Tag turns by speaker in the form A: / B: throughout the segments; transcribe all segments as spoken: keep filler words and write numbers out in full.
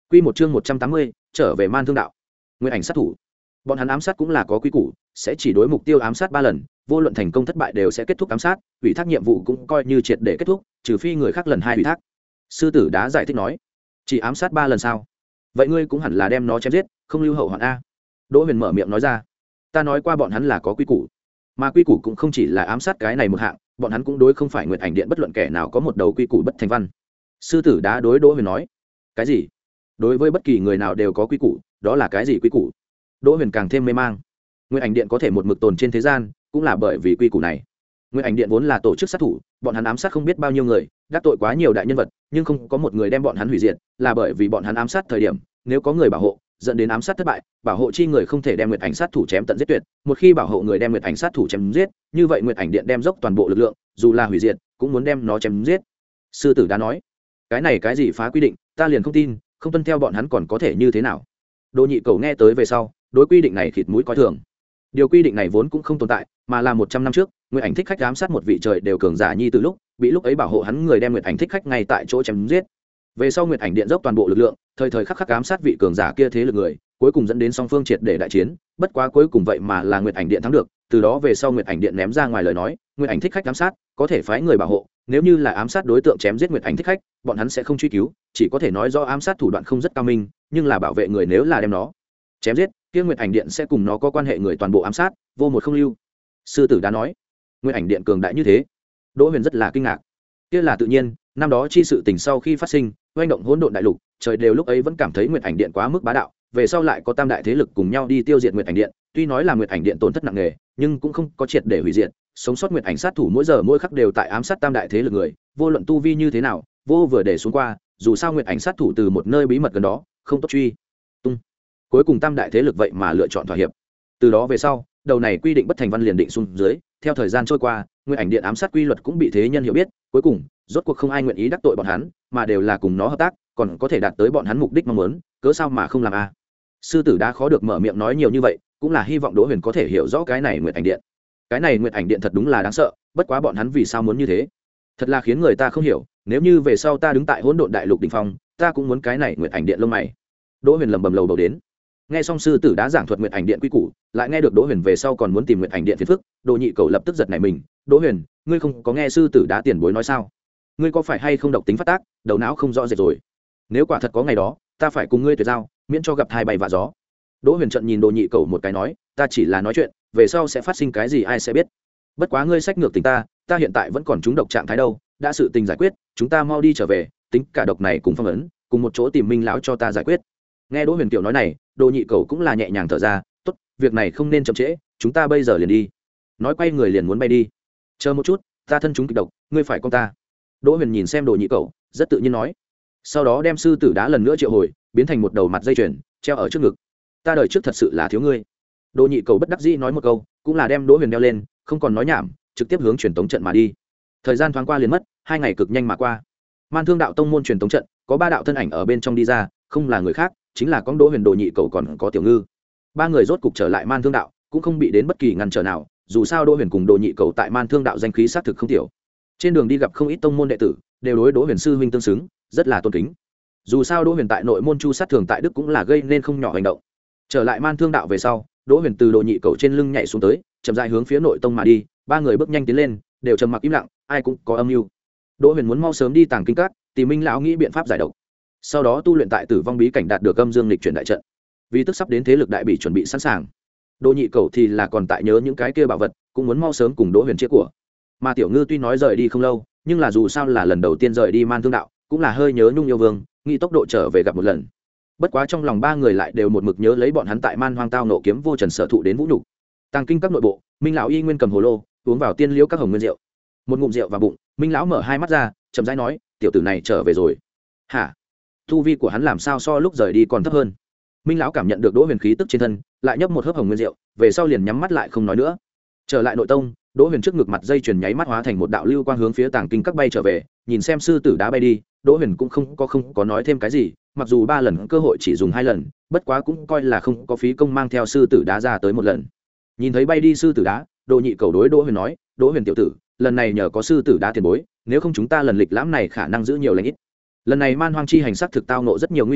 A: Quy một chương một trăm tám mươi, trở về Man Thương Đạo. Nguyên ảnh sát thủ. Bọn hắn ám sát cũng là có quy củ, sẽ chỉ đối mục tiêu ám sát ba lần, vô luận thành công thất bại đều sẽ kết thúc ám sát, ủy thác nhiệm vụ cũng coi như triệt để kết thúc, trừ phi người khác lần hai ủy thác. Sư tử đá giải thích nói, chỉ ám sát ba lần sao? Vậy ngươi cũng hẳn là đem nó chém giết, không lưu hậu hoạn a. Đỗ Huyền mở miệng nói ra, ta nói qua bọn hắn là có quy củ, mà quy củ cũng không chỉ là ám sát cái này một hạng, bọn hắn cũng đối không phải Nguyệt Ảnh Điện bất luận kẻ nào có một đầu quy củ bất thành văn. Sư tử đá đối Đỗ Huyền nói, cái gì? Đối với bất kỳ người nào đều có quy củ, đó là cái gì quy củ? Đỗ Huyền càng thêm mê mang. Nguyệt Ảnh Điện có thể một mực tồn trên thế gian, cũng là bởi vì quy củ này. Nguyệt Ảnh Điện vốn là tổ chức sát thủ, bọn hắn ám sát không biết bao nhiêu người, đắc tội quá nhiều đại nhân vật, nhưng không có một người đem bọn hắn hủy diệt, là bởi vì bọn hắn ám sát thời điểm, nếu có người bảo hộ, dẫn đến ám sát thất bại, bảo hộ chi người không thể đem Nguyệt Ảnh sát thủ chém tận giết tuyệt, một khi bảo hộ người đem Nguyệt Ảnh sát thủ chém giết, như vậy Nguyệt Ảnh Điện đem dốc toàn bộ lực lượng, dù là hủy diệt, cũng muốn đem nó chém giết. Sư tử đã nói, cái này cái gì phá quy định, ta liền không tin, không tuân theo bọn hắn còn có thể như thế nào? Đỗ Nhị Cầu nghe tới về sau, đối quy định này khịt mũi coi thường. Điều quy định này vốn cũng không tồn tại, mà là một trăm năm trước, Nguyệt Ảnh thích khách ám sát một vị trời đều cường giả nhi từ lúc, bị lúc ấy bảo hộ hắn người đem Nguyệt Ảnh thích khách ngay tại chỗ chém giết. Về sau Nguyệt Ảnh Điện dốc toàn bộ lực lượng, thời thời khắc khắc ám sát vị cường giả kia thế lực người, cuối cùng dẫn đến song phương triệt để đại chiến, bất quá cuối cùng vậy mà là Nguyệt Ảnh Điện thắng được, từ đó về sau Nguyệt Ảnh Điện ném ra ngoài lời nói, Nguyệt Ảnh thích khách ám sát, có thể phái người bảo hộ, nếu như là ám sát đối tượng chém giết Nguyệt Ảnh thích khách, bọn hắn sẽ không truy cứu, chỉ có thể nói do ám sát thủ đoạn không rất cao minh, nhưng là bảo vệ người nếu là đem nó chém giết, kia Nguyệt Ảnh Điện sẽ cùng nó có quan hệ người toàn bộ ám sát, vô một không lưu. Sư tử đã nói, Nguyệt Ảnh Điện cường đại như thế. Đỗ Huyền rất là kinh ngạc. Kia là tự nhiên, năm đó chi sự tình sau khi phát sinh, oanh động hỗn độn đại lục, trời đều lúc ấy vẫn cảm thấy Nguyệt Ảnh Điện quá mức bá đạo, về sau lại có tam đại thế lực cùng nhau đi tiêu diệt Nguyệt Ảnh Điện, tuy nói là Nguyệt Ảnh Điện tổn thất nặng nề, nhưng cũng không có triệt để hủy diệt, sống sót Nguyệt Ảnh sát thủ mỗi giờ mỗi khắc đều tại ám sát tam đại thế lực người, vô luận tu vi như thế nào, vô vừa để xuống qua, dù sao Nguyệt Ảnh sát thủ từ một nơi bí mật gần đó, không tốt truy tung. Cuối cùng tam đại thế lực vậy mà lựa chọn thỏa hiệp. Từ đó về sau, đầu này quy định bất thành văn liền định xuống dưới, theo thời gian trôi qua, Nguyệt Ảnh Điện ám sát quy luật cũng bị thế nhân hiểu biết, cuối cùng, rốt cuộc không ai nguyện ý đắc tội bọn hắn, mà đều là cùng nó hợp tác, còn có thể đạt tới bọn hắn mục đích mong muốn, cớ sao mà không làm a? Sư tử đã khó được mở miệng nói nhiều như vậy, cũng là hy vọng Đỗ Huyền có thể hiểu rõ cái này Nguyệt Ảnh Điện. Cái này Nguyệt Ảnh Điện thật đúng là đáng sợ, bất quá bọn hắn vì sao muốn như thế? Thật là khiến người ta không hiểu, nếu như về sau ta đứng tại hỗn độn đại lục đỉnh phong, ta cũng muốn cái này Nguyệt Ảnh Điện lông mày. Đỗ Huyền lẩm bẩm lầu bầu đến. Nghe xong sư tử đã giảng thuật Nguyệt Ảnh Điện quy củ, lại nghe được Đỗ Huyền về sau còn muốn tìm Nguyệt Ảnh Điện phiền phức, Đỗ Nhị Cầu lập tức giật nảy mình, "Đỗ Huyền, ngươi không có nghe sư tử đã tiền bối nói sao? Ngươi có phải hay không độc tính phát tác, đầu não không rõ rệt rồi? Nếu quả thật có ngày đó, ta phải cùng ngươi tuyệt giao, miễn cho gặp hai bay vạ gió." Đỗ Huyền trận nhìn Đỗ Nhị Cầu một cái nói, "Ta chỉ là nói chuyện, về sau sẽ phát sinh cái gì ai sẽ biết. Bất quá ngươi sách ngược tình ta, ta hiện tại vẫn còn trúng độc trạng thái đâu, đã sự tình giải quyết, chúng ta mau đi trở về, tính cả độc này cùng phong ấn, cùng một chỗ tìm Minh lão cho ta giải quyết." Nghe Đỗ Huyền Kiều nói này, Đỗ Nhị Cầu cũng là nhẹ nhàng thở ra, "Tốt, việc này không nên chậm trễ, chúng ta bây giờ liền đi." Nói quay người liền muốn bay đi. "Chờ một chút, ta thân chúng kịch độc, ngươi phải con ta." Đỗ Huyền nhìn xem Đỗ Nhị Cầu, rất tự nhiên nói. Sau đó đem sư tử đá lần nữa triệu hồi, biến thành một đầu mặt dây chuyền, treo ở trước ngực. "Ta đời trước thật sự là thiếu ngươi." Đỗ Nhị Cầu bất đắc dĩ nói một câu, cũng là đem Đỗ Huyền đeo lên, không còn nói nhảm, trực tiếp hướng truyền tống trận mà đi. Thời gian thoáng qua liền mất, hai ngày cực nhanh mà qua. Man Thương Đạo tông môn truyền tống trận, có ba đạo thân ảnh ở bên trong đi ra, không là người khác, chính là con Đỗ Huyền, Đỗ Nhị Cầu còn có Tiểu Ngư. Ba người rốt cục trở lại Man Thương Đạo, cũng không bị đến bất kỳ ngăn trở nào, dù sao Đỗ Huyền cùng Đỗ Nhị Cầu tại Man Thương Đạo danh khí xác thực không tiểu. Trên đường đi gặp không ít tông môn đệ tử, đều đối Đỗ Huyền sư huynh tương xứng, rất là tôn kính. Dù sao Đỗ Huyền tại nội môn chu sát thường tại Đức cũng là gây nên không nhỏ hành động. Trở lại Man Thương Đạo về sau, Đỗ Huyền từ Đỗ Nhị Cầu trên lưng nhảy xuống tới, chậm rãi hướng phía nội tông mà đi, ba người bước nhanh tiến lên, đều trầm mặc im lặng, ai cũng có âm mưu. Đỗ Huyền muốn mau sớm đi Tàng Kinh Các, tìm Minh lão nghĩ biện pháp giải độc. Sau đó tu luyện tại Tử Vong bí cảnh đạt được âm dương lịch chuyển đại trận. Vì tức sắp đến thế lực đại bị chuẩn bị sẵn sàng. Đỗ Nhị Cầu thì là còn tại nhớ những cái kia bảo vật, cũng muốn mau sớm cùng Đỗ Huyền chia của. Mà Tiểu Ngư tuy nói rời đi không lâu, nhưng là dù sao là lần đầu tiên rời đi Man Thương Đạo, cũng là hơi nhớ Nhung yêu vương, nghĩ tốc độ trở về gặp một lần. Bất quá trong lòng ba người lại đều một mực nhớ lấy bọn hắn tại Man Hoang tao nộ kiếm vô trần sở thụ đến vũ nhục. Tàng Kinh Các nội bộ, Minh lão y nguyên cầm hồ lô, uống vào tiên liễu các hồng nguyên rượu. Một ngụm rượu vào bụng, Minh lão mở hai mắt ra, chậm rãi nói, "Tiểu tử này trở về rồi." "Hả? Tu vi của hắn làm sao so lúc rời đi còn thấp hơn?" Minh lão cảm nhận được Đỗ Huyền khí tức trên thân, lại nhấp một hớp hồng nguyên rượu, về sau liền nhắm mắt lại không nói nữa. Trở lại nội tông, Đỗ Huyền trước ngực mặt dây chuyền nháy mắt hóa thành một đạo lưu quang hướng phía Tàng Kinh Các bay trở về, nhìn xem sư tử đá bay đi, Đỗ Huyền cũng không có không có nói thêm cái gì, mặc dù ba lần cơ hội chỉ dùng hai lần, bất quá cũng coi là không có phí công mang theo sư tử đá ra tới một lần. Nhìn thấy bay đi sư tử đá, Đỗ Nhị Cầu đối Đỗ Huyền nói, "Đỗ Huyền tiểu tử, lần này nhờ có sư tử đá tiền bối, nếu không chúng ta lần lịch lãm này khả năng giữ nhiều lành ít." Lần này Man Hoang chi hành sát thực tao nộ rất nhiều nguy hiểm,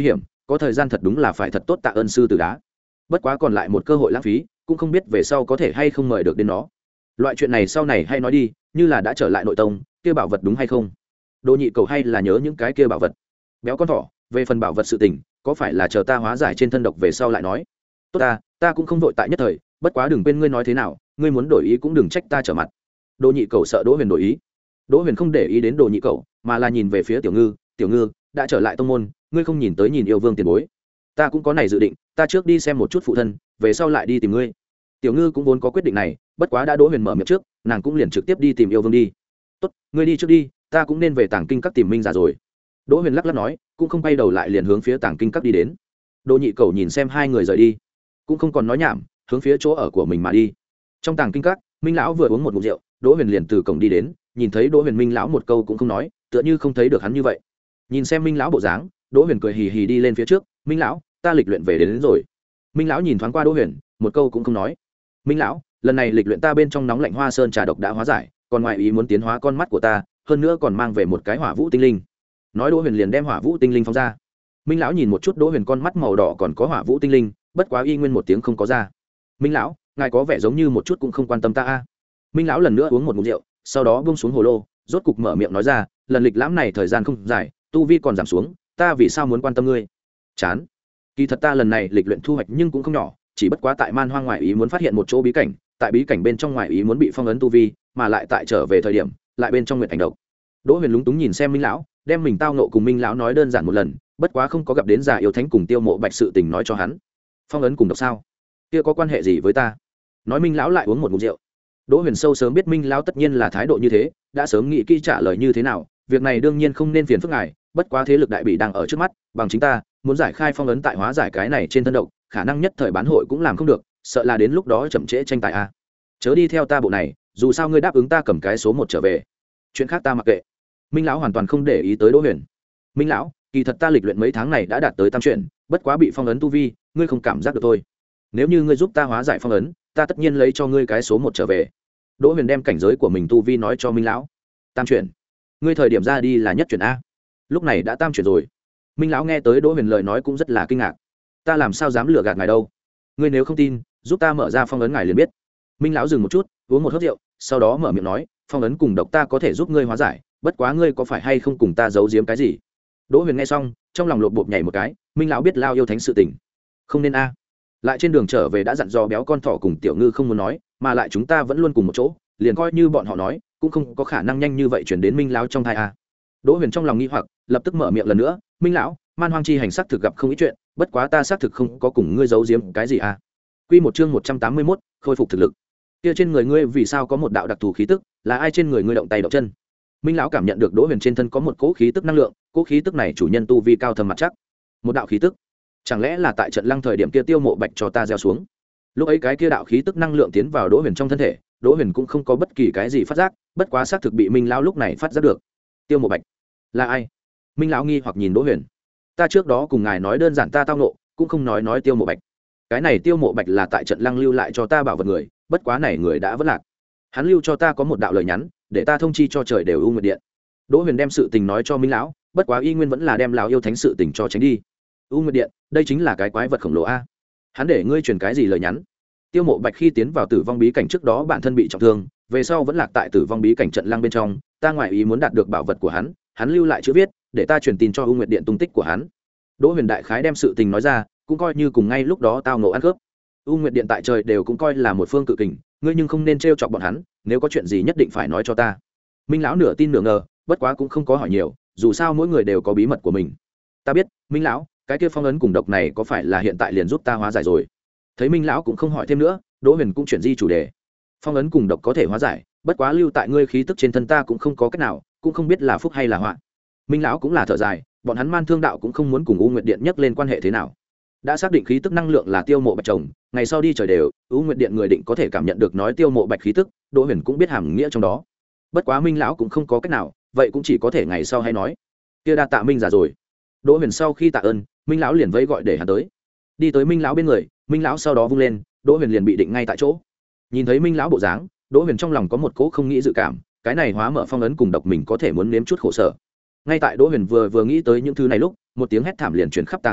A: có thời gian thật đúng là phải thật tốt tạ ơn sư tử đá. Bất quá còn lại một cơ hội lãng phí, cũng không biết về sau có thể hay không mời được đến nó. Loại chuyện này sau này hay nói đi, như là đã trở lại nội tông, kia bảo vật đúng hay không? Đồ nhị cầu hay là nhớ những cái kia bảo vật. Béo con thỏ, về phần bảo vật sự tình, có phải là chờ ta hóa giải trên thân độc về sau lại nói. Tốt ta, ta cũng không vội tại nhất thời, bất quá đừng quên ngươi nói thế nào, ngươi muốn đổi ý cũng đừng trách ta trở mặt. Đồ nhị cầu sợ Đỗ Huyền đổi ý. Đỗ Huyền không để ý đến Đồ nhị cầu, mà là nhìn về phía Tiểu Ngư, "Tiểu Ngư, đã trở lại tông môn, ngươi không nhìn tới nhìn yêu vương tiền bối. Ta cũng có này dự định, ta trước đi xem một chút phụ thân, về sau lại đi tìm ngươi." Tiểu Ngư cũng vốn có quyết định này, bất quá đã Đỗ Huyền mở miệng trước, nàng cũng liền trực tiếp đi tìm yêu vương đi. "Tốt, ngươi đi trước đi, ta cũng nên về Tàng Kinh Các tìm Minh Giả rồi." Đỗ Huyền lắc lắc nói, cũng không quay đầu lại liền hướng phía Tàng Kinh Các đi đến. Đồ nhị cầu nhìn xem hai người rời đi, cũng không còn nói nhảm, hướng phía chỗ ở của mình mà đi. Trong Tàng Kinh Các, Minh lão vừa uống một ngụm rượu, Đỗ Huyền liền từ cổng đi đến, nhìn thấy Đỗ Huyền, Minh lão một câu cũng không nói, tựa như không thấy được hắn như vậy. Nhìn xem Minh lão bộ dáng, Đỗ Huyền cười hì hì đi lên phía trước, "Minh lão, ta lịch luyện về đến, đến rồi." Minh lão nhìn thoáng qua Đỗ Huyền, một câu cũng không nói. "Minh lão, lần này lịch luyện ta bên trong nóng lạnh hoa sơn trà độc đã hóa giải, còn ngoài ý muốn tiến hóa con mắt của ta, hơn nữa còn mang về một cái hỏa vũ tinh linh." Nói Đỗ Huyền liền đem hỏa vũ tinh linh phóng ra. Minh lão nhìn một chút Đỗ Huyền con mắt màu đỏ còn có hỏa vũ tinh linh, bất quá y nguyên một tiếng không có ra. "Minh lão, ngài có vẻ giống như một chút cũng không quan tâm ta a." Minh lão lần nữa uống một ngụm rượu, sau đó buông xuống hồ lô, rốt cục mở miệng nói ra, "Lần lịch lãm này thời gian không dài, tu vi còn giảm xuống, ta vì sao muốn quan tâm ngươi?" Chán. Kỳ thật ta lần này lịch luyện thu hoạch nhưng cũng không nhỏ, chỉ bất quá tại man hoang ngoại ý muốn phát hiện một chỗ bí cảnh, tại bí cảnh bên trong ngoại ý muốn bị phong ấn tu vi, mà lại tại trở về thời điểm, lại bên trong nguyện ảnh độc. Đỗ Huyền lúng túng nhìn xem Minh lão, đem mình tao nộ cùng Minh lão nói đơn giản một lần, bất quá không có gặp đến già yêu thánh cùng Tiêu Mộ Bạch sự tình nói cho hắn. Phong ấn cùng độc sao? Kia có quan hệ gì với ta? Nói Minh lão lại uống một ngụm rượu. Đỗ Huyền sâu sớm biết Minh lão tất nhiên là thái độ như thế, đã sớm nghĩ kỹ trả lời như thế nào, việc này đương nhiên không nên phiền phức ngài, bất quá thế lực đại bị đang ở trước mắt, bằng chính ta, muốn giải khai phong ấn tại hóa giải cái này trên thân độc, khả năng nhất thời bán hội cũng làm không được, sợ là đến lúc đó chậm trễ tranh tài a. Chớ đi theo ta bộ này, dù sao ngươi đáp ứng ta cầm cái số một trở về, chuyện khác ta mặc kệ. Minh lão hoàn toàn không để ý tới Đỗ Huyền. "Minh lão, kỳ thật ta lịch luyện mấy tháng này đã đạt tới tam chuyển, bất quá bị phong ấn tu vi, ngươi không cảm giác được thôi. Nếu như ngươi giúp ta hóa giải phong ấn, ta tất nhiên lấy cho ngươi cái số một trở về." Đỗ Huyền đem cảnh giới của mình tu vi nói cho Minh lão. "Tam chuyển? Ngươi thời điểm ra đi là nhất chuyển a? Lúc này đã tam chuyển rồi." Minh lão nghe tới Đỗ Huyền lời nói cũng rất là kinh ngạc. "Ta làm sao dám lừa gạt ngài đâu? Ngươi nếu không tin, giúp ta mở ra phong ấn ngài liền biết." Minh lão dừng một chút, uống một hớp rượu, sau đó mở miệng nói, "Phong ấn cùng độc ta có thể giúp ngươi hóa giải, bất quá ngươi có phải hay không cùng ta giấu giếm cái gì?" Đỗ Huyền nghe xong, trong lòng lột bột nhảy một cái, Minh lão biết lao yêu thánh sự tình. Không nên a. Lại trên đường trở về đã dặn dò béo con thỏ cùng Tiểu Ngư không muốn nói, mà lại chúng ta vẫn luôn cùng một chỗ, liền coi như bọn họ nói, cũng không có khả năng nhanh như vậy chuyển đến Minh lão trong thai a. Đỗ Huyền trong lòng nghi hoặc, lập tức mở miệng lần nữa, "Minh lão, man hoang chi hành xác thực gặp không ít chuyện, bất quá ta xác thực không có cùng ngươi giấu giếm cái gì a." Quy một chương một trăm tám mươi mốt, khôi phục thực lực. "Kia trên người ngươi vì sao có một đạo đặc thù khí tức, là ai trên người ngươi động tay động chân?" Minh lão cảm nhận được Đỗ Huyền trên thân có một cỗ khí tức năng lượng, cỗ khí tức này chủ nhân tu vi cao thâm mặt chắc. Một đạo khí tức, chẳng lẽ là tại trận lăng thời điểm kia Tiêu Mộ Bạch cho ta gieo xuống? Lúc ấy cái kia đạo khí tức năng lượng tiến vào Đỗ Huyền trong thân thể, Đỗ Huyền cũng không có bất kỳ cái gì phát giác, bất quá xác thực bị Minh lão lúc này phát giác được. Tiêu Mộ Bạch là ai? Minh lão nghi hoặc nhìn Đỗ Huyền. "Ta trước đó cùng ngài nói đơn giản ta tao nộ, cũng không nói nói Tiêu Mộ Bạch. Cái này Tiêu Mộ Bạch là tại trận lăng lưu lại cho ta bảo vật người, bất quá này người đã vất lạc. Hắn lưu cho ta có một đạo lời nhắn, để ta thông chi cho trời đều U Nguyệt Điện." Đỗ Huyền đem sự tình nói cho Minh lão, bất quá y nguyên vẫn là đem lão yêu thánh sự tình cho tránh đi. U Nguyệt Điện, đây chính là cái quái vật khổng lồ a. Hắn để ngươi truyền cái gì lời nhắn? Tiêu Mộ Bạch khi tiến vào Tử Vong bí cảnh trước đó bản thân bị trọng thương, về sau vẫn lạc tại Tử Vong bí cảnh trận lăng bên trong, ta ngoại ý muốn đạt được bảo vật của hắn, hắn lưu lại chữ viết, để ta truyền tin cho U Nguyệt Điện tung tích của hắn. Đỗ Huyền đại khái đem sự tình nói ra, cũng coi như cùng ngay lúc đó tao ngộ ăn cướp. U Nguyệt Điện tại trời đều cũng coi là một phương cự kình, ngươi nhưng không nên trêu chọc bọn hắn, nếu có chuyện gì nhất định phải nói cho ta. Minh lão nửa tin nửa ngờ, bất quá cũng không có hỏi nhiều, dù sao mỗi người đều có bí mật của mình. "Ta biết, Minh lão, cái kia phong ấn cùng độc này có phải là hiện tại liền giúp ta hóa giải rồi?" Thấy Minh lão cũng không hỏi thêm nữa, Đỗ Huyền cũng chuyển di chủ đề. "Phong ấn cùng độc có thể hóa giải, bất quá lưu tại ngươi khí tức trên thân ta cũng không có cách nào, cũng không biết là phúc hay là họa." Minh lão cũng là thở dài, bọn hắn Man Thương đạo cũng không muốn cùng U Nguyệt Điện nhắc lên quan hệ thế nào. Đã xác định khí tức năng lượng là Tiêu Mộ Bạch chồng, ngày sau đi trời đều, U Nguyệt Điện người định có thể cảm nhận được nói Tiêu Mộ Bạch khí tức, Đỗ Huyền cũng biết hàm nghĩa trong đó. Bất quá Minh lão cũng không có cách nào, vậy cũng chỉ có thể ngày sau hay nói. Kia đa tạ Minh già rồi. Đỗ Huyền sau khi tạ ơn, Minh lão liền vẫy gọi để hắn tới. Đi tới Minh lão bên người, Minh lão sau đó vung lên, Đỗ Huyền liền bị định ngay tại chỗ. Nhìn thấy Minh lão bộ dáng, Đỗ Huyền trong lòng có một cỗ không nghĩ dự cảm, cái này hóa mở phong ấn cùng độc mình có thể muốn nếm chút khổ sở. Ngay tại Đỗ Huyền vừa vừa nghĩ tới những thứ này lúc, một tiếng hét thảm liền truyền khắp Tàng Kinh Các,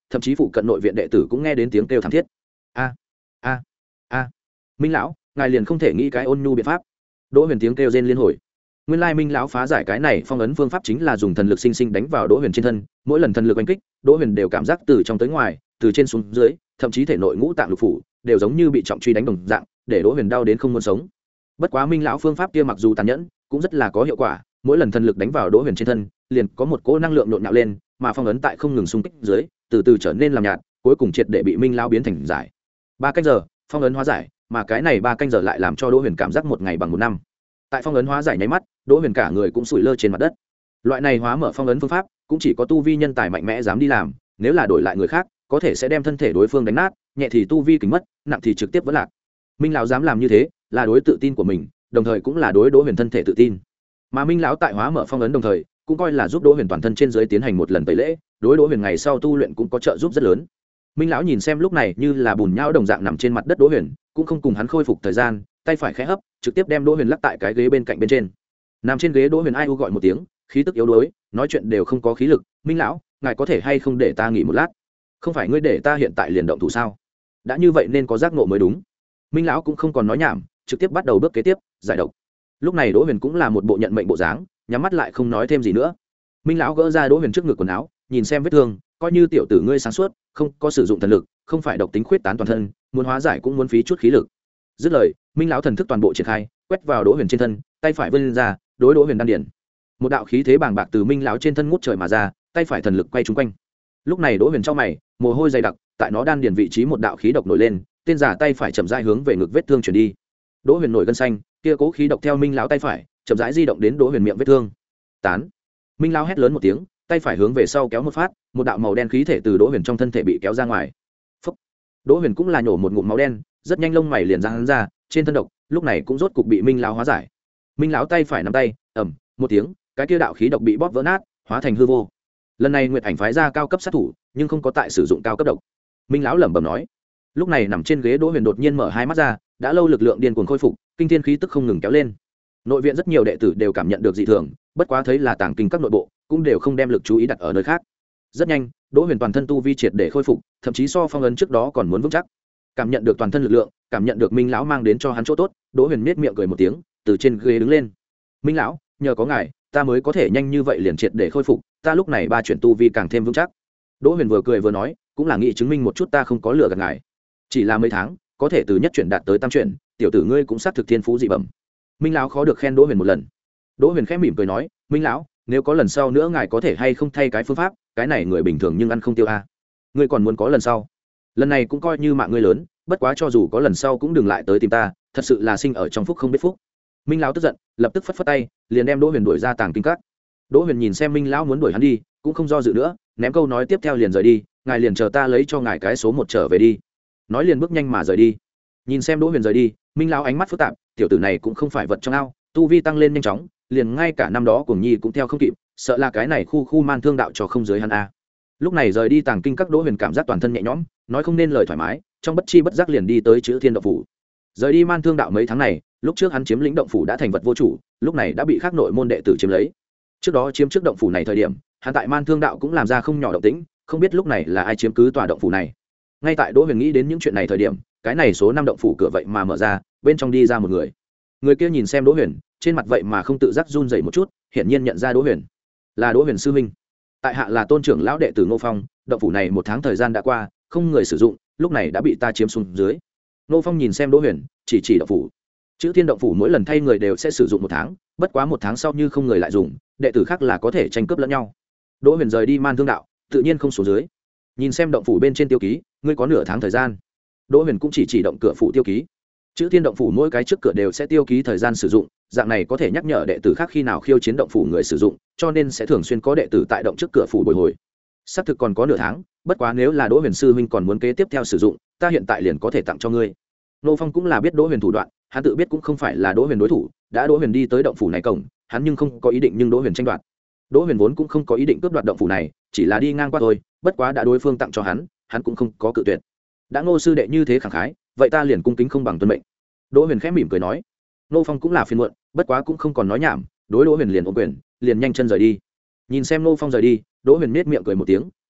A: thậm chí phụ cận nội viện đệ tử cũng nghe đến tiếng kêu thảm thiết. A a a Minh lão, ngài liền không thể nghĩ cái ôn nhu biện pháp? Đỗ Huyền tiếng kêu rên liên hồi. Nguyên lai Minh lão phá giải cái này phong ấn phương pháp chính là dùng thần lực sinh sinh đánh vào Đỗ Huyền trên thân, mỗi lần thần lực oanh kích, Đỗ Huyền đều cảm giác từ trong tới ngoài, từ trên xuống dưới, thậm chí thể nội ngũ tạng lục phủ đều giống như bị trọng truy đánh đồng dạng, để Đỗ Huyền đau đến không muốn sống. Bất quá Minh lão phương pháp kia mặc dù tàn nhẫn, cũng rất là có hiệu quả, mỗi lần thần lực đánh vào Đỗ Huyền trên thân, liền có một cỗ năng lượng nhộn nhạo lên, mà phong ấn tại không ngừng xung kích dưới, từ từ trở nên làm nhạt, cuối cùng triệt để bị Minh lão biến thành giải. Ba canh giờ, phong ấn hóa giải, mà cái này ba canh giờ lại làm cho Đỗ Huyền cảm giác một ngày bằng một năm. Tại phong ấn hóa giải nháy mắt, Đỗ Huyền cả người cũng sủi lơ trên mặt đất. Loại này hóa mở phong ấn phương pháp, cũng chỉ có tu vi nhân tài mạnh mẽ dám đi làm, nếu là đổi lại người khác, có thể sẽ đem thân thể đối phương đánh nát, nhẹ thì tu vi kính mất, nặng thì trực tiếp vỡ lạc. Minh lão dám làm như thế, là đối tự tin của mình, đồng thời cũng là đối Đỗ Huyền thân thể tự tin. Mà Minh lão tại hóa mở phong ấn đồng thời, cũng coi là giúp Đỗ Huyền toàn thân trên dưới tiến hành một lần tẩy lễ, đối Đỗ Huyền ngày sau tu luyện cũng có trợ giúp rất lớn. Minh lão nhìn xem lúc này như là bùn nhão đồng dạng nằm trên mặt đất Đỗ Huyền, cũng không cùng hắn khôi phục thời gian, tay phải khẽ hấp, trực tiếp đem Đỗ Huyền lắc tại cái ghế bên cạnh bên trên. Nằm trên ghế Đỗ Huyền ai u gọi một tiếng, khí tức yếu đuối, nói chuyện đều không có khí lực. Minh lão, ngài có thể hay không để ta nghỉ một lát? Không phải ngươi để ta hiện tại liền động thủ sao? Đã như vậy nên có giác ngộ mới đúng. Minh lão cũng không còn nói nhảm, trực tiếp bắt đầu bước kế tiếp, giải độc. Lúc này Đỗ Huyền cũng là một bộ nhận mệnh bộ dáng, nhắm mắt lại không nói thêm gì nữa. Minh lão gỡ ra Đỗ Huyền trước ngực quần áo, nhìn xem vết thương, coi như tiểu tử ngươi sáng suốt, không có sử dụng thần lực, không phải độc tính khuyết tán toàn thân, muốn hóa giải cũng muốn phí chút khí lực. Dứt lời, Minh lão thần thức toàn bộ triển khai, quét vào Đỗ Huyền trên thân, tay phải vươn ra, đối Đỗ Huyền đan điển. Một đạo khí thế bàng bạc từ Minh lão trên thân ngút trời mà ra, tay phải thần lực quay trúng quanh. Lúc này Đỗ Huyền trong mày, mồ hôi dày đặc, tại nó đan điển vị trí một đạo khí độc nổi lên, tên giả tay phải chậm rãi hướng về ngực vết thương chuyển đi. Đỗ Huyền nổi gân xanh, kia cố khí độc theo Minh lão tay phải, chậm rãi di động đến Đỗ Huyền miệng vết thương. Tán. Minh lão hét lớn một tiếng, tay phải hướng về sau kéo một phát, một đạo màu đen khí thể từ Đỗ Huyền trong thân thể bị kéo ra ngoài. Phúc. Đỗ Huyền cũng là nhổ một ngụm máu đen, rất nhanh lông mày liền ra hắn ra, trên thân độc, lúc này cũng rốt cục bị Minh lão hóa giải. Minh lão tay phải nắm tay, ầm, một tiếng, cái kia đạo khí độc bị bóp vỡ nát, hóa thành hư vô. Lần này Nguyệt Ảnh phái ra cao cấp sát thủ, nhưng không có tại sử dụng cao cấp độc. Minh lão lẩm bẩm nói. Lúc này nằm trên ghế Đỗ Huyền đột nhiên mở hai mắt ra, đã lâu lực lượng điên cuồng khôi phục, kinh thiên khí tức không ngừng kéo lên. Nội viện rất nhiều đệ tử đều cảm nhận được dị thường, bất quá thấy là tàng kinh các nội bộ, cũng đều không đem lực chú ý đặt ở nơi khác. Rất nhanh, Đỗ Huyền toàn thân tu vi triệt để khôi phục, thậm chí so phong ấn trước đó còn muốn vững chắc. Cảm nhận được toàn thân lực lượng, cảm nhận được Minh lão mang đến cho hắn chỗ tốt, Đỗ Huyền nhếch miệng cười một tiếng, từ trên ghế đứng lên. Minh lão, nhờ có ngài, ta mới có thể nhanh như vậy liền triệt để khôi phục, ta lúc này ba chuyển tu vi càng thêm vững chắc. Đỗ Huyền vừa cười vừa nói, cũng là nghĩ chứng minh một chút ta không có lừa gạt ngài. Chỉ là mấy tháng, có thể từ nhất chuyển đạt tới tam chuyển, tiểu tử ngươi cũng xác thực thiên phú dị bẩm. Minh lão khó được khen Đỗ Huyền một lần. Đỗ Huyền khẽ mỉm cười nói, Minh lão, nếu có lần sau nữa ngài có thể hay không thay cái phương pháp, cái này người bình thường nhưng ăn không tiêu a. À. Ngươi còn muốn có lần sau? Lần này cũng coi như mạng ngươi lớn, bất quá cho dù có lần sau cũng đừng lại tới tìm ta, thật sự là sinh ở trong phúc không biết phúc. Minh lão tức giận, lập tức phất phất tay, liền đem Đỗ Huyền đuổi ra tàng kinh các. Đỗ Huyền nhìn xem Minh lão muốn đuổi hắn đi, cũng không do dự nữa, ném câu nói tiếp theo liền rời đi, ngài liền chờ ta lấy cho ngài cái số một trở về đi. Nói liền bước nhanh mà rời đi. Nhìn xem Đỗ Huyền rời đi, Minh lão ánh mắt phức tạp, tiểu tử này cũng không phải vật trong ao, tu vi tăng lên nhanh chóng, liền ngay cả năm đó Cuồng Nhi cũng theo không kịp, sợ là cái này khu khu man thương đạo cho không giới hắn a. Lúc này rời đi tàng kinh các, Đỗ Huyền cảm giác toàn thân nhẹ nhõm, nói không nên lời thoải mái, trong bất chi bất giác liền đi tới Chữ Thiên động phủ. Rời đi man thương đạo mấy tháng này, lúc trước hắn chiếm lĩnh động phủ đã thành vật vô chủ, lúc này đã bị khác nội môn đệ tử chiếm lấy. Trước đó chiếm trước động phủ này thời điểm, hắn tại man thương đạo cũng làm ra không nhỏ động tĩnh, không biết lúc này là ai chiếm cứ tòa động phủ này. Ngay tại Đỗ Huyền nghĩ đến những chuyện này thời điểm, cái này số năm động phủ cửa vậy mà mở ra, bên trong đi ra một người. Người kia nhìn xem Đỗ Huyền, trên mặt vậy mà không tự giác run rẩy một chút, hiển nhiên nhận ra Đỗ Huyền là Đỗ Huyền sư huynh. Tại hạ là tôn trưởng lão đệ tử Ngô Phong, động phủ này một tháng thời gian đã qua, không người sử dụng, lúc này đã bị ta chiếm xuống dưới. Ngô Phong nhìn xem Đỗ Huyền, chỉ chỉ động phủ. Chữ Thiên động phủ mỗi lần thay người đều sẽ sử dụng một tháng, bất quá một tháng sau như không người lại dùng, đệ tử khác là có thể tranh cướp lẫn nhau. Đỗ Huyền rời đi man thương đạo, tự nhiên không xuống dưới. Nhìn xem động phủ bên trên tiêu ký, ngươi có nửa tháng thời gian. Đỗ Huyền cũng chỉ chỉ động cửa phủ tiêu ký. Chữ Thiên động phủ mỗi cái trước cửa đều sẽ tiêu ký thời gian sử dụng, dạng này có thể nhắc nhở đệ tử khác khi nào khiêu chiến động phủ người sử dụng, cho nên sẽ thường xuyên có đệ tử tại động trước cửa phủ bồi hồi. Xác thực còn có nửa tháng, bất quá nếu là Đỗ Huyền sư huynh còn muốn kế tiếp theo sử dụng, ta hiện tại liền có thể tặng cho ngươi. Nô Phong cũng là biết Đỗ Huyền thủ đoạn, hắn tự biết cũng không phải là Đỗ Huyền đối thủ, đã Đỗ Huyền đi tới động phủ này cổng, hắn nhưng không có ý định nhưng Đỗ Huyền tranh đoạt. Đỗ Huyền vốn cũng không có ý định cướp đoạt động phủ này, chỉ là đi ngang qua thôi, bất quá đã đối phương tặng cho hắn, hắn cũng không có cự tuyệt. Đã Ngô sư đệ như thế khẳng khái, vậy ta liền cung kính không bằng tuân mệnh. Đỗ Huyền khẽ mỉm cười nói. Nô Phong cũng là phiền muộn, bất quá cũng không còn nói nhảm, đối Đỗ Huyền liền ôm quyền, liền nhanh chân rời đi. Nhìn xem Nô Phong rời đi, Đỗ Huyền nhếch miệng cười một tiếng,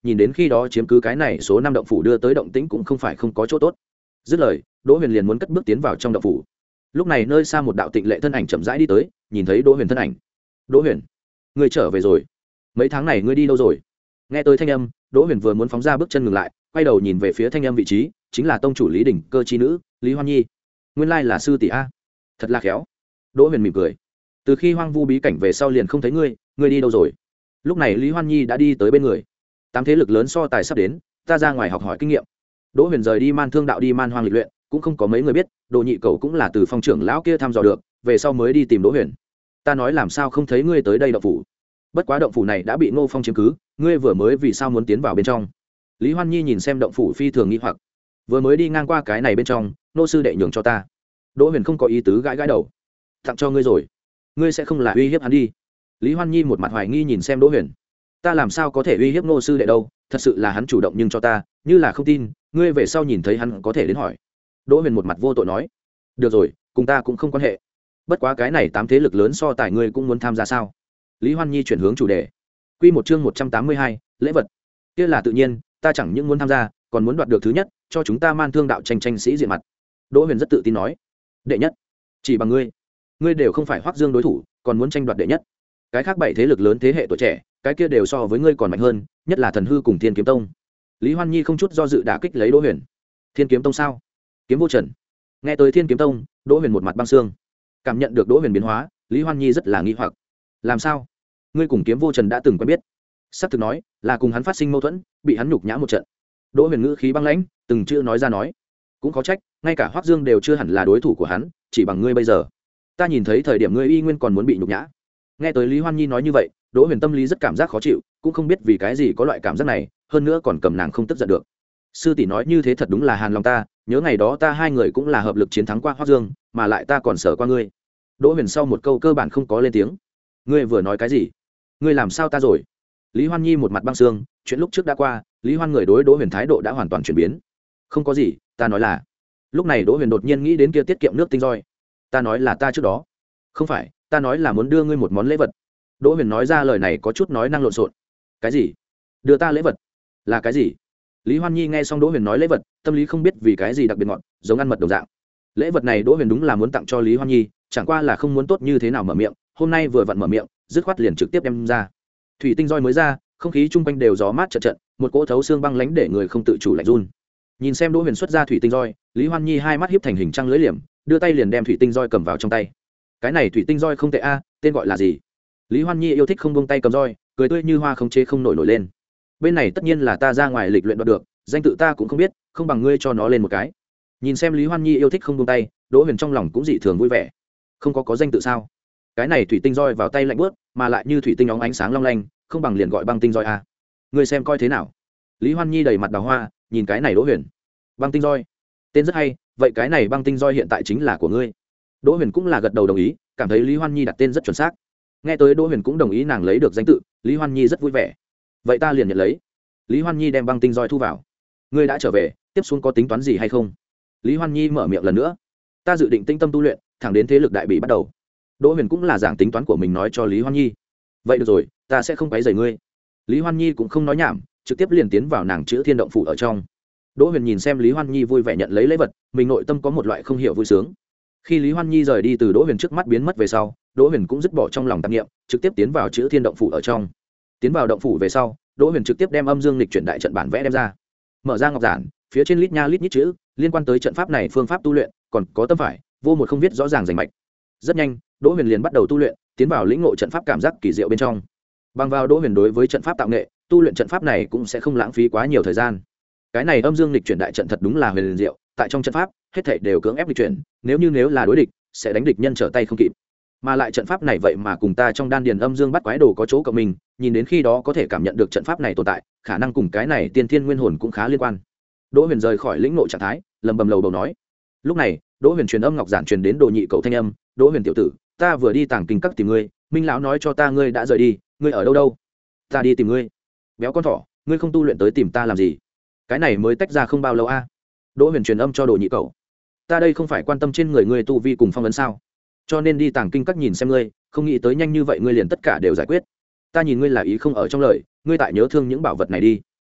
A: nhìn đến khi đó chiếm cứ cái này số năm động phủ đưa tới động tĩnh cũng không phải không có chỗ tốt. Dứt lời, Đỗ Huyền liền muốn cất bước tiến vào trong động phủ. Lúc này nơi xa một đạo tịnh lệ thân ảnh chậm rãi đi tới, nhìn thấy Đỗ Huyền thân ảnh. "Đỗ Huyền, ngươi trở về rồi. Mấy tháng này ngươi đi đâu rồi?" Nghe tới thanh âm, Đỗ Huyền vừa muốn phóng ra bước chân ngừng lại, quay đầu nhìn về phía thanh âm vị trí, chính là tông chủ Lý Đình, cơ chi nữ, Lý Hoan Nhi. Nguyên lai là sư tỷ a. Thật là khéo. Đỗ Huyền mỉm cười. Từ khi Hoang Vu bí cảnh về sau liền không thấy ngươi, ngươi đi đâu rồi? Lúc này Lý Hoan Nhi đã đi tới bên người. Tám thế lực lớn so tài sắp đến, ta ra ngoài học hỏi kinh nghiệm. Đỗ Huyền rời đi Man Thương đạo đi Man Hoang lịch luyện, cũng không có mấy người biết, Đồ Nhị Cầu cũng là từ phong trưởng lão kia thăm dò được, về sau mới đi tìm Đỗ Huyền. Ta nói làm sao không thấy ngươi tới đây động phủ? Bất quá động phủ này đã bị Ngô Phong chiếm cứ, ngươi vừa mới vì sao muốn tiến vào bên trong? Lý Hoan Nhi nhìn xem động phủ phi thường nghi hoặc. Vừa mới đi ngang qua cái này bên trong, nô sư đệ nhường cho ta. Đỗ Huyền không có ý tứ gãi gãi đầu. Tặng cho ngươi rồi, ngươi sẽ không là uy hiếp hắn đi? Lý Hoan Nhi một mặt hoài nghi nhìn xem Đỗ Huyền. Ta làm sao có thể uy hiếp nô sư đệ đâu, thật sự là hắn chủ động nhưng cho ta, như là không tin, ngươi về sau nhìn thấy hắn có thể đến hỏi. Đỗ Huyền một mặt vô tội nói. Được rồi, cùng ta cũng không quan hệ. Bất quá cái này tám thế lực lớn so tài ngươi cũng muốn tham gia sao? Lý Hoan Nhi chuyển hướng chủ đề. Quy một chương một trăm tám mươi hai, lễ vật. Kia là tự nhiên, ta chẳng những muốn tham gia, còn muốn đoạt được thứ nhất, cho chúng ta Man Thương đạo tranh tranh sĩ diện mặt. Đỗ Huyền rất tự tin nói. Đệ nhất? Chỉ bằng ngươi? Ngươi đều không phải Hoắc Dương đối thủ, còn muốn tranh đoạt đệ nhất? Cái khác bảy thế lực lớn thế hệ tuổi trẻ, cái kia đều so với ngươi còn mạnh hơn, nhất là Thần Hư cùng Thiên Kiếm Tông. Lý Hoan Nhi không chút do dự đả kích lấy Đỗ Huyền. Thiên Kiếm Tông sao? Kiếm Vô Trần. Nghe tới Thiên Kiếm Tông, Đỗ Huyền một mặt băng xương. Cảm nhận được Đỗ Huyền biến hóa, Lý Hoan Nhi rất là nghi hoặc. Làm sao? Ngươi cùng Kiếm Vô Trần đã từng quen biết? Sắp thực nói, là cùng hắn phát sinh mâu thuẫn, bị hắn nhục nhã một trận. Đỗ Huyền ngữ khí băng lãnh, từng chữ nói ra nói. Cũng có trách, ngay cả Hoắc Dương đều chưa hẳn là đối thủ của hắn, chỉ bằng ngươi bây giờ. Ta nhìn thấy thời điểm ngươi y nguyên còn muốn bị nhục nhã. Nghe tới Lý Hoan Nhi nói như vậy, Đỗ Huyền tâm lý rất cảm giác khó chịu, cũng không biết vì cái gì có loại cảm giác này, hơn nữa còn cầm nàng không tức giận được. Sư tỷ nói như thế thật đúng là hàn lòng ta, nhớ ngày đó ta hai người cũng là hợp lực chiến thắng qua Hoắc Dương, mà lại ta còn sợ qua ngươi. Đỗ Huyền sau một câu cơ bản không có lên tiếng. Ngươi vừa nói cái gì? Ngươi làm sao ta rồi? Lý Hoan Nhi một mặt băng xương, chuyện lúc trước đã qua, Lý Hoan người đối Đỗ Huyền thái độ đã hoàn toàn chuyển biến. Không có gì, ta nói là. Lúc này Đỗ Huyền đột nhiên nghĩ đến kia tiết kiệm nước tinh roi. Ta nói là ta trước đó. Không phải, ta nói là muốn đưa ngươi một món lễ vật. Đỗ Huyền nói ra lời này có chút nói năng lộn xộn. Cái gì? Đưa ta lễ vật? Là cái gì? Lý Hoan Nhi nghe xong Đỗ Huyền nói lễ vật, tâm lý không biết vì cái gì đặc biệt ngọt, giống ăn mật đồng dạng. Lễ vật này Đỗ Huyền đúng là muốn tặng cho Lý Hoan Nhi, chẳng qua là không muốn tốt như thế nào mở miệng, hôm nay vừa vặn mở miệng, dứt khoát liền trực tiếp đem ra. Thủy tinh roi mới ra, không khí chung quanh đều gió mát chợt chợt, một cỗ thấu xương băng lãnh để người không tự chủ lạnh run. Nhìn xem Đỗ Huyền xuất ra thủy tinh roi, Lý Hoan Nhi hai mắt híp thành hình trăng lưỡi liềm, đưa tay liền đem thủy tinh roi cầm vào trong tay. Cái này thủy tinh roi không tệ a, tên gọi là gì? Lý Hoan Nhi yêu thích không buông tay cầm roi, cười tươi như hoa không chế không nổi nổi lên. Bên này tất nhiên là ta ra ngoài lịch luyện đoạt được, danh tự ta cũng không biết, không bằng ngươi cho nó lên một cái. Nhìn xem Lý Hoan Nhi yêu thích không buông tay, Đỗ Huyền trong lòng cũng dị thường vui vẻ. Không có có danh tự sao? Cái này thủy tinh roi vào tay lạnh buốt, mà lại như thủy tinh óng ánh sáng long lanh, không bằng liền gọi băng tinh roi a. Ngươi xem coi thế nào? Lý Hoan Nhi đầy mặt đào hoa, nhìn cái này Đỗ Huyền. Băng tinh roi, tên rất hay, vậy cái này băng tinh roi hiện tại chính là của ngươi. Đỗ Huyền cũng là gật đầu đồng ý, cảm thấy Lý Hoan Nhi đặt tên rất chuẩn xác. Nghe tới Đỗ Huyền cũng đồng ý nàng lấy được danh tự, Lý Hoan Nhi rất vui vẻ. Vậy ta liền nhận lấy. Lý Hoan Nhi đem băng tinh roi thu vào. Ngươi đã trở về, tiếp xuống có tính toán gì hay không? Lý Hoan Nhi mở miệng lần nữa. Ta dự định tinh tâm tu luyện, thẳng đến thế lực đại bị bắt đầu. Đỗ Huyền cũng là giảng tính toán của mình nói cho Lý Hoan Nhi. Vậy được rồi, ta sẽ không quấy rầy ngươi. Lý Hoan Nhi cũng không nói nhảm, trực tiếp liền tiến vào nàng chữ thiên động phủ ở trong. Đỗ Huyền nhìn xem Lý Hoan Nhi vui vẻ nhận lấy lễ vật, mình nội tâm có một loại không hiểu vui sướng. Khi Lý Hoan Nhi rời đi từ Đỗ Huyền trước mắt biến mất về sau, Đỗ Huyền cũng dứt bỏ trong lòng tạp niệm, trực tiếp tiến vào chữ thiên động phủ ở trong. Tiến vào động phủ về sau, Đỗ Huyền trực tiếp đem âm dương lịch chuyển đại trận bản vẽ đem ra. Mở ra ngọc giản, phía trên lít nha lít nhít chữ, liên quan tới trận pháp này phương pháp tu luyện, còn có tâm phải, vô một không viết rõ ràng rành mạch. Rất nhanh, Đỗ Huyền liền bắt đầu tu luyện, tiến vào lĩnh ngộ trận pháp cảm giác kỳ diệu bên trong. Bằng vào Đỗ Huyền đối với trận pháp tạo nghệ, tu luyện trận pháp này cũng sẽ không lãng phí quá nhiều thời gian. Cái này âm dương lịch chuyển đại trận thật đúng là huyền liền diệu, tại trong trận pháp, hết thảy đều cưỡng ép lịch chuyển, nếu như nếu là đối địch, sẽ đánh địch nhân trở tay không kịp. Mà lại trận pháp này vậy mà cùng ta trong đan điền âm dương bắt quái đồ có chỗ cộng mình, nhìn đến khi đó có thể cảm nhận được trận pháp này tồn tại, khả năng cùng cái này tiên thiên nguyên hồn cũng khá liên quan. Đỗ Huyền rời khỏi lĩnh ngộ trạng thái, lầm bầm lầu bầu nói. Lúc này, Đỗ Huyền truyền âm ngọc giản truyền đến Đồ Nhị Cậu thanh âm, "Đỗ Huyền tiểu tử, ta vừa đi tàng kinh các tìm ngươi, Minh lão nói cho ta ngươi đã rời đi, ngươi ở đâu đâu?" "Ta đi tìm ngươi." "Béo con thỏ, ngươi không tu luyện tới tìm ta làm gì? Cái này mới tách ra không bao lâu a?" Đỗ Huyền truyền âm cho Đồ Nhị Cậu. "Ta đây không phải quan tâm trên người ngươi tu vi cùng phong ấn sao? Cho nên đi tàng kinh các nhìn xem ngươi, không nghĩ tới nhanh như vậy ngươi liền tất cả đều giải quyết. Ta nhìn ngươi là ý không ở trong lời, ngươi tại nhớ thương những bảo vật này đi."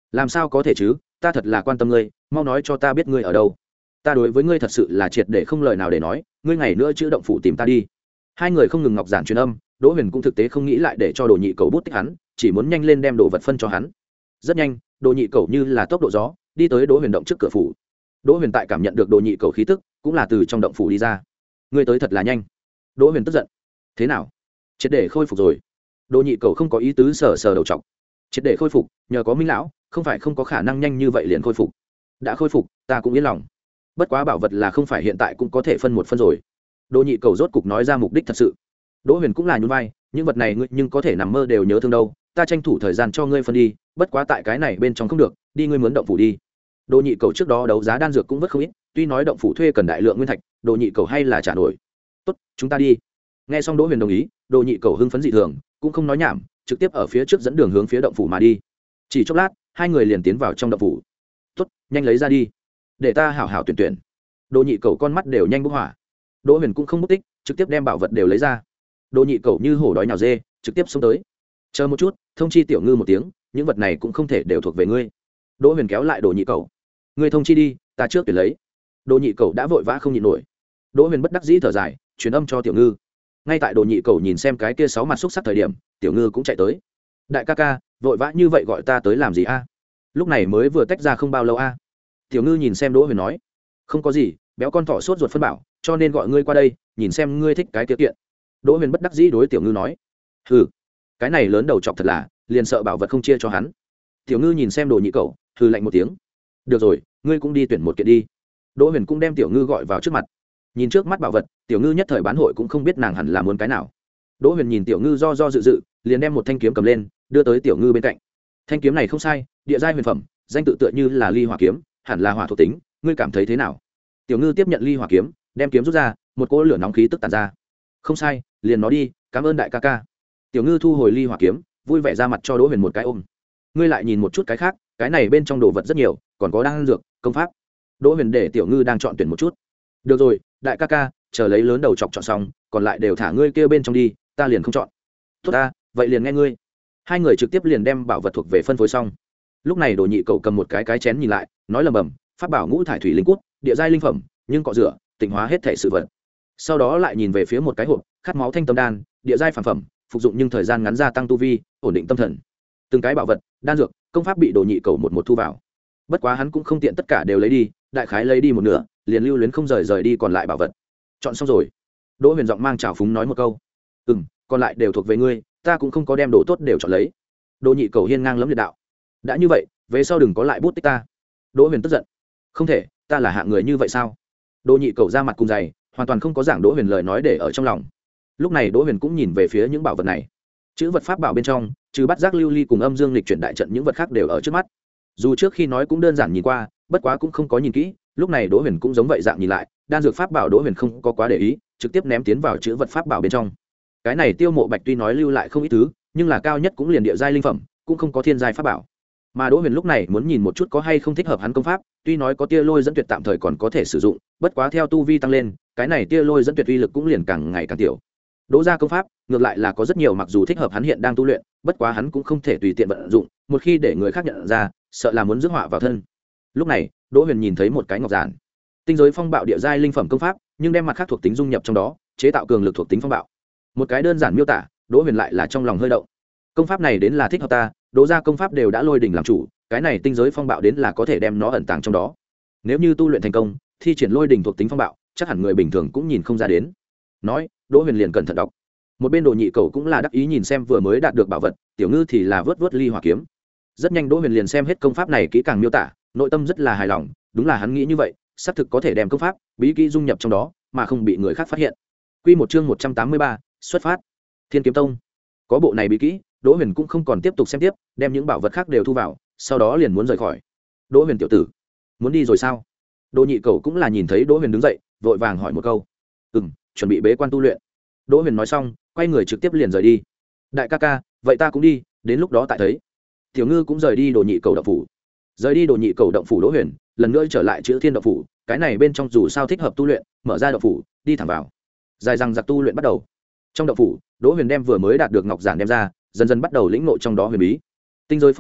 A: làm sao có thể chứ, ta thật là quan tâm ngươi, mau nói cho ta biết ngươi ở đâu. Ta đối với ngươi thật sự là triệt để không lời nào để nói, ngươi ngày nữa chữ động phủ tìm ta đi. Hai người không ngừng ngọc giản truyền âm, Đỗ Huyền cũng thực tế không nghĩ lại để cho Đồ Nhị Cầu bút tích hắn, chỉ muốn nhanh lên đem đồ vật phân cho hắn. Rất nhanh, Đồ Nhị Cầu như là tốc độ gió, đi tới Đỗ Huyền động trước cửa phủ. Đỗ Huyền tại cảm nhận được Đồ Nhị Cầu khí tức, cũng là từ trong động phủ đi ra. Ngươi tới thật là nhanh. Đỗ Huyền tức giận. Thế nào? Triệt để khôi phục rồi. Đồ Nhị Cầu không có ý tứ sờ sờ đầu trọc. Triệt để khôi phục, nhờ có Minh lão, không phải không có khả năng nhanh như vậy liền khôi phục. Đã khôi phục, ta cũng yên lòng. Bất quá bảo vật là không phải hiện tại cũng có thể phân một phân rồi. Đồ Nhị Cầu rốt cục nói ra mục đích thật sự. Đỗ Huyền cũng là nhún vai, những vật này ngươi nhưng có thể nằm mơ đều nhớ thương đâu, ta tranh thủ thời gian cho ngươi phân đi, bất quá tại cái này bên trong không được, đi ngươi muốn động phủ đi. Đồ Nhị Cầu trước đó đấu giá đan dược cũng vất không ít, tuy nói động phủ thuê cần đại lượng nguyên thạch, Đồ Nhị Cầu hay là trả nổi. Tốt, chúng ta đi. Nghe xong Đỗ Huyền đồng ý, Đồ Nhị Cầu hưng phấn dị thường, cũng không nói nhảm, trực tiếp ở phía trước dẫn đường hướng phía động phủ mà đi. Chỉ chốc lát, hai người liền tiến vào trong động phủ. Tốt, nhanh lấy ra đi, để ta hảo hảo tuyển tuyển. Đồ Nhị Cầu con mắt đều nhanh bốc hỏa. Đỗ Huyền cũng không mất tích, trực tiếp đem bảo vật đều lấy ra. Đồ Nhị Cầu như hổ đói nhào dê, trực tiếp xông tới. Chờ một chút, thông chi Tiểu Ngư một tiếng, những vật này cũng không thể đều thuộc về ngươi. Đỗ Huyền kéo lại Đồ Nhị Cầu. Ngươi thông chi đi, ta trước tuyển lấy. Đồ Nhị Cầu đã vội vã không nhịn nổi. Đỗ Huyền bất đắc dĩ thở dài, truyền âm cho Tiểu Ngư. Ngay tại Đồ Nhị Cầu nhìn xem cái kia sáu mặt xúc sắc thời điểm, Tiểu Ngư cũng chạy tới. Đại ca ca, vội vã như vậy gọi ta tới làm gì a? Lúc này mới vừa tách ra không bao lâu a. Tiểu Ngư nhìn xem Đỗ Huyền nói, không có gì, béo con thỏ sốt ruột phân bảo, cho nên gọi ngươi qua đây, nhìn xem ngươi thích cái tiêu kiện. Đỗ Huyền bất đắc dĩ đối Tiểu Ngư nói, hừ, cái này lớn đầu chọc thật là, liền sợ bảo vật không chia cho hắn. Tiểu Ngư nhìn xem Đồ Nhị Cầu, hừ lạnh một tiếng. Được rồi, ngươi cũng đi tuyển một kiện đi. Đỗ Huyền cũng đem Tiểu Ngư gọi vào trước mặt. Nhìn trước mắt bảo vật, Tiểu Ngư nhất thời bán hội cũng không biết nàng hẳn là muốn cái nào. Đỗ Huyền nhìn Tiểu Ngư do do dự dự, liền đem một thanh kiếm cầm lên, đưa tới Tiểu Ngư bên cạnh. Thanh kiếm này không sai, địa giai huyền phẩm, danh tự tựa như là ly hỏa kiếm, hẳn là hỏa thuộc tính, ngươi cảm thấy thế nào? Tiểu Ngư tiếp nhận ly hỏa kiếm, đem kiếm rút ra, một cỗ lửa nóng khí tức tản ra. Không sai, liền nó đi, cảm ơn đại ca ca. Tiểu Ngư thu hồi ly hỏa kiếm, vui vẻ ra mặt cho Đỗ Huyền một cái ôm. Ngươi lại nhìn một chút cái khác, cái này bên trong đồ vật rất nhiều, còn có đan dược, công pháp. Đỗ Huyền để Tiểu Ngư đang chọn tuyển một chút. Được rồi, đại ca ca, chờ lấy lớn đầu chọc chọn xong, còn lại đều thả ngươi kia bên trong đi, ta liền không chọn. Tốt ta, vậy liền nghe ngươi. Hai người trực tiếp liền đem bảo vật thuộc về phân phối xong. Lúc này Đồ Nhị Cầu cầm một cái cái chén nhìn lại, nói lầm bầm, pháp bảo ngũ thải thủy linh cút, địa giai linh phẩm, nhưng cọ rửa, tịnh hóa hết thể sự vật. Sau đó lại nhìn về phía một cái hộp, khát máu thanh tâm đan, địa giai phản phẩm, phục dụng nhưng thời gian ngắn gia tăng tu vi, ổn định tâm thần. Từng cái bảo vật, đan dược, công pháp bị Đồ Nhị Cầu một một thu vào. Bất quá hắn cũng không tiện tất cả đều lấy đi, đại khái lấy đi một nửa, liền lưu luyến không rời rời đi còn lại bảo vật. Chọn xong rồi. Đỗ Huyền giọng mang trào phúng nói một câu. Ừm, còn lại đều thuộc về ngươi, ta cũng không có đem đồ tốt đều chọn lấy. Đồ Nhị Cầu hiên ngang lẫm liệt đạo. Đã như vậy, về sau đừng có lại bút tích ta. Đỗ Huyền tức giận. Không thể, ta là hạng người như vậy sao? Đồ Nhị Cầu ra mặt cùng dày, hoàn toàn không có giảng Đỗ Huyền lời nói để ở trong lòng. Lúc này Đỗ Huyền cũng nhìn về phía những bảo vật này. Chữ vật pháp bảo bên trong, trừ bắt giác lưu ly cùng âm dương lịch chuyển đại trận, những vật khác đều ở trước mắt. Dù trước khi nói cũng đơn giản nhìn qua, bất quá cũng không có nhìn kỹ, lúc này Đỗ Huyền cũng giống vậy dạng nhìn lại, đan dược pháp bảo Đỗ Huyền không có quá để ý, trực tiếp ném tiến vào chữ vật pháp bảo bên trong. Cái này Tiêu Mộ Bạch tuy nói lưu lại không ít thứ, nhưng là cao nhất cũng liền địa giai linh phẩm, cũng không có thiên giai pháp bảo. Mà Đỗ Huyền lúc này muốn nhìn một chút có hay không thích hợp hắn công pháp, tuy nói có tia lôi dẫn tuyệt tạm thời còn có thể sử dụng, bất quá theo tu vi tăng lên, cái này tia lôi dẫn tuyệt uy lực cũng liền càng ngày càng tiểu. Đỗ gia công pháp, ngược lại là có rất nhiều mặc dù thích hợp hắn hiện đang tu luyện, bất quá hắn cũng không thể tùy tiện vận dụng, một khi để người khác nhận ra, sợ là muốn rước họa vào thân. Lúc này, Đỗ Huyền nhìn thấy một cái ngọc giản. Tinh giới phong bạo địa giai linh phẩm công pháp, nhưng đem mặt khác thuộc tính dung nhập trong đó, chế tạo cường lực thuộc tính phong bạo. Một cái đơn giản miêu tả, Đỗ Huyền lại là trong lòng hơi động. Công pháp này đến là thích hợp ta, Đỗ gia công pháp đều đã lôi đỉnh làm chủ, cái này tinh giới phong bạo đến là có thể đem nó ẩn tàng trong đó. Nếu như tu luyện thành công, thi triển lôi đỉnh thuộc tính phong bạo, chắc hẳn người bình thường cũng nhìn không ra đến. Nói, Đỗ Huyền liền cẩn thận đọc. Một bên Đồ Nhị Cầu cũng là đắc ý nhìn xem vừa mới đạt được bảo vật, Tiểu Ngư thì là vớt vớt ly hỏa kiếm. Rất nhanh Đỗ Huyền liền xem hết công pháp này kỹ càng miêu tả, nội tâm rất là hài lòng, đúng là hắn nghĩ như vậy, xác thực có thể đem công pháp bí kỹ dung nhập trong đó, mà không bị người khác phát hiện. Quy một chương một trăm tám mươi ba, xuất phát. Thiên Kiếm Tông. Có bộ này bí kỹ, Đỗ Huyền cũng không còn tiếp tục xem tiếp, đem những bảo vật khác đều thu vào, sau đó liền muốn rời khỏi. Đỗ Huyền tiểu tử, muốn đi rồi sao? Đồ Nhị Cầu cũng là nhìn thấy Đỗ Huyền đứng dậy, vội vàng hỏi một câu. Ừm, chuẩn bị bế quan tu luyện. Đỗ Huyền nói xong, quay người trực tiếp liền rời đi. Đại ca ca, vậy ta cũng đi, đến lúc đó tại thấy. Tiểu Ngư cũng rời đi Đồ Nhị Cầu động phủ. Rời đi Đồ Nhị Cầu động phủ Đỗ Huyền, lần nữa trở lại chữ Thiên động phủ, cái này bên trong dù sao thích hợp tu luyện, mở ra động phủ, đi thẳng vào. Dài răng giặc tu luyện bắt đầu. Trong động phủ, Đỗ Huyền đem vừa mới đạt được ngọc giản đem ra, dần dần bắt đầu lĩnh ngộ trong đó huyền bí. Tinh giới phong bạo,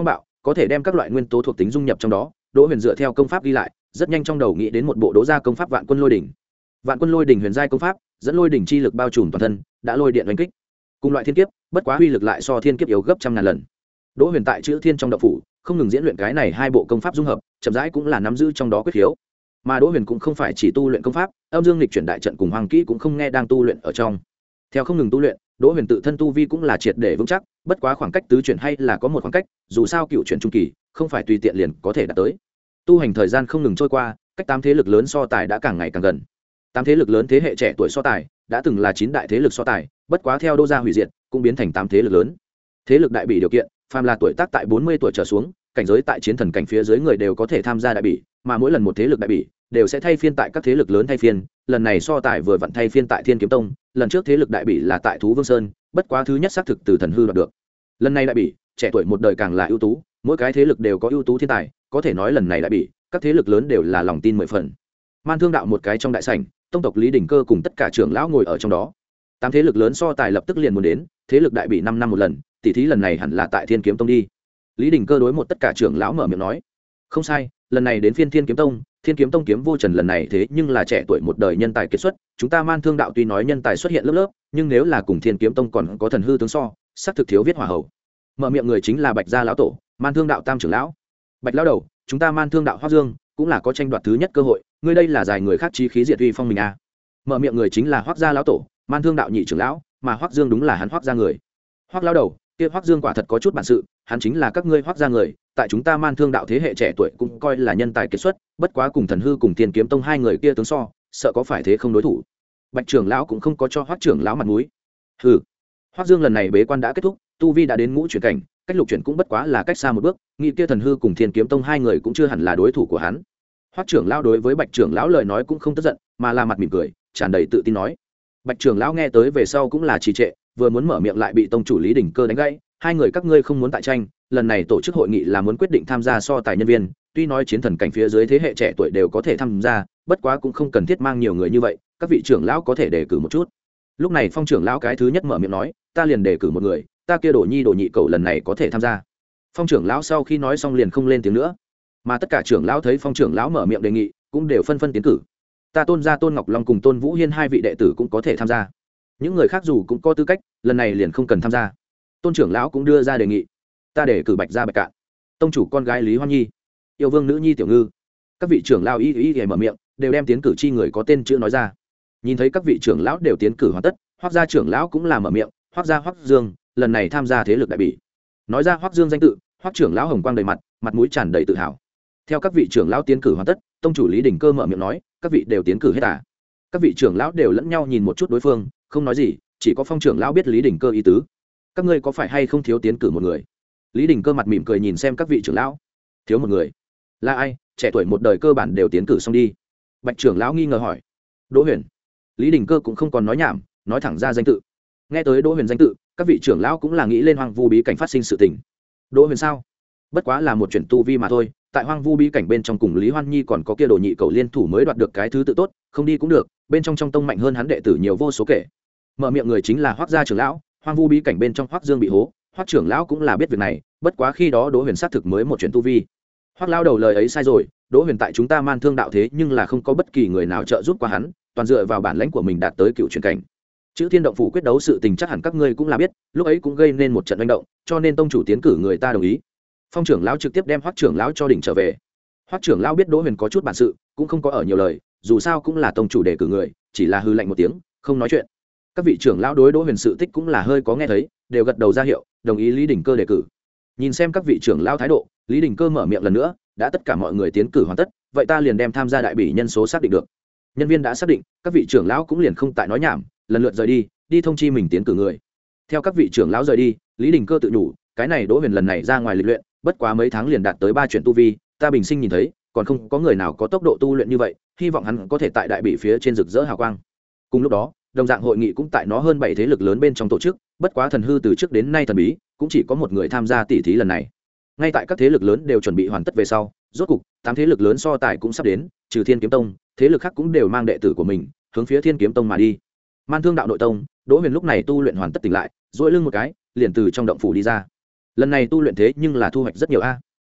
A: có thể đem các loại nguyên tố thuộc tính dung nhập trong đó. Đỗ Huyền dựa theo công pháp ghi lại, rất nhanh trong đầu nghĩ đến một bộ đố gia công pháp Vạn Quân Lôi Đỉnh. Vạn Quân Lôi Đỉnh huyền giai công pháp, dẫn lôi đỉnh chi lực bao trùm toàn thân, đã lôi điện đánh kích. Cùng loại thiên kiếp, bất quá uy lực lại so thiên kiếp yếu gấp trăm ngàn lần. Đỗ Huyền tại chữ thiên trong động phủ, không ngừng diễn luyện cái này hai bộ công pháp dung hợp, chậm rãi cũng là nắm giữ trong đó quyết khiếu. Mà Đỗ Huyền cũng không phải chỉ tu luyện công pháp, âm dương lịch chuyển đại trận cùng hoàng kỹ cũng không nghe đang tu luyện ở trong. Theo không ngừng tu luyện, Đỗ Huyền tự thân tu vi cũng là triệt để vững chắc, bất quá khoảng cách tứ chuyển hay là có một khoảng cách, dù sao cựu chuyển trung kỳ, không phải tùy tiện liền có thể đạt tới. Tu hành thời gian không ngừng trôi qua, cách tám thế lực lớn so tài đã càng ngày càng gần. Tám thế lực lớn thế hệ trẻ tuổi so tài, đã từng là chín đại thế lực so tài, bất quá theo Đô gia hủy diệt, cũng biến thành tám thế lực lớn. Thế lực đại bỉ điều kiện, phàm là tuổi tác tại bốn mươi tuổi trở xuống, cảnh giới tại chiến thần cảnh phía dưới người đều có thể tham gia đại bỉ, mà mỗi lần một thế lực đại bỉ đều sẽ thay phiên tại các thế lực lớn thay phiên, lần này so tài vừa vặn thay phiên tại Thiên Kiếm Tông, lần trước thế lực đại bỉ là tại Thú Vương Sơn, bất quá thứ nhất xác thực từ Thần Hư đoạt được. Lần này đại bỉ, trẻ tuổi một đời càng là ưu tú, mỗi cái thế lực đều có ưu tú thiên tài, có thể nói lần này đại bỉ, các thế lực lớn đều là lòng tin mười phần. Man Thương Đạo một cái trong đại sảnh, tông tộc Lý Đình Cơ cùng tất cả trưởng lão ngồi ở trong đó. Tám thế lực lớn so tài lập tức liền muốn đến, thế lực đại bỉ năm năm một lần, tỷ thí lần này hẳn là tại Thiên Kiếm Tông đi. Lý Đình Cơ đối một tất cả trưởng lão mở miệng nói, không sai, lần này đến phiên Thiên Kiếm Tông, Thiên Kiếm Tông kiếm vô trần lần này thế nhưng là trẻ tuổi một đời nhân tài kiệt xuất, chúng ta Man Thương Đạo tuy nói nhân tài xuất hiện lớp lớp, nhưng nếu là cùng Thiên Kiếm Tông còn có Thần Hư tướng so, xác thực thiếu viết hòa hậu. Mở miệng người chính là Bạch gia lão tổ, Man Thương Đạo tam trưởng lão. Bạch lão đầu, chúng ta Man Thương Đạo Hoắc Dương cũng là có tranh đoạt thứ nhất cơ hội, ngươi đây là giải người khác chí khí diệt uy phong mình à? Mở miệng người chính là Hoắc gia lão tổ, Man Thương Đạo nhị trưởng lão, mà Hoắc Dương đúng là hắn Hoắc gia người. Hoắc lão đầu, kia Hoắc Dương quả thật có chút bản sự, hắn chính là các ngươi Hoắc gia người, tại chúng ta Man Thương Đạo thế hệ trẻ tuổi cũng coi là nhân tài kiệt xuất, bất quá cùng Thần Hư cùng Thiên Kiếm Tông hai người kia tướng so, sợ có phải thế không đối thủ. Bạch trưởng lão cũng không có cho Hoắc trưởng lão mặt mũi. Hừ. Hoắc Dương lần này bế quan đã kết thúc, tu vi đã đến ngũ chuyển cảnh, cách lục chuyển cũng bất quá là cách xa một bước, nghĩ kia Thần Hư cùng Thiên Kiếm Tông hai người cũng chưa hẳn là đối thủ của hắn. Hoắc trưởng lão đối với Bạch trưởng lão lời nói cũng không tức giận, mà là mặt mỉm cười, tràn đầy tự tin nói. Bạch trưởng lão nghe tới về sau cũng là trì trệ, vừa muốn mở miệng lại bị tông chủ Lý Đình Cơ đánh gãy, hai người các ngươi không muốn tại tranh, lần này tổ chức hội nghị là muốn quyết định tham gia so tài nhân viên, tuy nói chiến thần cảnh phía dưới thế hệ trẻ tuổi đều có thể tham gia, bất quá cũng không cần thiết mang nhiều người như vậy, các vị trưởng lão có thể đề cử một chút. Lúc này Phong trưởng lão cái thứ nhất mở miệng nói, ta liền đề cử một người, ta kia Đổ Nhi Đổ Nhị cầu lần này có thể tham gia. Phong trưởng lão sau khi nói xong liền không lên tiếng nữa, mà tất cả trưởng lão thấy Phong trưởng lão mở miệng đề nghị, cũng đều phân phân tiến cử. Ta Tôn gia Tôn Ngọc Long cùng Tôn Vũ Hiên hai vị đệ tử cũng có thể tham gia. Những người khác dù cũng có tư cách, lần này liền không cần tham gia. Tôn trưởng lão cũng đưa ra đề nghị, ta để cử Bạch gia Bạch Cạn, tông chủ con gái Lý Hoan Nhi, yêu vương nữ nhi Tiểu Ngư. Các vị trưởng lão ý ý ý mở miệng, đều đem tiến cử chi người có tên chữ nói ra. Nhìn thấy các vị trưởng lão đều tiến cử hoàn tất, Hoắc gia trưởng lão cũng là mở miệng, Hoắc gia Hoắc Dương, lần này tham gia thế lực đại bỉ. Nói ra Hoắc Dương danh tự, Hoắc trưởng lão hồng quang đầy mặt, mặt mũi tràn đầy tự hào. Theo các vị trưởng lão tiến cử hoàn tất, tông chủ Lý Đình Cơ mở miệng nói, các vị đều tiến cử hết à? Các vị trưởng lão đều lẫn nhau nhìn một chút đối phương, không nói gì, chỉ có Phong trưởng lão biết Lý Đình Cơ ý tứ. Các ngươi có phải hay không thiếu tiến cử một người? Lý Đình Cơ mặt mỉm cười nhìn xem các vị trưởng lão, thiếu một người, là ai? Trẻ tuổi một đời cơ bản đều tiến cử xong đi. Bạch trưởng lão nghi ngờ hỏi. Đỗ Huyền. Lý Đình Cơ cũng không còn nói nhảm, nói thẳng ra danh tự. Nghe tới Đỗ Huyền danh tự, các vị trưởng lão cũng là nghĩ lên hoang vu bí cảnh phát sinh sự tình. Đỗ Huyền sao? Bất quá là một chuyển tu vi mà thôi, tại hoang vu bí cảnh bên trong cùng Lý Hoan Nhi còn có kia Đồ Nhị cầu liên thủ mới đoạt được cái thứ tự tốt, không đi cũng được, bên trong trong tông mạnh hơn hắn đệ tử nhiều vô số kể. Mở miệng người chính là Hoắc gia trưởng lão, hoang vu bí cảnh bên trong Hoắc Dương bị hố, Hoắc trưởng lão cũng là biết việc này, bất quá khi đó Đỗ Huyền xác thực mới một chuyển tu vi. Hoắc lão đầu lời ấy sai rồi, Đỗ Huyền tại chúng ta Man Thương Đạo thế nhưng là không có bất kỳ người nào trợ giúp qua hắn, toàn dựa vào bản lãnh của mình đạt tới cựu chuyển cảnh. Chữ Thiên động phủ quyết đấu sự tình chắc hẳn các ngươi cũng là biết, lúc ấy cũng gây nên một trận manh động, cho nên tông chủ tiến cử người ta đồng ý. Phong trưởng lão trực tiếp đem Hoắc trưởng lão cho đỉnh trở về. Hoắc trưởng lão biết Đỗ Huyền có chút bản sự, cũng không có ở nhiều lời, dù sao cũng là tông chủ đề cử người, chỉ là hư lạnh một tiếng, không nói chuyện. Các vị trưởng lão đối Đỗ Huyền sự tích cũng là hơi có nghe thấy, đều gật đầu ra hiệu, đồng ý Lý Đình Cơ đề cử. Nhìn xem các vị trưởng lão thái độ, Lý Đình Cơ mở miệng lần nữa, đã tất cả mọi người tiến cử hoàn tất, vậy ta liền đem tham gia đại bỉ nhân số xác định được. Nhân viên đã xác định, các vị trưởng lão cũng liền không tại nói nhảm, lần lượt rời đi, đi thông chi mình tiến cử người. Theo các vị trưởng lão rời đi, Lý Đình Cơ tự nhủ, cái này Đỗ Huyền lần này ra ngoài lịch luyện, bất quá mấy tháng liền đạt tới ba chuyển tu vi, ta bình sinh nhìn thấy, còn không có người nào có tốc độ tu luyện như vậy, hy vọng hắn có thể tại đại bỉ phía trên rực rỡ hào quang. Cùng lúc đó, đồng dạng hội nghị cũng tại nó hơn bảy thế lực lớn bên trong tổ chức, bất quá Thần Hư từ trước đến nay thần bí, cũng chỉ có một người tham gia tỷ thí lần này. Ngay tại các thế lực lớn đều chuẩn bị hoàn tất về sau, rốt cục tám thế lực lớn so tài cũng sắp đến, trừ Thiên Kiếm Tông, thế lực khác cũng đều mang đệ tử của mình hướng phía Thiên Kiếm Tông mà đi. Man Thương Đạo nội tông, Đỗ Huyền lúc này tu luyện hoàn tất tỉnh lại, duỗi lưng một cái, liền từ trong động phủ đi ra. Lần này tu luyện thế nhưng là thu hoạch rất nhiều a.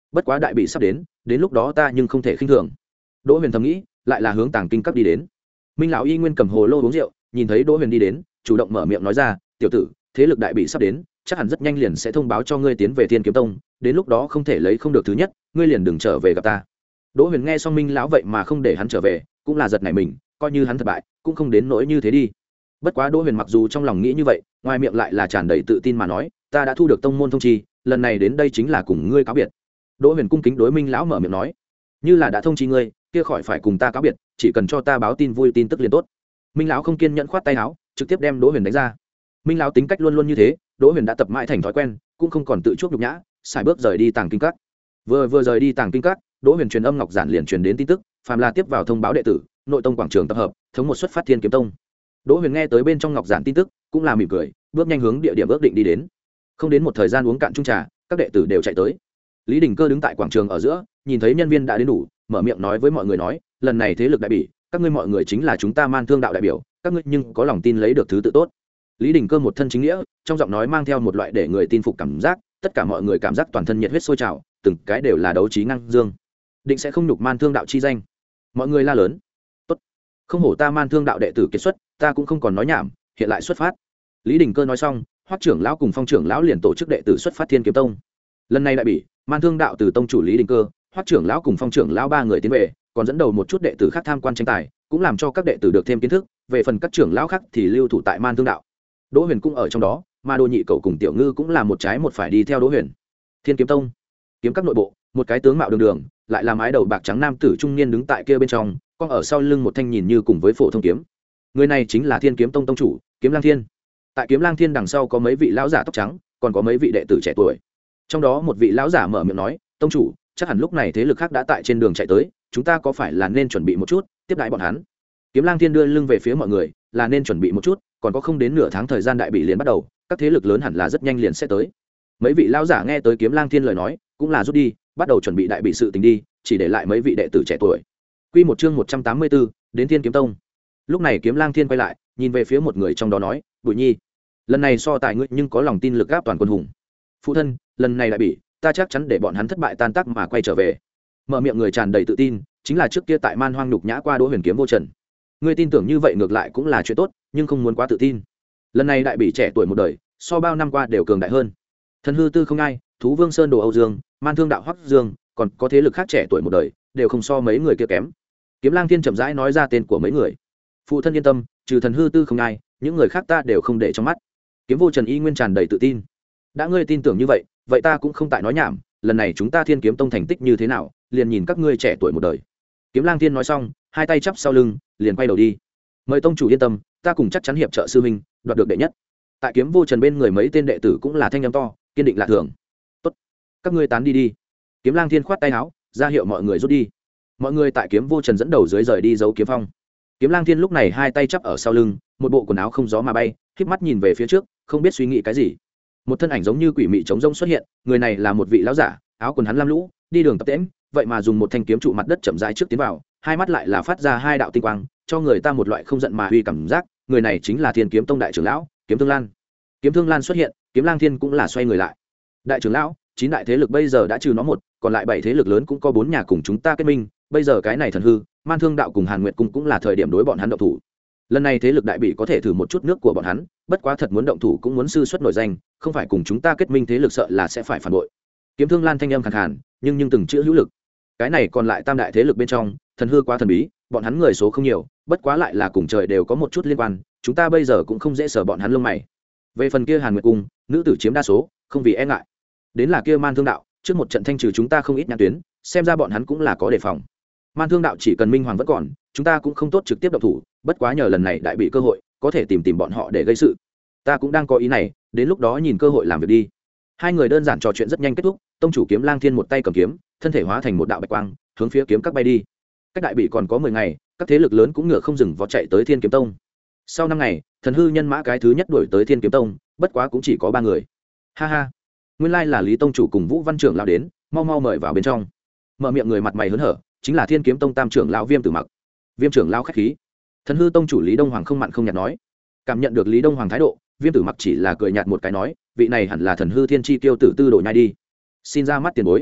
A: bất quá đại bị sắp đến đến lúc đó ta nhưng không thể khinh thường. Đỗ Huyền thầm nghĩ, lại là hướng tàng kinh các đi đến. Minh lão y nguyên cầm hồ lô uống rượu, nhìn thấy Đỗ Huyền đi đến, chủ động mở miệng nói ra, tiểu tử, thế lực đại bị sắp đến, chắc hẳn rất nhanh liền sẽ thông báo cho ngươi tiến về Thiên Kiếm Tông, đến lúc đó không thể lấy không được thứ nhất, ngươi liền đừng trở về gặp ta. Đỗ Huyền nghe xong Minh lão vậy mà không để hắn trở về, cũng là giật nảy mình, coi như hắn thất bại, cũng không đến nỗi như thế đi. Bất quá Đỗ Huyền mặc dù trong lòng nghĩ như vậy, ngoài miệng lại là tràn đầy tự tin mà nói, ta đã thu được tông môn thông chi, lần này đến đây chính là cùng ngươi cáo biệt. Đỗ Huyền cung kính đối Minh lão mở miệng nói, như là đã thông chi ngươi, kia khỏi phải cùng ta cáo biệt, chỉ cần cho ta báo tin vui tin tức liền tốt. Minh lão không kiên nhẫn khoát tay áo, trực tiếp đem Đỗ Huyền đánh ra. Minh lão tính cách luôn luôn như thế, Đỗ Huyền đã tập mãi thành thói quen, cũng không còn tự chuốc nhục nhã, xài bước rời đi tàng kinh các. Vừa vừa rời đi tàng kinh các, Đỗ Huyền truyền âm ngọc giản liền truyền đến tin tức, phàm là tiếp vào thông báo đệ tử, nội tông quảng trường tập hợp, thống một xuất phát Thiên Kiếm Tông. Đỗ Huyền nghe tới bên trong ngọc giản tin tức, cũng là mỉm cười, bước nhanh hướng địa điểm ước định đi đến. Không đến một thời gian uống cạn chung trà, các đệ tử đều chạy tới. Lý Đình Cơ đứng tại quảng trường ở giữa, nhìn thấy nhân viên đã đến đủ, mở miệng nói với mọi người nói, lần này thế lực đại bỉ, các ngươi mọi người chính là chúng ta Man Thương đạo đại biểu, các ngươi nhưng có lòng tin lấy được thứ tự tốt. Lý Đình Cơ một thân chính nghĩa, trong giọng nói mang theo một loại để người tin phục cảm giác, tất cả mọi người cảm giác toàn thân nhiệt huyết sôi trào, từng cái đều là đấu trí năng dương, định sẽ không nhục Man Thương đạo chi danh. Mọi người la lớn, tốt, không hổ ta Man Thương đạo đệ tử kết xuất, ta cũng không còn nói nhảm, hiện lại xuất phát. Lý Đình Cơ nói xong, Hoắc trưởng lão cùng Phong trưởng lão liền tổ chức đệ tử xuất phát Thiên Kiếm Tông. Lần này đại bỉ, Man Thương đạo từ tông chủ Lý Đình Cơ, Hoắc trưởng lão cùng Phong trưởng lão ba người tiến về, còn dẫn đầu một chút đệ tử khác tham quan tranh tài, cũng làm cho các đệ tử được thêm kiến thức, về phần các trưởng lão khác thì lưu thủ tại Man Thương đạo. Đỗ Huyền cũng ở trong đó, mà Đỗ Nhị Cẩu cùng Tiểu Ngư cũng là một trái một phải đi theo Đỗ Huyền. Thiên Kiếm Tông, kiếm các nội bộ, một cái tướng mạo đường đường, lại là mái đầu bạc trắng nam tử trung niên đứng tại kia bên trong, con ở sau lưng một thanh nhìn như cùng với phổ thông kiếm. Người này chính là Thiên Kiếm Tông tông chủ, Kiếm Lang Thiên. Tại Kiếm Lang Thiên đằng sau có mấy vị lão giả tóc trắng, còn có mấy vị đệ tử trẻ tuổi. Trong đó một vị lão giả mở miệng nói, tông chủ, chắc hẳn lúc này thế lực khác đã tại trên đường chạy tới, chúng ta có phải là nên chuẩn bị một chút, tiếp đãi bọn hắn. Kiếm Lang Thiên đưa lưng về phía mọi người, là nên chuẩn bị một chút, còn có không đến nửa tháng thời gian đại bị liền bắt đầu, các thế lực lớn hẳn là rất nhanh liền sẽ tới. Mấy vị lão giả nghe tới Kiếm Lang Thiên lời nói, cũng là rút đi, bắt đầu chuẩn bị đại bị sự tình đi, chỉ để lại mấy vị đệ tử trẻ tuổi. Quy một chương một trăm tám mươi tư, đến Thiên Kiếm Tông. Lúc này Kiếm Lang Thiên quay lại, nhìn về phía một người trong đó nói, Bùi Nhi, lần này so tài ngươi nhưng có lòng tin lực áp toàn quân hùng. Phụ thân, lần này đại bị, ta chắc chắn để bọn hắn thất bại tan tác mà quay trở về. Mở miệng người tràn đầy tự tin, chính là trước kia tại Man Hoang nhục nhã qua Đỗ Huyền Kiếm Vô Trần. Ngươi tin tưởng như vậy ngược lại cũng là chuyện tốt, nhưng không muốn quá tự tin. Lần này đại bị trẻ tuổi một đời, so bao năm qua đều cường đại hơn. Thần hư tư không ai, Thú Vương Sơn Đồ Âu Dương, Man Thương đạo Hoắc Dương, còn có thế lực khác trẻ tuổi một đời, đều không so mấy người kia kém. Kiếm Lang Thiên chậm rãi nói ra tên của mấy người. Phụ thân yên tâm, trừ thần hư tư không ai, những người khác ta đều không để trong mắt. Kiếm Vô Trần y nguyên tràn đầy tự tin. Đã ngươi tin tưởng như vậy, vậy ta cũng không tại nói nhảm, lần này chúng ta Thiên Kiếm Tông thành tích như thế nào, liền nhìn các ngươi trẻ tuổi một đời. Kiếm Lang Thiên nói xong, hai tay chắp sau lưng, liền quay đầu đi. Mời tông chủ yên tâm, ta cùng chắc chắn hiệp trợ sư huynh, đoạt được đệ nhất. Tại Kiếm Vô Trần bên người mấy tên đệ tử cũng là thanh âm to, kiên định lạ thường. Tốt, các ngươi tán đi đi. Kiếm Lang Thiên khoát tay áo, ra hiệu mọi người rút đi. Mọi người tại Kiếm Vô Trần dẫn đầu dưới rời đi giấu kiếm phong. Kiếm Lang Thiên lúc này hai tay chắp ở sau lưng, một bộ quần áo không gió mà bay, khép mắt nhìn về phía trước, không biết suy nghĩ cái gì. Một thân ảnh giống như quỷ mị trống rông xuất hiện, người này là một vị lão giả, áo quần hắn lam lũ, đi đường tập tễnh, vậy mà dùng một thanh kiếm trụ mặt đất chậm rãi trước tiến vào, hai mắt lại là phát ra hai đạo tinh quang, cho người ta một loại không giận mà uy cảm giác. Người này chính là Thiên Kiếm Tông đại trưởng lão, Kiếm Thương Lan. Kiếm Thương Lan xuất hiện, Kiếm Lang Thiên cũng là xoay người lại. Đại trưởng lão, chín đại thế lực bây giờ đã trừ nó một, còn lại bảy thế lực lớn cũng có bốn nhà cùng chúng ta kết minh, bây giờ cái này thần hư, Man Thương đạo cùng Hàn Nguyệt cung cũng là thời điểm đối bọn hắn động thủ. Lần này thế lực đại bị có thể thử một chút nước của bọn hắn, bất quá thật muốn động thủ cũng muốn sư xuất nổi danh, không phải cùng chúng ta kết minh thế lực sợ là sẽ phải phản bội. Kiếm Thương Lan thanh âm khàn khàn, nhưng nhưng từng chữ hữu lực. Cái này còn lại tam đại thế lực bên trong, thần hư quá thần bí, bọn hắn người số không nhiều, bất quá lại là cùng trời đều có một chút liên quan, chúng ta bây giờ cũng không dễ sở bọn hắn lông mày. Về phần kia Hàn Nguyệt cung, nữ tử chiếm đa số, không vì e ngại. Đến là kia Man Thương đạo, trước một trận thanh trừ chúng ta không ít nhãn tuyến, xem ra bọn hắn cũng là có đề phòng. Man Thương đạo chỉ cần minh hoàng vẫn còn, chúng ta cũng không tốt trực tiếp động thủ, bất quá nhờ lần này đại bị cơ hội, có thể tìm tìm bọn họ để gây sự. Ta cũng đang có ý này, đến lúc đó nhìn cơ hội làm việc đi. Hai người đơn giản trò chuyện rất nhanh kết thúc, tông chủ Kiếm Lang Thiên một tay cầm kiếm, thân thể hóa thành một đạo bạch quang, hướng phía kiếm các bay đi. Cách đại bị còn có mười ngày, các thế lực lớn cũng ngựa không dừng vó chạy tới Thiên Kiếm Tông. Sau năm ngày, thần hư nhân mã cái thứ nhất đuổi tới Thiên Kiếm Tông, bất quá cũng chỉ có ba người. Ha ha, nguyên lai là Lý tông chủ cùng Vũ Văn trưởng lão đến, mau mau mời vào bên trong. Mở miệng người mặt mày hớn hở, chính là Thiên Kiếm Tông tam trưởng lão Viêm Tử Mặc. Viêm trưởng lão khách khí. Thần hư tông chủ Lý Đông Hoàng không mặn không nhạt nói. Cảm nhận được Lý Đông Hoàng thái độ, Viêm Tử Mặc chỉ là cười nhạt một cái nói, vị này hẳn là thần hư thiên chi tiêu tử tư đồ nhai đi. Xin ra mắt tiền bối.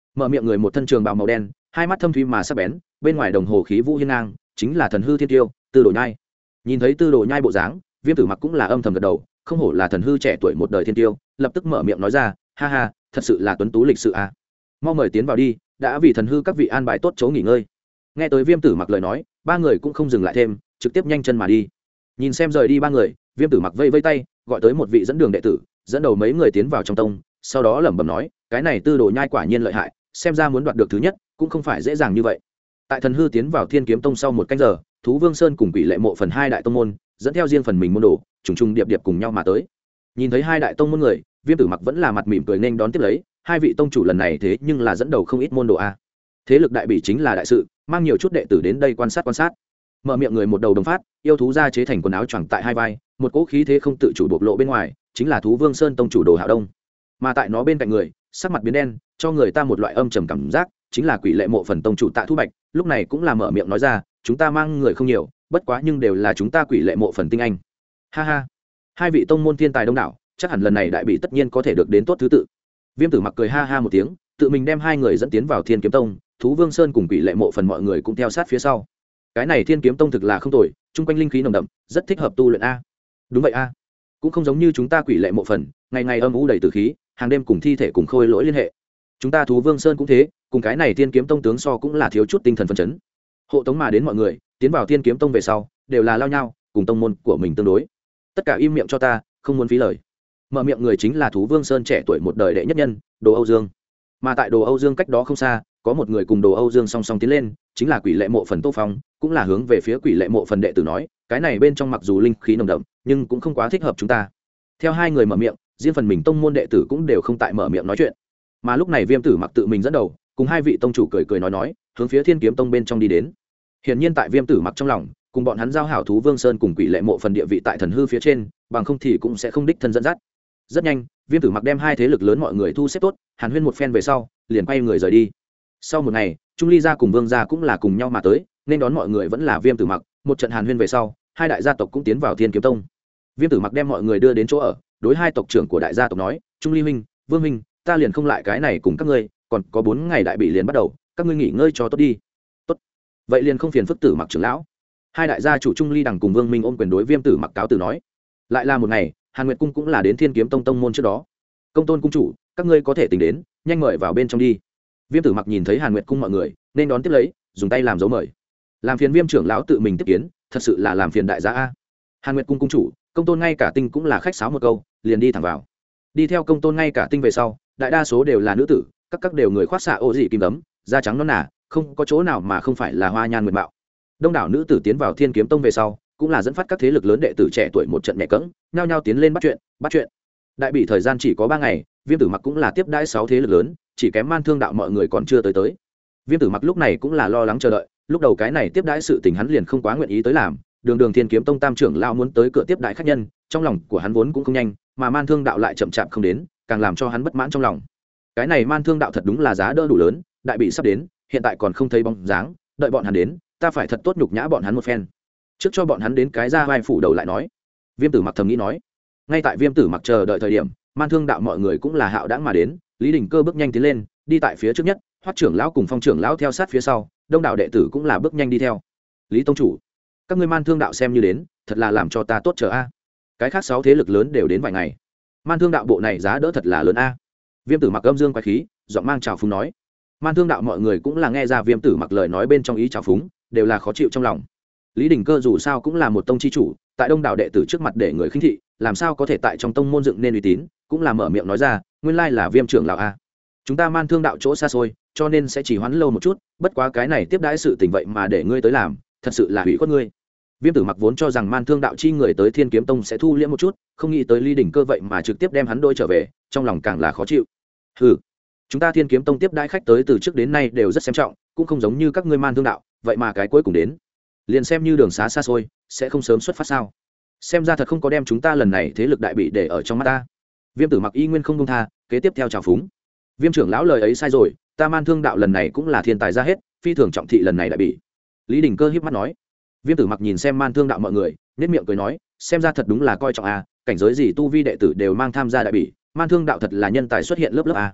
A: mở miệng người một thân trường bào màu đen, hai mắt thâm thúy mà sắc bén, bên ngoài đồng hồ khí vũ hiên ngang, chính là thần hư thiên tiêu Tư Đồ Nhai. Nhìn thấy Tư Đồ Nhai bộ dáng, Viêm Tử Mặc cũng là âm thầm gật đầu, không hổ là thần hư trẻ tuổi một đời thiên tiêu, lập tức mở miệng nói ra, ha ha, thật sự là tuấn tú lịch sự à. Mau mời tiến vào đi, đã vì thần hư các vị an bài tốt chỗ nghỉ ngơi. Nghe tới Viêm Tử Mặc lời nói, ba người cũng không dừng lại thêm, trực tiếp nhanh chân mà đi. Nhìn xem rời đi ba người, Viêm Tử Mặc vây vây tay, gọi tới một vị dẫn đường đệ tử, dẫn đầu mấy người tiến vào trong tông, sau đó lẩm bẩm nói, cái này Tư Đồ Nhai quả nhiên lợi hại, xem ra muốn đoạt được thứ nhất cũng không phải dễ dàng như vậy. Tại thần hư tiến vào Thiên Kiếm Tông sau một canh giờ, Thú Vương Sơn cùng Quỷ Lệ Mộ phần hai đại tông môn, dẫn theo riêng phần mình môn đồ, trùng trùng điệp điệp cùng nhau mà tới. Nhìn thấy hai đại tông môn người, Viêm Tử Mặc vẫn là mặt mỉm cười nên đón tiếp lấy, hai vị tông chủ lần này thế nhưng là dẫn đầu không ít môn đồ a. Thế lực đại bỉ chính là đại sự, mang nhiều chút đệ tử đến đây quan sát quan sát. Mở miệng người một đầu đồng phát, yêu thú ra chế thành quần áo choàng tại hai vai, một cỗ khí thế không tự chủ bộc lộ bên ngoài, chính là Thú Vương Sơn tông chủ Đồ Hạo Đông. Mà tại nó bên cạnh người, sắc mặt biến đen, cho người ta một loại âm trầm cảm giác, chính là Quỷ Lệ Mộ phần tông chủ Tạ Thu Bạch, lúc này cũng là mở miệng nói ra, chúng ta mang người không nhiều, bất quá nhưng đều là chúng ta Quỷ Lệ Mộ phần tinh anh. Ha ha, hai vị tông môn thiên tài đông đảo, chắc hẳn lần này đại bị tất nhiên có thể được đến tốt thứ tự. Viêm Tử Mặc cười ha ha một tiếng, tự mình đem hai người dẫn tiến vào Thiên Kiếm Tông, Thú Vương Sơn cùng Quỷ Lệ Mộ phần mọi người cũng theo sát phía sau. Cái này Thiên Kiếm Tông thực là không tồi, chung quanh linh khí nồng đậm, rất thích hợp tu luyện a. Đúng vậy a, cũng không giống như chúng ta Quỷ Lệ Mộ phần, ngày ngày âm u đầy tử khí, hàng đêm cùng thi thể cùng khôi lỗi liên hệ. Chúng ta Thú Vương Sơn cũng thế, cùng cái này Thiên Kiếm Tông tướng so cũng là thiếu chút tinh thần phấn chấn. Hộ tống mà đến mọi người, tiến vào Thiên Kiếm Tông về sau, đều là lao nhau, cùng tông môn của mình tương đối. Tất cả im miệng cho ta, không muốn phí lời. Mở miệng người chính là Thú Vương Sơn trẻ tuổi một đời đệ nhất nhân, Đồ Âu Dương. Mà tại Đồ Âu Dương cách đó không xa, có một người cùng Đồ Âu Dương song song tiến lên, chính là Quỷ Lệ Mộ phần Tô Phong, cũng là hướng về phía Quỷ Lệ Mộ phần đệ tử nói, cái này bên trong mặc dù linh khí nồng đậm, nhưng cũng không quá thích hợp chúng ta. Theo hai người mở miệng, riêng phần mình tông môn đệ tử cũng đều không tại mở miệng nói chuyện. Mà lúc này Viêm Tử Mặc tự mình dẫn đầu, cùng hai vị tông chủ cười cười nói nói, hướng phía Thiên Kiếm Tông bên trong đi đến. Hiển nhiên tại Viêm Tử Mặc trong lòng, cùng bọn hắn giao hảo Thú Vương Sơn cùng Quỷ Lệ Mộ phần địa vị tại thần hư phía trên, bằng không thì cũng sẽ không đích thân dẫn dắt. Rất nhanh, Viêm Tử Mặc đem hai thế lực lớn mọi người thu xếp tốt, hàn huyên một phen về sau, liền quay người rời đi. Sau một ngày, Trung Ly gia cùng Vương gia cũng là cùng nhau mà tới, nên đón mọi người vẫn là Viêm Tử Mặc, một trận hàn huyên về sau, hai đại gia tộc cũng tiến vào Thiên Kiếm Tông. Viêm Tử Mặc đem mọi người đưa đến chỗ ở, đối hai tộc trưởng của đại gia tộc nói, Trung Ly huynh, Vương huynh, ta liền không lại cái này cùng các ngươi, còn có bốn ngày đại bị liền bắt đầu, các ngươi nghỉ ngơi cho tốt đi. Tốt. Vậy liền không phiền phức Tử Mặc trưởng lão. Hai đại gia chủ Trung Ly đằng cùng Vương Minh ôm quyền đối Viêm Tử Mặc cáo từ nói. Lại là một ngày, Hàn Nguyệt cung cũng là đến Thiên Kiếm Tông tông môn trước đó. Công tôn cung chủ, các ngươi có thể tính đến, nhanh mời vào bên trong đi. Viêm Tử Mặc nhìn thấy Hàn Nguyệt cung mọi người, nên đón tiếp lấy, dùng tay làm dấu mời. Làm phiền Viêm trưởng lão tự mình tiếp kiến, thật sự là làm phiền đại gia a. Hàn Nguyệt cung cung chủ, công tôn ngay cả tinh cũng là khách sáo một câu, liền đi thẳng vào. Đi theo công tôn ngay cả tinh về sau, đại đa số đều là nữ tử, các các đều người khoác xạ ô dị kim đấm, da trắng nõn nà, không có chỗ nào mà không phải là hoa nhan nguyệt mạo. Đông đảo nữ tử tiến vào Thiên Kiếm Tông về sau, cũng là dẫn phát các thế lực lớn đệ tử trẻ tuổi một trận nhẹ cẫng, nhao nhao tiến lên bắt chuyện, bắt chuyện. Đại bị thời gian chỉ có ba ngày, Viêm Tử Mặc cũng là tiếp đãi sáu thế lực lớn, chỉ kém Man Thương đạo mọi người còn chưa tới tới. Viêm Tử Mặc lúc này cũng là lo lắng chờ đợi, lúc đầu cái này tiếp đãi sự tình hắn liền không quá nguyện ý tới làm, đường đường Thiên Kiếm Tông tam trưởng lão muốn tới cửa tiếp đãi khách nhân, trong lòng của hắn vốn cũng không nhanh, mà Man Thương đạo lại chậm chạp không đến, càng làm cho hắn bất mãn trong lòng. Cái này Man Thương đạo thật đúng là giá đỡ đủ lớn, đại bị sắp đến, hiện tại còn không thấy bóng dáng, đợi bọn hắn đến, ta phải thật tốt nhục nhã bọn hắn một phen, trước cho bọn hắn đến cái ra vai phủ đầu lại nói. Viêm Tử Mặc thầm nghĩ nói. Ngay tại Viêm Tử Mặc chờ đợi thời điểm, Man Thương đạo mọi người cũng là hạo đãng mà đến, Lý Đình Cơ bước nhanh tiến lên, đi tại phía trước nhất, Hoắc trưởng lão cùng Phong trưởng lão theo sát phía sau, đông đảo đệ tử cũng là bước nhanh đi theo. Lý tông chủ, các ngươi Man Thương đạo xem như đến, thật là làm cho ta tốt chờ a. Cái khác sáu thế lực lớn đều đến vài ngày, Man Thương đạo bộ này giá đỡ thật là lớn a. Viêm Tử Mặc âm dương quái khí, giọng mang trào phúng nói. Man Thương đạo mọi người cũng là nghe ra Viêm Tử Mặc lời nói bên trong ý trào phúng, đều là khó chịu trong lòng. Lý Đình Cơ dù sao cũng là một tông chi chủ, tại đông đảo đệ tử trước mặt để người khinh thị, làm sao có thể tại trong tông môn dựng nên uy tín, cũng là mở miệng nói ra, nguyên lai là Viêm trưởng lão a. Chúng ta Man Thương đạo chỗ xa xôi, cho nên sẽ chỉ hoãn lâu một chút, bất quá cái này tiếp đãi sự tình vậy mà để ngươi tới làm, thật sự là hủy khuất ngươi. Viêm Tử Mặc vốn cho rằng Man Thương đạo chi người tới Thiên Kiếm Tông sẽ thu liễm một chút, không nghĩ tới Lý Đình Cơ vậy mà trực tiếp đem hắn đôi trở về, trong lòng càng là khó chịu. Hừ, chúng ta Thiên Kiếm Tông tiếp đãi khách tới từ trước đến nay đều rất xem trọng, cũng không giống như các ngươi Man Thương đạo, vậy mà cái cuối cùng đến, liền xem như đường xá xa xôi, sẽ không sớm xuất phát sao? Xem ra thật không có đem chúng ta lần này thế lực đại bị để ở trong mắt ta. Viêm Tử Mặc y nguyên không buông tha, kế tiếp theo trào phúng. Viêm trưởng lão lời ấy sai rồi, ta Man Thương đạo lần này cũng là thiên tài ra hết, phi thường trọng thị lần này đại bị. Lý Đình Cơ híp mắt nói. Viêm Tử Mặc nhìn xem Man Thương đạo mọi người, nhếch miệng cười nói, xem ra thật đúng là coi trọng a, cảnh giới gì tu vi đệ tử đều mang tham gia đại bị, Man Thương đạo thật là nhân tài xuất hiện lớp lớp a.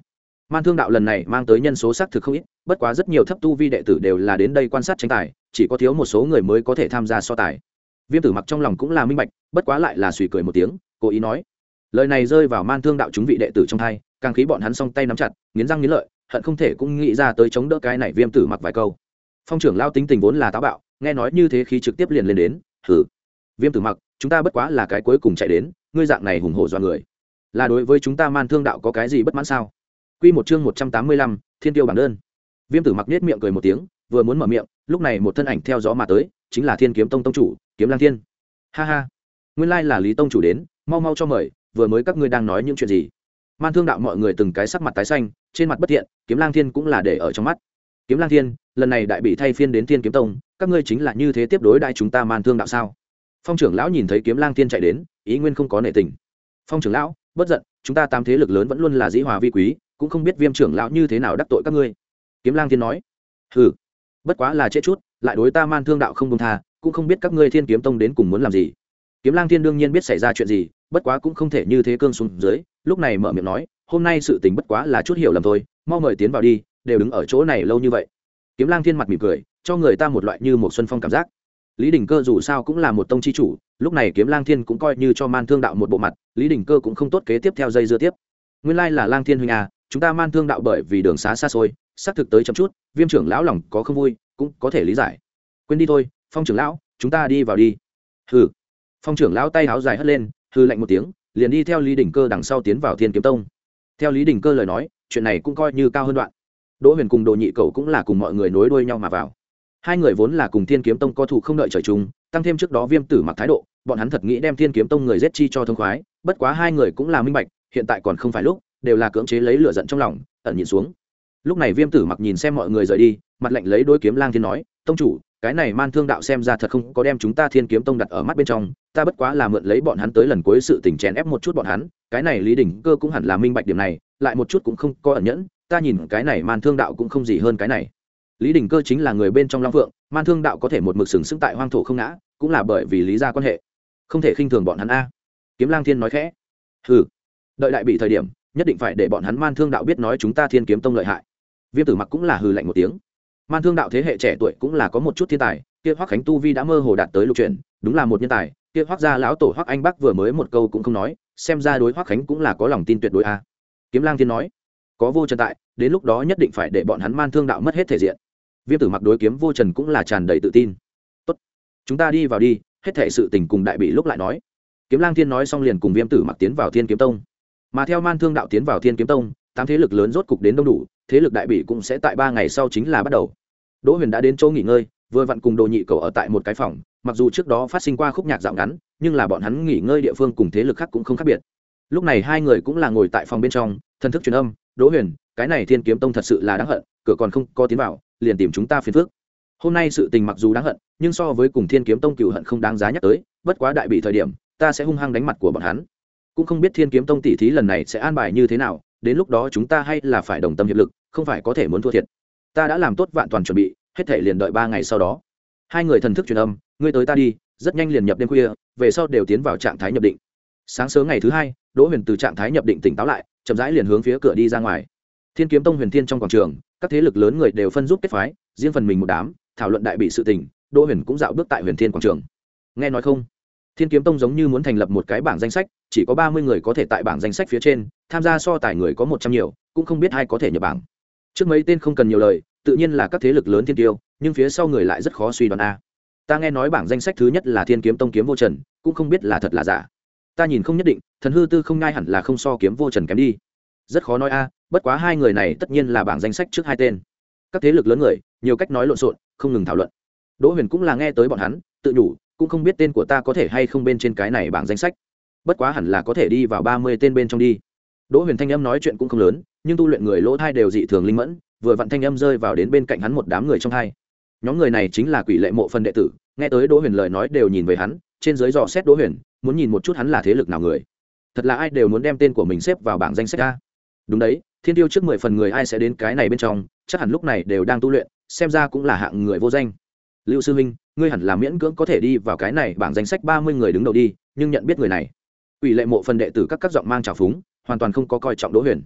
A: Man Thương đạo lần này mang tới nhân số xác thực không ít, bất quá rất nhiều thấp tu vi đệ tử đều là đến đây quan sát tranh tài, chỉ có thiếu một số người mới có thể tham gia so tài. Viêm Tử Mặc trong lòng cũng là minh bạch, bất quá lại là suy cười một tiếng, cố ý nói. Lời này rơi vào Man Thương đạo chúng vị đệ tử trong tai, càng khí bọn hắn song tay nắm chặt, nghiến răng nghiến lợi, hận không thể cũng nghĩ ra tới chống đỡ cái này Viêm Tử Mặc vài câu. Phong trưởng lao tính tình vốn là táo bạo, nghe nói như thế khí trực tiếp liền lên đến, hừ. Viêm Tử Mặc, chúng ta bất quá là cái cuối cùng chạy đến, ngươi dạng này hùng hổ do người, là đối với chúng ta Man Thương đạo có cái gì bất mãn sao? Quy một chương một trăm tám mươi lăm, Thiên Tiêu bảng đơn. Viêm Tử Mặc nhếch miệng cười một tiếng, vừa muốn mở miệng, lúc này một thân ảnh theo gió mà tới, chính là Thiên Kiếm Tông tông chủ, Kiếm Lang Thiên. Ha ha, nguyên lai là Lý tông chủ đến, mau mau cho mời, vừa mới các ngươi đang nói những chuyện gì? Man Thương đạo mọi người từng cái sắc mặt tái xanh, trên mặt bất thiện, Kiếm Lang Thiên cũng là để ở trong mắt. Kiếm Lang Thiên, lần này đại bị thay phiên đến Thiên Kiếm Tông, các ngươi chính là như thế tiếp đối đại chúng ta Man Thương đạo sao? Phong trưởng lão nhìn thấy Kiếm Lang Thiên chạy đến, ý nguyên không có nể tình. Phong trưởng lão, bất giận, chúng ta tám thế lực lớn vẫn luôn là dĩ hòa vi quý, cũng không biết Viêm trưởng lão như thế nào đắc tội các ngươi. Kiếm Lang Thiên nói. Hừ, bất quá là chết chút, lại đối ta Man Thương đạo không công tha, cũng không biết các ngươi Thiên Kiếm Tông đến cùng muốn làm gì. Kiếm Lang Thiên đương nhiên biết xảy ra chuyện gì, bất quá cũng không thể như thế cương xuống dưới, lúc này mở miệng nói, hôm nay sự tình bất quá là chút hiểu lầm thôi, mau mời tiến vào đi, đều đứng ở chỗ này lâu như vậy. Kiếm Lang Thiên mặt mỉm cười, cho người ta một loại như một xuân phong cảm giác. Lý Đình Cơ dù sao cũng là một tông chi chủ, lúc này Kiếm Lang Thiên cũng coi như cho Man Thương đạo một bộ mặt, Lý Đình Cơ cũng không tốt kế tiếp theo dây dưa tiếp. Nguyên lai là Lang Thiên huynh à, chúng ta Man Thương đạo bởi vì đường xá xa xôi, xác thực tới chậm chút, Viêm trưởng lão lòng có không vui, cũng có thể lý giải. Quên đi thôi, Phong trưởng lão, chúng ta đi vào đi. Hừ. Phong trưởng lão tay áo dài hất lên, hừ lạnh một tiếng, liền đi theo Lý Đình Cơ đằng sau tiến vào Thiên Kiếm Tông. Theo Lý Đình Cơ lời nói, chuyện này cũng coi như cao hơn đoạn. Đỗ Huyền cùng Đồ Nhị Cẩu cũng là cùng mọi người nối đuôi nhau mà vào. Hai người vốn là cùng Thiên Kiếm Tông có thủ không đợi trời chung, tăng thêm trước đó Viêm Tử Mặc thái độ, bọn hắn thật nghĩ đem Thiên Kiếm Tông người giết chi cho thông khoái, bất quá hai người cũng là minh bạch, hiện tại còn không phải lúc, đều là cưỡng chế lấy lửa giận trong lòng, ẩn nhịn xuống. Lúc này Viêm Tử Mặc nhìn xem mọi người rời đi, mặt lạnh lấy đối Kiếm Lang Thiên nói, "Tông chủ, cái này Man Thương đạo xem ra thật không có đem chúng ta Thiên Kiếm Tông đặt ở mắt bên trong, ta bất quá là mượn lấy bọn hắn tới lần cuối sự tình chèn ép một chút bọn hắn, cái này Lý Đình Cơ cũng hẳn là minh bạch điểm này, lại một chút cũng không có ẩn nhẫn, ta nhìn cái này Man Thương đạo cũng không gì hơn cái này." Lý Đình Cơ chính là người bên trong Long Phượng, Man Thương đạo có thể một mực sừng sững tại hoang thổ không ngã, cũng là bởi vì lý gia quan hệ, không thể khinh thường bọn hắn a. Kiếm Lang Thiên nói khẽ, hừ, đợi đại bị thời điểm, nhất định phải để bọn hắn Man Thương đạo biết nói chúng ta Thiên Kiếm Tông lợi hại. Viêm Tử Mặc cũng là hừ lạnh một tiếng. Man Thương đạo thế hệ trẻ tuổi cũng là có một chút thiên tài, kia Hoắc Khánh tu vi đã mơ hồ đạt tới lục chuyển, đúng là một nhân tài, kia Hoắc gia lão tổ Hoắc Anh Bắc vừa mới một câu cũng không nói, xem ra đối Hoắc Khánh cũng là có lòng tin tuyệt đối a. Kiếm Lang Thiên nói, có Vô Trần tại, đến lúc đó nhất định phải để bọn hắn Man Thương đạo mất hết thể diện. Viêm Tử Mặc đối Kiếm Vô Trần cũng là tràn đầy tự tin. Tốt, chúng ta đi vào đi, hết thảy sự tình cùng đại bị lúc lại nói. Kiếm Lang Thiên nói xong liền cùng Viêm Tử Mặc tiến vào Thiên Kiếm Tông. Mà theo Man Thương đạo tiến vào Thiên Kiếm Tông, tám thế lực lớn rốt cục đến đông đủ, thế lực đại bị cũng sẽ tại ba ngày sau chính là bắt đầu. Đỗ Huyền đã đến chỗ nghỉ ngơi, vừa vặn cùng Đồ Nhị Cẩu ở tại một cái phòng, mặc dù trước đó phát sinh qua khúc nhạc dạo ngắn, nhưng là bọn hắn nghỉ ngơi địa phương cùng thế lực khác cũng không khác biệt. Lúc này hai người cũng là ngồi tại phòng bên trong, thần thức truyền âm, "Đỗ Huyền, cái này Thiên Kiếm Tông thật sự là đáng hận, cửa còn không có tiến vào, liền tìm chúng ta phiền phức. Hôm nay sự tình mặc dù đáng hận, nhưng so với cùng Thiên Kiếm Tông cừu hận không đáng giá nhắc tới, bất quá đại bị thời điểm, ta sẽ hung hăng đánh mặt của bọn hắn. Cũng không biết Thiên Kiếm Tông tỷ thí lần này sẽ an bài như thế nào, đến lúc đó chúng ta hay là phải đồng tâm hiệp lực, không phải có thể muốn thua thiệt. Ta đã làm tốt vạn toàn chuẩn bị, hết thể liền đợi ba ngày sau đó." Hai người thần thức truyền âm, "Ngươi tới ta đi", rất nhanh liền nhập đêm khuya, về sau đều tiến vào trạng thái nhập định. Sáng sớm ngày thứ hai, Đỗ Huyền từ trạng thái nhập định tỉnh táo lại, chậm rãi liền hướng phía cửa đi ra ngoài. Thiên Kiếm Tông Huyền Thiên trong quảng trường, các thế lực lớn người đều phân giúp kết phái, riêng phần mình một đám, thảo luận đại bị sự tình. Đỗ Huyền cũng dạo bước tại Huyền Thiên quảng trường. Nghe nói không? Thiên Kiếm Tông giống như muốn thành lập một cái bảng danh sách, chỉ có ba mươi người có thể tại bảng danh sách phía trên, tham gia so tài người có một trăm nhiều, cũng không biết ai có thể nhập bảng. Trước mấy tên không cần nhiều lời, tự nhiên là các thế lực lớn thiên tiêu, nhưng phía sau người lại rất khó suy đoán a. Ta nghe nói bảng danh sách thứ nhất là Thiên Kiếm Tông Kiếm Vô Trần, cũng không biết là thật là giả. Ta nhìn không nhất định, Thần Hư Tư không ngai hẳn là không so Kiếm Vô Trần kém đi. Rất khó nói a, bất quá hai người này tất nhiên là bảng danh sách trước hai tên. Các thế lực lớn người, nhiều cách nói lộn xộn, không ngừng thảo luận. Đỗ Huyền cũng là nghe tới bọn hắn, tự nhủ, cũng không biết tên của ta có thể hay không bên trên cái này bảng danh sách. Bất quá hẳn là có thể đi vào ba mươi tên bên trong đi. Đỗ Huyền thanh âm nói chuyện cũng không lớn, nhưng tu luyện người lỗ thai đều dị thường linh mẫn, vừa vặn thanh âm rơi vào đến bên cạnh hắn một đám người trong thai. Nhóm người này chính là Quỷ Lệ Mộ phần đệ tử, nghe tới Đỗ Huyền lời nói đều nhìn về hắn, trên dưới dò xét Đỗ Huyền, muốn nhìn một chút hắn là thế lực nào người. Thật là ai đều muốn đem tên của mình xếp vào bảng danh sách a. Đúng đấy, thiên tiêu trước mười phần người ai sẽ đến cái này bên trong, chắc hẳn lúc này đều đang tu luyện, xem ra cũng là hạng người vô danh. Lưu sư huynh, ngươi hẳn là miễn cưỡng có thể đi vào cái này bảng danh sách ba mươi người đứng đầu đi, nhưng nhận biết người này. Quỷ Lệ Mộ phần đệ tử các các giọng mang trào phúng, hoàn toàn không có coi trọng Đỗ Huyền.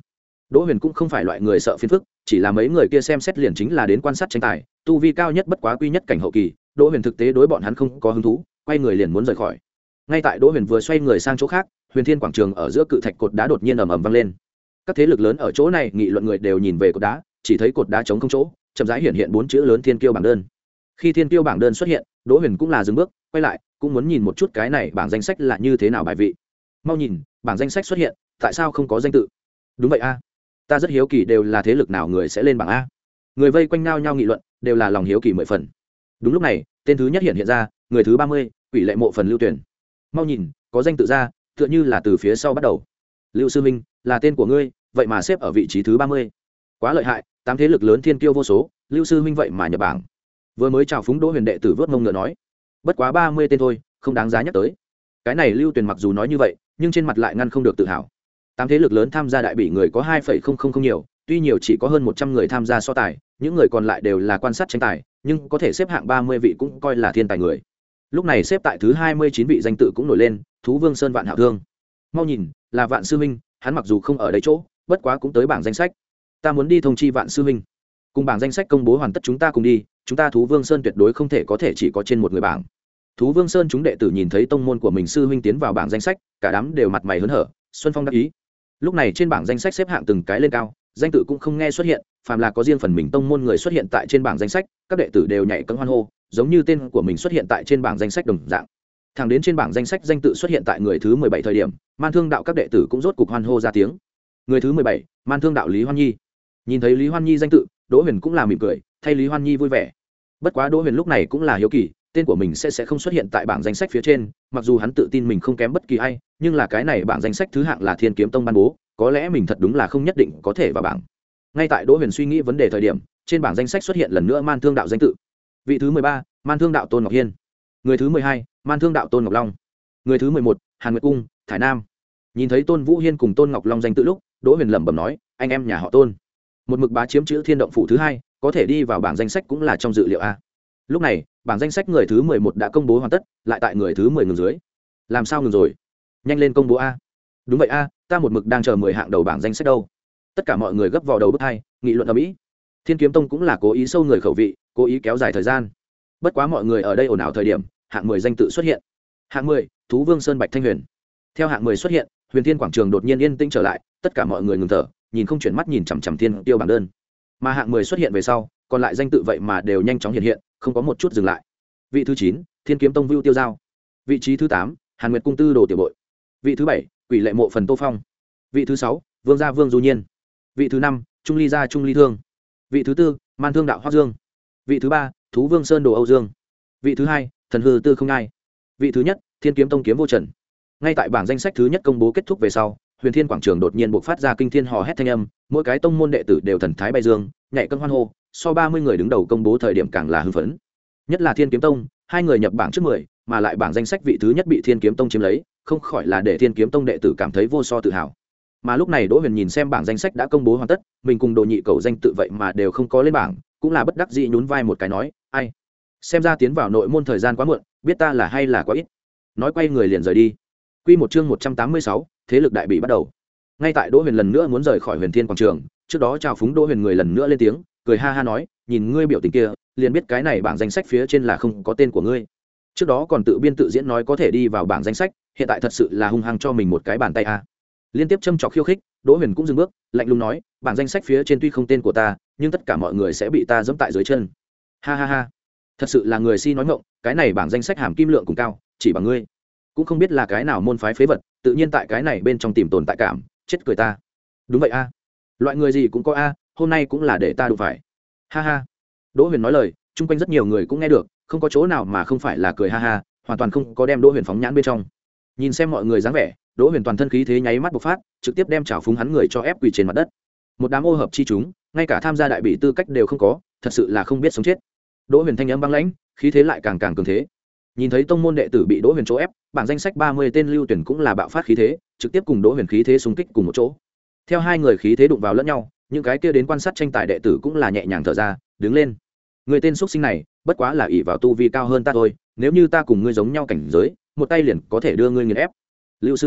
A: Đỗ Huyền cũng không phải loại người sợ phiền phức, chỉ là mấy người kia xem xét liền chính là đến quan sát tranh tài, tu vi cao nhất bất quá quy nhất cảnh hậu kỳ, Đỗ Huyền thực tế đối bọn hắn không có hứng thú, quay người liền muốn rời khỏi. Ngay tại Đỗ Huyền vừa xoay người sang chỗ khác, Huyền Thiên quảng trường ở giữa cự thạch cột đá đột nhiên ầm ầm vang lên. Các thế lực lớn ở chỗ này nghị luận người đều nhìn về cột đá, chỉ thấy cột đá trống không chỗ, chậm rãi hiện hiện bốn chữ lớn Thiên Kiêu bảng đơn. Khi Thiên Kiêu bảng đơn xuất hiện, Đỗ Huyền cũng là dừng bước, quay lại, cũng muốn nhìn một chút cái này bảng danh sách là như thế nào bài vị. Mau nhìn, bảng danh sách xuất hiện, tại sao không có danh tự? Đúng vậy a, ta rất hiếu kỳ đều là thế lực nào người sẽ lên bảng a. Người vây quanh nhau nhau nghị luận, đều là lòng hiếu kỳ mười phần. Đúng lúc này, tên thứ nhất hiện hiện ra, người thứ ba mươi, Quỷ Lệ Mộ Phần Lưu Tuyển. Mau nhìn, có danh tự ra, tựa như là từ phía sau bắt đầu. Lưu sư minh, là tên của ngươi, vậy mà xếp ở vị trí thứ ba mươi. Quá lợi hại, tám thế lực lớn thiên kiêu vô số, Lưu sư minh vậy mà nhập bảng. Vừa mới chào phúng Đỗ Huyền đệ tử vớt mông ngựa nói, bất quá ba mươi tên thôi, không đáng giá nhắc tới. Cái này Lưu Tuyển mặc dù nói như vậy, nhưng trên mặt lại ngăn không được tự hào. Tám thế lực lớn tham gia đại bỉ người có hai phẩy không không không nhiều, tuy nhiều chỉ có hơn một trăm người tham gia so tài, những người còn lại đều là quan sát tranh tài, nhưng có thể xếp hạng ba mươi vị cũng coi là thiên tài người. Lúc này xếp tại thứ hai mươi chín vị danh tự cũng nổi lên, Thú Vương Sơn Vạn Hạo Thương. Mau nhìn, là Vạn sư huynh, hắn mặc dù không ở đây chỗ, bất quá cũng tới bảng danh sách. Ta muốn đi thông chi Vạn sư huynh. Cùng bảng danh sách công bố hoàn tất chúng ta cùng đi, chúng ta Thú Vương Sơn tuyệt đối không thể có thể chỉ có trên một người bảng. Thú Vương Sơn chúng đệ tử nhìn thấy tông môn của mình sư huynh tiến vào bảng danh sách, cả đám đều mặt mày hớn hở, xuân phong đắc ý. Lúc này trên bảng danh sách xếp hạng từng cái lên cao, danh tự cũng không nghe xuất hiện, phàm là có riêng phần mình tông môn người xuất hiện tại trên bảng danh sách, các đệ tử đều nhảy cẫng hoan hô, giống như tên của mình xuất hiện tại trên bảng danh sách đồng dạng. Thẳng đến trên bảng danh sách danh tự xuất hiện tại người thứ mười bảy thời điểm, Man Thương đạo các đệ tử cũng rốt cục hoan hô ra tiếng. Người thứ mười bảy, Man Thương đạo Lý Hoan Nhi. Nhìn thấy Lý Hoan Nhi danh tự, Đỗ Huyền cũng là mỉm cười, thay Lý Hoan Nhi vui vẻ. Bất quá Đỗ Huyền lúc này cũng là hiếu kỳ, tên của mình sẽ sẽ không xuất hiện tại bảng danh sách phía trên, mặc dù hắn tự tin mình không kém bất kỳ ai, nhưng là cái này bảng danh sách thứ hạng là Thiên Kiếm Tông ban bố, có lẽ mình thật đúng là không nhất định có thể vào bảng. Ngay tại Đỗ Huyền suy nghĩ vấn đề thời điểm, trên bảng danh sách xuất hiện lần nữa Man Thương đạo danh tự. Vị thứ mười ba, Man Thương đạo Tôn Ngọc Hiên. Người thứ mười hai, Man Thương đạo Tôn Ngọc Long. Người thứ mười một, Hàn Nguyệt Cung, Thải Nam. Nhìn thấy Tôn Vũ Hiên cùng Tôn Ngọc Long danh tự lúc, Đỗ Huyền lẩm bẩm nói, anh em nhà họ Tôn. Một mực bá chiếm chữ Thiên Động phủ thứ hai, có thể đi vào bảng danh sách cũng là trong dự liệu a. Lúc này, bảng danh sách người thứ mười một đã công bố hoàn tất, lại tại người thứ mười ngừng dưới. Làm sao ngừng rồi? Nhanh lên công bố a. Đúng vậy a, ta một mực đang chờ mười hạng đầu bảng danh sách đâu. Tất cả mọi người gấp vào đầu bức hai, nghị luận ầm ĩ. Thiên Kiếm Tông cũng là cố ý sâu người khẩu vị, cố ý kéo dài thời gian. Bất quá mọi người ở đây ồn ào thời điểm, hạng mười danh tự xuất hiện. Hạng mười, Thú Vương Sơn Bạch Thanh Huyền. Theo hạng mười xuất hiện, Huyền Thiên quảng trường đột nhiên yên tĩnh trở lại, tất cả mọi người ngừng thở, nhìn không chuyển mắt nhìn chằm chằm Thiên Tiêu bảng đơn. Mà hạng mười xuất hiện về sau, còn lại danh tự vậy mà đều nhanh chóng hiện hiện, không có một chút dừng lại. Vị thứ chín, Thiên Kiếm Tông Vưu Tiêu Giao. Vị trí thứ tám, Hàn Nguyệt Cung Tư Đồ Tiểu Bội. Vị thứ bảy, Quỷ Lệ Mộ Phần Tô Phong. Vị thứ sáu, Vương gia Vương Du Nhiên. Vị thứ năm, Trung Ly gia Trung Ly Thương. Vị thứ tư, Man Thương đạo Hoắc Dương. Vị thứ ba, Thú Vương Sơn Đồ Âu Dương. Vị thứ hai, Thần Hư Tư Không Ngai. Vị thứ nhất, Thiên Kiếm Tông Kiếm Vô Trần. Ngay tại bảng danh sách thứ nhất công bố kết thúc về sau, Huyền Thiên quảng trường đột nhiên bộc phát ra kinh thiên hò hét thanh âm, mỗi cái tông môn đệ tử đều thần thái bay dương, nhảy cân hoan hô, so ba mươi người đứng đầu công bố thời điểm càng là hưng phấn. Nhất là Thiên Kiếm Tông, hai người nhập bảng trước mười, mà lại bảng danh sách vị thứ nhất bị Thiên Kiếm Tông chiếm lấy, không khỏi là để Thiên Kiếm Tông đệ tử cảm thấy vô so tự hào. Mà lúc này Đỗ Huyền nhìn xem bảng danh sách đã công bố hoàn tất, mình cùng Đồ Nhị Cầu danh tự vậy mà đều không có lên bảng, cũng là bất đắc dĩ nhún vai một cái nói, ai, xem ra tiến vào nội môn thời gian quá muộn, biết ta là hay là quá ít. Nói quay người liền rời đi. Quy một chương một trăm tám mươi sáu, thế lực đại bị bắt đầu. Ngay tại Đỗ Huyền lần nữa muốn rời khỏi Huyền Thiên quảng trường, trước đó chào phúng Đỗ Huyền người lần nữa lên tiếng, cười ha ha nói, nhìn ngươi biểu tình kia, liền biết cái này bảng danh sách phía trên là không có tên của ngươi. Trước đó còn tự biên tự diễn nói có thể đi vào bảng danh sách, hiện tại thật sự là hung hăng cho mình một cái bàn tay a. Liên tiếp châm chọc khiêu khích, Đỗ Huyền cũng dừng bước, lạnh lùng nói, bảng danh sách phía trên tuy không tên của ta, nhưng tất cả mọi người sẽ bị ta giẫm tại dưới chân. Ha ha ha, thật sự là người si nói ngọng, cái này bảng danh sách hàm kim lượng cùng cao, chỉ bằng ngươi cũng không biết là cái nào môn phái phế vật, tự nhiên tại cái này bên trong tìm tồn tại cảm, chết cười ta. Đúng vậy a, loại người gì cũng có a, hôm nay cũng là để ta đụng phải. Ha ha. Đỗ Huyền nói lời, chung quanh rất nhiều người cũng nghe được, không có chỗ nào mà không phải là cười ha ha, hoàn toàn không có đem Đỗ Huyền phóng nhãn bên trong. Nhìn xem mọi người dáng vẻ, Đỗ Huyền toàn thân khí thế nháy mắt bộc phát, trực tiếp đem trào phúng hắn người cho ép quỳ trên mặt đất. Một đám ô hợp chi chúng, ngay cả tham gia đại bị tư cách đều không có, thật sự là không biết sống chết. Đỗ Huyền thanh âm băng lãnh, khí thế lại càng càng cường thế. Nhìn thấy tông môn đệ tử bị Đỗ Huyền chỗ ép, bảng danh sách ba mươi tên lưu tuyển cũng là bạo phát khí thế, trực tiếp cùng Đỗ Huyền khí thế xung kích cùng một chỗ. Theo hai người khí thế đụng vào lẫn nhau, những cái kia đến quan sát tranh tài đệ tử cũng là nhẹ nhàng thở ra, đứng lên. Người tên xuất sinh này, bất quá là ỷ vào tu vi cao hơn ta thôi, nếu như ta cùng ngươi giống nhau cảnh giới, một tay liền có thể đưa ngươi nghiền ép. Lưu sư huynh,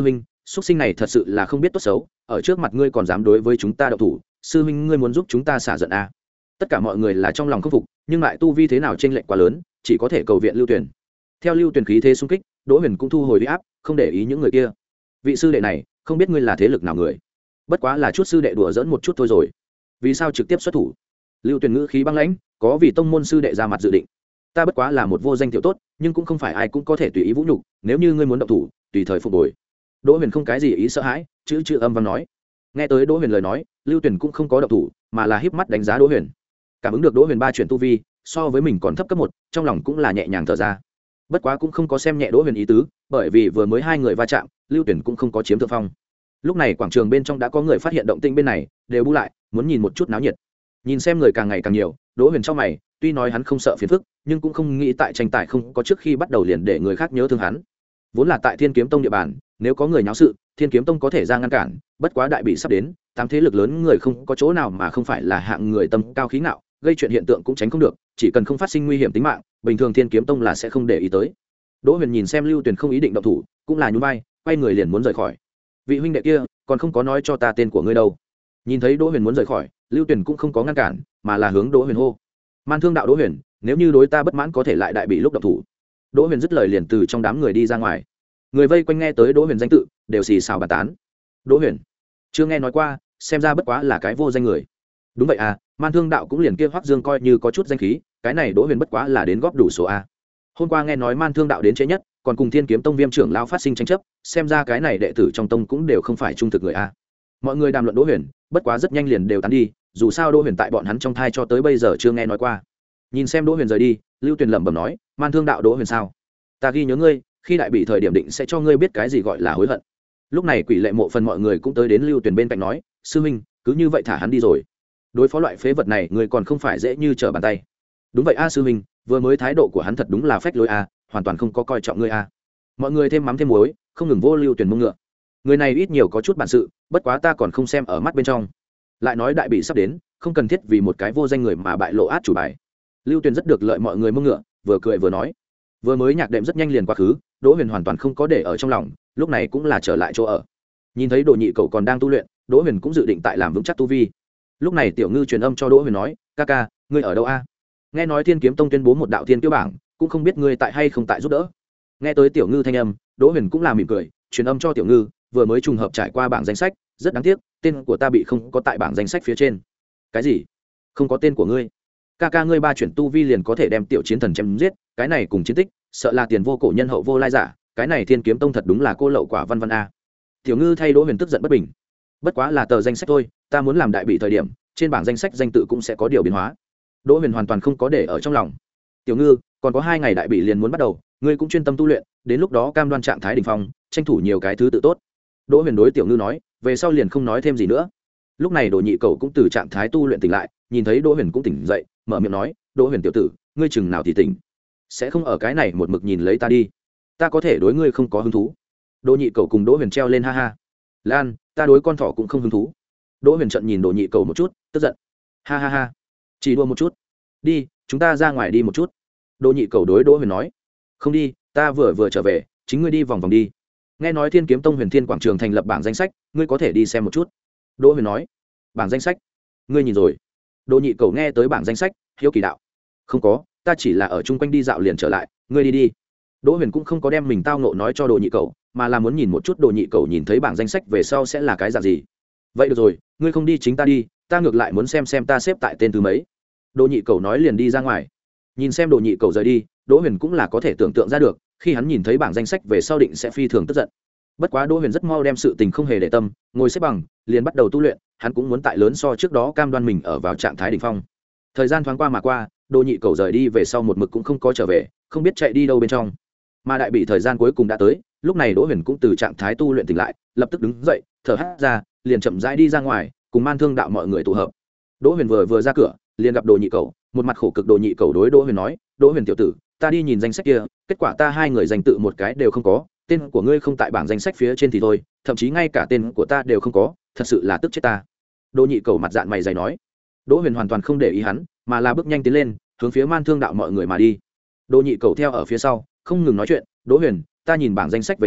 A: xuất sinh này thật sự là không biết tốt xấu, ở trước mặt ngươi còn dám đối với chúng ta đậu thủ, sư huynh ngươi muốn giúp chúng ta xả giận à. Tất cả mọi người là trong lòng không phục, nhưng lại tu vi thế nào chênh lệch quá lớn, chỉ có thể cầu viện Lưu Tuyển. Theo Lưu Tuyển khí thế xung kích, Đỗ Huyền cũng thu hồi uy áp, không để ý những người kia. Vị sư đệ này, không biết ngươi là thế lực nào người, bất quá là chút sư đệ đùa giỡn một chút thôi rồi, vì sao trực tiếp xuất thủ? Lưu Tuyển ngữ khí băng lãnh, có vì tông môn sư đệ ra mặt dự định. Ta bất quá là một vô danh tiểu tốt, nhưng cũng không phải ai cũng có thể tùy ý vũ nhục, nếu như ngươi muốn động thủ, tùy thời phục hồi. Đỗ Huyền không cái gì ý sợ hãi, chữ chữ âm văn nói. Nghe tới Đỗ Huyền lời nói, Lưu Tuyển cũng không có động thủ, mà là híp mắt đánh giá Đỗ Huyền. Cảm ứng được Đỗ Huyền ba chuyển tu vi, so với mình còn thấp cấp một, trong lòng cũng là nhẹ nhàng thở ra. Bất quá cũng không có xem nhẹ Đỗ Huyền ý tứ, bởi vì vừa mới hai người va chạm, Lưu Tuyển cũng không có chiếm thượng phong. Lúc này quảng trường bên trong đã có người phát hiện động tĩnh bên này, đều bu lại, muốn nhìn một chút náo nhiệt. Nhìn xem người càng ngày càng nhiều, Đỗ Huyền trong mày, tuy nói hắn không sợ phiền phức, nhưng cũng không nghĩ tại tranh tài không có trước khi bắt đầu liền để người khác nhớ thương hắn. Vốn là tại Thiên Kiếm Tông địa bàn, nếu có người nháo sự, Thiên Kiếm Tông có thể ra ngăn cản, bất quá đại bị sắp đến, tám thế lực lớn người không có chỗ nào mà không phải là hạng người tâm cao khí ngạo, gây chuyện hiện tượng cũng tránh không được, chỉ cần không phát sinh nguy hiểm tính mạng, bình thường Thiên Kiếm Tông là sẽ không để ý tới. Đỗ Huyền nhìn xem Lưu Tuyền không ý định động thủ, cũng là nhún vai, quay người liền muốn rời khỏi. Vị huynh đệ kia, còn không có nói cho ta tên của ngươi đâu. Nhìn thấy Đỗ Huyền muốn rời khỏi, Lưu Tuyền cũng không có ngăn cản, mà là hướng Đỗ Huyền hô. Man Thương đạo Đỗ Huyền, nếu như đối ta bất mãn có thể lại đại bị lúc động thủ. Đỗ Huyền dứt lời liền từ trong đám người đi ra ngoài. Người vây quanh nghe tới Đỗ Huyền danh tự, đều xì xào bàn tán. Đỗ Huyền, chưa nghe nói qua, xem ra bất quá là cái vô danh người. Đúng vậy à, Man Thương đạo cũng liền kia Hoắc Dương coi như có chút danh khí, cái này Đỗ Huyền bất quá là đến góp đủ số a. Hôm qua nghe nói Man Thương đạo đến trễ nhất, còn cùng Thiên Kiếm Tông Viêm trưởng lão phát sinh tranh chấp, xem ra cái này đệ tử trong tông cũng đều không phải trung thực người a. Mọi người đàm luận Đỗ Huyền, bất quá rất nhanh liền đều tán đi, dù sao Đỗ Huyền tại bọn hắn trong thai cho tới bây giờ chưa nghe nói qua. Nhìn xem Đỗ Huyền rời đi, Lưu Tuyền lẩm bẩm nói, Man Thương đạo Đỗ Huyền sao? Ta ghi nhớ ngươi, khi đại bị thời điểm định sẽ cho ngươi biết cái gì gọi là hối hận. Lúc này Quỷ Lệ Mộ phần mọi người cũng tới đến Lưu Tuyền bên cạnh nói, sư minh, cứ như vậy thả hắn đi rồi. Đối phó loại phế vật này, ngươi còn không phải dễ như trở bàn tay. Đúng vậy a sư minh, vừa mới thái độ của hắn thật đúng là phách lối a, hoàn toàn không có coi trọng ngươi a. Mọi người thêm mắm thêm muối, không ngừng vô Lưu Tuyền mông ngựa. Người này ít nhiều có chút bản sự, bất quá ta còn không xem ở mắt bên trong. Lại nói đại bị sắp đến, không cần thiết vì một cái vô danh người mà bại lộ át chủ bài. Lưu Tuyền rất được lợi mọi người mông ngựa, vừa cười vừa nói. Vừa mới nhạc đệm rất nhanh liền quá khứ, Đỗ Huyền hoàn toàn không có để ở trong lòng, lúc này cũng là trở lại chỗ ở. Nhìn thấy Đồ Nhị cậu còn đang tu luyện, Đỗ Huyền cũng dự định tại làm vững chắc tu vi. Lúc này Tiểu Ngư truyền âm cho Đỗ Huyền nói, ca ca, ngươi ở đâu a? Nghe nói Thiên Kiếm Tông tuyên bố một đạo thiên kiêu bảng, cũng không biết ngươi tại hay không tại giúp đỡ. Nghe tới Tiểu Ngư thanh âm, Đỗ Huyền cũng là mỉm cười, truyền âm cho Tiểu Ngư, vừa mới trùng hợp trải qua bảng danh sách, rất đáng tiếc, tên của ta bị không có tại bảng danh sách phía trên. Cái gì? Không có tên của ngươi? Ca ca ngươi ba chuyển tu vi liền có thể đem tiểu chiến thần chém giết, cái này cùng chiến tích, sợ là tiền vô cổ nhân hậu vô lai giả, cái này Thiên Kiếm Tông thật đúng là cô lậu quả văn văn a. Tiểu Ngư thay Đỗ Huyền tức giận bất bình. Bất quá là tờ danh sách thôi, ta muốn làm đại bị thời điểm, trên bảng danh sách danh tự cũng sẽ có điều biến hóa. Đỗ Huyền hoàn toàn không có để ở trong lòng. Tiểu Ngư, còn có hai ngày đại bị liền muốn bắt đầu, ngươi cũng chuyên tâm tu luyện, đến lúc đó cam đoan trạng thái đỉnh phong, tranh thủ nhiều cái thứ tự tốt. Đỗ Huyền đối Tiểu Ngư nói, về sau liền không nói thêm gì nữa. Lúc này Đồ Nhị Cẩu cũng từ trạng thái tu luyện tỉnh lại, nhìn thấy Đỗ Huyền cũng tỉnh dậy, mở miệng nói, Đỗ Huyền tiểu tử, ngươi chừng nào thì tỉnh, sẽ không ở cái này một mực nhìn lấy ta đi, ta có thể đối ngươi không có hứng thú. Đồ Nhị Cẩu cùng Đỗ Huyền treo lên ha ha. Lan, ta đối con thỏ cũng không hứng thú. Đỗ Huyền trợn nhìn Đồ Nhị Cẩu một chút, tức giận. Ha ha ha, chỉ đua một chút. Đi, chúng ta ra ngoài đi một chút. Đồ Nhị Cẩu đối Đỗ Huyền nói. Không đi, ta vừa vừa trở về, chính ngươi đi vòng vòng đi. Nghe nói Thiên Kiếm Tông Huyền Thiên quảng trường thành lập bảng danh sách, ngươi có thể đi xem một chút. Đỗ Huyền nói. Bảng danh sách? Ngươi nhìn rồi? Đồ Nhị Cẩu nghe tới bảng danh sách, hiếu kỳ đạo. Không có, ta chỉ là ở chung quanh đi dạo liền trở lại, ngươi đi đi. Đỗ Huyền cũng không có đem mình tao nộ nói cho Đồ Nhị Cẩu, mà là muốn nhìn một chút Đồ Nhị Cẩu nhìn thấy bảng danh sách về sau sẽ là cái dạng gì. Vậy được rồi, ngươi không đi chính ta đi, ta ngược lại muốn xem xem ta xếp tại tên thứ mấy. Đồ Nhị Cẩu nói liền đi ra ngoài. Nhìn xem Đồ Nhị Cẩu rời đi, Đỗ Huyền cũng là có thể tưởng tượng ra được, khi hắn nhìn thấy bảng danh sách về sau định sẽ phi thường tức giận. Bất quá Đỗ Huyền rất mau đem sự tình không hề để tâm, ngồi xếp bằng, liền bắt đầu tu luyện, hắn cũng muốn tại lớn so trước đó cam đoan mình ở vào trạng thái đỉnh phong. Thời gian thoáng qua mà qua, Đồ Nhị Cẩu rời đi về sau một mực cũng không có trở về, không biết chạy đi đâu bên trong. Mà đại bị thời gian cuối cùng đã tới, lúc này Đỗ Huyền cũng từ trạng thái tu luyện tỉnh lại, lập tức đứng dậy, thở hắt ra, liền chậm rãi đi ra ngoài, cùng Man Thương đạo mọi người tụ hợp. Đỗ Huyền vừa vừa ra cửa, liền gặp Đồ Nhị Cẩu, một mặt khổ cực Đồ Nhị Cẩu đối Đỗ Huyền nói, Đỗ Huyền tiểu tử, ta đi nhìn danh sách kia, kết quả ta hai người danh tự một cái đều không có, tên của ngươi không tại bảng danh sách phía trên thì thôi, thậm chí ngay cả tên của ta đều không có, thật sự là tức chết ta. Đồ Nhị Cẩu mặt dạn mày dày nói. Đỗ Huyền hoàn toàn không để ý hắn, mà là bước nhanh tiến lên, hướng phía Man Thương đạo mọi người mà đi. Đồ Nhị Cẩu theo ở phía sau, không ngừng nói chuyện, Đỗ Huyền, ta nhìn bảng danh sách về sau,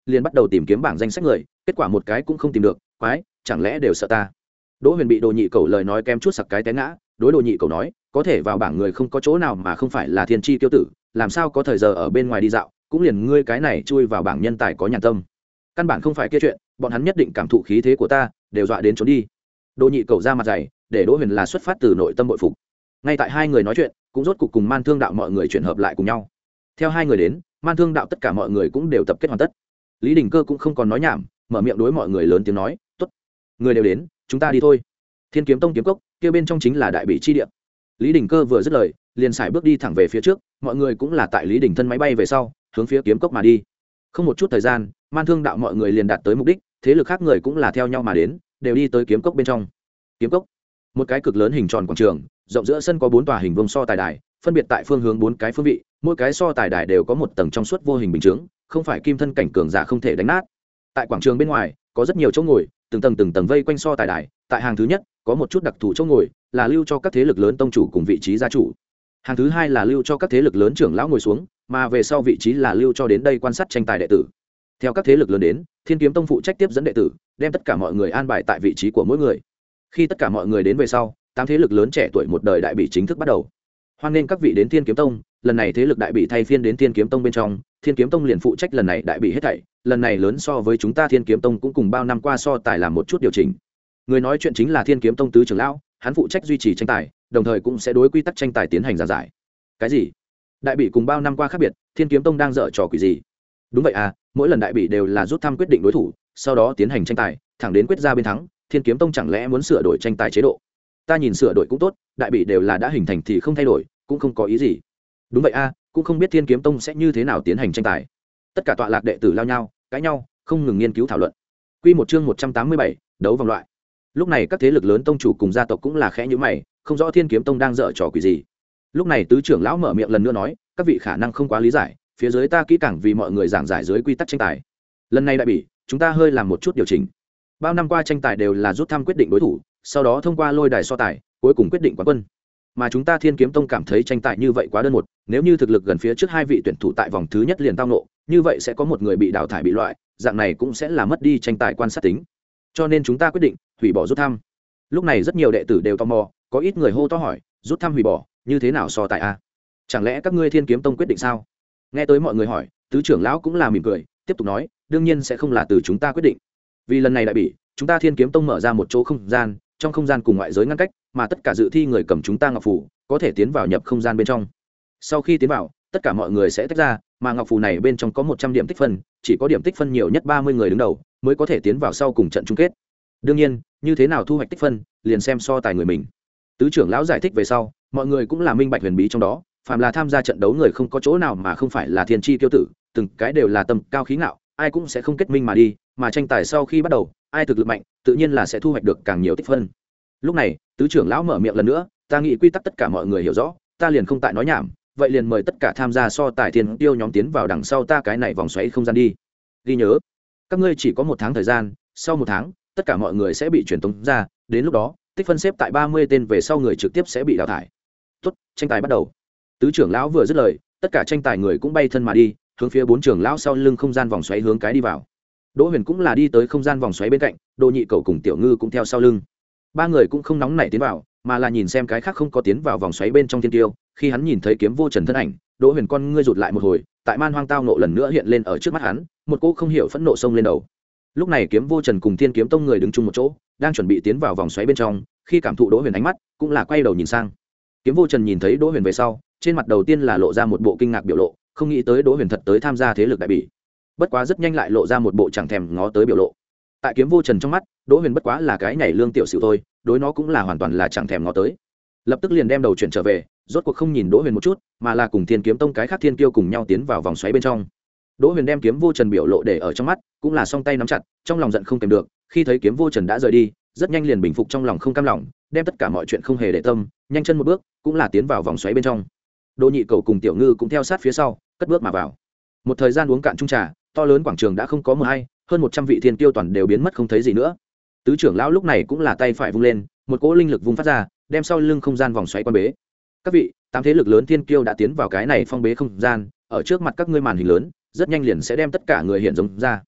A: liền bắt đầu tìm kiếm bảng danh sách người, kết quả một cái cũng không tìm được. Quái, chẳng lẽ đều sợ ta? Đỗ Huyền bị Đồ Nhị Cẩu lời nói kém chút sặc cái té ngã, đối Đồ Nhị Cẩu nói, có thể vào bảng người không có chỗ nào mà không phải là thiên chi tiêu tử, làm sao có thời giờ ở bên ngoài đi dạo, cũng liền ngươi cái này chui vào bảng nhân tài có nhàn tâm. Căn bản không phải kia chuyện, bọn hắn nhất định cảm thụ khí thế của ta, đều dọa đến trốn đi. Đồ Nhị Cẩu ra mặt dày, để Đỗ Huyền là xuất phát từ nội tâm bội phục. Ngay tại hai người nói chuyện, cũng rốt cục cùng Man Thương Đạo mọi người chuyển hợp lại cùng nhau. Theo hai người đến, Man Thương Đạo tất cả mọi người cũng đều tập kết hoàn tất. Lý Đình Cơ cũng không còn nói nhảm, mở miệng đối mọi người lớn tiếng nói, "Tốt, người đều đến, chúng ta đi thôi." Thiên Kiếm Tông kiếm cốc, kia bên trong chính là đại bị chi địa. Lý Đình Cơ vừa dứt lời, liền xài bước đi thẳng về phía trước, mọi người cũng là tại Lý Đình thân máy bay về sau, hướng phía kiếm cốc mà đi. Không một chút thời gian, Man Thương Đạo mọi người liền đạt tới mục đích, thế lực khác người cũng là theo nhau mà đến, đều đi tới kiếm cốc bên trong. Kiếm cốc, một cái cực lớn hình tròn quảng trường, rộng giữa sân có bốn tòa hình vuông so tài đài, phân biệt tại phương hướng bốn cái phương vị, mỗi cái so tài đài đều có một tầng trong suốt vô hình bình chướng, không phải kim thân cảnh cường giả không thể đánh nát. Tại quảng trường bên ngoài, có rất nhiều chỗ ngồi, từng tầng từng tầng vây quanh so tài đài, tại hàng thứ nhất, có một chút đặc thù chỗ ngồi, là lưu cho các thế lực lớn tông chủ cùng vị trí gia chủ. Hàng thứ hai là lưu cho các thế lực lớn trưởng lão ngồi xuống, mà về sau vị trí là lưu cho đến đây quan sát tranh tài đệ tử. Theo các thế lực lớn đến, Thiên Kiếm Tông phụ trách tiếp dẫn đệ tử, đem tất cả mọi người an bài tại vị trí của mỗi người. Khi tất cả mọi người đến về sau, tám thế lực lớn trẻ tuổi một đời đại bị chính thức bắt đầu. Hoan nghênh các vị đến Thiên Kiếm Tông, lần này thế lực đại bị thay phiên đến Thiên Kiếm Tông bên trong, Thiên Kiếm Tông liền phụ trách lần này đại bị hết thảy, lần này lớn so với chúng ta Thiên Kiếm Tông cũng cùng bao năm qua so tài làm một chút điều chỉnh. Người nói chuyện chính là Thiên Kiếm Tông tứ trưởng lão, hắn phụ trách duy trì tranh tài, đồng thời cũng sẽ đối quy tắc tranh tài tiến hành giảng giải. Cái gì? Đại bị cùng bao năm qua khác biệt, Thiên Kiếm Tông đang dở trò quỷ gì? Đúng vậy à, mỗi lần đại bị đều là rút thăm quyết định đối thủ, sau đó tiến hành tranh tài, thẳng đến quyết ra bên thắng. Thiên Kiếm Tông chẳng lẽ muốn sửa đổi tranh tài chế độ? Ta nhìn sửa đổi cũng tốt, đại bị đều là đã hình thành thì không thay đổi, cũng không có ý gì. Đúng vậy a, cũng không biết Thiên Kiếm Tông sẽ như thế nào tiến hành tranh tài. Tất cả tọa lạc đệ tử lao nhau, cãi nhau, không ngừng nghiên cứu thảo luận. Quy một chương một trăm tám mươi bảy, đấu vòng loại. Lúc này các thế lực lớn tông chủ cùng gia tộc cũng là khẽ nhíu mày, không rõ Thiên Kiếm Tông đang dở trò quỷ gì. Lúc này tứ trưởng lão mở miệng lần nữa nói, các vị khả năng không quá lý giải, phía dưới ta kỹ càng vì mọi người giảng giải dưới quy tắc tranh tài. Lần này đại bỉ, chúng ta hơi làm một chút điều chỉnh. Bao năm qua tranh tài đều là rút thăm quyết định đối thủ, sau đó thông qua lôi đài so tài, cuối cùng quyết định quán quân. Mà chúng ta Thiên Kiếm Tông cảm thấy tranh tài như vậy quá đơn một, nếu như thực lực gần phía trước hai vị tuyển thủ tại vòng thứ nhất liền tao nộ, như vậy sẽ có một người bị đào thải bị loại, dạng này cũng sẽ là mất đi tranh tài quan sát tính. Cho nên chúng ta quyết định hủy bỏ rút thăm. Lúc này rất nhiều đệ tử đều tò mò, có ít người hô to hỏi, rút thăm hủy bỏ, như thế nào so tài a? Chẳng lẽ các ngươi Thiên Kiếm Tông quyết định sao? Nghe tới mọi người hỏi, tứ trưởng lão cũng là mỉm cười, tiếp tục nói, đương nhiên sẽ không là từ chúng ta quyết định. Vì lần này đại bỉ, chúng ta Thiên Kiếm Tông mở ra một chỗ không gian, trong không gian cùng ngoại giới ngăn cách, mà tất cả dự thi người cầm chúng ta ngọc phù, có thể tiến vào nhập không gian bên trong. Sau khi tiến vào, tất cả mọi người sẽ tách ra, mà ngọc phù này bên trong có một trăm điểm tích phân, chỉ có điểm tích phân nhiều nhất ba mươi người đứng đầu mới có thể tiến vào sau cùng trận chung kết. Đương nhiên, như thế nào thu hoạch tích phân, liền xem so tài người mình. Tứ trưởng lão giải thích về sau, mọi người cũng là minh bạch huyền bí trong đó, phàm là tham gia trận đấu người không có chỗ nào mà không phải là thiên chi tiêu tử, từng cái đều là tâm cao khí ngạo, ai cũng sẽ không kết minh mà đi, mà tranh tài sau khi bắt đầu, ai thực lực mạnh, tự nhiên là sẽ thu hoạch được càng nhiều tích phân. Lúc này, tứ trưởng lão mở miệng lần nữa, ta nghĩ quy tắc tất cả mọi người hiểu rõ, ta liền không tại nói nhảm, vậy liền mời tất cả tham gia so tài thiên tiêu nhóm tiến vào đằng sau ta cái này vòng xoáy không gian đi. Ghi nhớ, các ngươi chỉ có một tháng thời gian, sau một tháng, tất cả mọi người sẽ bị truyền tống ra, đến lúc đó, tích phân xếp tại ba mươi tên về sau người trực tiếp sẽ bị đào thải. Tốt, tranh tài bắt đầu. Tứ trưởng lão vừa dứt lời, tất cả tranh tài người cũng bay thân mà đi, hướng phía bốn trưởng lão sau lưng không gian vòng xoáy hướng cái đi vào. Đỗ Huyền cũng là đi tới không gian vòng xoáy bên cạnh, Đồ Nhị Cẩu cùng Tiểu Ngư cũng theo sau lưng. Ba người cũng không nóng nảy tiến vào, mà là nhìn xem cái khác không có tiến vào vòng xoáy bên trong thiên tiêu. Khi hắn nhìn thấy Kiếm Vô Trần thân ảnh, Đỗ Huyền con ngươi rụt lại một hồi, tại man hoang tao nộ lần nữa hiện lên ở trước mắt hắn, một cỗ không hiểu phẫn nộ xông lên đầu. Lúc này Kiếm Vô Trần cùng Thiên Kiếm Tông người đứng chung một chỗ, đang chuẩn bị tiến vào vòng xoáy bên trong, khi cảm thụ Đỗ Huyền ánh mắt, cũng là quay đầu nhìn sang. Kiếm Vô Trần nhìn thấy Đỗ Huyền về sau, trên mặt đầu tiên là lộ ra một bộ kinh ngạc biểu lộ, không nghĩ tới Đỗ Huyền thật tới tham gia thế lực đại bỉ. Bất quá rất nhanh lại lộ ra một bộ chẳng thèm ngó tới biểu lộ. Tại Kiếm Vô Trần trong mắt, Đỗ Huyền bất quá là cái nhảy lương tiểu xỉu thôi, đối nó cũng là hoàn toàn là chẳng thèm ngó tới. Lập tức liền đem đầu chuyển trở về, rốt cuộc không nhìn Đỗ Huyền một chút, mà là cùng Thiên Kiếm Tông cái khác thiên kiêu cùng nhau tiến vào vòng xoáy bên trong. Đỗ Huyền đem Kiếm Vô Trần biểu lộ để ở trong mắt, cũng là song tay nắm chặt, trong lòng giận không kềm được, khi thấy Kiếm Vô Trần đã rời đi, rất nhanh liền bình phục trong lòng không cam lòng, đem tất cả mọi chuyện không hề để tâm, nhanh chân một bước, cũng là tiến vào vòng xoáy bên trong. Đồ Nhị Cẩu cùng Tiểu Ngư cũng theo sát phía sau, cất bước mà vào. Một thời gian uống cạn chung trà, to lớn quảng trường đã không có mờ hay, hơn một trăm vị thiên tiêu toàn đều biến mất không thấy gì nữa. Tứ trưởng lão lúc này cũng là tay phải vung lên, một cỗ linh lực vung phát ra, đem sau lưng không gian vòng xoáy quan bế. Các vị, tám thế lực lớn thiên kiêu đã tiến vào cái này phong bế không gian, ở trước mặt các ngươi màn hình lớn, rất nhanh liền sẽ đem tất cả người hiện giống ra.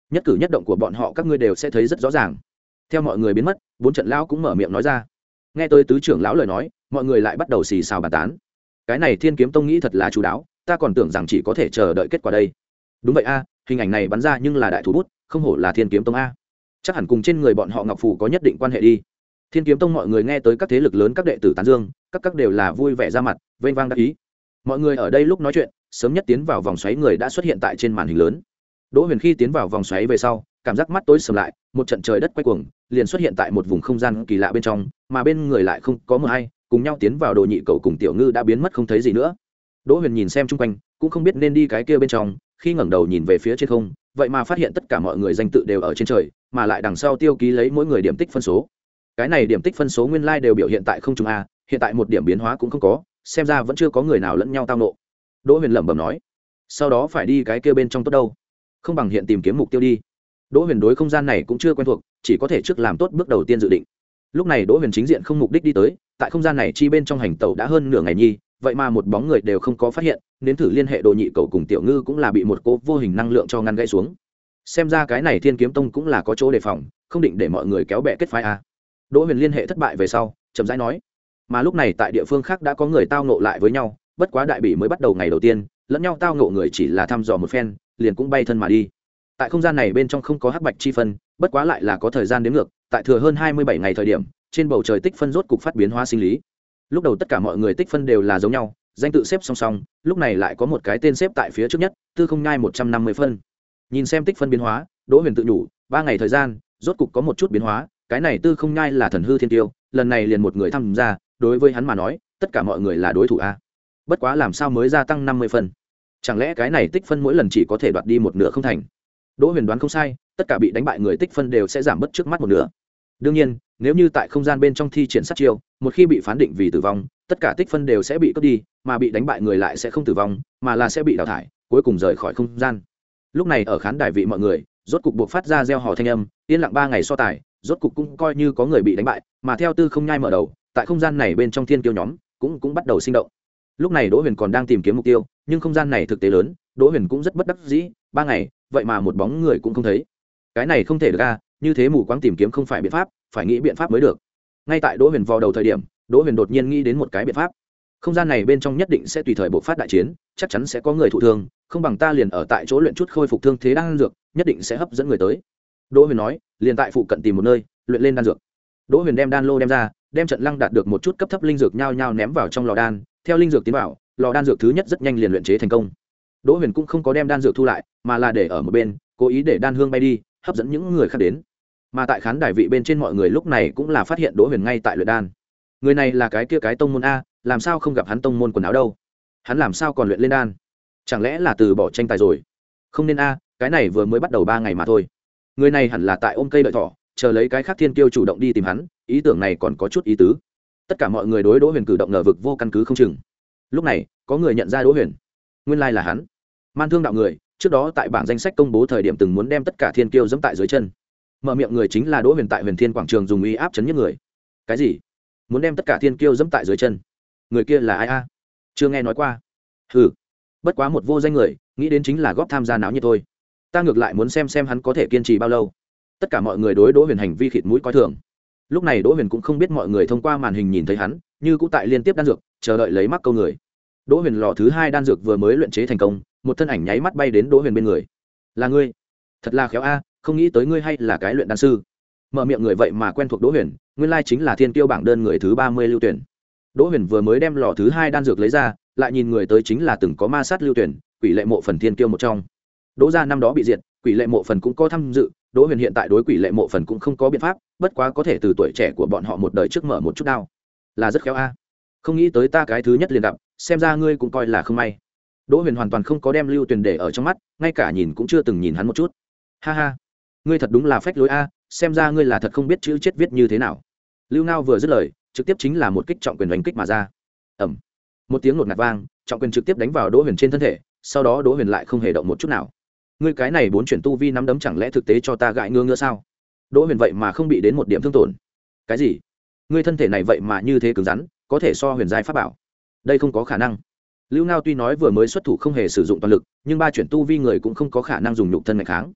A: nhất cử nhất động của bọn họ các ngươi đều sẽ thấy rất rõ ràng. Theo mọi người biến mất, bốn trận lão cũng mở miệng nói ra. Nghe tới tứ trưởng lão lời nói, mọi người lại bắt đầu xì xào bàn tán. Cái này Thiên Kiếm Tông nghĩ thật là chú đáo, ta còn tưởng rằng chỉ có thể chờ đợi kết quả đây. Đúng vậy a, hình ảnh này bắn ra nhưng là đại thủ bút, không hổ là Thiên Kiếm Tông a. Chắc hẳn cùng trên người bọn họ ngọc phù có nhất định quan hệ đi. Thiên Kiếm Tông mọi người nghe tới các thế lực lớn các đệ tử tán dương, các các đều là vui vẻ ra mặt, vênh vang đắc ý. Mọi người ở đây lúc nói chuyện, sớm nhất tiến vào vòng xoáy người đã xuất hiện tại trên màn hình lớn. Đỗ Huyền khi tiến vào vòng xoáy về sau, cảm giác mắt tối sầm lại, một trận trời đất quay cuồng, liền xuất hiện tại một vùng không gian kỳ lạ bên trong, mà bên người lại không có một ai, cùng nhau tiến vào Đồ Nhị Cậu cùng Tiểu Ngư đã biến mất không thấy gì nữa. Đỗ Huyền nhìn xem chung quanh, cũng không biết nên đi cái kia bên trong, khi ngẩng đầu nhìn về phía trên không, vậy mà phát hiện tất cả mọi người danh tự đều ở trên trời, mà lại đằng sau tiêu ký lấy mỗi người điểm tích phân số. Cái này điểm tích phân số nguyên lai like đều biểu hiện tại không trung a, hiện tại một điểm biến hóa cũng không có, xem ra vẫn chưa có người nào lẫn nhau tao nộ. Đỗ Huyền lẩm bẩm nói, sau đó phải đi cái kia bên trong tốt đâu, không bằng hiện tìm kiếm mục tiêu đi. Đỗ Huyền đối không gian này cũng chưa quen thuộc, chỉ có thể trước làm tốt bước đầu tiên dự định. Lúc này Đỗ Huyền chính diện không mục đích đi tới, tại không gian này chi bên trong hành tẩu đã hơn nửa ngày nhi, vậy mà một bóng người đều không có phát hiện, đến thử liên hệ Đồ Nhị Cậu cùng Tiểu Ngư cũng là bị một cỗ vô hình năng lượng cho ngăn gãy xuống. Xem ra cái này Thiên Kiếm Tông cũng là có chỗ đề phòng, không định để mọi người kéo bè kết phái a. Đỗ Huyền liên hệ thất bại về sau, chậm rãi nói. Mà lúc này tại địa phương khác đã có người tao ngộ lại với nhau, bất quá đại bỉ mới bắt đầu ngày đầu tiên, lẫn nhau tao ngộ người chỉ là thăm dò một phen, liền cũng bay thân mà đi. Tại không gian này bên trong không có hắc bạch chi phân, bất quá lại là có thời gian đếm ngược, tại thừa hơn hai mươi bảy ngày thời điểm, trên bầu trời tích phân rốt cục phát biến hóa sinh lý. Lúc đầu tất cả mọi người tích phân đều là giống nhau, danh tự xếp song song, lúc này lại có một cái tên xếp tại phía trước nhất, Tư Không Nhai một trăm năm mươi phân. Nhìn xem tích phân biến hóa, Đỗ Huyền tự nhủ, ba ngày thời gian, rốt cục có một chút biến hóa, cái này Tư Không Nhai là thần hư thiên tiêu, lần này liền một người tham gia, đối với hắn mà nói, tất cả mọi người là đối thủ a. Bất quá làm sao mới gia tăng năm mươi phân? Chẳng lẽ cái này tích phân mỗi lần chỉ có thể đoạt đi một nửa không thành? Đỗ Huyền đoán không sai, tất cả bị đánh bại người tích phân đều sẽ giảm bớt trước mắt một nửa. Đương nhiên, nếu như tại không gian bên trong thi triển sát chiêu, một khi bị phán định vì tử vong, tất cả tích phân đều sẽ bị cướp đi, mà bị đánh bại người lại sẽ không tử vong, mà là sẽ bị đào thải, cuối cùng rời khỏi không gian. Lúc này ở khán đài vị mọi người, rốt cục buộc phát ra reo hò thanh âm, yên lặng ba ngày so tài, rốt cục cũng coi như có người bị đánh bại, mà theo Tư Không Nhai mở đầu, tại không gian này bên trong thiên kiêu nhóm, cũng cũng bắt đầu sinh động. Lúc này Đỗ Huyền còn đang tìm kiếm mục tiêu, nhưng không gian này thực tế lớn, Đỗ Huyền cũng rất bất đắc dĩ, ba ngày, vậy mà một bóng người cũng không thấy. Cái này không thể được a, như thế mù quáng tìm kiếm không phải biện pháp, phải nghĩ biện pháp mới được. Ngay tại Đỗ Huyền vào đầu thời điểm, Đỗ Huyền đột nhiên nghĩ đến một cái biện pháp. Không gian này bên trong nhất định sẽ tùy thời bộc phát đại chiến, chắc chắn sẽ có người thụ thương, không bằng ta liền ở tại chỗ luyện chút khôi phục thương thế đan dược, nhất định sẽ hấp dẫn người tới. Đỗ Huyền nói, liền tại phụ cận tìm một nơi, luyện lên đan dược. Đỗ Huyền đem đan lô đem ra, đem trận lăng đạt được một chút cấp thấp linh dược nhao nhao ném vào trong lò đan, theo linh dược tiến vào, lò đan dược thứ nhất rất nhanh liền luyện chế thành công. Đỗ Huyền cũng không có đem đan dược thu lại, mà là để ở một bên, cố ý để đan hương bay đi, hấp dẫn những người khác đến. Mà tại khán đài vị bên trên mọi người lúc này cũng là phát hiện Đỗ Huyền ngay tại luyện đan. Người này là cái kia cái tông môn a, làm sao không gặp hắn tông môn quần áo đâu? Hắn làm sao còn luyện lên đan? Chẳng lẽ là từ bỏ tranh tài rồi? Không nên a, cái này vừa mới bắt đầu ba ngày mà thôi. Người này hẳn là tại ôm cây đợi thỏ, chờ lấy cái khác thiên kiêu chủ động đi tìm hắn, ý tưởng này còn có chút ý tứ. Tất cả mọi người đối Đỗ Huyền cử động ngờ vực vô căn cứ không chừng. Lúc này, có người nhận ra Đỗ Huyền. Nguyên lai là hắn. Man Thương đạo người, trước đó tại bảng danh sách công bố thời điểm từng muốn đem tất cả thiên kiêu giẫm tại dưới chân. Mở miệng người chính là Đỗ Huyền tại Huyền Thiên quảng trường dùng uy áp chấn nhất người. Cái gì? Muốn đem tất cả thiên kiêu giẫm tại dưới chân? Người kia là ai a? Chưa nghe nói qua. Hừ, bất quá một vô danh người, nghĩ đến chính là góp tham gia náo nhiệt thôi. Ta ngược lại muốn xem xem hắn có thể kiên trì bao lâu. Tất cả mọi người đối Đỗ Huyền hành vi khịt mũi coi thường. Lúc này Đỗ Huyền cũng không biết mọi người thông qua màn hình nhìn thấy hắn, như cũ tại liên tiếp đan dược, chờ đợi lấy mắc câu người. Đỗ Huyền lò thứ hai đan dược vừa mới luyện chế thành công, một thân ảnh nháy mắt bay đến Đỗ Huyền bên người. Là ngươi? Thật là khéo a, không nghĩ tới ngươi hay là cái luyện đan sư. Mở miệng người vậy mà quen thuộc Đỗ Huyền, nguyên lai chính là thiên kiêu bảng đơn người thứ ba mươi Lưu Tuyển. Đỗ Huyền vừa mới đem lò thứ hai đan dược lấy ra, lại nhìn người tới chính là từng có ma sát Lưu Tuyển, quỷ lệ mộ phần thiên kiêu một trong. Đỗ gia năm đó bị diệt, quỷ lệ mộ phần cũng có tham dự, Đỗ Huyền hiện tại đối quỷ lệ mộ phần cũng không có biện pháp, bất quá có thể từ tuổi trẻ của bọn họ một đời trước mở một chút đao. Là rất khéo a. Không nghĩ tới ta cái thứ nhất liền gặp, xem ra ngươi cũng coi là không may. Đỗ Huyền hoàn toàn không có đem Lưu Tuyền để ở trong mắt, ngay cả nhìn cũng chưa từng nhìn hắn một chút. Ha ha, ngươi thật đúng là phách lối a, xem ra ngươi là thật không biết chữ chết viết như thế nào. Lưu Ngao vừa dứt lời, trực tiếp chính là một kích trọng quyền đánh kích mà ra. Ầm. Một tiếng nổ ngạt vang, trọng quyền trực tiếp đánh vào Đỗ Huyền trên thân thể, sau đó Đỗ Huyền lại không hề động một chút nào. Ngươi cái này bốn chuyển tu vi nắm đấm chẳng lẽ thực tế cho ta gãi ngứa ngứa sao? Đỗ Huyền vậy mà không bị đến một điểm thương tổn. Cái gì? Ngươi thân thể này vậy mà như thế cứng rắn, có thể so huyền giai pháp bảo? Đây không có khả năng. Lưu Ngao tuy nói vừa mới xuất thủ không hề sử dụng toàn lực, nhưng ba chuyển tu vi người cũng không có khả năng dùng nhục thân mạnh kháng.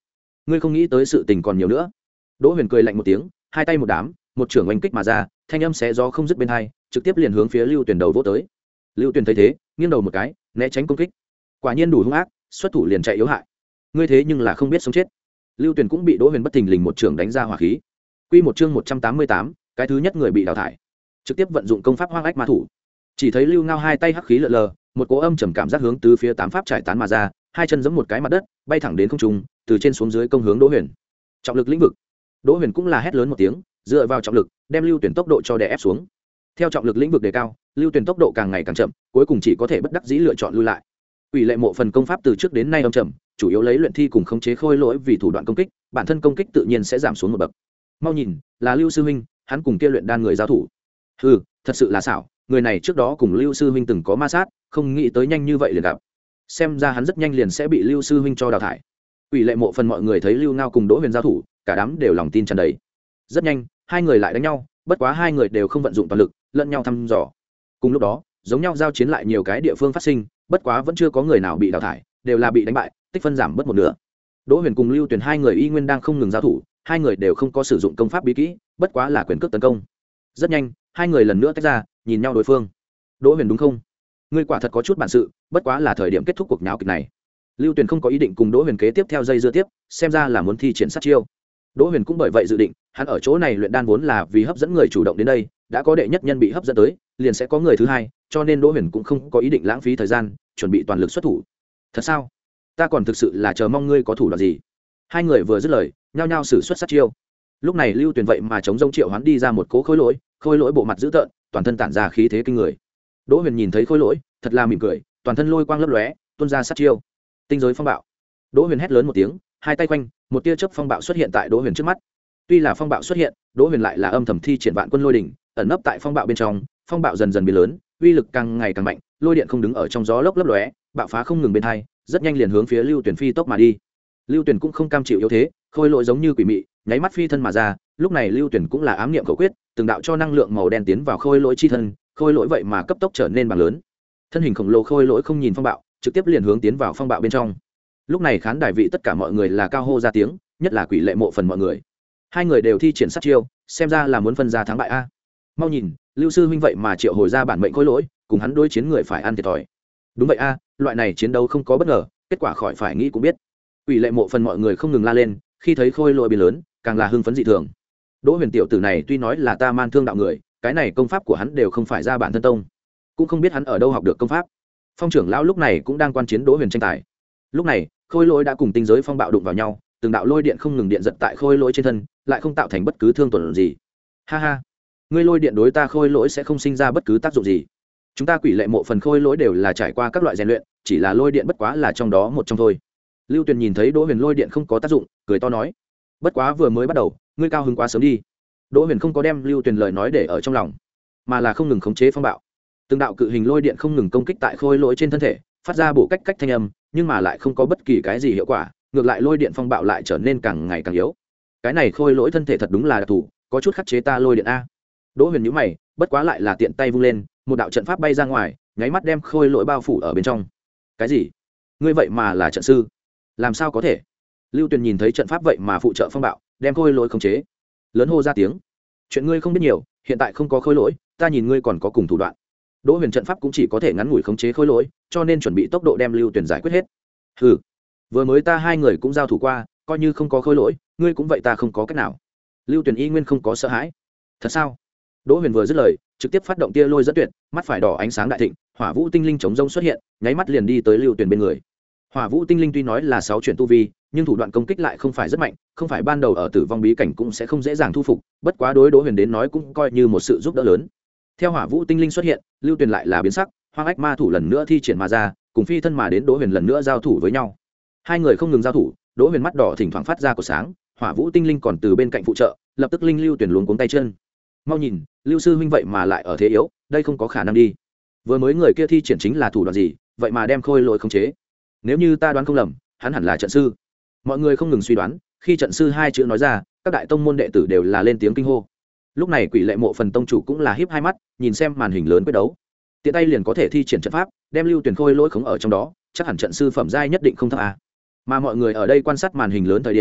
A: ngươi không nghĩ tới sự tình còn nhiều nữa. Đỗ Huyền cười lạnh một tiếng, hai tay một đám, một trưởng oanh kích mà ra, thanh âm xé gió không dứt bên hai, trực tiếp liền hướng phía Lưu Tuyển đầu vỗ tới. Lưu Tuyển thấy thế, nghiêng đầu một cái, né tránh công kích. Quả nhiên đủ hung ác, xuất thủ liền chạy yếu hại. Ngươi thế nhưng là không biết sống chết. Lưu Tuyển cũng bị Đỗ Huyền bất thình lình một trưởng đánh ra hỏa khí. Quy một chương một trăm tám mươi tám, cái thứ nhất người bị đào thải. Trực tiếp vận dụng công pháp Hoang Ách Ma Thủ. Chỉ thấy Lưu Ngao hai tay hắc khí lờ lờ, một cỗ âm trầm cảm giác hướng từ phía tám pháp trải tán mà ra, hai chân giẫm một cái mặt đất, bay thẳng đến không trung, từ trên xuống dưới công hướng Đỗ Huyền. Trọng lực lĩnh vực. Đỗ Huyền cũng là hét lớn một tiếng, dựa vào trọng lực, đem Lưu Tuyển tốc độ cho đè ép xuống. Theo trọng lực lĩnh vực đề cao, Lưu Tuyển tốc độ càng ngày càng chậm, cuối cùng chỉ có thể bất đắc dĩ lựa chọn lui lại. Quỷ lệ mộ phần công pháp từ trước đến nay âm trầm, chủ yếu lấy luyện thi cùng khống chế khôi lỗi vì thủ đoạn công kích, bản thân công kích tự nhiên sẽ giảm xuống một bậc. Mau nhìn, là Lưu sư huynh, hắn cùng kia luyện đan người giao thủ. Hừ, thật sự là xảo, người này trước đó cùng Lưu sư huynh từng có ma sát, không nghĩ tới nhanh như vậy liền gặp. Xem ra hắn rất nhanh liền sẽ bị Lưu sư huynh cho đào thải. Quỷ lệ mộ phần mọi người thấy Lưu Ngao cùng Đỗ Huyền giao thủ, cả đám đều lòng tin tràn đầy. Rất nhanh, hai người lại đánh nhau, bất quá hai người đều không vận dụng toàn lực, lẫn nhau thăm dò. Cùng lúc đó, giống nhau giao chiến lại nhiều cái địa phương phát sinh, bất quá vẫn chưa có người nào bị đào thải, đều là bị đánh bại, tích phân giảm bớt một nửa. Đỗ Huyền cùng Lưu Tuyển hai người y nguyên đang không ngừng giao thủ, hai người đều không có sử dụng công pháp bí kỹ, bất quá là quyền cước tấn công. Rất nhanh, hai người lần nữa tách ra, nhìn nhau đối phương. Đỗ Huyền đúng không? Ngươi quả thật có chút bản sự, bất quá là thời điểm kết thúc cuộc nháo kịch này. Lưu Tuyển không có ý định cùng Đỗ Huyền kế tiếp theo dây dưa tiếp, xem ra là muốn thi triển sát chiêu. Đỗ Huyền cũng bởi vậy dự định, hắn ở chỗ này luyện đan vốn là vì hấp dẫn người chủ động đến đây, đã có đệ nhất nhân bị hấp dẫn tới, liền sẽ có người thứ hai, cho nên Đỗ Huyền cũng không có ý định lãng phí thời gian, chuẩn bị toàn lực xuất thủ. Thật sao? Ta còn thực sự là chờ mong ngươi có thủ đoạn gì. Hai người vừa dứt lời, nhao nhao sử xuất sát chiêu. Lúc này Lưu Tuyển vậy mà chống rông triệu hoán đi ra một cố khối lỗi, khối lỗi bộ mặt dữ tợn, toàn thân tản ra khí thế kinh người. Đỗ Huyền nhìn thấy khối lỗi, thật là mỉm cười, toàn thân lôi quang lấp lóe, tuôn ra sát chiêu. Tinh giới phong bạo. Đỗ Huyền hét lớn một tiếng, hai tay quanh, một tia chớp phong bạo xuất hiện tại Đỗ Huyền trước mắt. Tuy là phong bạo xuất hiện, Đỗ Huyền lại là âm thầm thi triển vạn quân lôi đỉnh, ẩn nấp tại phong bạo bên trong, phong bạo dần dần biến lớn, uy lực càng ngày càng mạnh, lôi điện không đứng ở trong gió lốc lấp lóe, bạo phá không ngừng bên hai, rất nhanh liền hướng phía Lưu Tuyển phi tốc mà đi. Lưu Tuyển cũng không cam chịu yếu thế, khôi lỗi giống như quỷ mị, nháy mắt phi thân mà ra, lúc này Lưu Tuyển cũng là ám niệm khẩu quyết, từng đạo cho năng lượng màu đen tiến vào khôi lỗi chi thân, khôi lỗi vậy mà cấp tốc trở nên bằng lớn. Thân hình khổng lồ khôi lỗi không nhìn phong bạo, trực tiếp liền hướng tiến vào phong bạo bên trong. Lúc này khán đài vị tất cả mọi người là cao hô ra tiếng, nhất là quỷ lệ mộ phần mọi người. Hai người đều thi triển sát chiêu, xem ra là muốn phân ra thắng bại a. Mau nhìn, Lưu sư huynh vậy mà triệu hồi ra bản mệnh khôi lỗi, cùng hắn đối chiến người phải ăn thiệt thòi. Đúng vậy a, loại này chiến đấu không có bất ngờ, kết quả khỏi phải nghĩ cũng biết. Quỷ lệ mộ phần mọi người không ngừng la lên, khi thấy khôi lỗi biến lớn, càng là hưng phấn dị thường. Đỗ Huyền tiểu tử này tuy nói là ta man thương đạo người, cái này công pháp của hắn đều không phải ra bản thân tông, cũng không biết hắn ở đâu học được công pháp. Phong trưởng lão lúc này cũng đang quan chiến Đỗ Huyền tranh tài. Lúc này, khôi lỗi đã cùng tinh giới phong bạo đụng vào nhau, từng đạo lôi điện không ngừng điện giật tại khôi lỗi trên thân, lại không tạo thành bất cứ thương tổn gì. Ha ha, ngươi lôi điện đối ta khôi lỗi sẽ không sinh ra bất cứ tác dụng gì. Chúng ta quỷ lệ mộ phần khôi lỗi đều là trải qua các loại rèn luyện, chỉ là lôi điện bất quá là trong đó một trong thôi. Lưu Tuyền nhìn thấy Đỗ Huyền lôi điện không có tác dụng, cười to nói: bất quá vừa mới bắt đầu, ngươi cao hứng quá sớm đi. Đỗ Huyền không có đem Lưu Tuyền lời nói để ở trong lòng, mà là không ngừng khống chế phong bạo. Từng đạo cự hình lôi điện không ngừng công kích tại khôi lỗi trên thân thể, phát ra bổ cách cách thanh âm, nhưng mà lại không có bất kỳ cái gì hiệu quả, ngược lại lôi điện phong bạo lại trở nên càng ngày càng yếu. Cái này khôi lỗi thân thể thật đúng là đặc thù, có chút khắc chế ta lôi điện a. Đỗ Huyền nhíu mày, bất quá lại là tiện tay vung lên, một đạo trận pháp bay ra ngoài, nháy mắt đem khôi lỗi bao phủ ở bên trong. Cái gì? Ngươi vậy mà là trận sư? Làm sao có thể? Lưu Tuyền nhìn thấy trận pháp vậy mà phụ trợ phong bạo, đem khôi lỗi khống chế, lớn hô ra tiếng: chuyện ngươi không biết nhiều, hiện tại không có khôi lỗi, ta nhìn ngươi còn có cùng thủ đoạn. Đỗ Huyền trận pháp cũng chỉ có thể ngắn ngủi khống chế khôi lỗi, cho nên chuẩn bị tốc độ đem Lưu Tuyền giải quyết hết. Hừ, vừa mới ta hai người cũng giao thủ qua, coi như không có khôi lỗi, ngươi cũng vậy, ta không có cách nào. Lưu Tuyền y nguyên không có sợ hãi. Thật sao? Đỗ Huyền vừa dứt lời, trực tiếp phát động tia lôi dẫn tuyệt, mắt phải đỏ ánh sáng đại thịnh, hỏa vũ tinh linh chống rông xuất hiện, nháy mắt liền đi tới Lưu Tuyền bên người. Hỏa vũ tinh linh tuy nói là sáu chuyển tu vi, nhưng thủ đoạn công kích lại không phải rất mạnh, không phải ban đầu ở tử vong bí cảnh cũng sẽ không dễ dàng thu phục, bất quá đối Đỗ Huyền đến nói cũng coi như một sự giúp đỡ lớn. Theo hỏa vũ tinh linh xuất hiện, Lưu Tuyền lại là biến sắc, hoang ách ma thủ lần nữa thi triển mà ra, cùng phi thân mà đến Đỗ Huyền lần nữa giao thủ với nhau. Hai người không ngừng giao thủ, Đỗ Huyền mắt đỏ thỉnh thoảng phát ra của sáng, hỏa vũ tinh linh còn từ bên cạnh phụ trợ, lập tức linh Lưu Tuyền luống cuống tay chân. Mau nhìn, Lưu sư huynh vậy mà lại ở thế yếu, đây không có khả năng đi. Vừa mới người kia thi triển chính là thủ đoạn gì, vậy mà đem khôi lỗi khống chế? Nếu như ta đoán không lầm, hắn hẳn là trận sư. Mọi người không ngừng suy đoán, khi trận sư hai chữ nói ra, các đại tông môn đệ tử đều là lên tiếng kinh hô. Lúc này quỷ lệ mộ phần tông chủ cũng là híp hai mắt, nhìn xem màn hình lớn quyết đấu, tiện tay liền có thể thi triển trận pháp, đem Lưu Tuyền khôi lỗi khống ở trong đó, chắc hẳn trận sư phẩm giai nhất định không thấp a. Mà mọi người ở đây quan sát màn hình lớn thời điểm,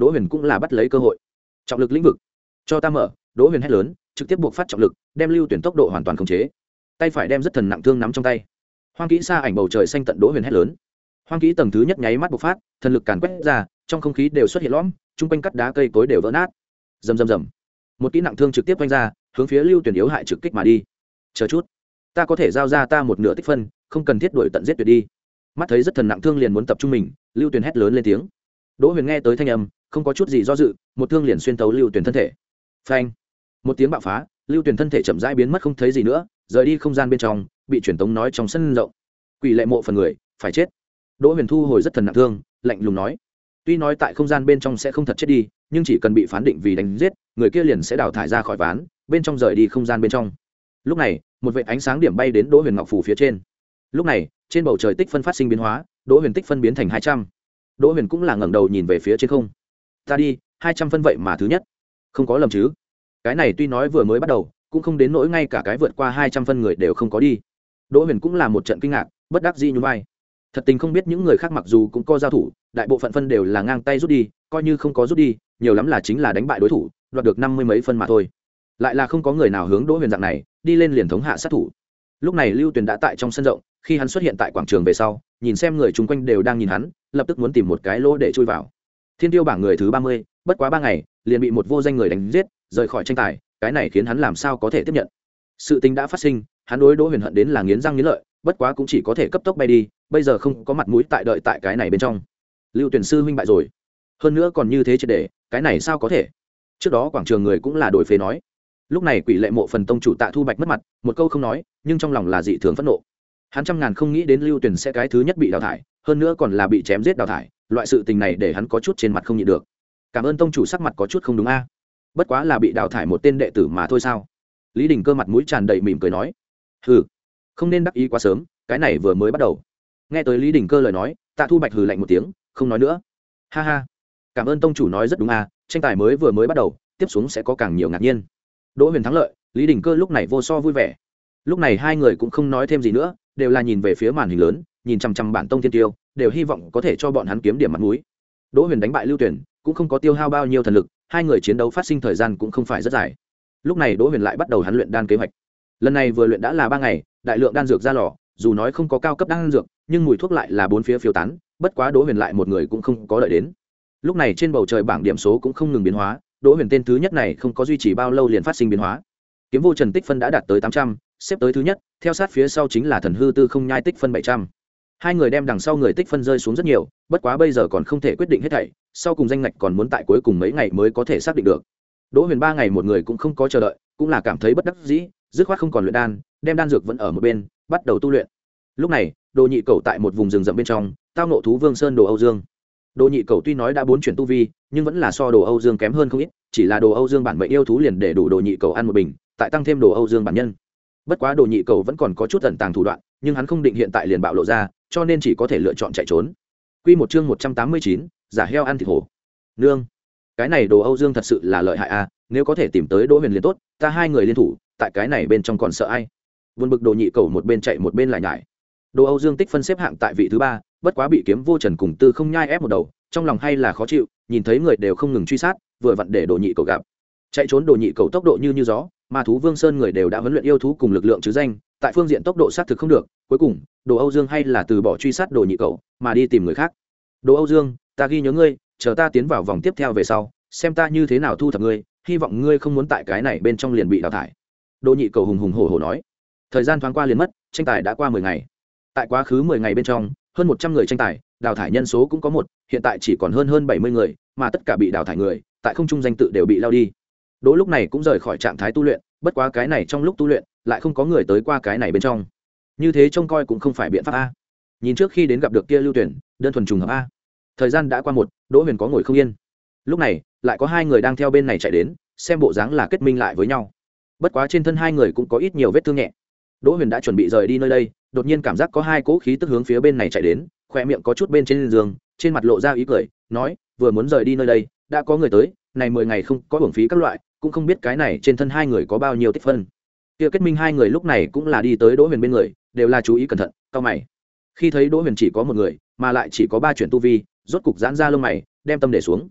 A: Đỗ Huyền cũng là bắt lấy cơ hội. Trọng lực lĩnh vực, cho ta mở. Đỗ Huyền hét lớn, trực tiếp buộc phát trọng lực, đem Lưu Tuyển tốc độ hoàn toàn khống chế. Tay phải đem rất thần nặng thương nắm trong tay. Hoang kỹ xa ảnh bầu trời xanh tận. Đỗ Huyền hét lớn. Hoang kỹ tầng thứ nhất nháy mắt bộc phát, thần lực càn quét ra, trong không khí đều xuất hiện lõm, chung quanh cắt đá cây cối đều vỡ nát. Rầm rầm rầm. Một kỹ nặng thương trực tiếp vung ra, hướng phía Lưu Tuyển yếu hại trực kích mà đi. Chờ chút, ta có thể giao ra ta một nửa tích phân, không cần thiết đuổi tận giết tuyệt đi. Mắt thấy rất thần nặng thương liền muốn tập trung mình, Lưu Tuyển hét lớn lên tiếng. Đỗ Huyền nghe tới thanh âm, không có chút gì do dự, một thương liền xuyên tấu Lưu Tuyển thân thể. Phanh! Một tiếng bạo phá, Lưu Tuyển thân thể chậm rãi biến mất không thấy gì nữa, rời đi không gian bên trong, bị truyền tống nói trong sân rộng. Quỷ lệ mộ phần người, phải chết. Đỗ Huyền thu hồi rất thần nặng thương, lạnh lùng nói. Tuy nói tại không gian bên trong sẽ không thật chết đi, nhưng chỉ cần bị phán định vì đánh giết, người kia liền sẽ đào thải ra khỏi ván, bên trong rời đi không gian bên trong. Lúc này, một vệt ánh sáng điểm bay đến Đỗ Huyền ngọc phủ phía trên. Lúc này, trên bầu trời tích phân phát sinh biến hóa, Đỗ Huyền tích phân biến thành hai trăm. Đỗ Huyền cũng là ngẩng đầu nhìn về phía trên không. Ta đi, hai trăm phân vậy mà thứ nhất. Không có lầm chứ? Cái này tuy nói vừa mới bắt đầu, cũng không đến nỗi ngay cả cái vượt qua hai trăm phân người đều không có đi. Đỗ Huyền cũng là một trận kinh ngạc, bất đắc dĩ nhún vai. Thật tình không biết những người khác mặc dù cũng có giao thủ, đại bộ phận phân đều là ngang tay rút đi, coi như không có rút đi, nhiều lắm là chính là đánh bại đối thủ, đoạt được năm mươi mấy phân mà thôi. Lại là không có người nào hướng Đỗ Huyền dạng này, đi lên liền thống hạ sát thủ. Lúc này Lưu Tuyền đã tại trong sân rộng, khi hắn xuất hiện tại quảng trường về sau, nhìn xem người chung quanh đều đang nhìn hắn, lập tức muốn tìm một cái lỗ để chui vào. Thiên tiêu bảng người thứ ba mươi, bất quá ba ngày, liền bị một vô danh người đánh giết, rời khỏi tranh tài, cái này khiến hắn làm sao có thể tiếp nhận. Sự tình đã phát sinh, hắn đối Đỗ Huyền hận đến là nghiến răng nghiến lợi, bất quá cũng chỉ có thể cấp tốc bay đi, bây giờ không có mặt mũi tại đợi tại cái này bên trong. Lưu Tuyển sư huynh bại rồi, hơn nữa còn như thế triệt để, cái này sao có thể? Trước đó quảng trường người cũng là đổi phế nói. Lúc này Quỷ Lệ Mộ phần tông chủ Tạ Thu Bạch mất mặt, một câu không nói, nhưng trong lòng là dị thường phẫn nộ. Hắn trăm ngàn không nghĩ đến Lưu Tuyển sẽ cái thứ nhất bị đào thải, hơn nữa còn là bị chém giết đào thải, loại sự tình này để hắn có chút trên mặt không nhịn được. Cảm ơn tông chủ, sắc mặt có chút không đúng a. Bất quá là bị đào thải một tên đệ tử mà thôi sao? Lý Đình Cơ mặt mũi tràn đầy mỉm cười nói. Hừ, không nên đắc ý quá sớm, cái này vừa mới bắt đầu. Nghe tới Lý Đình Cơ lời nói, Tạ Thu Bạch hừ lạnh một tiếng, không nói nữa. Ha ha, cảm ơn tông chủ nói rất đúng a, tranh tài mới vừa mới bắt đầu, tiếp xuống sẽ có càng nhiều ngạc nhiên. Đỗ Huyền thắng lợi, Lý Đình Cơ lúc này vô so vui vẻ. Lúc này hai người cũng không nói thêm gì nữa, đều là nhìn về phía màn hình lớn, nhìn chằm chằm bản tông thiên tiêu, đều hy vọng có thể cho bọn hắn kiếm điểm mặt mũi. Đỗ Huyền đánh bại Lưu Tuyển, cũng không có tiêu hao bao nhiêu thần lực, hai người chiến đấu phát sinh thời gian cũng không phải rất dài. Lúc này Đỗ Huyền lại bắt đầu hắn luyện đan kế hoạch. Lần này vừa luyện đã là ba ngày, đại lượng đan dược ra lò, dù nói không có cao cấp đan dược, nhưng mùi thuốc lại là bốn phía phiêu tán, bất quá Đỗ Huyền lại một người cũng không có đợi đến. Lúc này trên bầu trời bảng điểm số cũng không ngừng biến hóa, Đỗ Huyền tên thứ nhất này không có duy trì bao lâu liền phát sinh biến hóa. Kiếm Vô Trần tích phân đã đạt tới tám trăm, xếp tới thứ nhất, theo sát phía sau chính là Thần Hư Tư Không Nhai tích phân bảy trăm. Hai người đem đằng sau người tích phân rơi xuống rất nhiều, bất quá bây giờ còn không thể quyết định hết thảy, sau cùng danh ngạch còn muốn tại cuối cùng mấy ngày mới có thể xác định được. Đỗ Huyền ba ngày một người cũng không có chờ đợi, cũng là cảm thấy bất đắc dĩ, dứt khoát không còn luyện đan, đem đan dược vẫn ở một bên, bắt đầu tu luyện. Lúc này, Đồ Nhị Cẩu tại một vùng rừng rậm bên trong, tao ngộ thú Vương Sơn Đồ Âu Dương. Đồ Nhị Cẩu tuy nói đã bốn chuyển tu vi, nhưng vẫn là so Đồ Âu Dương kém hơn không ít, chỉ là Đồ Âu Dương bản mệnh yêu thú liền để đủ Đồ Nhị Cẩu ăn một bình, tại tăng thêm Đồ Âu Dương bản nhân. Bất quá Đồ Nhị Cẩu vẫn còn có chút ẩn tàng thủ đoạn, nhưng hắn không định hiện tại liền bạo lộ ra, cho nên chỉ có thể lựa chọn chạy trốn. Quy một chương một trăm tám mươi chín, giả heo ăn thịt hổ. Nương, cái này Đồ Âu Dương thật sự là lợi hại a, nếu có thể tìm tới Đỗ Huyền liền tốt, ta hai người liên thủ, tại cái này bên trong còn sợ ai? Vốn bực Đồ Nhị Cẩu một bên chạy một bên lại nhải. Đồ Âu Dương tích phân xếp hạng tại vị thứ ba, bất quá bị Kiếm Vô Trần cùng Tư Không Nhai ép một đầu, trong lòng hay là khó chịu, nhìn thấy người đều không ngừng truy sát, vừa vặn để Đồ Nhị Cẩu gặp. Chạy trốn Đồ Nhị Cẩu tốc độ như như gió, mà thú Vương Sơn người đều đã huấn luyện yêu thú cùng lực lượng chứ danh, tại phương diện tốc độ xác thực không được, cuối cùng, Đồ Âu Dương hay là từ bỏ truy sát Đồ Nhị Cẩu, mà đi tìm người khác. Đồ Âu Dương, ta ghi nhớ ngươi, chờ ta tiến vào vòng tiếp theo về sau, xem ta như thế nào thu thập ngươi, hy vọng ngươi không muốn tại cái này bên trong liền bị đào thải. Đồ Nhị Cẩu hùng hùng hổ hổ nói. Thời gian thoáng qua liền mất, tranh tài đã qua mười ngày. Tại quá khứ mười ngày bên trong, hơn một trăm người tranh tài, đào thải nhân số cũng có một, hiện tại chỉ còn hơn hơn bảy mươi người, mà tất cả bị đào thải người, tại không trung danh tự đều bị lao đi. Đỗ lúc này cũng rời khỏi trạng thái tu luyện, bất quá cái này trong lúc tu luyện, lại không có người tới qua cái này bên trong. Như thế trông coi cũng không phải biện pháp a. Nhìn trước khi đến gặp được kia Lưu Tuyển, đơn thuần trùng hợp a. Thời gian đã qua một, Đỗ Huyền có ngồi không yên. Lúc này, lại có hai người đang theo bên này chạy đến, xem bộ dáng là kết minh lại với nhau. Bất quá trên thân hai người cũng có ít nhiều vết thương nhẹ. Đỗ Huyền đã chuẩn bị rời đi nơi đây, đột nhiên cảm giác có hai cỗ khí tức hướng phía bên này chạy đến, khoe miệng có chút bên trên giường, trên mặt lộ ra ý cười, nói, vừa muốn rời đi nơi đây, đã có người tới, này mười ngày không có hưởng phí các loại, cũng không biết cái này trên thân hai người có bao nhiêu tích phân. Kia kết minh hai người lúc này cũng là đi tới Đỗ Huyền bên người, đều là chú ý cẩn thận, cau mày. Khi thấy Đỗ Huyền chỉ có một người, mà lại chỉ có ba chuyển tu vi, rốt cục giãn ra lông mày, đem tâm để xuống.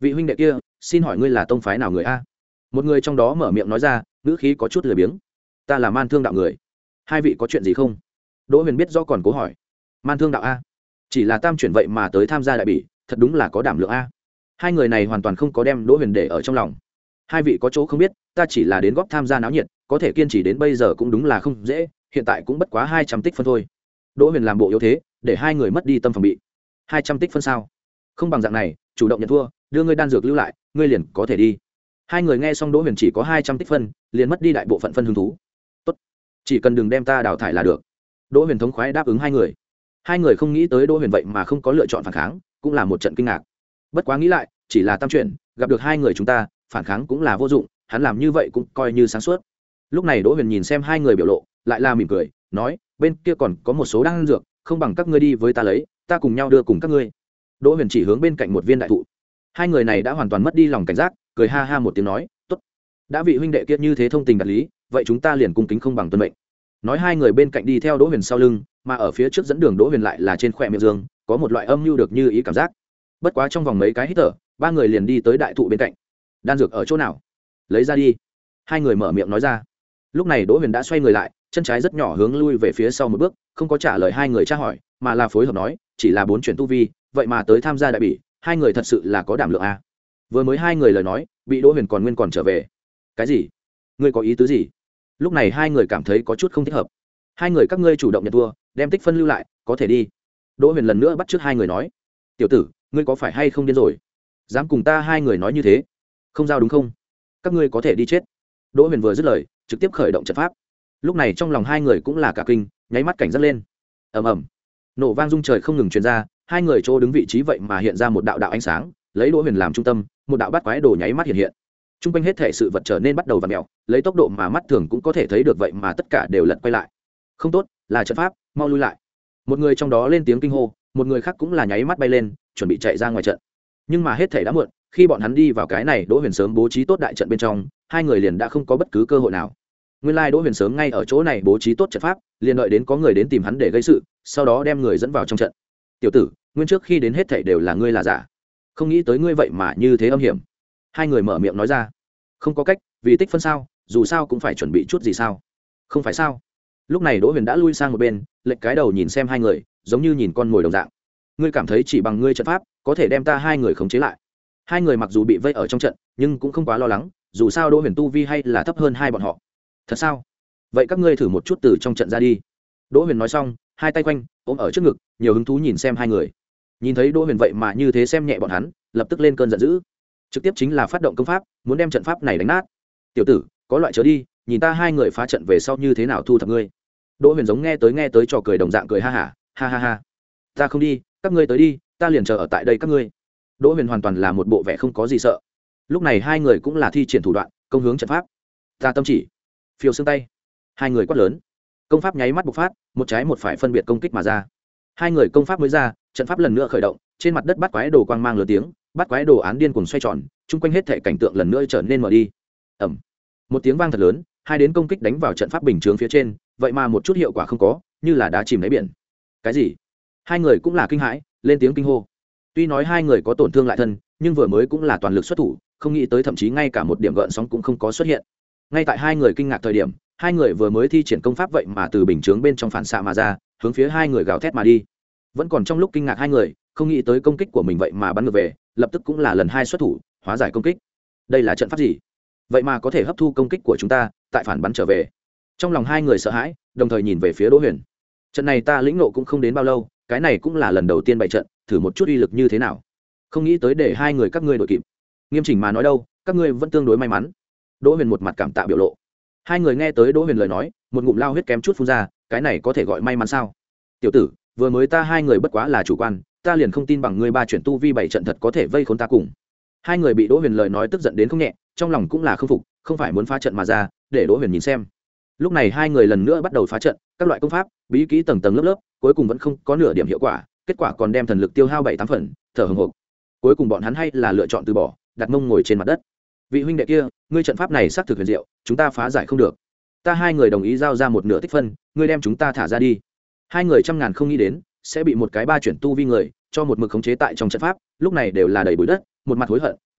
A: vị huynh đệ kia, xin hỏi ngươi là tông phái nào người a? Một người trong đó mở miệng nói ra, ngữ khí có chút lười biếng. Ta là Man Thương đạo người. Hai vị có chuyện gì không? Đỗ Huyền biết rõ còn cố hỏi. Man Thương đạo a? Chỉ là tam chuyển vậy mà tới tham gia đại bỉ, thật đúng là có đảm lượng a. Hai người này hoàn toàn không có đem Đỗ Huyền để ở trong lòng. Hai vị có chỗ không biết, ta chỉ là đến góp tham gia náo nhiệt, có thể kiên trì đến bây giờ cũng đúng là không dễ, hiện tại cũng bất quá hai trăm tích phân thôi. Đỗ Huyền làm bộ yếu thế, để hai người mất đi tâm phòng bị. Hai trăm tích phân sao? Không bằng dạng này, chủ động nhận thua, đưa ngươi đan dược lưu lại, ngươi liền có thể đi. Hai người nghe xong Đỗ Huyền chỉ có hai trăm tích phân, liền mất đi đại bộ phận phân hứng thú. Tốt, chỉ cần đừng đem ta đào thải là được. Đỗ Huyền thống khoái đáp ứng hai người. Hai người không nghĩ tới Đỗ Huyền vậy mà không có lựa chọn phản kháng, cũng là một trận kinh ngạc. Bất quá nghĩ lại, chỉ là tam chuyển, gặp được hai người chúng ta, phản kháng cũng là vô dụng, hắn làm như vậy cũng coi như sáng suốt. Lúc này Đỗ Huyền nhìn xem hai người biểu lộ, lại là mỉm cười, nói, bên kia còn có một số đan dược, không bằng các ngươi đi với ta lấy, ta cùng nhau đưa cùng các ngươi. Đỗ Huyền chỉ hướng bên cạnh một viên đại thụ. Hai người này đã hoàn toàn mất đi lòng cảnh giác, cười ha ha một tiếng nói, tốt, đã vị huynh đệ kia như thế thông tình đạt lý, vậy chúng ta liền cung kính không bằng tuân mệnh. Nói hai người bên cạnh đi theo Đỗ Huyền sau lưng, mà ở phía trước dẫn đường Đỗ Huyền lại là trên khóe miệng dương, có một loại âm mưu được như ý cảm giác. Bất quá trong vòng mấy cái hít thở, ba người liền đi tới đại thụ bên cạnh. Đan dược ở chỗ nào? Lấy ra đi. Hai người mở miệng nói ra. Lúc này Đỗ Huyền đã xoay người lại, chân trái rất nhỏ hướng lui về phía sau một bước, không có trả lời hai người tra hỏi, mà là phối hợp nói, chỉ là bốn chuyển tu vi, vậy mà tới tham gia đại bỉ, hai người thật sự là có đảm lượng a. Vừa mới hai người lời nói, bị Đỗ Huyền còn nguyên còn trở về. Cái gì? Ngươi có ý tứ gì? Lúc này hai người cảm thấy có chút không thích hợp. Hai người các ngươi chủ động nhận thua, đem tích phân lưu lại, có thể đi. Đỗ Huyền lần nữa bắt trước hai người nói, tiểu tử, ngươi có phải hay không điên rồi? Dám cùng ta hai người nói như thế? Không giao đúng không? Các ngươi có thể đi chết. Đỗ Huyền vừa dứt lời, trực tiếp khởi động trận pháp. Lúc này trong lòng hai người cũng là cả kinh, nháy mắt cảnh giác lên. Ầm ầm, nổ vang rung trời không ngừng truyền ra, hai người chỗ đứng vị trí vậy mà hiện ra một đạo đạo ánh sáng, lấy Đỗ Huyền làm trung tâm, một đạo bát quái đồ nháy mắt hiện hiện. Trung quanh hết thể sự vật trở nên bắt đầu vặn mèo, lấy tốc độ mà mắt thường cũng có thể thấy được vậy mà tất cả đều lật quay lại. Không tốt, là trận pháp, mau lui lại. Một người trong đó lên tiếng kinh hô, một người khác cũng là nháy mắt bay lên, chuẩn bị chạy ra ngoài trận. Nhưng mà hết thể đã muộn, khi bọn hắn đi vào cái này Đỗ Huyền sớm bố trí tốt đại trận bên trong, hai người liền đã không có bất cứ cơ hội nào. Nguyên lai like Đỗ Huyền sớm ngay ở chỗ này bố trí tốt trận pháp, liền đợi đến có người đến tìm hắn để gây sự, sau đó đem người dẫn vào trong trận. Tiểu tử, nguyên trước khi đến hết thảy đều là ngươi là giả, không nghĩ tới ngươi vậy mà như thế âm hiểm. Hai người mở miệng nói ra. Không có cách, vì tích phân sao, dù sao cũng phải chuẩn bị chút gì sao? Không phải sao? Lúc này Đỗ Huyền đã lui sang một bên, lệch cái đầu nhìn xem hai người, giống như nhìn con mồi đồng dạng. Ngươi cảm thấy chỉ bằng ngươi trận pháp có thể đem ta hai người khống chế lại? Hai người mặc dù bị vây ở trong trận, nhưng cũng không quá lo lắng, dù sao Đỗ Huyền tu vi hay là thấp hơn hai bọn họ. Thật sao? Vậy các ngươi thử một chút từ trong trận ra đi. Đỗ Huyền nói xong, hai tay quanh ôm ở trước ngực, nhiều hứng thú nhìn xem hai người. Nhìn thấy Đỗ Huyền vậy mà như thế xem nhẹ bọn hắn, lập tức lên cơn giận dữ, trực tiếp chính là phát động công pháp, muốn đem trận pháp này đánh nát. Tiểu tử, có loại chớ đi, nhìn ta hai người phá trận về sau như thế nào thu thập ngươi. Đỗ Huyền giống nghe tới nghe tới trò cười đồng dạng cười ha hả, ha ha ha. Ta không đi, các ngươi tới đi, ta liền chờ ở tại đây các ngươi. Đỗ Huyền hoàn toàn là một bộ vẻ không có gì sợ. Lúc này hai người cũng là thi triển thủ đoạn, công hướng trận pháp. Ta tâm chỉ, phiêu xương tay. Hai người quát lớn, công pháp nháy mắt bộc phát, một trái một phải phân biệt công kích mà ra. Hai người công pháp mới ra, trận pháp lần nữa khởi động, trên mặt đất bắt quái đồ quang mang lớn tiếng, bắt quái đồ án điên cuồng xoay tròn, chung quanh hết thảy cảnh tượng lần nữa trở nên mở đi. Ầm, một tiếng vang thật lớn, hai đến công kích đánh vào trận pháp bình chướng phía trên, vậy mà một chút hiệu quả không có, như là đá chìm đáy biển. Cái gì? Hai người cũng là kinh hãi, lên tiếng kinh hô. Tuy nói hai người có tổn thương lại thân, nhưng vừa mới cũng là toàn lực xuất thủ, không nghĩ tới thậm chí ngay cả một điểm gợn sóng cũng không có xuất hiện. Ngay tại hai người kinh ngạc thời điểm, hai người vừa mới thi triển công pháp vậy mà từ bình chướng bên trong phản xạ mà ra, hướng phía hai người gào thét mà đi. Vẫn còn trong lúc kinh ngạc hai người, không nghĩ tới công kích của mình vậy mà bắn ngược về, lập tức cũng là lần hai xuất thủ, hóa giải công kích. Đây là trận pháp gì? Vậy mà có thể hấp thu công kích của chúng ta, tại phản bắn trở về. Trong lòng hai người sợ hãi, đồng thời nhìn về phía Đỗ Huyền. Trận này ta lĩnh ngộ cũng không đến bao lâu, cái này cũng là lần đầu tiên bày trận, thử một chút uy lực như thế nào. Không nghĩ tới để hai người các ngươi đội kịp. Nghiêm chỉnh mà nói đâu, các ngươi vẫn tương đối may mắn. Đỗ Huyền một mặt cảm tạ biểu lộ. Hai người nghe tới Đỗ Huyền lời nói, một ngụm lao huyết kém chút phun ra, cái này có thể gọi may mắn sao? Tiểu tử, vừa mới ta hai người bất quá là chủ quan, ta liền không tin bằng ngươi ba chuyển tu vi bảy trận thật có thể vây khốn ta cùng. Hai người bị Đỗ Huyền lời nói tức giận đến không nhẹ, trong lòng cũng là không phục, không phải muốn phá trận mà ra, để Đỗ Huyền nhìn xem. Lúc này hai người lần nữa bắt đầu phá trận, các loại công pháp, bí kỹ tầng tầng lớp lớp, cuối cùng vẫn không có nửa điểm hiệu quả, kết quả còn đem thần lực tiêu hao bảy tám phần, thở hổn hộc. Cuối cùng bọn hắn hay là lựa chọn từ bỏ, đặt mông ngồi trên mặt đất. Vị huynh đệ kia, ngươi trận pháp này xác thực huyền diệu, chúng ta phá giải không được. Ta hai người đồng ý giao ra một nửa tích phân, ngươi đem chúng ta thả ra đi. Hai người trăm ngàn không nghĩ đến sẽ bị một cái ba chuyển tu vi người cho một mực khống chế tại trong trận pháp, lúc này đều là đầy bụi đất, một mặt hối hận,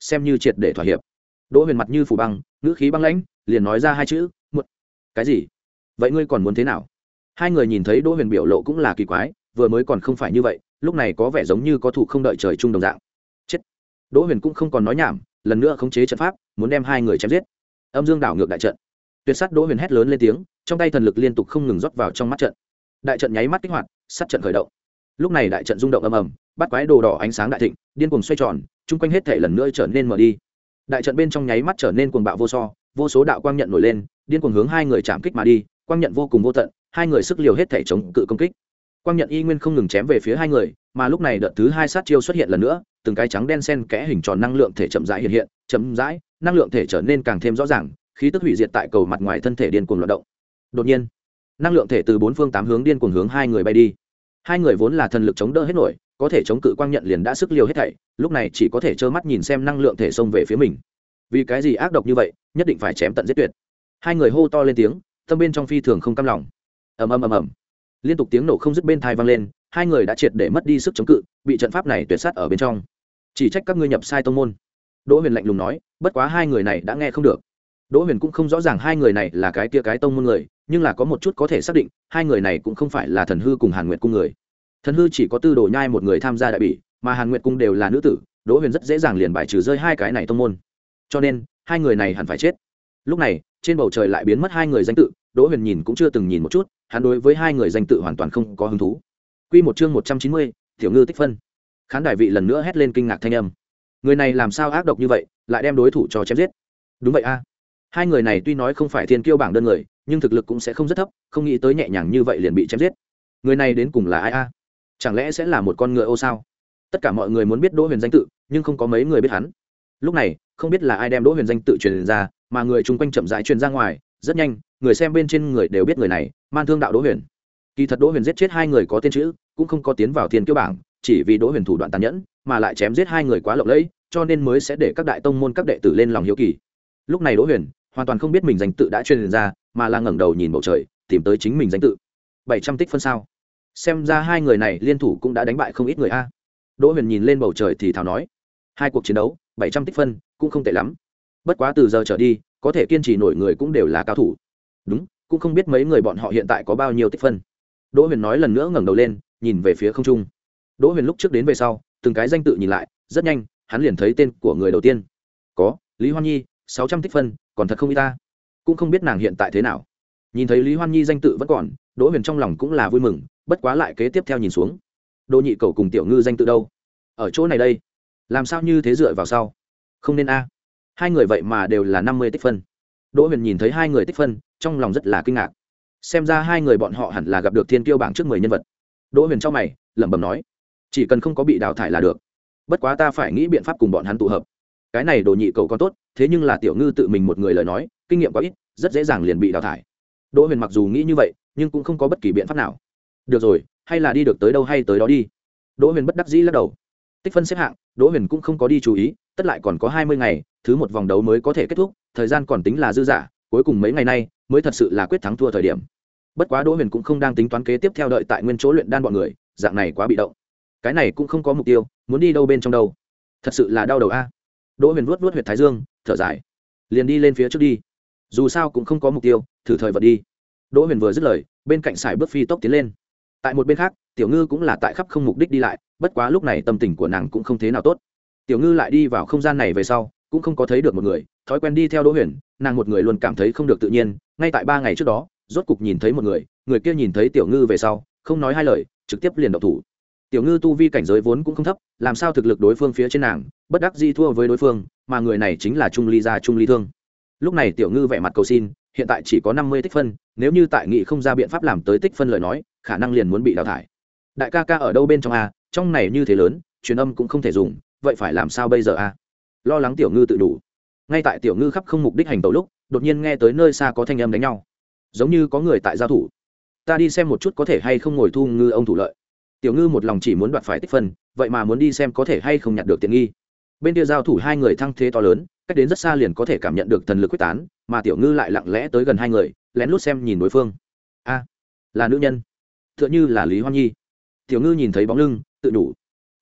A: xem như triệt để thỏa hiệp. Đỗ Huyền mặt như phủ băng, ngữ khí băng lãnh, liền nói ra hai chữ một. Cái gì? Vậy ngươi còn muốn thế nào? Hai người nhìn thấy Đỗ Huyền biểu lộ cũng là kỳ quái, vừa mới còn không phải như vậy, lúc này có vẻ giống như có thủ không đợi trời chung đồng dạng. Chết. Đỗ Huyền cũng không còn nói nhảm, lần nữa khống chế trận pháp, muốn đem hai người chém giết. Âm dương đảo ngược đại trận. Tuyệt sát Đỗ Huyền hét lớn lên tiếng, trong tay thần lực liên tục không ngừng rót vào trong mắt trận. Đại trận nháy mắt kích hoạt, sát trận khởi động. Lúc này đại trận rung động ầm ầm, bắt quái đồ đỏ ánh sáng đại thịnh, điên cuồng xoay tròn, chung quanh hết thể lần nữa trở nên mở đi. Đại trận bên trong nháy mắt trở nên cuồng bạo vô so, vô số đạo quang nhận nổi lên, điên cuồng hướng hai người chạm kích mà đi, quang nhận vô cùng vô tận, hai người sức liều hết thể chống cự công kích. Quang nhận y nguyên không ngừng chém về phía hai người, mà lúc này đợt thứ hai sát chiêu xuất hiện lần nữa, từng cái trắng đen xen kẽ hình tròn năng lượng thể chậm rãi hiện hiện, chậm rãi, năng lượng thể trở nên càng thêm rõ ràng, khí tức hủy diệt tại cầu mặt ngoài thân thể điên cuồng loạn động. Đột nhiên, năng lượng thể từ bốn phương tám hướng điên cuồng hướng hai người bay đi. Hai người vốn là thần lực chống đỡ hết nổi, có thể chống cự quang nhận liền đã sức liều hết thảy, lúc này chỉ có thể trơ mắt nhìn xem năng lượng thể xông về phía mình. Vì cái gì ác độc như vậy, nhất định phải chém tận giết tuyệt. Hai người hô to lên tiếng, tâm bên trong phi thường không cam lòng. Ầm ầm ầm ầm. Liên tục tiếng nổ không dứt bên tai vang lên, hai người đã triệt để mất đi sức chống cự, bị trận pháp này tuyệt sát ở bên trong. Chỉ trách các ngươi nhập sai tông môn. Đỗ Huyền lạnh lùng nói, bất quá hai người này đã nghe không được. Đỗ Huyền cũng không rõ ràng hai người này là cái kia cái tông môn người, nhưng là có một chút có thể xác định, hai người này cũng không phải là Thần Hư cùng Hàn Nguyệt cung người. Thần Hư chỉ có Tư Đồ Nhai một người tham gia đại bỉ, mà Hàn Nguyệt cung đều là nữ tử, Đỗ Huyền rất dễ dàng liền bài trừ rơi hai cái này tông môn. Cho nên, hai người này hẳn phải chết. Lúc này, trên bầu trời lại biến mất hai người danh tự, Đỗ Huyền nhìn cũng chưa từng nhìn một chút, hắn đối với hai người danh tự hoàn toàn không có hứng thú. Quy một chương một trăm chín mươi, Tiểu Ngư tích phân. Khán đài vị lần nữa hét lên kinh ngạc thanh âm. Người này làm sao ác độc như vậy, lại đem đối thủ cho chém giết? Đúng vậy a. Hai người này tuy nói không phải thiên kiêu bảng đơn người, nhưng thực lực cũng sẽ không rất thấp, không nghĩ tới nhẹ nhàng như vậy liền bị chém giết. Người này đến cùng là ai a? Chẳng lẽ sẽ là một con ngựa ô sao? Tất cả mọi người muốn biết Đỗ Huyền danh tự, nhưng không có mấy người biết hắn. Lúc này, không biết là ai đem Đỗ Huyền danh tự truyền ra, mà người chung quanh chậm rãi truyền ra ngoài, rất nhanh, người xem bên trên người đều biết người này, Man Thương đạo Đỗ Huyền. Kỳ thật Đỗ Huyền giết chết hai người có tên chữ, cũng không có tiến vào thiên kiêu bảng, chỉ vì Đỗ Huyền thủ đoạn tàn nhẫn, mà lại chém giết hai người quá lộng lẫy, cho nên mới sẽ để các đại tông môn các đệ tử lên lòng hiếu kỳ. Lúc này Đỗ Huyền hoàn toàn không biết mình danh tự đã truyền ra, mà là ngẩng đầu nhìn bầu trời, tìm tới chính mình danh tự. bảy trăm tích phân sao? Xem ra hai người này liên thủ cũng đã đánh bại không ít người a. Đỗ Huyền nhìn lên bầu trời thì thào nói, hai cuộc chiến đấu, bảy trăm tích phân, cũng không tệ lắm. Bất quá từ giờ trở đi, có thể kiên trì nổi người cũng đều là cao thủ. Đúng, cũng không biết mấy người bọn họ hiện tại có bao nhiêu tích phân. Đỗ Huyền nói lần nữa ngẩng đầu lên, nhìn về phía không trung. Đỗ Huyền lúc trước đến về sau, từng cái danh tự nhìn lại, rất nhanh, hắn liền thấy tên của người đầu tiên. Có, Lý Hoan Nhi, sáu trăm tích phân, còn thật không ít ta. Cũng không biết nàng hiện tại thế nào. Nhìn thấy Lý Hoan Nhi danh tự vẫn còn, Đỗ Huyền trong lòng cũng là vui mừng, bất quá lại kế tiếp theo nhìn xuống. Đỗ Nhị Cầu cùng Tiểu Ngư danh tự đâu? Ở chỗ này đây. Làm sao như thế dựa vào sau? Không nên a. Hai người vậy mà đều là năm mươi tích phân. Đỗ Huyền nhìn thấy hai người tích phân, trong lòng rất là kinh ngạc. Xem ra hai người bọn họ hẳn là gặp được thiên kiêu bảng trước mười nhân vật. Đỗ Huyền trong mày, lẩm bẩm nói, chỉ cần không có bị đào thải là được. Bất quá ta phải nghĩ biện pháp cùng bọn hắn tụ hợp. Cái này Đồ Nhị Cầu còn tốt, thế nhưng là Tiểu Ngư tự mình một người lời nói, kinh nghiệm quá ít, rất dễ dàng liền bị đào thải. Đỗ Huyền mặc dù nghĩ như vậy, nhưng cũng không có bất kỳ biện pháp nào. Được rồi, hay là đi được tới đâu hay tới đó đi. Đỗ Huyền bất đắc dĩ lắc đầu. Tích phân xếp hạng, Đỗ Huyền cũng không có đi chú ý, tất lại còn có hai mươi ngày, thứ một vòng đấu mới có thể kết thúc, thời gian còn tính là dư dả, cuối cùng mấy ngày nay mới thật sự là quyết thắng thua thời điểm. Bất quá Đỗ Huyền cũng không đang tính toán kế tiếp theo đợi tại nguyên chỗ luyện đan bọn người, dạng này quá bị động. Cái này cũng không có mục tiêu, muốn đi đâu bên trong đâu. Thật sự là đau đầu a. Đỗ Huyền vuốt vuốt huyệt thái dương, thở dài, liền đi lên phía trước đi. Dù sao cũng không có mục tiêu, thử thời vận đi. Đỗ Huyền vừa dứt lời, bên cạnh sải bước phi tốc tiến lên. Tại một bên khác, Tiểu Ngư cũng là tại khắp không mục đích đi lại, bất quá lúc này tâm tình của nàng cũng không thế nào tốt. Tiểu Ngư lại đi vào không gian này về sau, cũng không có thấy được một người, thói quen đi theo Đỗ Huyền, nàng một người luôn cảm thấy không được tự nhiên, ngay tại ba ngày trước đó, rốt cục nhìn thấy một người, người kia nhìn thấy Tiểu Ngư về sau, không nói hai lời, trực tiếp liền động thủ. Tiểu Ngư tu vi cảnh giới vốn cũng không thấp, làm sao thực lực đối phương phía trên nàng, bất đắc dĩ thua với đối phương, mà người này chính là Trung Ly gia Trung Ly Thương. Lúc này Tiểu Ngư vẻ mặt cầu xin, hiện tại chỉ có năm mươi tích phân, nếu như tại nghị không ra biện pháp làm tới tích phân lời nói, khả năng liền muốn bị đào thải. Đại ca ca ở đâu bên trong a, trong này như thế lớn, truyền âm cũng không thể dùng, vậy phải làm sao bây giờ a? Lo lắng Tiểu Ngư tự đủ. Ngay tại Tiểu Ngư khắp không mục đích hành tẩu lúc, đột nhiên nghe tới nơi xa có thanh âm đánh nhau, giống như có người tại giao thủ. Ta đi xem một chút có thể hay không ngồi thu Ngư ông thủ lợi. Tiểu Ngư một lòng chỉ muốn đoạt phải tích phân, vậy mà muốn đi xem có thể hay không nhặt được tiện nghi. Bên kia giao thủ hai người thăng thế to lớn, cách đến rất xa liền có thể cảm nhận được thần lực quyết tán, mà Tiểu Ngư lại lặng lẽ tới gần hai người, lén lút xem nhìn đối phương. A, là nữ nhân, tựa như là Lý Hoan Nhi. Tiểu Ngư nhìn thấy bóng lưng, tự đủ,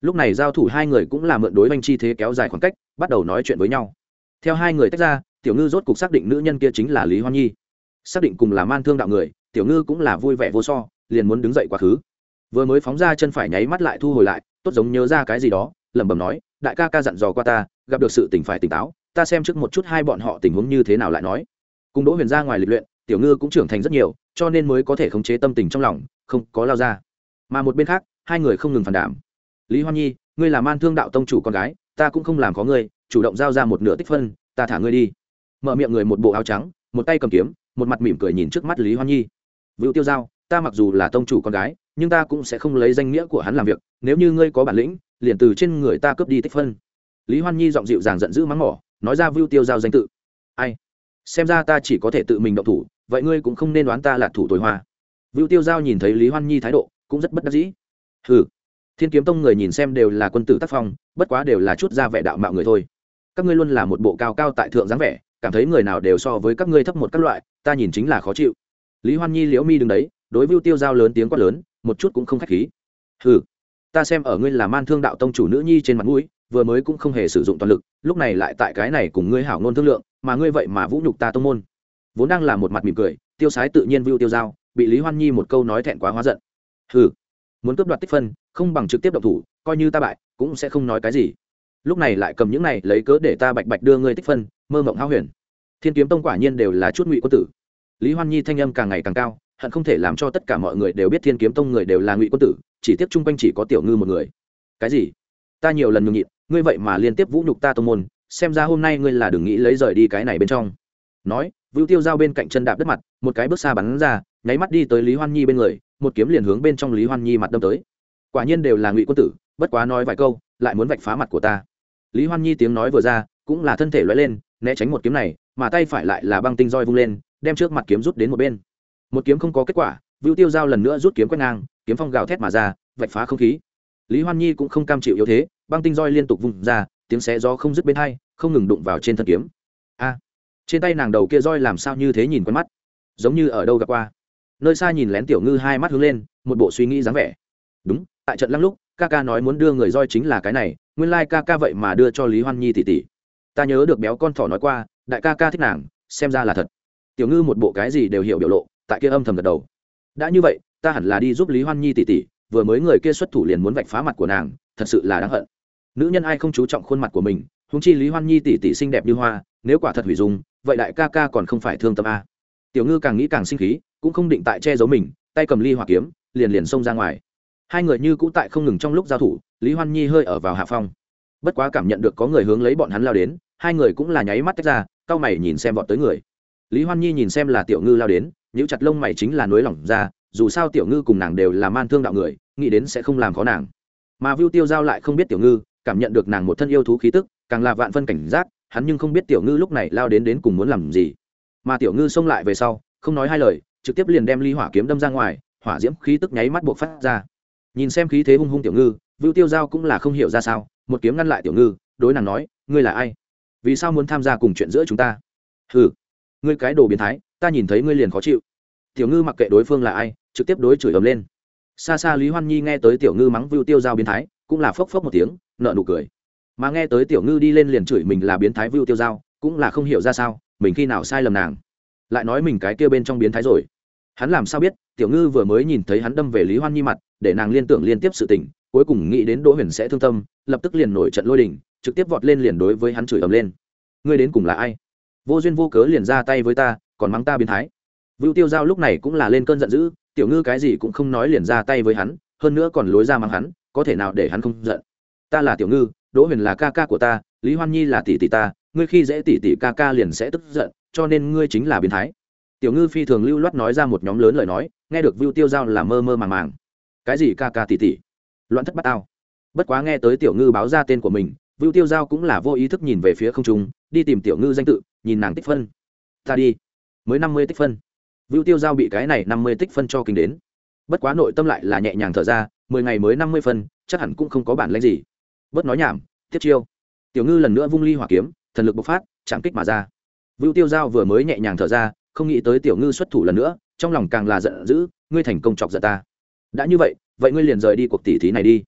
A: lúc này giao thủ hai người cũng là mượn đối oanh chi thế kéo dài khoảng cách bắt đầu nói chuyện với nhau. Theo hai người tách ra, tiểu ngư rốt cục xác định nữ nhân kia chính là Lý Hoan Nhi. Xác định cùng là man thương đạo người, tiểu ngư cũng là vui vẻ vô so, liền muốn đứng dậy quá khứ. Vừa mới phóng ra chân phải nháy mắt lại thu hồi lại, tốt giống nhớ ra cái gì đó, lẩm bẩm nói, đại ca ca dặn dò qua ta, gặp được sự tình phải tỉnh táo, ta xem trước một chút hai bọn họ tình huống như thế nào lại nói. Cùng Đỗ Huyền ra ngoài lịch luyện, tiểu ngư cũng trưởng thành rất nhiều, cho nên mới có thể khống chế tâm tình trong lòng, không có lao ra. Mà một bên khác, hai người không ngừng phản đảm. Lý Hoan Nhi, ngươi là man thương đạo tông chủ con gái, ta cũng không làm có ngươi, chủ động giao ra một nửa tích phân, ta thả ngươi đi. Mở miệng người một bộ áo trắng, một tay cầm kiếm, một mặt mỉm cười nhìn trước mắt Lý Hoan Nhi. Vưu Tiêu Giao, ta mặc dù là tông chủ con gái, nhưng ta cũng sẽ không lấy danh nghĩa của hắn làm việc, nếu như ngươi có bản lĩnh, liền từ trên người ta cướp đi tích phân. Lý Hoan Nhi giọng dịu dàng giận dữ mắng mỏ, nói ra Vưu Tiêu Giao danh tự. Ai? Xem ra ta chỉ có thể tự mình động thủ, vậy ngươi cũng không nên đoán ta là thủ tối hoa. Vưu Tiêu Giao nhìn thấy Lý Hoan Nhi thái độ, cũng rất bất đắc dĩ. Hừ. Thiên Kiếm Tông người nhìn xem đều là quân tử tác phong, bất quá đều là chút ra vẻ đạo mạo người thôi. Các ngươi luôn là một bộ cao cao tại thượng dáng vẻ, cảm thấy người nào đều so với các ngươi thấp một các loại, ta nhìn chính là khó chịu. Lý Hoan Nhi liễu mi đứng đấy, đối Vưu Tiêu Giao lớn tiếng quát lớn, một chút cũng không khách khí. Hừ, ta xem ở ngươi là man thương đạo tông chủ nữ nhi trên mặt mũi, vừa mới cũng không hề sử dụng toàn lực, lúc này lại tại cái này cùng ngươi hảo ngôn thương lượng, mà ngươi vậy mà vũ nhục ta tông môn. Vốn đang là một mặt mỉm cười, tiêu sái tự nhiên Vưu Tiêu Giao, bị Lý Hoan Nhi một câu nói thẹn quá hóa giận. Hừ, muốn cướp đoạt tích phân, không bằng trực tiếp động thủ, coi như ta bại, cũng sẽ không nói cái gì. Lúc này lại cầm những này lấy cớ để ta bạch bạch đưa ngươi tích phân, mơ mộng hao huyền. Thiên Kiếm Tông quả nhiên đều là chút ngụy quân tử. Lý Hoan Nhi thanh âm càng ngày càng cao, hận không thể làm cho tất cả mọi người đều biết Thiên Kiếm Tông người đều là ngụy quân tử, chỉ tiếc chung quanh chỉ có tiểu ngư một người. Cái gì? Ta nhiều lần nhường nhịn, ngươi vậy mà liên tiếp vũ nhục ta tông môn, xem ra hôm nay ngươi là đừng nghĩ lấy rời đi cái này bên trong. Nói, Vưu Tiêu Giao bên cạnh chân đạp đất mặt, một cái bước xa bắn ra, nháy mắt đi tới Lý Hoan Nhi bên người, một kiếm liền hướng bên trong Lý Hoan Nhi mặt đâm tới. Quả nhiên đều là ngụy quân tử, bất quá nói vài câu, lại muốn vạch phá mặt của ta. Lý Hoan Nhi tiếng nói vừa ra, cũng là thân thể lóe lên, né tránh một kiếm này, mà tay phải lại là băng tinh roi vung lên, đem trước mặt kiếm rút đến một bên. Một kiếm không có kết quả, Vưu Tiêu Giao lần nữa rút kiếm quét ngang, kiếm phong gào thét mà ra, vạch phá không khí. Lý Hoan Nhi cũng không cam chịu yếu thế, băng tinh roi liên tục vung ra, tiếng xé gió không dứt bên hai, không ngừng đụng vào trên thân kiếm. A, trên tay nàng đầu kia roi làm sao như thế nhìn quen mắt, giống như ở đâu gặp qua. Nơi xa nhìn lén tiểu ngư hai mắt hướng lên, một bộ suy nghĩ dáng vẻ. Đúng, tại trận lăng lúc, ca ca nói muốn đưa người roi chính là cái này, nguyên lai like ca ca vậy mà đưa cho Lý Hoan Nhi tỷ tỷ. Ta nhớ được béo con thỏ nói qua, đại ca ca thích nàng, xem ra là thật. Tiểu ngư một bộ cái gì đều hiểu biểu lộ, tại kia âm thầm gật đầu. Đã như vậy, ta hẳn là đi giúp Lý Hoan Nhi tỷ tỷ, vừa mới người kia xuất thủ liền muốn vạch phá mặt của nàng, thật sự là đáng hận. Nữ nhân ai không chú trọng khuôn mặt của mình, huống chi Lý Hoan Nhi tỷ tỷ xinh đẹp như hoa, nếu quả thật hủy dung, vậy đại ca ca còn không phải thương tâm a. Tiểu ngư càng nghĩ càng sinh khí, cũng không định tại che giấu mình, tay cầm ly hỏa kiếm, liền liền xông ra ngoài. Hai người như cũ tại không ngừng trong lúc giao thủ, Lý Hoan Nhi hơi ở vào hạ phong. Bất quá cảm nhận được có người hướng lấy bọn hắn lao đến, hai người cũng là nháy mắt tách ra, cau mày nhìn xem vọt tới người. Lý Hoan Nhi nhìn xem là tiểu ngư lao đến, nhíu chặt lông mày chính là nối lỏng ra, dù sao tiểu ngư cùng nàng đều là man thương đạo người, nghĩ đến sẽ không làm khó nàng. Mà Vưu Tiêu Giao lại không biết tiểu ngư, cảm nhận được nàng một thân yêu thú khí tức, càng là vạn phân cảnh giác, hắn nhưng không biết tiểu ngư lúc này lao đến đến cùng muốn làm gì. Mà tiểu ngư xông lại về sau, không nói hai lời, trực tiếp liền đem ly hỏa kiếm đâm ra ngoài, hỏa diễm khí tức nháy mắt buộc phát ra. Nhìn xem khí thế hung hung tiểu ngư, Vưu Tiêu Giao cũng là không hiểu ra sao, một kiếm ngăn lại tiểu ngư, đối nàng nói, ngươi là ai? Vì sao muốn tham gia cùng chuyện giữa chúng ta? Hừ, ngươi cái đồ biến thái, ta nhìn thấy ngươi liền khó chịu. Tiểu ngư mặc kệ đối phương là ai, trực tiếp đối chửi ầm lên. Xa xa Lý Hoan Nhi nghe tới tiểu ngư mắng Vưu Tiêu Giao biến thái, cũng là phốc phốc một tiếng, nở nụ cười. Mà nghe tới tiểu ngư đi lên liền chửi mình là biến thái Vưu Tiêu Giao, cũng là không hiểu ra sao, mình khi nào sai lầm nàng, lại nói mình cái kia bên trong biến thái rồi. Hắn làm sao biết, tiểu ngư vừa mới nhìn thấy hắn đâm về Lý Hoan Nhi mặt, để nàng liên tưởng liên tiếp sự tình, cuối cùng nghĩ đến Đỗ Huyền sẽ thương tâm, lập tức liền nổi trận lôi đình, trực tiếp vọt lên liền đối với hắn chửi ầm lên. Ngươi đến cùng là ai? Vô duyên vô cớ liền ra tay với ta, còn mắng ta biến thái. Vưu Tiêu Giao lúc này cũng là lên cơn giận dữ, tiểu ngư cái gì cũng không nói liền ra tay với hắn, hơn nữa còn lối ra mắng hắn, có thể nào để hắn không giận. Ta là tiểu ngư, Đỗ Huyền là ca ca của ta, Lý Hoan Nhi là tỷ tỷ ta, ngươi khi dễ tỷ tỷ ca ca liền sẽ tức giận, cho nên ngươi chính là biến thái. Tiểu ngư phi thường lưu loát nói ra một nhóm lớn lời nói, nghe được Vưu Tiêu Giao là mơ mơ màng màng. Cái gì ca ca tỷ tỷ? Loạn thất bát ao. Bất quá nghe tới tiểu ngư báo ra tên của mình, Vưu Tiêu Giao cũng là vô ý thức nhìn về phía không trung, đi tìm tiểu ngư danh tự, nhìn nàng tích phân. Ta đi, mới năm mươi tích phân. Vưu Tiêu Giao bị cái này năm mươi tích phân cho kinh đến. Bất quá nội tâm lại là nhẹ nhàng thở ra, mười ngày mới năm mươi phân, chắc hẳn cũng không có bản lĩnh gì. Bớt nói nhảm, tiếp chiêu. Tiểu ngư lần nữa vung ly hỏa kiếm, thần lực bộc phát, chạm kích mà ra. Vưu Tiêu Giao vừa mới nhẹ nhàng thở ra, không nghĩ tới tiểu ngư xuất thủ lần nữa, trong lòng càng là giận dữ, ngươi thành công chọc giận ta. Đã như vậy, vậy ngươi liền rời đi cuộc tỷ thí này đi.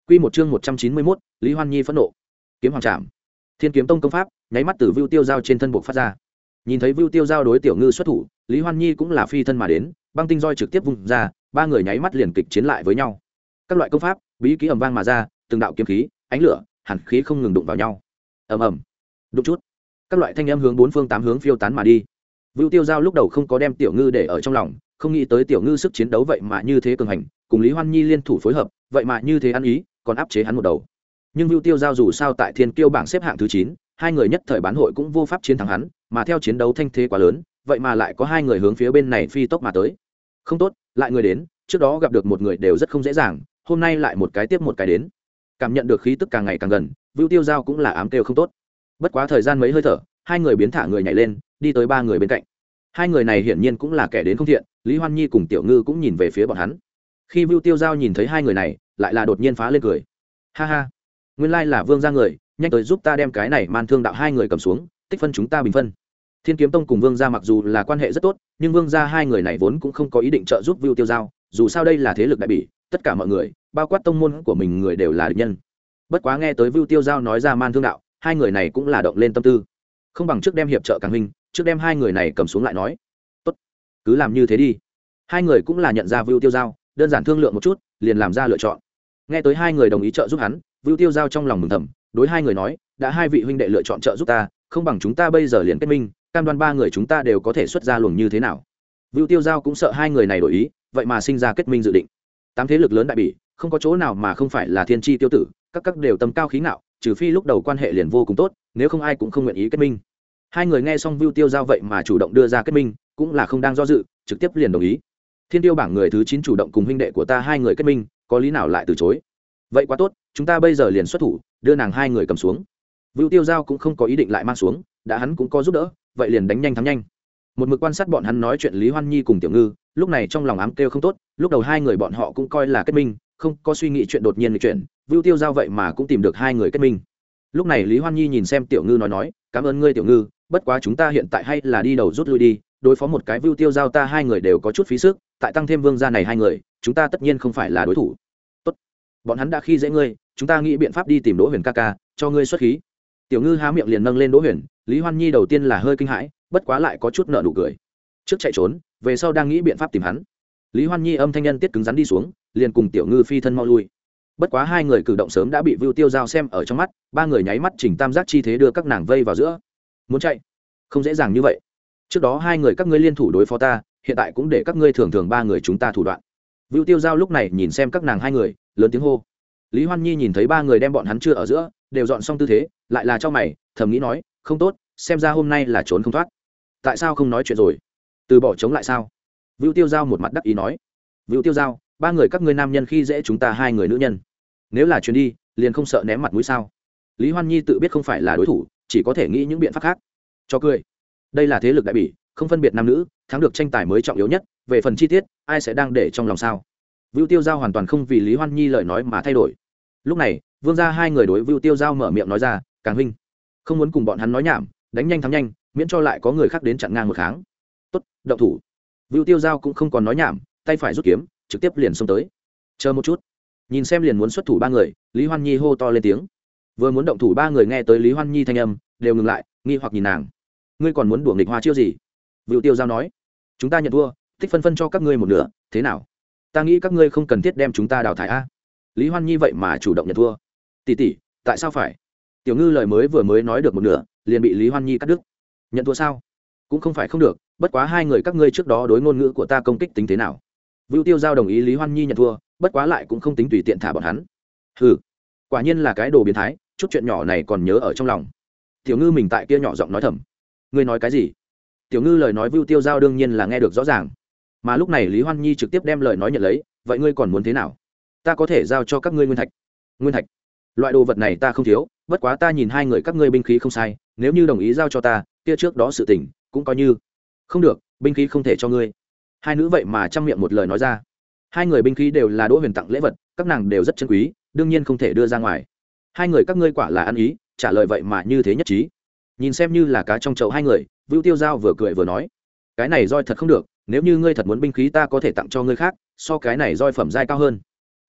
A: Quy một chương một trăm chín mươi mốt, Lý Hoan Nhi phẫn nộ. Kiếm hoàng trảm. Thiên kiếm tông công pháp, nháy mắt từ Vưu Tiêu Giao trên thân buộc phát ra. Nhìn thấy Vưu Tiêu Giao đối tiểu ngư xuất thủ, Lý Hoan Nhi cũng là phi thân mà đến, băng tinh roi trực tiếp vung ra, ba người nháy mắt liền kịch chiến lại với nhau. Các loại công pháp, bí kỹ ầm vang mà ra, từng đạo kiếm khí, ánh lửa, hàn khí không ngừng đụng vào nhau. Ầm ầm. Đụng chút. Các loại thanh âm hướng bốn phương tám hướng phiêu tán mà đi. Vưu Tiêu Giao lúc đầu không có đem tiểu ngư để ở trong lòng, không nghĩ tới tiểu ngư sức chiến đấu vậy mà như thế cường hành, cùng Lý Hoan Nhi liên thủ phối hợp, vậy mà như thế ăn ý, còn áp chế hắn một đầu. Nhưng Vưu Tiêu Giao dù sao tại Thiên Kiêu bảng xếp hạng thứ chín, hai người nhất thời bán hội cũng vô pháp chiến thắng hắn, mà theo chiến đấu thanh thế quá lớn, vậy mà lại có hai người hướng phía bên này phi tốc mà tới. Không tốt, lại người đến, trước đó gặp được một người đều rất không dễ dàng, hôm nay lại một cái tiếp một cái đến. Cảm nhận được khí tức càng ngày càng gần, Vưu Tiêu Giao cũng là ám kêu không tốt. Bất quá thời gian mấy hơi thở, hai người biến thả người nhảy lên, đi tới ba người bên cạnh. Hai người này hiển nhiên cũng là kẻ đến không thiện, Lý Hoan Nhi cùng Tiểu Ngư cũng nhìn về phía bọn hắn. Khi Vưu Tiêu Giao nhìn thấy hai người này, lại là đột nhiên phá lên cười. Ha ha, nguyên lai là Vương gia người, nhanh tới giúp ta đem cái này Man Thương đạo hai người cầm xuống, tích phân chúng ta bình phân. Thiên Kiếm Tông cùng Vương gia mặc dù là quan hệ rất tốt, nhưng Vương gia hai người này vốn cũng không có ý định trợ giúp Vưu Tiêu Giao, dù sao đây là thế lực đại bỉ, tất cả mọi người, bao quát tông môn của mình người đều là địch nhân. Bất quá nghe tới Vưu Tiêu Giao nói ra Man Thương đạo, hai người này cũng là động lên tâm tư. Không bằng trước đem hiệp trợ Càng huynh, trước đem hai người này cầm xuống lại nói. Tốt, cứ làm như thế đi. Hai người cũng là nhận ra Vưu Tiêu Giao, đơn giản thương lượng một chút, liền làm ra lựa chọn. Nghe tới hai người đồng ý trợ giúp hắn, Vưu Tiêu Giao trong lòng mừng thầm, đối hai người nói, đã hai vị huynh đệ lựa chọn trợ giúp ta, không bằng chúng ta bây giờ liền kết minh, cam đoan ba người chúng ta đều có thể xuất ra luồng như thế nào. Vưu Tiêu Giao cũng sợ hai người này đổi ý, vậy mà sinh ra kết minh dự định. Tám thế lực lớn đại bỉ, không có chỗ nào mà không phải là thiên chi tiêu tử, các các đều tâm cao khí ngạo, trừ phi lúc đầu quan hệ liền vô cùng tốt, nếu không ai cũng không nguyện ý kết minh. Hai người nghe xong Vưu Tiêu Giao vậy mà chủ động đưa ra kết minh, cũng là không đang do dự, trực tiếp liền đồng ý. Thiên Tiêu bảng người thứ chín chủ động cùng huynh đệ của ta hai người kết minh, có lý nào lại từ chối? Vậy quá tốt, chúng ta bây giờ liền xuất thủ, đưa nàng hai người cầm xuống. Vưu Tiêu Giao cũng không có ý định lại mang xuống, đã hắn cũng có giúp đỡ, vậy liền đánh nhanh thắng nhanh. Một mực quan sát bọn hắn nói chuyện Lý Hoan Nhi cùng Tiểu Ngư, lúc này trong lòng ám kêu không tốt, lúc đầu hai người bọn họ cũng coi là kết minh, không có suy nghĩ chuyện đột nhiên lịch chuyển, Vưu Tiêu Giao vậy mà cũng tìm được hai người kết minh. Lúc này Lý Hoan Nhi nhìn xem Tiểu Ngư nói nói, cảm ơn ngươi Tiểu Ngư, bất quá chúng ta hiện tại hay là đi đầu rút lui đi, đối phó một cái Vưu Tiêu Giao ta hai người đều có chút phí sức, tại tăng thêm Vương gia này hai người, chúng ta tất nhiên không phải là đối thủ. Tốt, bọn hắn đã khi dễ ngươi, chúng ta nghĩ biện pháp đi tìm Đỗ Huyền ca ca, cho ngươi xuất khí. Tiểu Ngư há miệng liền nâng lên Đỗ Huyền, Lý Hoan Nhi đầu tiên là hơi kinh hãi, bất quá lại có chút nở nụ cười. Trước chạy trốn, về sau đang nghĩ biện pháp tìm hắn. Lý Hoan Nhi âm thanh nhân tiết cứng rắn đi xuống, liền cùng Tiểu Ngư phi thân mau lui. Bất quá hai người cử động sớm đã bị Vưu Tiêu Giao xem ở trong mắt, ba người nháy mắt chỉnh tam giác chi thế đưa các nàng vây vào giữa. Muốn chạy, không dễ dàng như vậy. Trước đó hai người các ngươi liên thủ đối phó ta, hiện tại cũng để các ngươi thường thường ba người chúng ta thủ đoạn. Vưu Tiêu Giao lúc này nhìn xem các nàng hai người, lớn tiếng hô. Lý Hoan Nhi nhìn thấy ba người đem bọn hắn chưa ở giữa, đều dọn xong tư thế, lại là cho mày, thầm nghĩ nói, không tốt, xem ra hôm nay là trốn không thoát. Tại sao không nói chuyện rồi? Từ bỏ chống lại sao? Vưu Tiêu Giao một mặt đắc ý nói. Vưu Tiêu Giao, ba người các ngươi nam nhân khi dễ chúng ta hai người nữ nhân, nếu là chuyến đi, liền không sợ ném mặt mũi sao? Lý Hoan Nhi tự biết không phải là đối thủ, chỉ có thể nghĩ những biện pháp khác. Cho cười. Đây là thế lực đại bỉ, không phân biệt nam nữ, thắng được tranh tài mới trọng yếu nhất, về phần chi tiết, ai sẽ đang để trong lòng sao? Vưu Tiêu Giao hoàn toàn không vì Lý Hoan Nhi lời nói mà thay đổi. Lúc này, Vương gia hai người đối Vưu Tiêu Giao mở miệng nói ra, Càng huynh, không muốn cùng bọn hắn nói nhảm, đánh nhanh thắng nhanh, miễn cho lại có người khác đến chặn ngang một kháng. Tốt, động thủ. Vưu Tiêu Giao cũng không còn nói nhảm, tay phải rút kiếm, trực tiếp liền xông tới. Chờ một chút, nhìn xem liền muốn xuất thủ ba người, Lý Hoan Nhi hô to lên tiếng. Vừa muốn động thủ ba người nghe tới Lý Hoan Nhi thanh âm, đều ngừng lại, nghi hoặc nhìn nàng. Ngươi còn muốn đùa nghịch hoa chiêu gì? Vưu Tiêu Giao nói. Chúng ta nhận thua, thích phân phân cho các ngươi một nửa, thế nào? Ta nghĩ các ngươi không cần thiết đem chúng ta đào thải a. Lý Hoan Nhi vậy mà chủ động nhận thua. Tỷ tỷ, tại sao phải? Tiểu Ngư lời mới vừa mới nói được một nửa, liền bị Lý Hoan Nhi cắt đứt. Nhận thua sao? Cũng không phải không được, bất quá hai người các ngươi trước đó đối ngôn ngữ của ta công kích tính thế nào? Vưu Tiêu Giao đồng ý Lý Hoan Nhi nhận thua, bất quá lại cũng không tính tùy tiện thả bọn hắn. Hừ, quả nhiên là cái đồ biến thái, chút chuyện nhỏ này còn nhớ ở trong lòng. Tiểu Ngư mình tại kia nhỏ giọng nói thầm. Ngươi nói cái gì? Tiểu Ngư lời nói Vưu Tiêu Giao đương nhiên là nghe được rõ ràng. Mà lúc này Lý Hoan Nhi trực tiếp đem lời nói nhận lấy, vậy ngươi còn muốn thế nào? Ta có thể giao cho các ngươi nguyên thạch. Nguyên thạch? Loại đồ vật này ta không thiếu, bất quá ta nhìn hai người các ngươi binh khí không sai, nếu như đồng ý giao cho ta, kia trước đó sự tình cũng coi như. Không được, binh khí không thể cho ngươi. Hai nữ vậy mà trăm miệng một lời nói ra. Hai người binh khí đều là Đỗ Huyền tặng lễ vật, các nàng đều rất chân quý, đương nhiên không thể đưa ra ngoài. Hai người các ngươi quả là ăn ý, trả lời vậy mà như thế nhất trí. Nhìn xem như là cá trong chậu hai người, Vưu Tiêu Giao vừa cười vừa nói, cái này roi thật không được, nếu như ngươi thật muốn binh khí ta có thể tặng cho ngươi khác, so cái này roi phẩm giai cao hơn.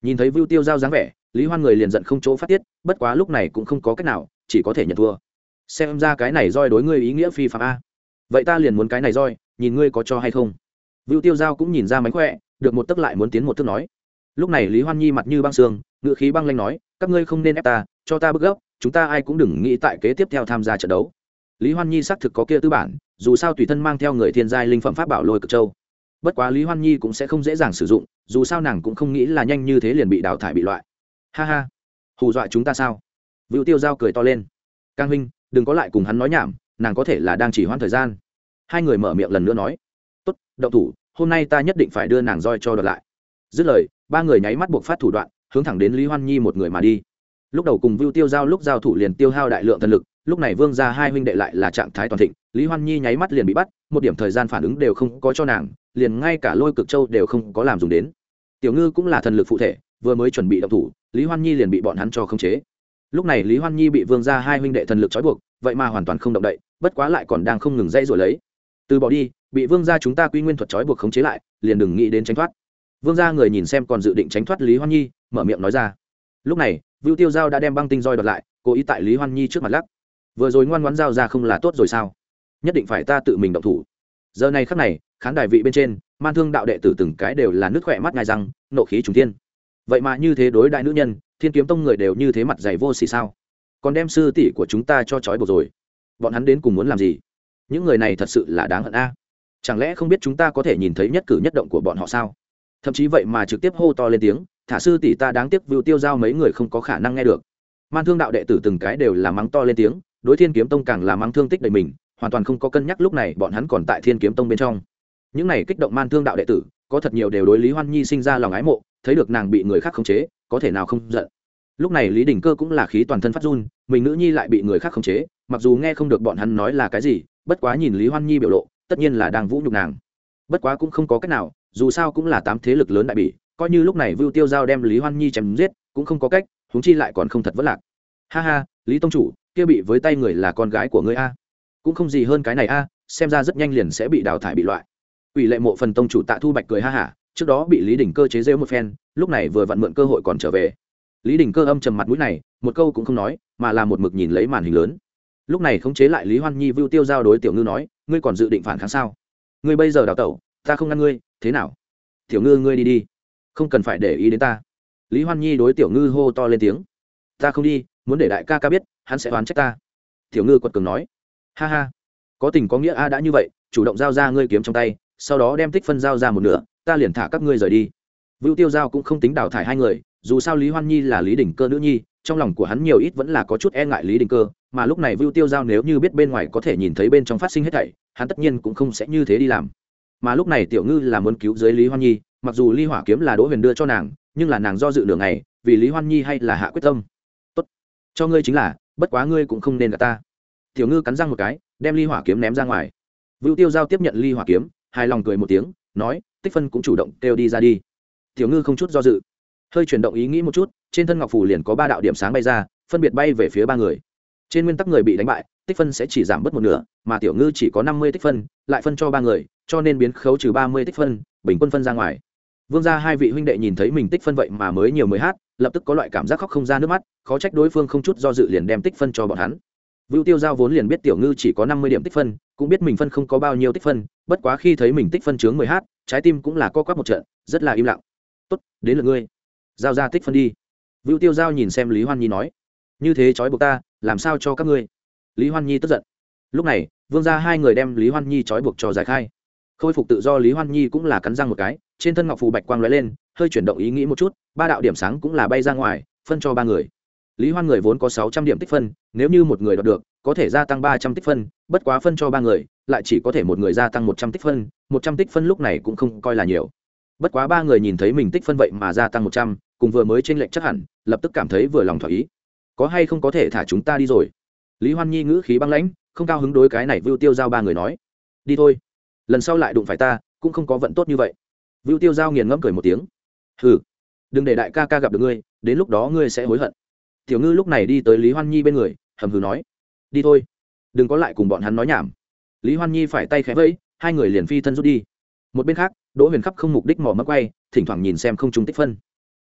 A: Nhìn thấy Vưu Tiêu Giao dáng vẻ, Lý Hoan người liền giận không chỗ phát tiết, bất quá lúc này cũng không có cách nào, chỉ có thể nhận thua. Xem ra cái này roi đối ngươi ý nghĩa phi phàm a. Vậy ta liền muốn cái này roi, nhìn ngươi có cho hay không. Vưu Tiêu Giao cũng nhìn ra mánh khỏe, được một tức lại muốn tiến một thước nói. Lúc này Lý Hoan Nhi mặt như băng sương, ngữ khí băng lãnh nói, các ngươi không nên ép ta, cho ta bước gấp, chúng ta ai cũng đừng nghĩ tại kế tiếp theo tham gia trận đấu. Lý Hoan Nhi xác thực có kia tư bản, dù sao tùy thân mang theo người thiên giai linh phẩm pháp bảo Lôi Cực Châu. Bất quá Lý Hoan Nhi cũng sẽ không dễ dàng sử dụng, dù sao nàng cũng không nghĩ là nhanh như thế liền bị đào thải bị loại. Ha ha, hù dọa chúng ta sao? Vưu Tiêu Giao cười to lên. Cang huynh, đừng có lại cùng hắn nói nhảm, nàng có thể là đang chỉ hoãn thời gian. Hai người mở miệng lần nữa nói, tốt, động thủ, hôm nay ta nhất định phải đưa nàng roi cho đoạt lại. Dứt lời, ba người nháy mắt buộc phát thủ đoạn, hướng thẳng đến Lý Hoan Nhi một người mà đi. Lúc đầu cùng Vưu Tiêu Giao lúc giao thủ liền tiêu hao đại lượng thần lực, lúc này Vương gia hai huynh đệ lại là trạng thái toàn thịnh, Lý Hoan Nhi nháy mắt liền bị bắt, một điểm thời gian phản ứng đều không có cho nàng, liền ngay cả Lôi Cực Châu đều không có làm dùng đến. Tiểu Ngư cũng là thần lực phụ thể, vừa mới chuẩn bị động thủ, Lý Hoan Nhi liền bị bọn hắn cho khống chế. Lúc này Lý Hoan Nhi bị Vương gia hai huynh đệ thần lực trói buộc, vậy mà hoàn toàn không động đậy, bất quá lại còn đang không ngừng dây rồi lấy. Từ bỏ đi, bị Vương gia chúng ta quy nguyên thuật trói buộc khống chế lại, liền đừng nghĩ đến tránh thoát. Vương gia người nhìn xem còn dự định tránh thoát Lý Hoan Nhi, mở miệng nói ra. Lúc này, Vưu Tiêu Giao đã đem băng tinh roi đoạt lại, cố ý tại Lý Hoan Nhi trước mặt lắc. Vừa rồi ngoan ngoãn giao ra không là tốt rồi sao? Nhất định phải ta tự mình động thủ. Giờ này khắc này, khán đài vị bên trên, Man Thương đạo đệ tử từng cái đều là nước khỏe mắt ngài răng, nộ khí trùng thiên. Vậy mà như thế đối đại nữ nhân, Thiên Kiếm Tông người đều như thế mặt dày vô sỉ sao? Còn đem sư tỷ của chúng ta cho trói buộc rồi. Bọn hắn đến cùng muốn làm gì? Những người này thật sự là đáng hận a. Chẳng lẽ không biết chúng ta có thể nhìn thấy nhất cử nhất động của bọn họ sao? Thậm chí vậy mà trực tiếp hô to lên tiếng, thả sư tỷ ta đáng tiếc Vưu Tiêu Giao mấy người không có khả năng nghe được. Man Thương đạo đệ tử từng cái đều là mắng to lên tiếng, đối Thiên Kiếm Tông càng là mắng thương tích đầy mình, hoàn toàn không có cân nhắc lúc này bọn hắn còn tại Thiên Kiếm Tông bên trong. Những này kích động Man Thương đạo đệ tử, có thật nhiều đều đối Lý Hoan Nhi sinh ra lòng ái mộ, thấy được nàng bị người khác khống chế, có thể nào không giận. Lúc này Lý Đình Cơ cũng là khí toàn thân phát run, mình nữ nhi lại bị người khác khống chế, mặc dù nghe không được bọn hắn nói là cái gì, bất quá nhìn Lý Hoan Nhi biểu lộ, tất nhiên là đang vũ nhục nàng. Bất quá cũng không có cách nào, dù sao cũng là tám thế lực lớn đại bỉ, coi như lúc này Vưu Tiêu Giao đem Lý Hoan Nhi chém giết, cũng không có cách, huống chi lại còn không thật vất lạc. Ha ha, Lý tông chủ, kia bị với tay người là con gái của ngươi a. Cũng không gì hơn cái này a, xem ra rất nhanh liền sẽ bị đào thải bị loại. Ủy lệ mộ phần tông chủ Tạ Thu Bạch cười ha hả, trước đó bị Lý Đình Cơ chế giễu một phen, lúc này vừa vặn mượn cơ hội còn trở về. Lý Đình Cơ âm trầm mặt mũi này, một câu cũng không nói, mà là một mực nhìn lấy màn hình lớn. Lúc này khống chế lại Lý Hoan Nhi, Vưu Tiêu Giao đối Tiểu Ngư nói, ngươi còn dự định phản kháng sao? Ngươi bây giờ đào tẩu, ta không ngăn ngươi, thế nào? Tiểu Ngư ngươi đi đi, không cần phải để ý đến ta. Lý Hoan Nhi đối Tiểu Ngư hô to lên tiếng, ta không đi, muốn để đại ca ca biết, hắn sẽ oán trách ta. Tiểu Ngư quật cường nói, ha ha, có tình có nghĩa a, đã như vậy, chủ động giao ra ngươi kiếm trong tay, sau đó đem tích phân giao ra một nửa, ta liền thả các ngươi rời đi. Vưu Tiêu Giao cũng không tính đào thải hai người, dù sao Lý Hoan Nhi là Lý Đình Cơ nữ nhi, trong lòng của hắn nhiều ít vẫn là có chút e ngại Lý Đình Cơ, mà lúc này Vưu Tiêu Giao nếu như biết bên ngoài có thể nhìn thấy bên trong phát sinh hết thảy, hắn tất nhiên cũng không sẽ như thế đi làm. Mà lúc này Tiểu Ngư là muốn cứu dưới Lý Hoan Nhi, mặc dù Ly Hỏa kiếm là Đỗ Huyền đưa cho nàng, nhưng là nàng do dự nửa ngày, vì Lý Hoan Nhi hay là hạ quyết tâm. Tốt, cho ngươi chính là, bất quá ngươi cũng không nên gạt ta. Tiểu Ngư cắn răng một cái, đem Ly Hỏa kiếm ném ra ngoài. Vưu Tiêu Giao tiếp nhận Ly Hỏa kiếm, hài lòng cười một tiếng, nói, tích phân cũng chủ động kêu đi ra đi. Tiểu Ngư không chút do dự, hơi chuyển động ý nghĩ một chút, trên thân ngọc phù liền có ba đạo điểm sáng bay ra, phân biệt bay về phía ba người. Trên nguyên tắc người bị đánh bại, tích phân sẽ chỉ giảm bớt một nửa, mà Tiểu Ngư chỉ có năm mươi tích phân, lại phân cho ba người, cho nên biến khấu trừ ba mươi tích phân, bình quân phân ra ngoài. Vương gia hai vị huynh đệ nhìn thấy mình tích phân vậy mà mới nhiều mới hát, lập tức có loại cảm giác khóc không ra nước mắt, khó trách đối phương không chút do dự liền đem tích phân cho bọn hắn. Vưu Tiêu Giao vốn liền biết Tiểu Ngư chỉ có năm mươi điểm tích phân, cũng biết mình phân không có bao nhiêu tích phân, bất quá khi thấy mình tích phân chướng mười h, trái tim cũng là co quắp một trận, rất là im lặng. "Tốt, đến lượt ngươi. Giao ra tích phân đi." Vưu Tiêu Giao nhìn xem Lý Hoan Nhi nói, "Như thế trói buộc ta, làm sao cho các ngươi?" Lý Hoan Nhi tức giận. Lúc này, Vương gia hai người đem Lý Hoan Nhi trói buộc cho giải khai. Khôi phục tự do Lý Hoan Nhi cũng là cắn răng một cái, trên thân ngọc phù bạch quang lóe lên, hơi chuyển động ý nghĩ một chút, ba đạo điểm sáng cũng là bay ra ngoài, phân cho ba người. Lý Hoan người vốn có sáu trăm điểm tích phân, nếu như một người đoạt được, có thể gia tăng ba trăm tích phân, bất quá phân cho ba người, lại chỉ có thể một người gia tăng một trăm tích phân, một trăm tích phân lúc này cũng không coi là nhiều. Bất quá ba người nhìn thấy mình tích phân vậy mà gia tăng một trăm, cùng vừa mới chênh lệch chắc hẳn, lập tức cảm thấy vừa lòng thỏa ý. Có hay không có thể thả chúng ta đi rồi? Lý Hoan Nhi ngữ khí băng lãnh, không cao hứng đối cái này Vưu Tiêu Giao ba người nói, đi thôi, lần sau lại đụng phải ta, cũng không có vận tốt như vậy. Vưu Tiêu Giao nghiền ngẫm cười một tiếng, hừ, đừng để đại ca ca gặp được ngươi, đến lúc đó ngươi sẽ hối hận. Tiểu Ngư lúc này đi tới Lý Hoan Nhi bên người, hầm hừ nói, đi thôi, đừng có lại cùng bọn hắn nói nhảm. Lý Hoan Nhi phải tay khẽ vẫy, hai người liền phi thân rút đi. Một bên khác, Đỗ Huyền khắp không mục đích mò mẫm quay, thỉnh thoảng nhìn xem không trung tích phân.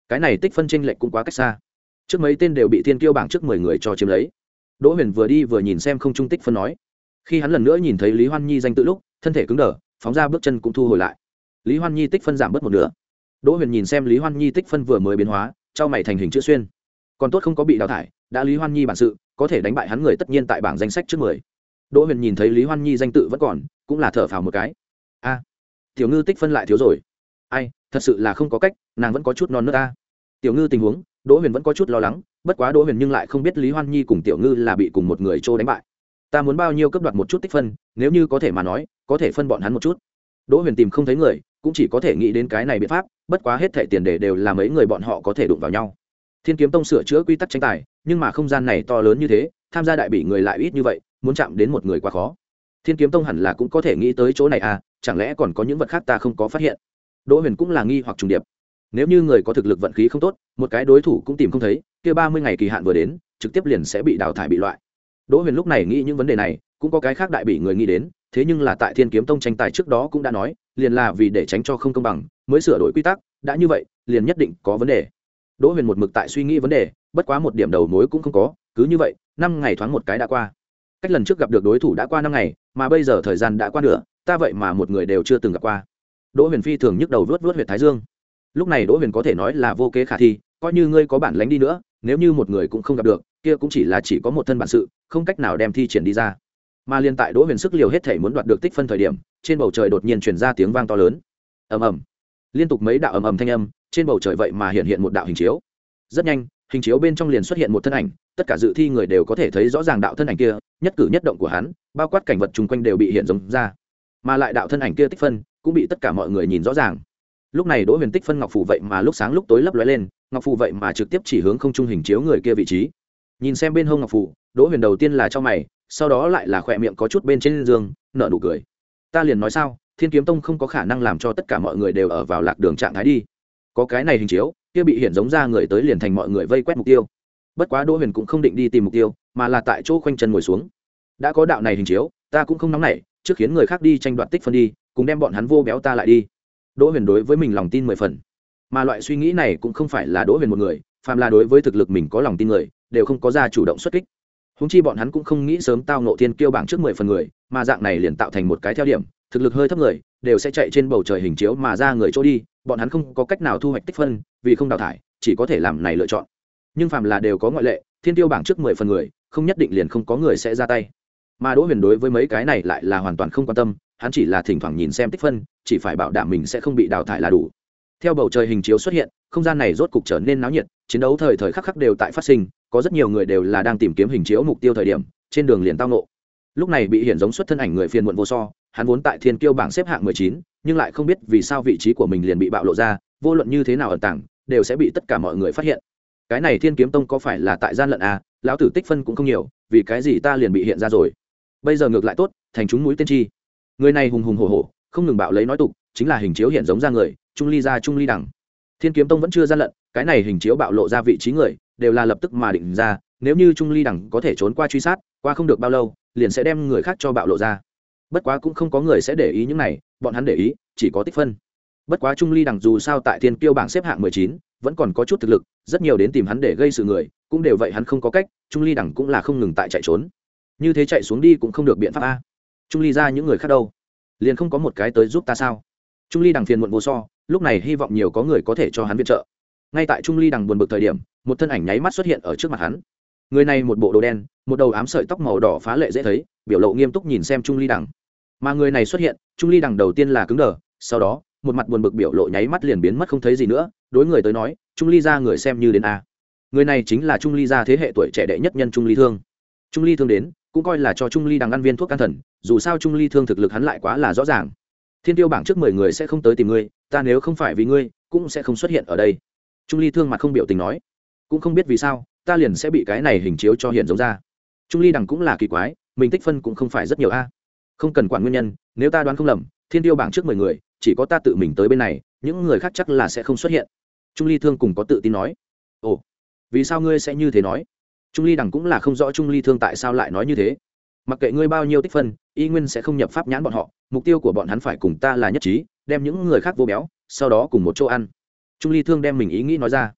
A: cái này tích phân tranh lệch cũng quá cách xa. Trước mấy tên đều bị thiên kiêu bảng trước mười người cho chiếm lấy. Đỗ Huyền vừa đi vừa nhìn xem không trung tích phân nói. Khi hắn lần nữa nhìn thấy Lý Hoan Nhi danh tự lúc, thân thể cứng đờ, phóng ra bước chân cũng thu hồi lại. Lý Hoan Nhi tích phân giảm bớt một nửa. Đỗ Huyền nhìn xem Lý Hoan Nhi tích phân vừa mới biến hóa, trao mày thành hình chữ xuyên. Còn tốt không có bị đào thải, đã Lý Hoan Nhi bản sự, có thể đánh bại hắn người tất nhiên tại bảng danh sách trước mười. Đỗ Huyền nhìn thấy Lý Hoan Nhi danh tự vẫn còn, cũng là thở phào một cái. A, Tiểu Ngư tích phân lại thiếu rồi. Ai, thật sự là không có cách, nàng vẫn có chút non nớt ta. Tiểu Ngư tình huống, Đỗ Huyền vẫn có chút lo lắng, bất quá Đỗ Huyền nhưng lại không biết Lý Hoan Nhi cùng Tiểu Ngư là bị cùng một người trô đánh bại. Ta muốn bao nhiêu cấp đoạt một chút tích phân, nếu như có thể mà nói, có thể phân bọn hắn một chút. Đỗ Huyền tìm không thấy người, cũng chỉ có thể nghĩ đến cái này biện pháp, bất quá hết thảy tiền đề đều là mấy người bọn họ có thể đụng vào nhau. Thiên Kiếm Tông sửa chữa quy tắc tranh tài, nhưng mà không gian này to lớn như thế, tham gia đại bỉ người lại ít như vậy, muốn chạm đến một người quá khó. Thiên Kiếm Tông hẳn là cũng có thể nghĩ tới chỗ này à, chẳng lẽ còn có những vật khác ta không có phát hiện. Đỗ Huyền cũng là nghi hoặc trùng điệp. Nếu như người có thực lực vận khí không tốt, một cái đối thủ cũng tìm không thấy, kia ba mươi ngày kỳ hạn vừa đến, trực tiếp liền sẽ bị đào thải bị loại. Đỗ Huyền lúc này nghĩ những vấn đề này, cũng có cái khác đại bỉ người nghĩ đến, thế nhưng là tại Thiên Kiếm Tông tranh tài trước đó cũng đã nói, liền là vì để tránh cho không công bằng, mới sửa đổi quy tắc, đã như vậy, liền nhất định có vấn đề. Đỗ Huyền một mực tại suy nghĩ vấn đề, bất quá một điểm đầu mối cũng không có, cứ như vậy, năm ngày thoáng một cái đã qua. Cách lần trước gặp được đối thủ đã qua năm ngày, mà bây giờ thời gian đã qua nửa, ta vậy mà một người đều chưa từng gặp qua. Đỗ Huyền phi thường nhức đầu vuốt vuốt huyệt thái dương. Lúc này Đỗ Huyền có thể nói là vô kế khả thi, coi như ngươi có bản lĩnh đi nữa, nếu như một người cũng không gặp được, kia cũng chỉ là chỉ có một thân bản sự, không cách nào đem thi triển đi ra. Mà liên tại Đỗ Huyền sức liều hết thể muốn đoạt được tích phân thời điểm, trên bầu trời đột nhiên truyền ra tiếng vang to lớn. Ầm ầm. Liên tục mấy đạo ầm ầm thanh âm, trên bầu trời vậy mà hiện hiện một đạo hình chiếu. Rất nhanh, hình chiếu bên trong liền xuất hiện một thân ảnh, tất cả dự thi người đều có thể thấy rõ ràng đạo thân ảnh kia, nhất cử nhất động của hắn, bao quát cảnh vật chung quanh đều bị hiện giống ra. Mà lại đạo thân ảnh kia tích phân cũng bị tất cả mọi người nhìn rõ ràng. Lúc này Đỗ Huyền tích phân ngọc phù vậy mà lúc sáng lúc tối lấp lóe lên, ngọc phù vậy mà trực tiếp chỉ hướng không trung hình chiếu người kia vị trí. Nhìn xem bên hông ngọc phù, Đỗ Huyền đầu tiên là cho mày, sau đó lại là khỏe miệng có chút bên trên giường, nở nụ cười. Ta liền nói sao, Thiên Kiếm Tông không có khả năng làm cho tất cả mọi người đều ở vào lạc đường trạng thái đi. Có cái này hình chiếu, kia bị hiện giống ra người tới liền thành mọi người vây quét mục tiêu. Bất quá Đỗ Huyền cũng không định đi tìm mục tiêu, mà là tại chỗ khoanh chân ngồi xuống. Đã có đạo này hình chiếu, ta cũng không nóng nảy, trước khiến người khác đi tranh đoạt tích phân đi, cùng đem bọn hắn vô béo ta lại đi. Đỗ Huyền đối với mình lòng tin mười phần, mà loại suy nghĩ này cũng không phải là Đỗ Huyền một người, phàm là đối với thực lực mình có lòng tin người, đều không có ra chủ động xuất kích. Huống chi bọn hắn cũng không nghĩ sớm tao ngộ thiên kiêu bảng trước mười phần người, mà dạng này liền tạo thành một cái theo điểm, thực lực hơi thấp người đều sẽ chạy trên bầu trời hình chiếu mà ra người chỗ đi, bọn hắn không có cách nào thu hoạch tích phân, vì không đào thải, chỉ có thể làm này lựa chọn. Nhưng phàm là đều có ngoại lệ, thiên kiêu bảng trước mười phần người, không nhất định liền không có người sẽ ra tay. Mà Đỗ Huyền đối với mấy cái này lại là hoàn toàn không quan tâm, hắn chỉ là thỉnh thoảng nhìn xem tích phân, chỉ phải bảo đảm mình sẽ không bị đào thải là đủ. Theo bầu trời hình chiếu xuất hiện, không gian này rốt cục trở nên náo nhiệt, chiến đấu thời thời khắc khắc đều tại phát sinh, có rất nhiều người đều là đang tìm kiếm hình chiếu mục tiêu thời điểm, trên đường liền tao ngộ. Lúc này bị hiện giống xuất thân ảnh người phiền muộn vô so, hắn vốn tại thiên kiêu bảng xếp hạng mười chín, nhưng lại không biết vì sao vị trí của mình liền bị bạo lộ ra, vô luận như thế nào ẩn tàng, đều sẽ bị tất cả mọi người phát hiện. Cái này Thiên Kiếm Tông có phải là tại gian lận à, lão tử tích phân cũng không nhiều, vì cái gì ta liền bị hiện ra rồi. Bây giờ ngược lại tốt, thành chúng mũi tên chi. Người này hùng hùng hổ hổ, không ngừng bạo lấy nói tục, chính là hình chiếu hiện giống ra người, Trung Ly ra Trung Ly đẳng. Thiên Kiếm Tông vẫn chưa gian lận, cái này hình chiếu bạo lộ ra vị trí người, đều là lập tức mà định ra, nếu như Trung Ly đẳng có thể trốn qua truy sát, qua không được bao lâu, liền sẽ đem người khác cho bạo lộ ra. Bất quá cũng không có người sẽ để ý những này, bọn hắn để ý chỉ có tích phân. Bất quá Trung Ly đẳng dù sao tại Thiên Kiêu bảng xếp hạng mười chín, vẫn còn có chút thực lực, rất nhiều đến tìm hắn để gây sự người, cũng đều vậy hắn không có cách, Trung Ly đẳng cũng là không ngừng tại chạy trốn. Như thế chạy xuống đi cũng không được biện pháp a. Trung Ly ra những người khác đâu, liền không có một cái tới giúp ta sao? Trung Ly đằng phiền muộn vô so, lúc này hy vọng nhiều có người có thể cho hắn viện trợ. Ngay tại Trung Ly đằng buồn bực thời điểm, một thân ảnh nháy mắt xuất hiện ở trước mặt hắn. Người này một bộ đồ đen, một đầu ám sợi tóc màu đỏ phá lệ dễ thấy, biểu lộ nghiêm túc nhìn xem Trung Ly đằng. Mà người này xuất hiện, Trung Ly đằng đầu tiên là cứng đờ, sau đó một mặt buồn bực biểu lộ nháy mắt liền biến mất không thấy gì nữa. Đối người tới nói, Trung Ly ra người xem như đến a. Người này chính là Trung Ly ra thế hệ tuổi trẻ đệ nhất nhân Trung Ly Thương. Trung Ly Thương đến, cũng coi là cho Trung Ly đằng ăn viên thuốc can thần, dù sao Trung Ly Thương thực lực hắn lại quá là rõ ràng. Thiên Tiêu bảng trước mười người sẽ không tới tìm ngươi, ta nếu không phải vì ngươi, cũng sẽ không xuất hiện ở đây. Trung Ly Thương mặt không biểu tình nói, cũng không biết vì sao, ta liền sẽ bị cái này hình chiếu cho hiện giống ra. Trung Ly đằng cũng là kỳ quái, mình tích phân cũng không phải rất nhiều a. Không cần quản nguyên nhân, nếu ta đoán không lầm, Thiên Tiêu bảng trước mười người, chỉ có ta tự mình tới bên này, những người khác chắc là sẽ không xuất hiện. Trung Ly Thương cùng có tự tin nói, ồ, vì sao ngươi sẽ như thế nói? Trung Ly đằng cũng là không rõ Trung Ly Thương tại sao lại nói như thế. Mặc kệ ngươi bao nhiêu tích phân, y nguyên sẽ không nhập pháp nhãn bọn họ, mục tiêu của bọn hắn phải cùng ta là nhất trí, đem những người khác vô béo, sau đó cùng một chỗ ăn. Trung Ly Thương đem mình ý nghĩ nói ra.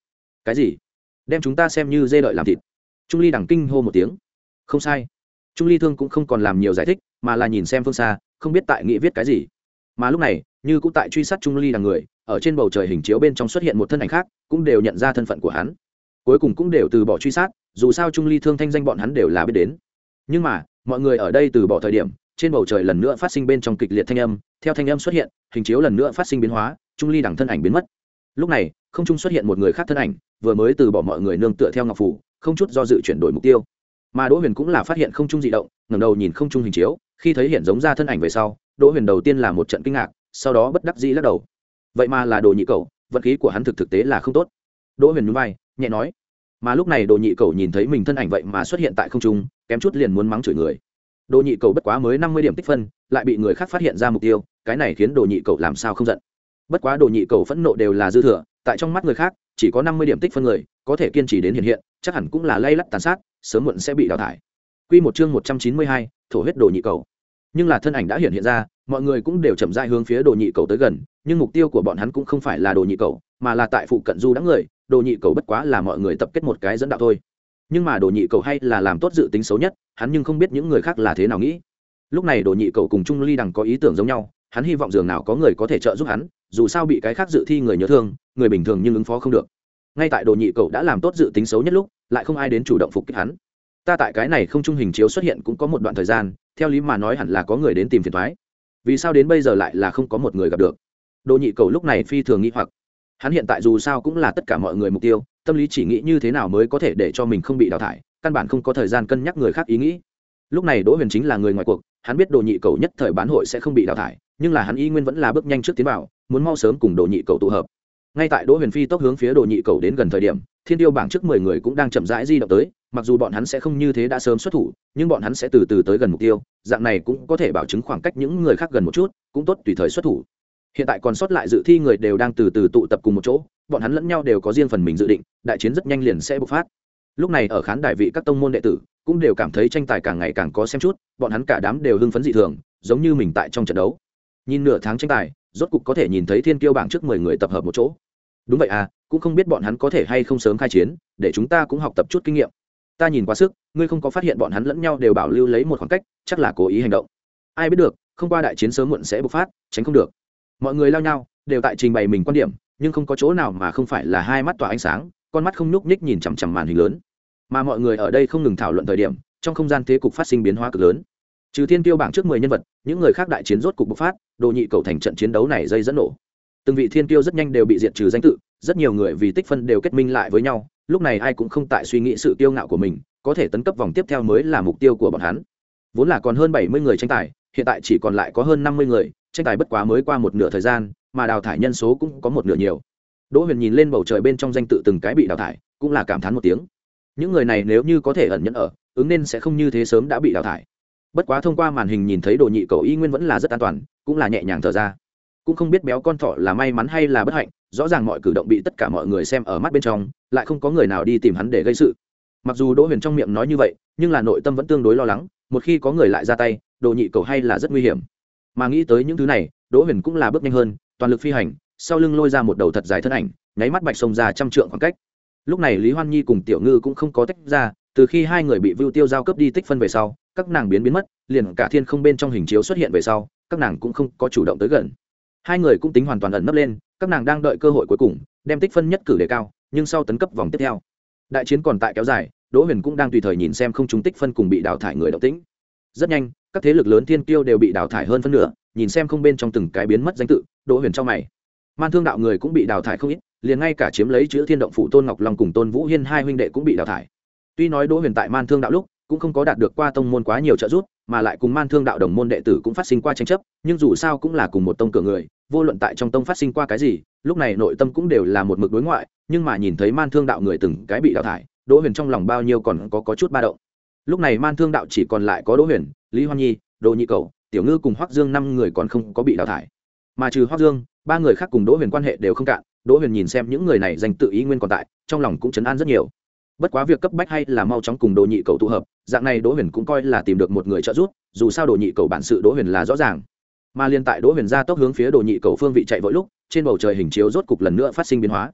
A: cái gì? Đem chúng ta xem như dê đợi làm thịt? Trung ly đằng kinh hô một tiếng. Không sai. Trung ly thương cũng không còn làm nhiều giải thích, mà là nhìn xem phương xa, không biết tại nghĩ viết cái gì. Mà lúc này, như cũng tại truy sát Trung ly đằng người, ở trên bầu trời hình chiếu bên trong xuất hiện một thân ảnh khác, cũng đều nhận ra thân phận của hắn. Cuối cùng cũng đều từ bỏ truy sát, dù sao Trung ly thương thanh danh bọn hắn đều là biết đến. Nhưng mà mọi người ở đây từ bỏ thời điểm, trên bầu trời lần nữa phát sinh bên trong kịch liệt thanh âm, theo thanh âm xuất hiện, hình chiếu lần nữa phát sinh biến hóa, Trung ly đằng thân ảnh biến mất. Lúc này không trung xuất hiện một người khác thân ảnh, vừa mới từ bỏ mọi người nương tựa theo ngọc phủ, không chút do dự chuyển đổi mục tiêu. Mà Đỗ Huyền cũng là phát hiện không trung dị động, ngẩng đầu nhìn không trung hình chiếu, khi thấy hiện giống ra thân ảnh về sau, Đỗ Huyền đầu tiên là một trận kinh ngạc, sau đó bất đắc dĩ lắc đầu. Vậy mà là Đồ Nhị Cẩu, vận khí của hắn thực thực tế là không tốt. Đỗ Huyền nhún vai, nhẹ nói. Mà lúc này Đồ Nhị Cẩu nhìn thấy mình thân ảnh vậy mà xuất hiện tại không trung, kém chút liền muốn mắng chửi người. Đồ Nhị Cẩu bất quá mới năm mươi điểm tích phân, lại bị người khác phát hiện ra mục tiêu, cái này khiến Đồ Nhị Cẩu làm sao không giận. Bất quá Đồ Nhị Cẩu phẫn nộ đều là dư thừa, tại trong mắt người khác, chỉ có năm mươi điểm tích phân người, có thể kiên trì đến hiện hiện, chắc hẳn cũng là lay lắt tàn sát, sớm muộn sẽ bị đào thải. Quy một chương một trăm chín mươi hai, thổ huyết Đồ Nhị Cẩu. Nhưng là thân ảnh đã hiện hiện ra, mọi người cũng đều chậm rãi hướng phía Đồ Nhị Cẩu tới gần, nhưng mục tiêu của bọn hắn cũng không phải là Đồ Nhị Cẩu, mà là tại phụ cận du đãng người, Đồ Nhị Cẩu bất quá là mọi người tập kết một cái dẫn đạo thôi. Nhưng mà Đồ Nhị Cẩu hay là làm tốt dự tính xấu nhất, hắn nhưng không biết những người khác là thế nào nghĩ. Lúc này Đồ Nhị Cẩu cùng Trung Ly Đằng có ý tưởng giống nhau, hắn hy vọng dường nào có người có thể trợ giúp hắn, dù sao bị cái khác dự thi người nhớ thương, người bình thường nhưng ứng phó không được. Ngay tại Đồ Nhị Cẩu đã làm tốt dự tính xấu nhất lúc, lại không ai đến chủ động phục kích hắn. Ta tại cái này không trung hình chiếu xuất hiện cũng có một đoạn thời gian, theo lý mà nói hẳn là có người đến tìm phiền toái. Vì sao đến bây giờ lại là không có một người gặp được? Đồ Nhị Cẩu lúc này phi thường nghĩ hoặc. Hắn hiện tại dù sao cũng là tất cả mọi người mục tiêu, tâm lý chỉ nghĩ như thế nào mới có thể để cho mình không bị đào thải, căn bản không có thời gian cân nhắc người khác ý nghĩ. Lúc này Đỗ Huyền chính là người ngoài cuộc, hắn biết Đồ Nhị Cẩu nhất thời bán hội sẽ không bị đào thải, nhưng là hắn y nguyên vẫn là bước nhanh trước tiến vào, muốn mau sớm cùng Đồ Nhị Cẩu tụ hợp. Ngay tại Đỗ Huyền phi tốc hướng phía Đồ Nhị Cẩu đến gần thời điểm, Thiên Tiêu bảng trước mười người cũng đang chậm rãi di động tới, mặc dù bọn hắn sẽ không như thế đã sớm xuất thủ, nhưng bọn hắn sẽ từ từ tới gần mục tiêu, dạng này cũng có thể bảo chứng khoảng cách những người khác gần một chút, cũng tốt tùy thời xuất thủ. Hiện tại còn sót lại dự thi người đều đang từ từ tụ tập cùng một chỗ, bọn hắn lẫn nhau đều có riêng phần mình dự định, đại chiến rất nhanh liền sẽ bộc phát. Lúc này ở khán đài vị các tông môn đệ tử cũng đều cảm thấy tranh tài càng ngày càng có xem chút, bọn hắn cả đám đều hưng phấn dị thường, giống như mình tại trong trận đấu. Nhìn nửa tháng tranh tài, rốt cục có thể nhìn thấy Thiên Kiêu bảng trước mười người tập hợp một chỗ. Đúng vậy à, cũng không biết bọn hắn có thể hay không sớm khai chiến, để chúng ta cũng học tập chút kinh nghiệm. Ta nhìn quá sức, ngươi không có phát hiện bọn hắn lẫn nhau đều bảo lưu lấy một khoảng cách, chắc là cố ý hành động. Ai biết được, không qua đại chiến sớm muộn sẽ bộc phát, tránh không được. Mọi người lao nhau, đều tại trình bày mình quan điểm, nhưng không có chỗ nào mà không phải là hai mắt tỏa ánh sáng, con mắt không nhúc nhích nhìn chằm chằm màn hình lớn. Mà mọi người ở đây không ngừng thảo luận thời điểm, trong không gian thế cục phát sinh biến hóa cực lớn. Trừ Thiên Kiêu bảng trước mười nhân vật, những người khác đại chiến rốt cục bộc phát, Đồ Nhị Cẩu thành trận chiến đấu này dây dẫn nổ. Từng vị Thiên Kiêu rất nhanh đều bị diệt trừ danh tự, rất nhiều người vì tích phân đều kết minh lại với nhau, lúc này ai cũng không tại suy nghĩ sự kiêu ngạo của mình, có thể tấn cấp vòng tiếp theo mới là mục tiêu của bọn hắn. Vốn là còn hơn bảy mươi người tranh tài, hiện tại chỉ còn lại có hơn năm mươi người, tranh tài bất quá mới qua một nửa thời gian, mà đào thải nhân số cũng có một nửa nhiều. Đỗ Huyền nhìn lên bầu trời bên trong danh tự từng cái bị đào thải, cũng là cảm thán một tiếng. Những người này nếu như có thể ẩn nhẫn ở, ứng nên sẽ không như thế sớm đã bị đào thải. Bất quá thông qua màn hình nhìn thấy Đồ Nhị Cẩu y nguyên vẫn là rất an toàn, cũng là nhẹ nhàng thở ra. Cũng không biết béo con thỏ là may mắn hay là bất hạnh, rõ ràng mọi cử động bị tất cả mọi người xem ở mắt bên trong, lại không có người nào đi tìm hắn để gây sự. Mặc dù Đỗ Huyền trong miệng nói như vậy, nhưng là nội tâm vẫn tương đối lo lắng, một khi có người lại ra tay, Đồ Nhị Cẩu hay là rất nguy hiểm. Mà nghĩ tới những thứ này, Đỗ Huyền cũng là bước nhanh hơn, toàn lực phi hành, sau lưng lôi ra một đầu thật dài thân ảnh, nháy mắt bạch sông ra trăm trượng khoảng cách. Lúc này Lý Hoan Nhi cùng Tiểu Ngư cũng không có tách ra, từ khi hai người bị Vưu Tiêu giao cướp đi tích phân về sau, các nàng biến biến mất, liền cả thiên không bên trong hình chiếu xuất hiện về sau, các nàng cũng không có chủ động tới gần. Hai người cũng tính hoàn toàn ẩn nấp lên, các nàng đang đợi cơ hội cuối cùng, đem tích phân nhất cử đề cao, nhưng sau tấn cấp vòng tiếp theo, đại chiến còn tại kéo dài, Đỗ Huyền cũng đang tùy thời nhìn xem không trúng tích phân cùng bị đào thải người động tĩnh. Rất nhanh, các thế lực lớn thiên kiêu đều bị đào thải hơn phân nửa, nhìn xem không bên trong từng cái biến mất danh tự, Đỗ Huyền trong mày. Man Thương đạo người cũng bị đào thải không ít, liền ngay cả chiếm lấy chữ Thiên động phủ Tôn Ngọc Long cùng Tôn Vũ Hiên hai huynh đệ cũng bị đào thải. Tuy nói Đỗ Huyền tại Man Thương đạo lúc cũng không có đạt được qua tông môn quá nhiều trợ giúp, mà lại cùng Man Thương đạo đồng môn đệ tử cũng phát sinh qua tranh chấp, nhưng dù sao cũng là cùng một tông cửa người, vô luận tại trong tông phát sinh qua cái gì, lúc này nội tâm cũng đều là một mực đối ngoại, nhưng mà nhìn thấy Man Thương đạo người từng cái bị đào thải, Đỗ Huyền trong lòng bao nhiêu còn có có chút ba động. Lúc này Man Thương đạo chỉ còn lại có Đỗ Huyền, Lý Hoan Nhi, Đồ Nhị Cẩu, Tiểu Ngư cùng Hoắc Dương năm người còn không có bị đào thải. Mà trừ Hoắc Dương, ba người khác cùng Đỗ Huyền quan hệ đều không cạn, Đỗ Huyền nhìn xem những người này danh tự ý nguyên còn tại, trong lòng cũng trấn an rất nhiều. Bất quá việc cấp bách hay là mau chóng cùng Đồ Nhị Cẩu tụ hợp, dạng này Đỗ Huyền cũng coi là tìm được một người trợ giúp, dù sao Đồ Nhị Cẩu bản sự Đỗ Huyền là rõ ràng. Mà liên tại Đỗ Huyền ra tốc hướng phía Đồ Nhị Cẩu phương vị chạy vội lúc, trên bầu trời hình chiếu rốt cục lần nữa phát sinh biến hóa.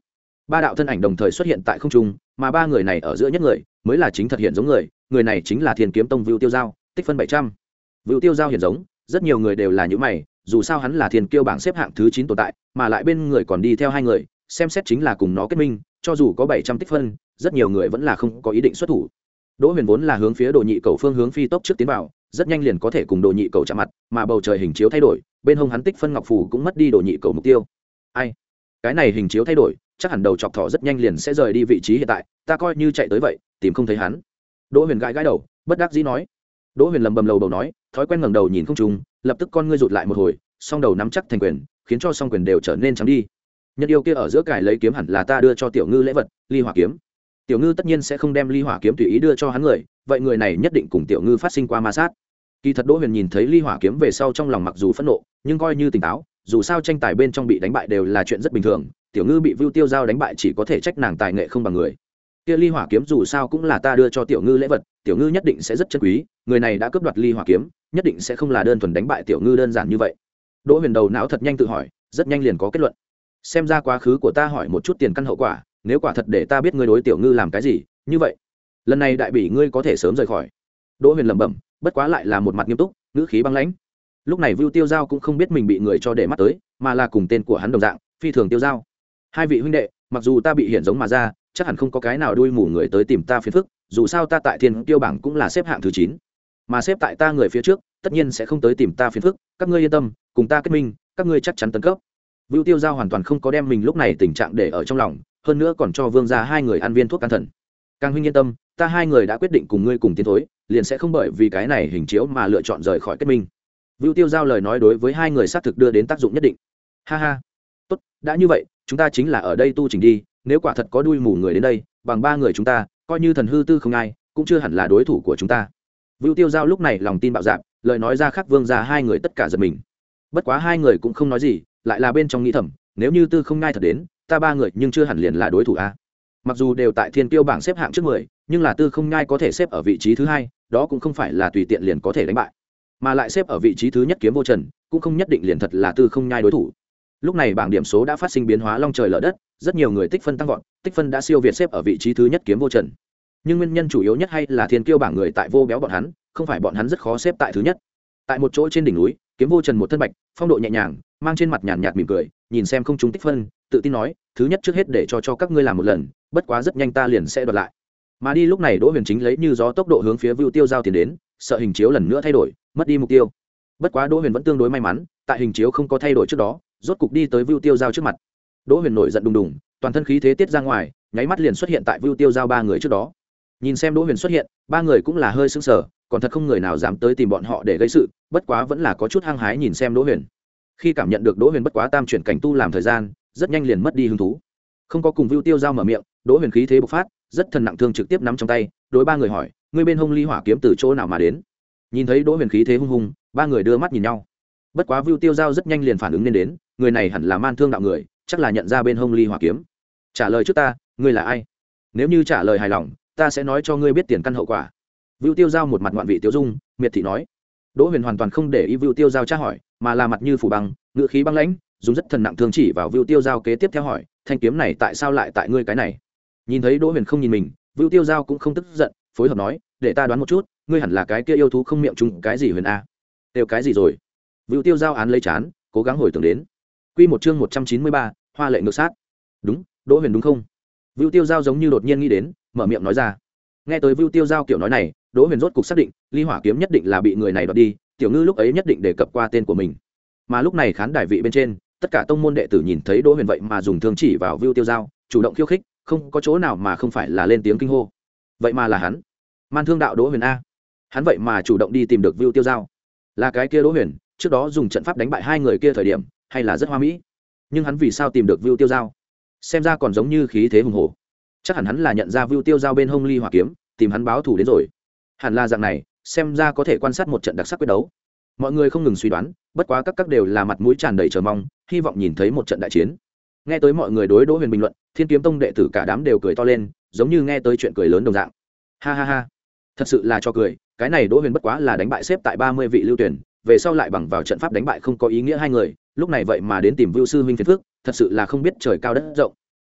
A: ba đạo thân ảnh đồng thời xuất hiện tại không trung, mà ba người này ở giữa nhất người mới là chính thật hiện giống người, người này chính là Thiên Kiếm Tông Vưu Tiêu Giao, tích phân bảy trăm. Vưu Tiêu Giao hiện giống, rất nhiều người đều là những mày, dù sao hắn là Thiên Kiêu bảng xếp hạng thứ chín tồn tại, mà lại bên người còn đi theo hai người, xem xét chính là cùng nó kết minh, cho dù có bảy trăm tích phân, rất nhiều người vẫn là không có ý định xuất thủ. Đỗ Huyền vốn là hướng phía Đồ Nhị Cầu phương hướng phi tốc trước tiến vào, rất nhanh liền có thể cùng Đồ Nhị Cầu chạm mặt, mà bầu trời hình chiếu thay đổi, bên hông hắn tích phân ngọc phù cũng mất đi Đồ Nhị Cầu mục tiêu. Ai? Cái này hình chiếu thay đổi, chắc hẳn đầu chọc thỏ rất nhanh liền sẽ rời đi vị trí hiện tại, ta coi như chạy tới vậy, tìm không thấy hắn. Đỗ Huyền gãi gãi đầu, bất đắc dĩ nói. Đỗ Huyền lầm bầm lầu bầu nói, thói quen ngẩng đầu nhìn không trùng, lập tức con ngươi rụt lại một hồi, song đầu nắm chắc thành quyền, khiến cho song quyền đều trở nên trắng đi. Nhân yêu kia ở giữa cài lấy kiếm hẳn là ta đưa cho tiểu ngư lễ vật, ly hỏa kiếm. Tiểu ngư tất nhiên sẽ không đem ly hỏa kiếm tùy ý đưa cho hắn người, vậy người này nhất định cùng tiểu ngư phát sinh qua ma sát. Kỳ thật Đỗ Huyền nhìn thấy ly hỏa kiếm về sau trong lòng mặc dù phẫn nộ, nhưng coi như tỉnh táo, dù sao tranh tài bên trong bị đánh bại đều là chuyện rất bình thường, tiểu ngư bị Vưu Tiêu Giao đánh bại chỉ có thể trách nàng tài nghệ không bằng người. Kia ly hỏa kiếm dù sao cũng là ta đưa cho tiểu ngư lễ vật, tiểu ngư nhất định sẽ rất chân quý, người này đã cướp đoạt ly hỏa kiếm, nhất định sẽ không là đơn thuần đánh bại tiểu ngư đơn giản như vậy. Đỗ Huyền đầu não thật nhanh tự hỏi, rất nhanh liền có kết luận. Xem ra quá khứ của ta hỏi một chút tiền căn hậu quả, nếu quả thật để ta biết ngươi đối tiểu ngư làm cái gì, như vậy, lần này đại bỉ ngươi có thể sớm rời khỏi. Đỗ Huyền lẩm bẩm, bất quá lại là một mặt nghiêm túc, ngữ khí băng lãnh. Lúc này Vưu Tiêu Giao cũng không biết mình bị người cho để mắt tới, mà là cùng tên của hắn đồng dạng, Phi Thường Tiêu Giao. Hai vị huynh đệ, mặc dù ta bị hiện giống mà ra, chắc hẳn không có cái nào đuôi mù người tới tìm ta phiền phức, dù sao ta tại Thiên Kiêu bảng cũng là xếp hạng thứ chín, mà xếp tại ta người phía trước, tất nhiên sẽ không tới tìm ta phiền phức, các ngươi yên tâm, cùng ta kết minh, các ngươi chắc chắn tấn cấp. Vưu Tiêu Giao hoàn toàn không có đem mình lúc này tình trạng để ở trong lòng, hơn nữa còn cho Vương gia hai người ăn viên thuốc can thần. Càng huynh yên tâm, ta hai người đã quyết định cùng ngươi cùng tiến thối, liền sẽ không bởi vì cái này hình chiếu mà lựa chọn rời khỏi kết minh. Vưu Tiêu Giao lời nói đối với hai người xác thực đưa đến tác dụng nhất định. Ha ha, tốt, đã như vậy, chúng ta chính là ở đây tu chỉnh đi, nếu quả thật có đuôi mù người đến đây, bằng ba người chúng ta, coi như thần hư tư không ai, cũng chưa hẳn là đối thủ của chúng ta. Vưu Tiêu Giao lúc này lòng tin bạo dạn, lời nói ra khác Vương gia hai người tất cả giật mình. Bất quá hai người cũng không nói gì, lại là bên trong nghĩ thầm, nếu như tư không ngai thật đến, ta ba người nhưng chưa hẳn liền là đối thủ a. Mặc dù đều tại Thiên Kiêu bảng xếp hạng trước mười, nhưng là tư không ngai có thể xếp ở vị trí thứ hai, đó cũng không phải là tùy tiện liền có thể đánh bại, mà lại xếp ở vị trí thứ nhất Kiếm Vô Trần, cũng không nhất định liền thật là tư không nhai đối thủ. Lúc này bảng điểm số đã phát sinh biến hóa long trời lở đất, rất nhiều người tích phân tăng vọt, tích phân đã siêu việt xếp ở vị trí thứ nhất Kiếm Vô Trần. Nhưng nguyên nhân chủ yếu nhất hay là Thiên Kiêu bảng người tại vô béo bọn hắn, không phải bọn hắn rất khó xếp tại thứ nhất. Tại một chỗ trên đỉnh núi, Kiếm Vô Trần một thân bạch, phong độ nhẹ nhàng, mang trên mặt nhàn nhạt mỉm cười, nhìn xem không trúng tích phân, tự tin nói, thứ nhất trước hết để cho cho các ngươi làm một lần, bất quá rất nhanh ta liền sẽ đoạt lại. Mà đi lúc này Đỗ Huyền chính lấy như gió tốc độ hướng phía Vưu Tiêu Giao tiến đến, sợ hình chiếu lần nữa thay đổi, mất đi mục tiêu. Bất quá Đỗ Huyền vẫn tương đối may mắn, tại hình chiếu không có thay đổi trước đó, rốt cục đi tới Vưu Tiêu Giao trước mặt. Đỗ Huyền nổi giận đùng đùng, toàn thân khí thế tiết ra ngoài, nháy mắt liền xuất hiện tại Vưu Tiêu Giao ba người trước đó. Nhìn xem Đỗ Huyền xuất hiện, ba người cũng là hơi sững sờ, còn thật không người nào dám tới tìm bọn họ để gây sự, bất quá vẫn là có chút hăng hái nhìn xem Đỗ Huyền. Khi cảm nhận được Đỗ Huyền bất quá tam chuyển cảnh tu làm thời gian, rất nhanh liền mất đi hứng thú. Không có cùng Vưu Tiêu Giao mở miệng, Đỗ Huyền khí thế bộc phát, rất thần nặng thương trực tiếp nắm trong tay, đối ba người hỏi, ngươi bên hông ly hỏa kiếm từ chỗ nào mà đến? Nhìn thấy Đỗ Huyền khí thế hung hùng, ba người đưa mắt nhìn nhau. Bất quá Vưu Tiêu Giao rất nhanh liền phản ứng nên đến, người này hẳn là Man Thương đạo người, chắc là nhận ra bên hông ly hỏa kiếm. Trả lời trước ta, ngươi là ai? Nếu như trả lời hài lòng, ta sẽ nói cho ngươi biết tiền căn hậu quả. Vưu Tiêu Giao một mặt ngoạn vị tiêu dung, miệt thị nói. Đỗ Huyền hoàn toàn không để ý Vưu Tiêu Giao tra hỏi, mà là mặt như phủ băng, ngữ khí băng lãnh, dùng rất thần nặng thương chỉ vào Vưu Tiêu Giao kế tiếp theo hỏi, thanh kiếm này tại sao lại tại ngươi cái này? Nhìn thấy Đỗ Huyền không nhìn mình, Vưu Tiêu Giao cũng không tức giận, phối hợp nói, để ta đoán một chút, ngươi hẳn là cái kia yêu thú không miệng chung cái gì Huyền a? Đều cái gì rồi? Vưu Tiêu Giao án lấy chán, cố gắng hồi tưởng đến. Quy một chương một trăm chín mươi ba, Hoa lệ ngược sát. Đúng, Đỗ Huyền đúng không? Vưu Tiêu Giao giống như đột nhiên nghĩ đến, mở miệng nói ra. Nghe tới Vưu Tiêu Giao kiểu nói này, Đỗ Huyền rốt cục xác định, ly hỏa kiếm nhất định là bị người này đoạt đi, tiểu ngư lúc ấy nhất định đề cập qua tên của mình. Mà lúc này khán đài vị bên trên, tất cả tông môn đệ tử nhìn thấy Đỗ Huyền vậy mà dùng thương chỉ vào Vưu Tiêu Giao, chủ động khiêu khích, không có chỗ nào mà không phải là lên tiếng kinh hô. Vậy mà là hắn, Man Thương đạo Đỗ Huyền a. Hắn vậy mà chủ động đi tìm được Vưu Tiêu Giao. Là cái kia Đỗ Huyền, trước đó dùng trận pháp đánh bại hai người kia thời điểm, hay là rất hoa mỹ. Nhưng hắn vì sao tìm được Vưu Tiêu Giao? Xem ra còn giống như khí thế hùng hổ. Chắc hẳn hắn là nhận ra Vưu Tiêu Giao bên hông ly hỏa kiếm, tìm hắn báo thù đến rồi. Hẳn là dạng này, xem ra có thể quan sát một trận đặc sắc quyết đấu. Mọi người không ngừng suy đoán, bất quá các các đều là mặt mũi tràn đầy chờ mong, hy vọng nhìn thấy một trận đại chiến. Nghe tới mọi người đối Đỗ Huyền bình luận, Thiên Kiếm Tông đệ tử cả đám đều cười to lên, giống như nghe tới chuyện cười lớn đồng dạng. Ha ha ha, thật sự là cho cười, cái này Đỗ Huyền bất quá là đánh bại xếp tại ba mươi vị lưu tuyển, về sau lại bằng vào trận pháp đánh bại không có ý nghĩa hai người, lúc này vậy mà đến tìm Vưu sư huynh phiền phức, thật sự là không biết trời cao đất rộng.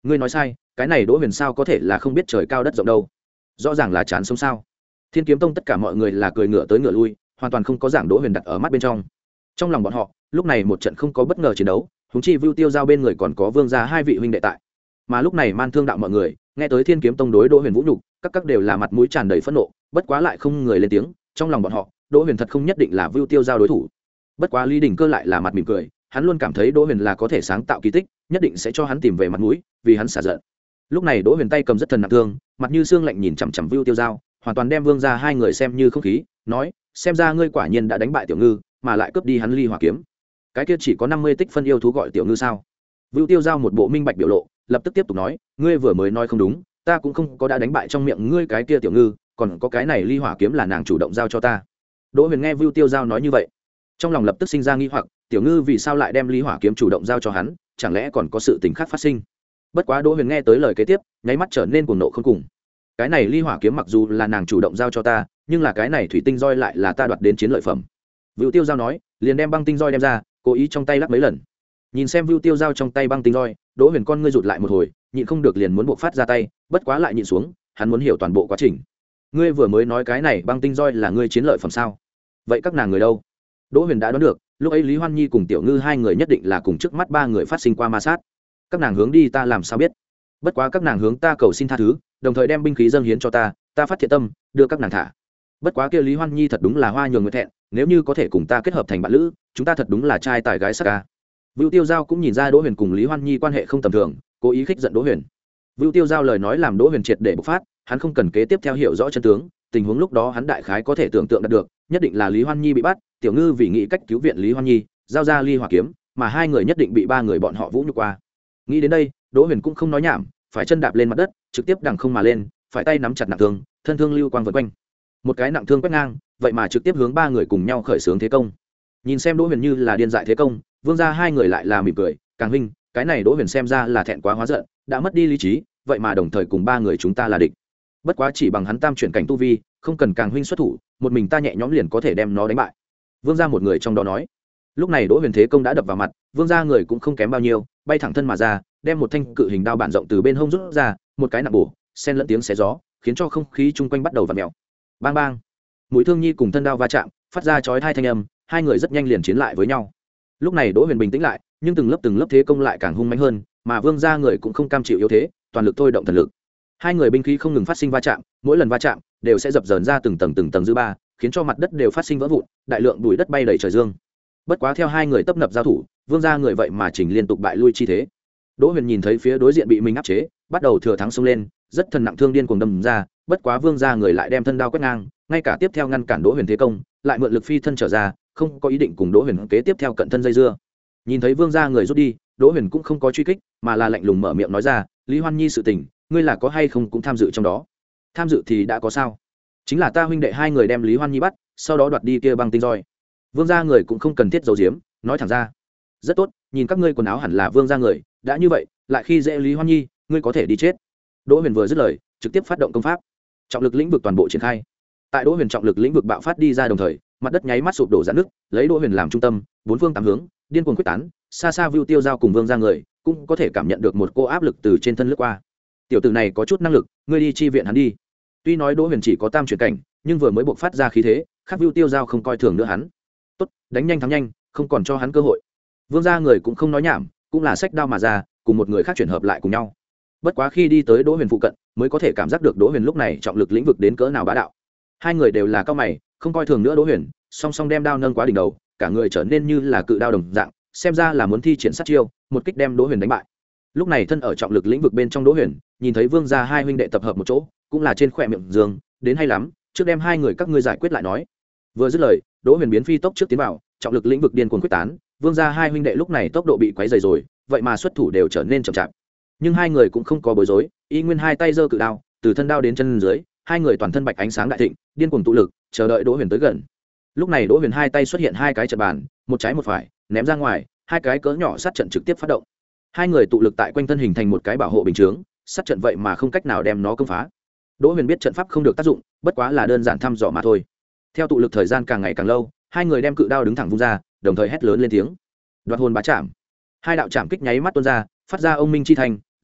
A: ngươi nói sai, cái này đỗ huyền sao có thể là không biết trời cao đất rộng đâu, rõ ràng là chán sống sao. Thiên Kiếm Tông tất cả mọi người là cười ngửa tới ngửa lui, hoàn toàn không có giảng đỗ huyền đặt ở mắt bên trong. Trong lòng bọn họ lúc này một trận không có bất ngờ chiến đấu, húng chi Vưu Tiêu Giao bên người còn có Vương gia hai vị huynh đệ tại. Mà lúc này Man Thương đạo mọi người nghe tới Thiên Kiếm Tông đối đỗ huyền vũ nhục, các các đều là mặt mũi tràn đầy phẫn nộ, bất quá lại không người lên tiếng. Trong lòng bọn họ đỗ huyền thật không nhất định là Vưu Tiêu Giao đối thủ. Bất quá Lý Đình Cơ lại là mặt mỉm cười, hắn luôn cảm thấy đỗ huyền là có thể sáng tạo kỳ tích, nhất định sẽ cho hắn tìm về mặt mũi, vì hắn xả giận. Lúc này đỗ huyền tay cầm rất thần nặng thương, mặt như xương lạnh nhìn chằm chằm Vưu Tiêu Giao, hoàn toàn đem Vương gia hai người xem như không khí, nói: xem ra ngươi quả nhiên đã đánh bại Tiểu Ngư, mà lại cướp đi hắn Ly Hỏa kiếm. Cái kia chỉ có năm mươi tích phân yêu thú gọi Tiểu Ngư sao? Vưu Tiêu Giao một bộ minh bạch biểu lộ, lập tức tiếp tục nói: ngươi vừa mới nói không đúng, ta cũng không có đã đánh bại trong miệng ngươi cái kia Tiểu Ngư, còn có cái này Ly Hỏa kiếm là nàng chủ động giao cho ta. Đỗ huyền nghe Vưu Tiêu Giao nói như vậy, trong lòng lập tức sinh ra nghi hoặc, Tiểu Ngư vì sao lại đem Ly Hỏa kiếm chủ động giao cho hắn, chẳng lẽ còn có sự tình khác phát sinh? Bất quá Đỗ huyền nghe tới lời kế tiếp, nháy mắt trở nên cuồng nộ không cùng. Cái này Ly Hỏa kiếm mặc dù là nàng chủ động giao cho ta, nhưng là cái này thủy tinh roi lại là ta đoạt đến chiến lợi phẩm. Vưu Tiêu Giao nói, liền đem băng tinh roi đem ra, cố ý trong tay lắc mấy lần. Nhìn xem Vưu Tiêu Giao trong tay băng tinh roi, Đỗ huyền con ngươi rụt lại một hồi, nhịn không được liền muốn buộc phát ra tay, bất quá lại nhịn xuống, hắn muốn hiểu toàn bộ quá trình. Ngươi vừa mới nói cái này băng tinh roi là ngươi chiến lợi phẩm sao? Vậy các nàng người đâu? Đỗ huyền đã đoán được, lúc ấy Lý Hoan Nhi cùng Tiểu Ngư hai người nhất định là cùng trước mắt ba người phát sinh qua ma sát. Các nàng hướng đi ta làm sao biết? Bất quá các nàng hướng ta cầu xin tha thứ, đồng thời đem binh khí dâng hiến cho ta, ta phát thiện tâm đưa các nàng thả. Bất quá kia Lý Hoan Nhi thật đúng là hoa nhường người thẹn, nếu như có thể cùng ta kết hợp thành bạn lữ, chúng ta thật đúng là trai tài gái sắc ca. Vưu Tiêu Giao cũng nhìn ra Đỗ huyền cùng Lý Hoan Nhi quan hệ không tầm thường, cố ý khích giận Đỗ huyền. Vưu Tiêu Giao lời nói làm Đỗ huyền triệt để bộc phát, hắn không cần kế tiếp theo hiểu rõ chân tướng, tình huống lúc đó hắn đại khái có thể tưởng tượng được, nhất định là Lý Hoan Nhi bị bắt, Tiểu Ngư vì nghĩ cách cứu viện Lý Hoan Nhi, giao ra Ly Hỏa kiếm, mà hai người nhất định bị ba người bọn họ vũ nhục qua. Nghĩ đến đây, Đỗ huyền cũng không nói nhảm, phải chân đạp lên mặt đất, trực tiếp đằng không mà lên, phải tay nắm chặt nặng thương, thân thương lưu quang vần quanh. Một cái nặng thương quét ngang, vậy mà trực tiếp hướng ba người cùng nhau khởi xướng thế công. Nhìn xem Đỗ huyền như là điên dại thế công, Vương gia hai người lại là mỉm cười, càng huynh, cái này Đỗ huyền xem ra là thẹn quá hóa giận, đã mất đi lý trí, vậy mà đồng thời cùng ba người chúng ta là địch. Bất quá chỉ bằng hắn tam chuyển cảnh tu vi, không cần càng huynh xuất thủ, một mình ta nhẹ nhõm liền có thể đem nó đánh bại. Vương gia một người trong đó nói. Lúc này Đỗ huyền thế công đã đập vào mặt, Vương gia người cũng không kém bao nhiêu, bay thẳng thân mà ra, đem một thanh cự hình đao bản rộng từ bên hông rút ra, một cái nặng bổ, xen lẫn tiếng xé gió, khiến cho không khí chung quanh bắt đầu vặn mèo. Bang bang, mũi thương nhi cùng thân đao va chạm, phát ra chói tai thanh âm, hai người rất nhanh liền chiến lại với nhau. Lúc này Đỗ huyền bình tĩnh lại, nhưng từng lớp từng lớp thế công lại càng hung mãnh hơn, mà Vương gia người cũng không cam chịu yếu thế, toàn lực thôi động thần lực. Hai người binh khí không ngừng phát sinh va chạm, mỗi lần va chạm đều sẽ dập dờn ra từng tầng từng tầng dư ba, khiến cho mặt đất đều phát sinh vỡ vụn, đại lượng bụi đất bay đầy trời dương. Bất quá theo hai người tấp nập giao thủ, Vương gia người vậy mà chỉnh liên tục bại lui chi thế. Đỗ huyền nhìn thấy phía đối diện bị mình áp chế, bắt đầu thừa thắng xông lên, rất thần nặng thương điên cuồng đâm ra, bất quá Vương gia người lại đem thân đao quét ngang, ngay cả tiếp theo ngăn cản Đỗ huyền thế công, lại mượn lực phi thân trở ra, không có ý định cùng Đỗ huyền kế tiếp theo cận thân dây dưa. Nhìn thấy Vương gia người rút đi, Đỗ huyền cũng không có truy kích, mà là lạnh lùng mở miệng nói ra: Lý Hoan Nhi sự tình, ngươi là có hay không cũng tham dự trong đó? Tham dự thì đã có sao? Chính là ta huynh đệ hai người đem Lý Hoan Nhi bắt, sau đó đoạt đi kia băng tinh roi. Vương gia người cũng không cần thiết giấu giếm, nói thẳng ra. Rất tốt, nhìn các ngươi quần áo hẳn là Vương gia người, đã như vậy, lại khi dễ Lý Hoan Nhi, ngươi có thể đi chết. Đỗ huyền vừa dứt lời, trực tiếp phát động công pháp, trọng lực lĩnh vực toàn bộ triển khai. Tại Đỗ huyền trọng lực lĩnh vực bạo phát đi ra đồng thời, mặt đất nháy mắt sụp đổ giãn nứt, lấy Đỗ huyền làm trung tâm, bốn phương tám hướng điên cuồng quyết tán, xa xa Vưu Tiêu Giao cùng Vương gia người cũng có thể cảm nhận được một cô áp lực từ trên thân lướt qua. Tiểu tử này có chút năng lực, ngươi đi chi viện hắn đi. Tuy nói Đỗ huyền chỉ có tam chuyển cảnh, nhưng vừa mới bộc phát ra khí thế, khác Vưu Tiêu Giao không coi thường nữa hắn. Tốt, đánh nhanh thắng nhanh, không còn cho hắn cơ hội. Vương gia người cũng không nói nhảm, cũng là xách đao mà ra, cùng một người khác chuyển hợp lại cùng nhau. Bất quá khi đi tới Đỗ huyền phụ cận, mới có thể cảm giác được Đỗ huyền lúc này trọng lực lĩnh vực đến cỡ nào bá đạo. Hai người đều là cao mày, không coi thường nữa Đỗ huyền, song song đem đao nâng quá đỉnh đầu, cả người trở nên như là cự đao đồng dạng, xem ra là muốn thi triển sát chiêu, một kích đem Đỗ huyền đánh bại. Lúc này thân ở trọng lực lĩnh vực bên trong Đỗ huyền, nhìn thấy Vương gia hai huynh đệ tập hợp một chỗ, cũng là trên khỏe miệng dương, đến hay lắm, trước đem hai người các ngươi giải quyết lại nói. Vừa dứt lời, Đỗ huyền biến phi tốc trước tiến vào, trọng lực lĩnh vực điên cuồng quyết tán, Vương gia hai huynh đệ lúc này tốc độ bị quấy rầy rồi, vậy mà xuất thủ đều trở nên chậm chạp. Nhưng hai người cũng không có bối rối, y nguyên hai tay giơ cự đao, từ thân đao đến chân dưới, hai người toàn thân bạch ánh sáng đại thịnh, điên cuồng tụ lực, chờ đợi Đỗ huyền tới gần. Lúc này Đỗ huyền hai tay xuất hiện hai cái trận bàn, một trái một phải, ném ra ngoài, hai cái cỡ nhỏ sát trận trực tiếp phát động. Hai người tụ lực tại quanh thân hình thành một cái bảo hộ bình chướng, sát trận vậy mà không cách nào đem nó công phá. Đỗ huyền biết trận pháp không được tác dụng, bất quá là đơn giản thăm dò mà thôi. Theo tụ lực thời gian càng ngày càng lâu, hai người đem cự đao đứng thẳng vung ra, đồng thời hét lớn lên tiếng: đoạt hồn bá chạm. Hai đạo chạm kích nháy mắt tuôn ra, phát ra ông minh chi thành,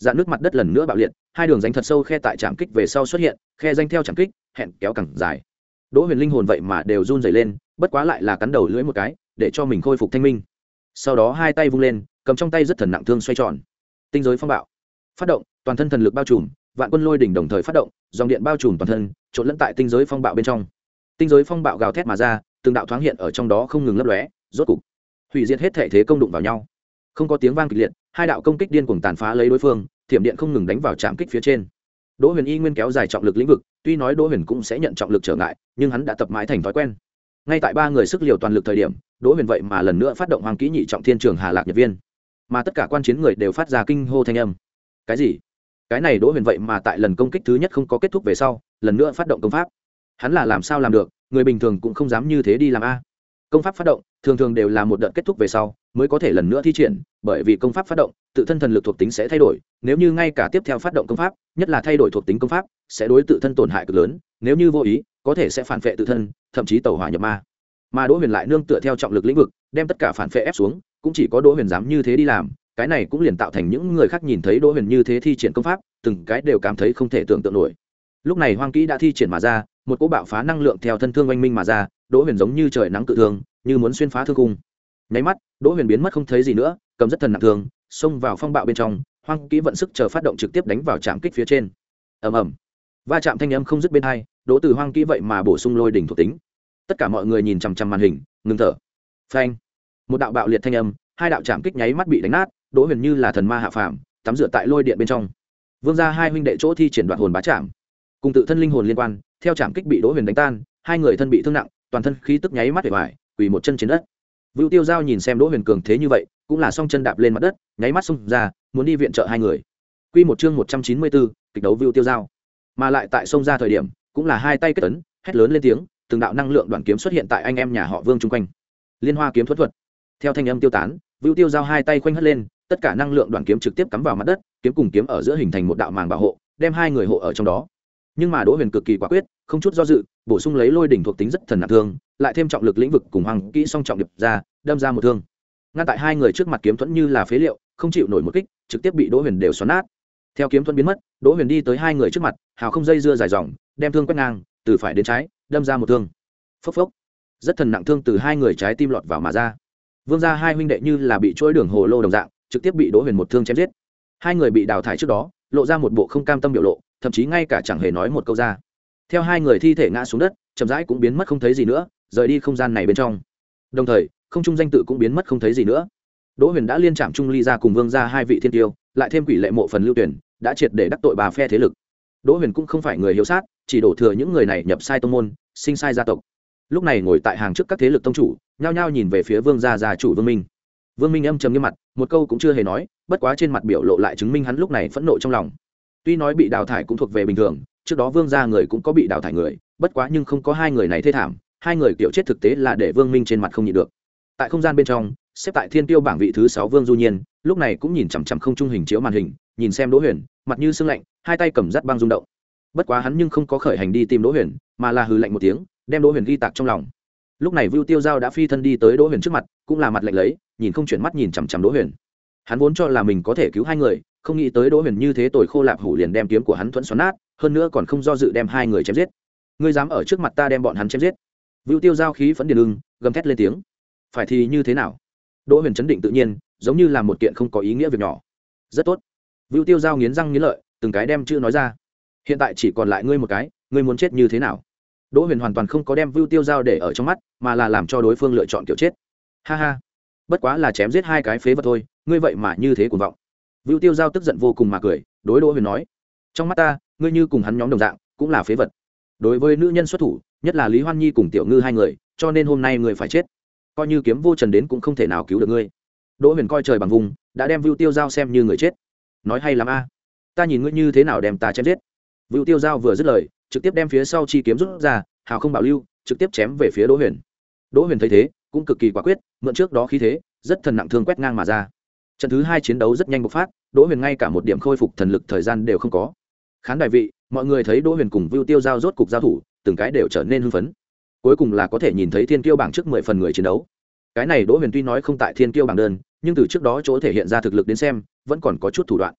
A: dạn nước mặt đất lần nữa bạo liệt, hai đường danh thật sâu khe tại trạm kích về sau xuất hiện, khe danh theo trạm kích hẹn kéo càng dài. Đỗ Huyền linh hồn vậy mà đều run rẩy lên, bất quá lại là cắn đầu lưỡi một cái để cho mình khôi phục thanh minh. Sau đó hai tay vung lên, cầm trong tay rất thần nặng thương xoay tròn. Tinh giới phong bạo phát động, toàn thân thần lực bao trùm, vạn quân lôi đỉnh đồng thời phát động, dòng điện bao trùm toàn thân, trộn lẫn tại tinh giới phong bạo bên trong. Tinh giới phong bạo gào thét mà ra, từng đạo thoáng hiện ở trong đó không ngừng lấp lóe, rốt cục hủy diệt hết thể thế công đụng vào nhau. Không có tiếng vang kịch liệt, hai đạo công kích điên cuồng tàn phá lấy đối phương, thiểm điện không ngừng đánh vào trạm kích phía trên. Đỗ Huyền y nguyên kéo dài trọng lực lĩnh vực, tuy nói Đỗ Huyền cũng sẽ nhận trọng lực trở ngại, nhưng hắn đã tập mãi thành thói quen. Ngay tại ba người sức liều toàn lực thời điểm, Đỗ Huyền vậy mà lần nữa phát động Hoàng Kỹ Nhị Trọng Thiên Trường Hà Lạc Nhật Viên, mà tất cả quan chiến người đều phát ra kinh hô thanh âm. Cái gì? Cái này Đỗ Huyền vậy mà tại lần công kích thứ nhất không có kết thúc về sau, lần nữa phát động công pháp. Hắn là làm sao làm được, người bình thường cũng không dám như thế đi làm a. Công pháp phát động, thường thường đều là một đợt kết thúc về sau mới có thể lần nữa thi triển, bởi vì công pháp phát động, tự thân thần lực thuộc tính sẽ thay đổi, nếu như ngay cả tiếp theo phát động công pháp, nhất là thay đổi thuộc tính công pháp, sẽ đối tự thân tổn hại cực lớn, nếu như vô ý, có thể sẽ phản vệ tự thân, thậm chí tẩu hỏa nhập ma. Mà Đỗ Huyền lại nương tựa theo trọng lực lĩnh vực, đem tất cả phản vệ ép xuống, cũng chỉ có Đỗ Huyền dám như thế đi làm, cái này cũng liền tạo thành những người khác nhìn thấy Đỗ Huyền như thế thi triển công pháp, từng cái đều cảm thấy không thể tưởng tượng nổi. Lúc này Hoang Kỹ đã thi triển mà ra, một cỗ bạo phá năng lượng theo thân thương oanh minh mà ra, Đỗ Huyền giống như trời nắng cự thương, như muốn xuyên phá thương cung. Nháy mắt, Đỗ Huyền biến mất không thấy gì nữa, cầm rất thần nặng thương, xông vào phong bạo bên trong, Hoang Kỹ vận sức chờ phát động trực tiếp đánh vào trạm kích phía trên. Ầm ầm. Va chạm thanh âm không dứt bên hai, Đỗ Từ Hoang Kỹ vậy mà bổ sung lôi đỉnh thuộc tính. Tất cả mọi người nhìn chằm chằm màn hình, ngừng thở. Phanh. Một đạo bạo liệt thanh âm, hai đạo trạm kích nháy mắt bị đánh nát, Đỗ Huyền như là thần ma hạ phàm, tắm rửa tại lôi điện bên trong. Vương gia hai huynh đệ chỗ thi triển đoạt hồn bá trảm, cùng tự thân linh hồn liên quan, theo trạm kích bị Đỗ Huyền đánh tan, hai người thân bị thương nặng, toàn thân khí tức nháy mắt bể bại, quỳ một chân trên đất. Vưu Tiêu Giao nhìn xem Đỗ Huyền cường thế như vậy, cũng là song chân đạp lên mặt đất, nháy mắt xông ra, muốn đi viện trợ hai người. Quy một chương một trăm chín mươi bốn, kịch đấu Vưu Tiêu Giao. Mà lại tại xông ra thời điểm, cũng là hai tay kết ấn, hét lớn lên tiếng, từng đạo năng lượng đoạn kiếm xuất hiện tại anh em nhà họ Vương chung quanh. Liên Hoa kiếm thuật thuật. Theo thanh âm tiêu tán, Vưu Tiêu Giao hai tay khoanh hất lên, tất cả năng lượng đoạn kiếm trực tiếp cắm vào mặt đất, kiếm cùng kiếm ở giữa hình thành một đạo màng bảo hộ, đem hai người hộ ở trong đó. Nhưng mà Đỗ Huyền cực kỳ quả quyết, không chút do dự, bổ sung lấy lôi đỉnh thuộc tính rất thần nặng thương, lại thêm trọng lực lĩnh vực cùng Hoàng Kỹ song trọng điệp ra, đâm ra một thương. Ngăn tại hai người trước mặt kiếm thuẫn như là phế liệu, không chịu nổi một kích, trực tiếp bị Đỗ Huyền đều xoắn nát. Theo kiếm thuẫn biến mất, Đỗ Huyền đi tới hai người trước mặt, hào không dây dưa dài dòng, đem thương quét ngang, từ phải đến trái, đâm ra một thương. Phốc phốc. Rất thần nặng thương từ hai người trái tim lọt vào mà ra. Vương gia hai huynh đệ như là bị trôi đường hồ lô đồng dạng, trực tiếp bị Đỗ Huyền một thương chém giết. Hai người bị đào thải trước đó, lộ ra một bộ không cam tâm biểu lộ, thậm chí ngay cả chẳng hề nói một câu ra. Theo hai người thi thể ngã xuống đất, chậm rãi cũng biến mất không thấy gì nữa, rời đi không gian này bên trong. Đồng thời, không trung danh tự cũng biến mất không thấy gì nữa. Đỗ Huyền đã liên trạm trung ly ra cùng Vương gia hai vị thiên tiêu, lại thêm quỷ lệ mộ phần lưu tuyển, đã triệt để đắc tội bà phe thế lực. Đỗ Huyền cũng không phải người hiếu sát, chỉ đổ thừa những người này nhập sai tông môn, sinh sai gia tộc. Lúc này ngồi tại hàng trước các thế lực tông chủ, nhao nhao nhìn về phía Vương gia gia chủ Vương Minh. Vương Minh âm trầm nghiêm mặt, một câu cũng chưa hề nói, bất quá trên mặt biểu lộ lại chứng minh hắn lúc này phẫn nộ trong lòng. Tuy nói bị đào thải cũng thuộc về bình thường, trước đó Vương gia người cũng có bị đào thải người, bất quá nhưng không có hai người này thê thảm, hai người kiểu chết thực tế là để Vương Minh trên mặt không nhịn được. Tại không gian bên trong, xếp tại thiên tiêu bảng vị thứ sáu Vương Du Nhiên, lúc này cũng nhìn chằm chằm không trung hình chiếu màn hình, nhìn xem Đỗ Huyền, mặt như sương lạnh, hai tay cầm dắt băng rung động. Bất quá hắn nhưng không có khởi hành đi tìm Đỗ Huyền, mà là hừ lạnh một tiếng, đem Đỗ Huyền ghi tạc trong lòng. Lúc này Vưu Tiêu Giao đã phi thân đi tới Đỗ Huyền trước mặt, cũng là mặt lạnh lấy, nhìn không chuyển mắt nhìn chằm chằm Đỗ Huyền. Hắn vốn cho là mình có thể cứu hai người, không nghĩ tới Đỗ Huyền như thế tồi khô lạp hủ liền đem kiếm của hắn thuẫn xoắn nát, hơn nữa còn không do dự đem hai người chém giết. Ngươi dám ở trước mặt ta đem bọn hắn chém giết? Vưu Tiêu Giao khí phẫn điên ưng, gầm thét lên tiếng. Phải thì như thế nào? Đỗ Huyền chấn định tự nhiên, giống như là một kiện không có ý nghĩa việc nhỏ. Rất tốt. Vưu Tiêu Giao nghiến răng nghiến lợi, từng cái đem chữ nói ra. Hiện tại chỉ còn lại ngươi một cái, ngươi muốn chết như thế nào? Đỗ Huyền hoàn toàn không có đem Vưu Tiêu Giao để ở trong mắt, mà là làm cho đối phương lựa chọn kiểu chết. Ha ha, bất quá là chém giết hai cái phế vật thôi, ngươi vậy mà như thế cuồng vọng. Vưu Tiêu Giao tức giận vô cùng mà cười, đối Đỗ Huyền nói: trong mắt ta, ngươi như cùng hắn nhóm đồng dạng, cũng là phế vật. Đối với nữ nhân xuất thủ, nhất là Lý Hoan Nhi cùng Tiểu Ngư hai người, cho nên hôm nay ngươi phải chết. Coi như kiếm vô trần đến cũng không thể nào cứu được ngươi. Đỗ Huyền coi trời bằng vùng, đã đem Vưu Tiêu Giao xem như người chết. Nói hay lắm a, ta nhìn ngươi như thế nào đem ta chém giết. Vưu Tiêu Giao vừa dứt lời, trực tiếp đem phía sau chi kiếm rút ra, hào không bảo lưu, trực tiếp chém về phía Đỗ Huyền. Đỗ Huyền thấy thế, cũng cực kỳ quả quyết, mượn trước đó khí thế, rất thần nặng thương quét ngang mà ra. Trận thứ hai chiến đấu rất nhanh bộc phát, Đỗ Huyền ngay cả một điểm khôi phục thần lực thời gian đều không có. Khán đài vị, mọi người thấy Đỗ Huyền cùng Vưu Tiêu Giao rốt cục giao thủ, từng cái đều trở nên hưng phấn. Cuối cùng là có thể nhìn thấy thiên kiêu bảng trước mười phần người chiến đấu. Cái này Đỗ Huyền tuy nói không tại thiên kiêu bảng đơn, nhưng từ trước đó chỗ thể hiện ra thực lực đến xem, vẫn còn có chút thủ đoạn.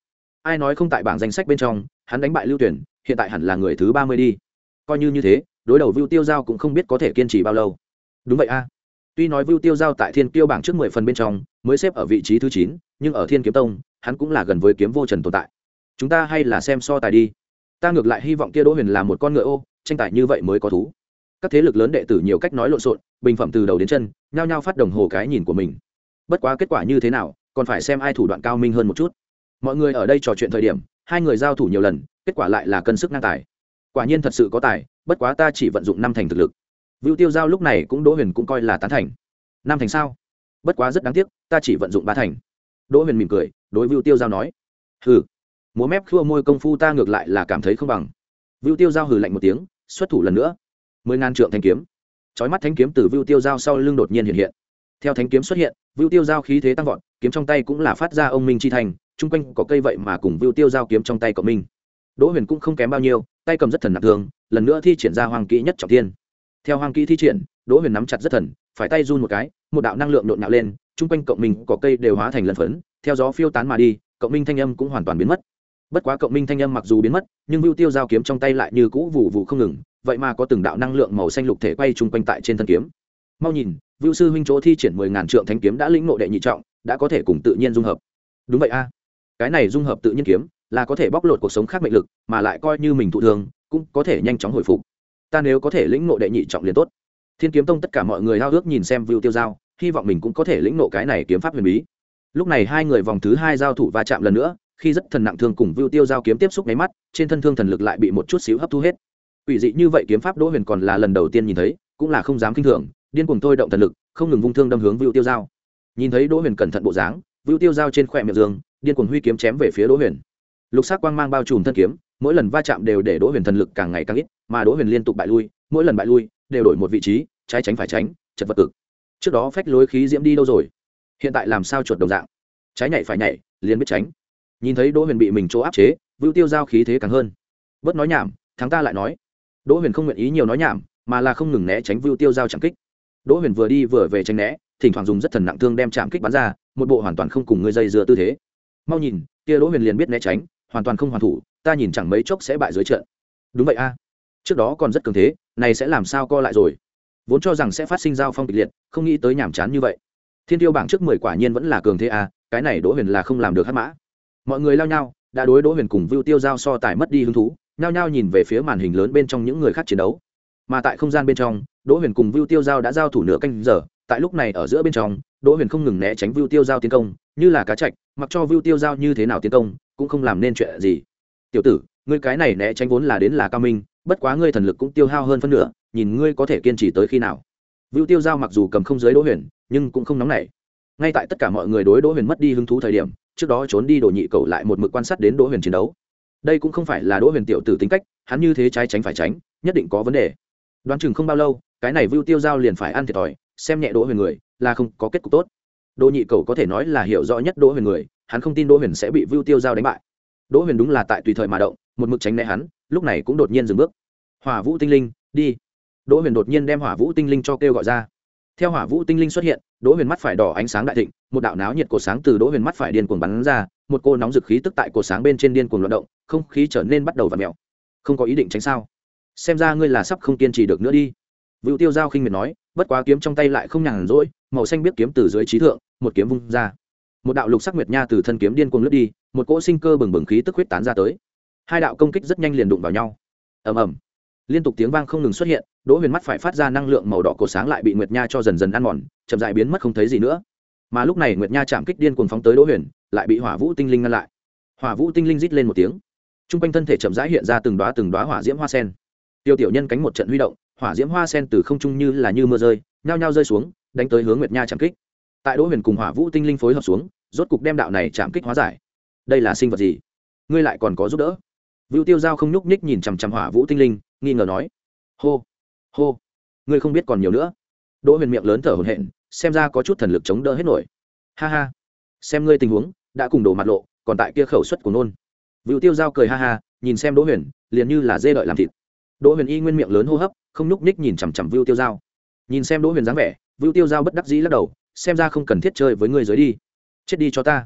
A: ai nói không tại bảng danh sách bên trong hắn đánh bại Lưu Tuyển, hiện tại hẳn là người thứ ba mươi đi. Coi như như thế, đối đầu Vưu Tiêu Giao cũng không biết có thể kiên trì bao lâu. Đúng vậy a. Tuy nói Vưu Tiêu Giao tại Thiên Kiêu bảng trước mười phần bên trong mới xếp ở vị trí thứ chín, nhưng ở Thiên Kiếm Tông, hắn cũng là gần với Kiếm Vô Trần tồn tại. Chúng ta hay là xem so tài đi. Ta ngược lại hy vọng kia Đỗ Huyền là một con ngựa ô, tranh tài như vậy mới có thú. Các thế lực lớn đệ tử nhiều cách nói lộn xộn, bình phẩm từ đầu đến chân, nhao nhao phát đồng hồ cái nhìn của mình. Bất quá kết quả như thế nào, còn phải xem ai thủ đoạn cao minh hơn một chút. Mọi người ở đây trò chuyện thời điểm, hai người giao thủ nhiều lần, kết quả lại là cân sức ngang tài. Quả nhiên thật sự có tài, bất quá ta chỉ vận dụng năm thành thực lực. Vưu Tiêu Giao lúc này cũng Đỗ Huyền cũng coi là tán thành. Năm thành sao? Bất quá rất đáng tiếc, ta chỉ vận dụng ba thành. Đỗ Huyền mỉm cười, đối Vưu Tiêu Giao nói: "Hừ, múa mép khua môi công phu ta ngược lại là cảm thấy không bằng." Vưu Tiêu Giao hừ lạnh một tiếng, xuất thủ lần nữa. Mười ngàn trượng thanh kiếm. Chói mắt thanh kiếm từ Vưu Tiêu Giao sau lưng đột nhiên hiện hiện. Theo thanh kiếm xuất hiện, Vưu Tiêu Giao khí thế tăng vọt, kiếm trong tay cũng là phát ra ông minh chi thành, trung quanh có cây vậy mà cùng Vưu Tiêu Giao kiếm trong tay của mình. Đỗ Huyền cũng không kém bao nhiêu, tay cầm rất thần nặng thường, lần nữa thi triển ra hoàng kỹ nhất trọng thiên. Theo hoàng kỹ thi triển, Đỗ Huyền nắm chặt rất thần, phải tay run một cái, một đạo năng lượng nhộn nhạo lên, trung quanh cộng minh có cây đều hóa thành lần phấn, theo gió phiêu tán mà đi, cộng minh thanh âm cũng hoàn toàn biến mất. Bất quá cộng minh thanh âm mặc dù biến mất, nhưng Vưu Tiêu Giao kiếm trong tay lại như cũ vụ vụ không ngừng, vậy mà có từng đạo năng lượng màu xanh lục thể quay trung quanh tại trên thân kiếm. Mau nhìn, Vưu sư huynh chỗ thi triển mười ngàn trượng thánh kiếm đã lĩnh ngộ đệ nhị trọng, đã có thể cùng tự nhiên dung hợp. Đúng vậy a, cái này dung hợp tự nhiên kiếm là có thể bóc lột cuộc sống khác mệnh lực, mà lại coi như mình thụ thương cũng có thể nhanh chóng hồi phục. Ta nếu có thể lĩnh ngộ đệ nhị trọng liền tốt. Thiên Kiếm Tông tất cả mọi người hao ước nhìn xem Vưu Tiêu Giao, hy vọng mình cũng có thể lĩnh ngộ cái này kiếm pháp huyền bí. Lúc này hai người vòng thứ hai giao thủ va chạm lần nữa, khi rất thần nặng thương cùng Vưu Tiêu Giao kiếm tiếp xúc nháy mắt, trên thân thương thần lực lại bị một chút xíu hấp thu hết. Ủy dị như vậy kiếm pháp Đỗ Huyền còn là lần đầu tiên nhìn thấy, cũng là không dám kinh thường, điên cuồng thôi động thần lực, không ngừng vung thương đâm hướng Vưu Tiêu Giao. Nhìn thấy Đỗ Huyền cẩn thận bộ dáng, Vưu Tiêu Giao trên khóe miệng dương, điên cuồng huy kiếm chém về phía Đỗ Huyền. Lục sắc quang mang bao trùm thân kiếm, mỗi lần va chạm đều để Đỗ Huyền thần lực càng ngày càng ít, mà Đỗ Huyền liên tục bại lui, mỗi lần bại lui đều đổi một vị trí, trái tránh phải tránh, chật vật cực. Trước đó phách lối khí diễm đi đâu rồi? Hiện tại làm sao chuột đồng dạng, trái nhảy phải nhảy, liền biết tránh. Nhìn thấy Đỗ Huyền bị mình chỗ áp chế, Vưu Tiêu Giao khí thế càng hơn. Bớt nói nhảm, thắng ta lại nói. Đỗ Huyền không nguyện ý nhiều nói nhảm, mà là không ngừng né tránh Vưu Tiêu Giao chạm kích. Đỗ Huyền vừa đi vừa về tránh né, thỉnh thoảng dùng rất thần nặng thương đem chạm kích bắn ra, một bộ hoàn toàn không cùng ngươi dây dưa tư thế. Mau nhìn, kia Đỗ Huyền liền biết né tránh, hoàn toàn không hoàn thủ, ta nhìn chẳng mấy chốc sẽ bại dưới trận. Đúng vậy a, trước đó còn rất cường thế, này sẽ làm sao co lại rồi. Vốn cho rằng sẽ phát sinh giao phong kịch liệt, không nghĩ tới nhảm chán như vậy. Thiên Tiêu bảng trước mười quả nhiên vẫn là cường thế a, cái này Đỗ Huyền là không làm được hắc mã. Mọi người lao nhau, đã đối Đỗ Huyền cùng Vưu Tiêu Giao so tài mất đi hứng thú, nhao nhao nhìn về phía màn hình lớn bên trong những người khác chiến đấu. Mà tại không gian bên trong, Đỗ Huyền cùng Vưu Tiêu Giao đã giao thủ nửa canh giờ, tại lúc này ở giữa bên trong, Đỗ Huyền không ngừng né tránh Vưu Tiêu Giao tiến công, như là cá trạch, mặc cho Vưu Tiêu Giao như thế nào tiến công, cũng không làm nên chuyện gì. Tiểu tử, ngươi cái này né tránh vốn là đến là cao minh, bất quá ngươi thần lực cũng tiêu hao hơn phân nửa, nhìn ngươi có thể kiên trì tới khi nào. Vưu Tiêu Giao mặc dù cầm không dưới Đỗ Huyền, nhưng cũng không nóng nảy. Ngay tại tất cả mọi người đối Đỗ Huyền mất đi hứng thú thời điểm, trước đó trốn đi Đồ Nhị Cẩu lại một mực quan sát đến Đỗ Huyền chiến đấu. Đây cũng không phải là Đỗ Huyền tiểu tử tính cách, hắn như thế trái tránh phải tránh, nhất định có vấn đề. Đoán chừng không bao lâu, cái này Vưu Tiêu Giao liền phải ăn thiệt thòi, xem nhẹ Đỗ Huyền người, là không có kết cục tốt. Đồ Nhị Cẩu có thể nói là hiểu rõ nhất Đỗ Huyền người, hắn không tin Đỗ Huyền sẽ bị Vưu Tiêu Giao đánh bại. Đỗ Huyền đúng là tại tùy thời mà động, một mực tránh né hắn, lúc này cũng đột nhiên dừng bước. Hỏa Vũ Tinh Linh, đi. Đỗ Huyền đột nhiên đem Hỏa Vũ Tinh Linh cho kêu gọi ra. Theo Hỏa Vũ Tinh Linh xuất hiện, Đỗ Huyền mắt phải đỏ ánh sáng đại thịnh, một đạo náo nhiệt cột sáng từ Đỗ Huyền mắt phải điên cuồng bắn ra, một cô nóng dực khí tức tại cột sáng bên trên điên cuồng loạn động, không khí trở nên bắt đầu vặn mèo. Không có ý định tránh sao? Xem ra ngươi là sắp không kiên trì được nữa đi. Vưu Tiêu Giao khinh miệt nói, bất quá kiếm trong tay lại không nhàn rỗi, màu xanh biết kiếm từ dưới trí thượng, một kiếm vung ra. Một đạo lục sắc nguyệt nha từ thân kiếm điên cuồng lướt đi, một cỗ sinh cơ bừng bừng khí tức huyết tán ra tới. Hai đạo công kích rất nhanh liền đụng vào nhau. Ầm ầm. Liên tục tiếng vang không ngừng xuất hiện, Đỗ Huyền mắt phải phát ra năng lượng màu đỏ cổ sáng lại bị nguyệt nha cho dần dần ăn mòn, chậm rãi biến mất không thấy gì nữa. Mà lúc này nguyệt nha chạm kích điên cuồng phóng tới Đỗ Huyền, lại bị Hỏa Vũ Tinh Linh ngăn lại. Hỏa Vũ Tinh Linh rít lên một tiếng, trung quanh thân thể chậm rãi hiện ra từng đóa từng đóa hỏa diễm hoa sen. Tiêu tiểu nhân cánh một trận huy động, hỏa diễm hoa sen từ không trung như là như mưa rơi, nhao nhao rơi xuống, đánh tới hướng nguyệt nha chạm kích. Tại Đỗ Huyền cùng Hỏa Vũ Tinh Linh phối hợp xuống, rốt cục đem đạo này chạm kích hóa giải. Đây là sinh vật gì? Ngươi lại còn có giúp đỡ? Vưu Tiêu Giao không nhúc nhích nhìn chằm chằm Hỏa Vũ Tinh Linh, nghi ngờ nói. Hô, hô, ngươi không biết còn nhiều nữa. Đỗ Huyền miệng lớn thở hổn hển, xem ra có chút thần lực chống đỡ hết nổi. Ha ha, xem ngươi tình huống, đã cùng đổ mặt lộ, còn tại kia khẩu suất của nôn. Vưu Tiêu Giao cười ha ha, nhìn xem Đỗ Huyền, liền như là dê đợi làm thịt. Đỗ Huyền y nguyên miệng lớn hô hấp, không nhúc nhích nhìn chằm chằm Vưu Tiêu Giao. Nhìn xem Đỗ Huyền dáng vẻ, Vưu Tiêu Giao bất đắc dĩ lắc đầu, xem ra không cần thiết chơi với ngươi dưới đi. Chết đi cho ta.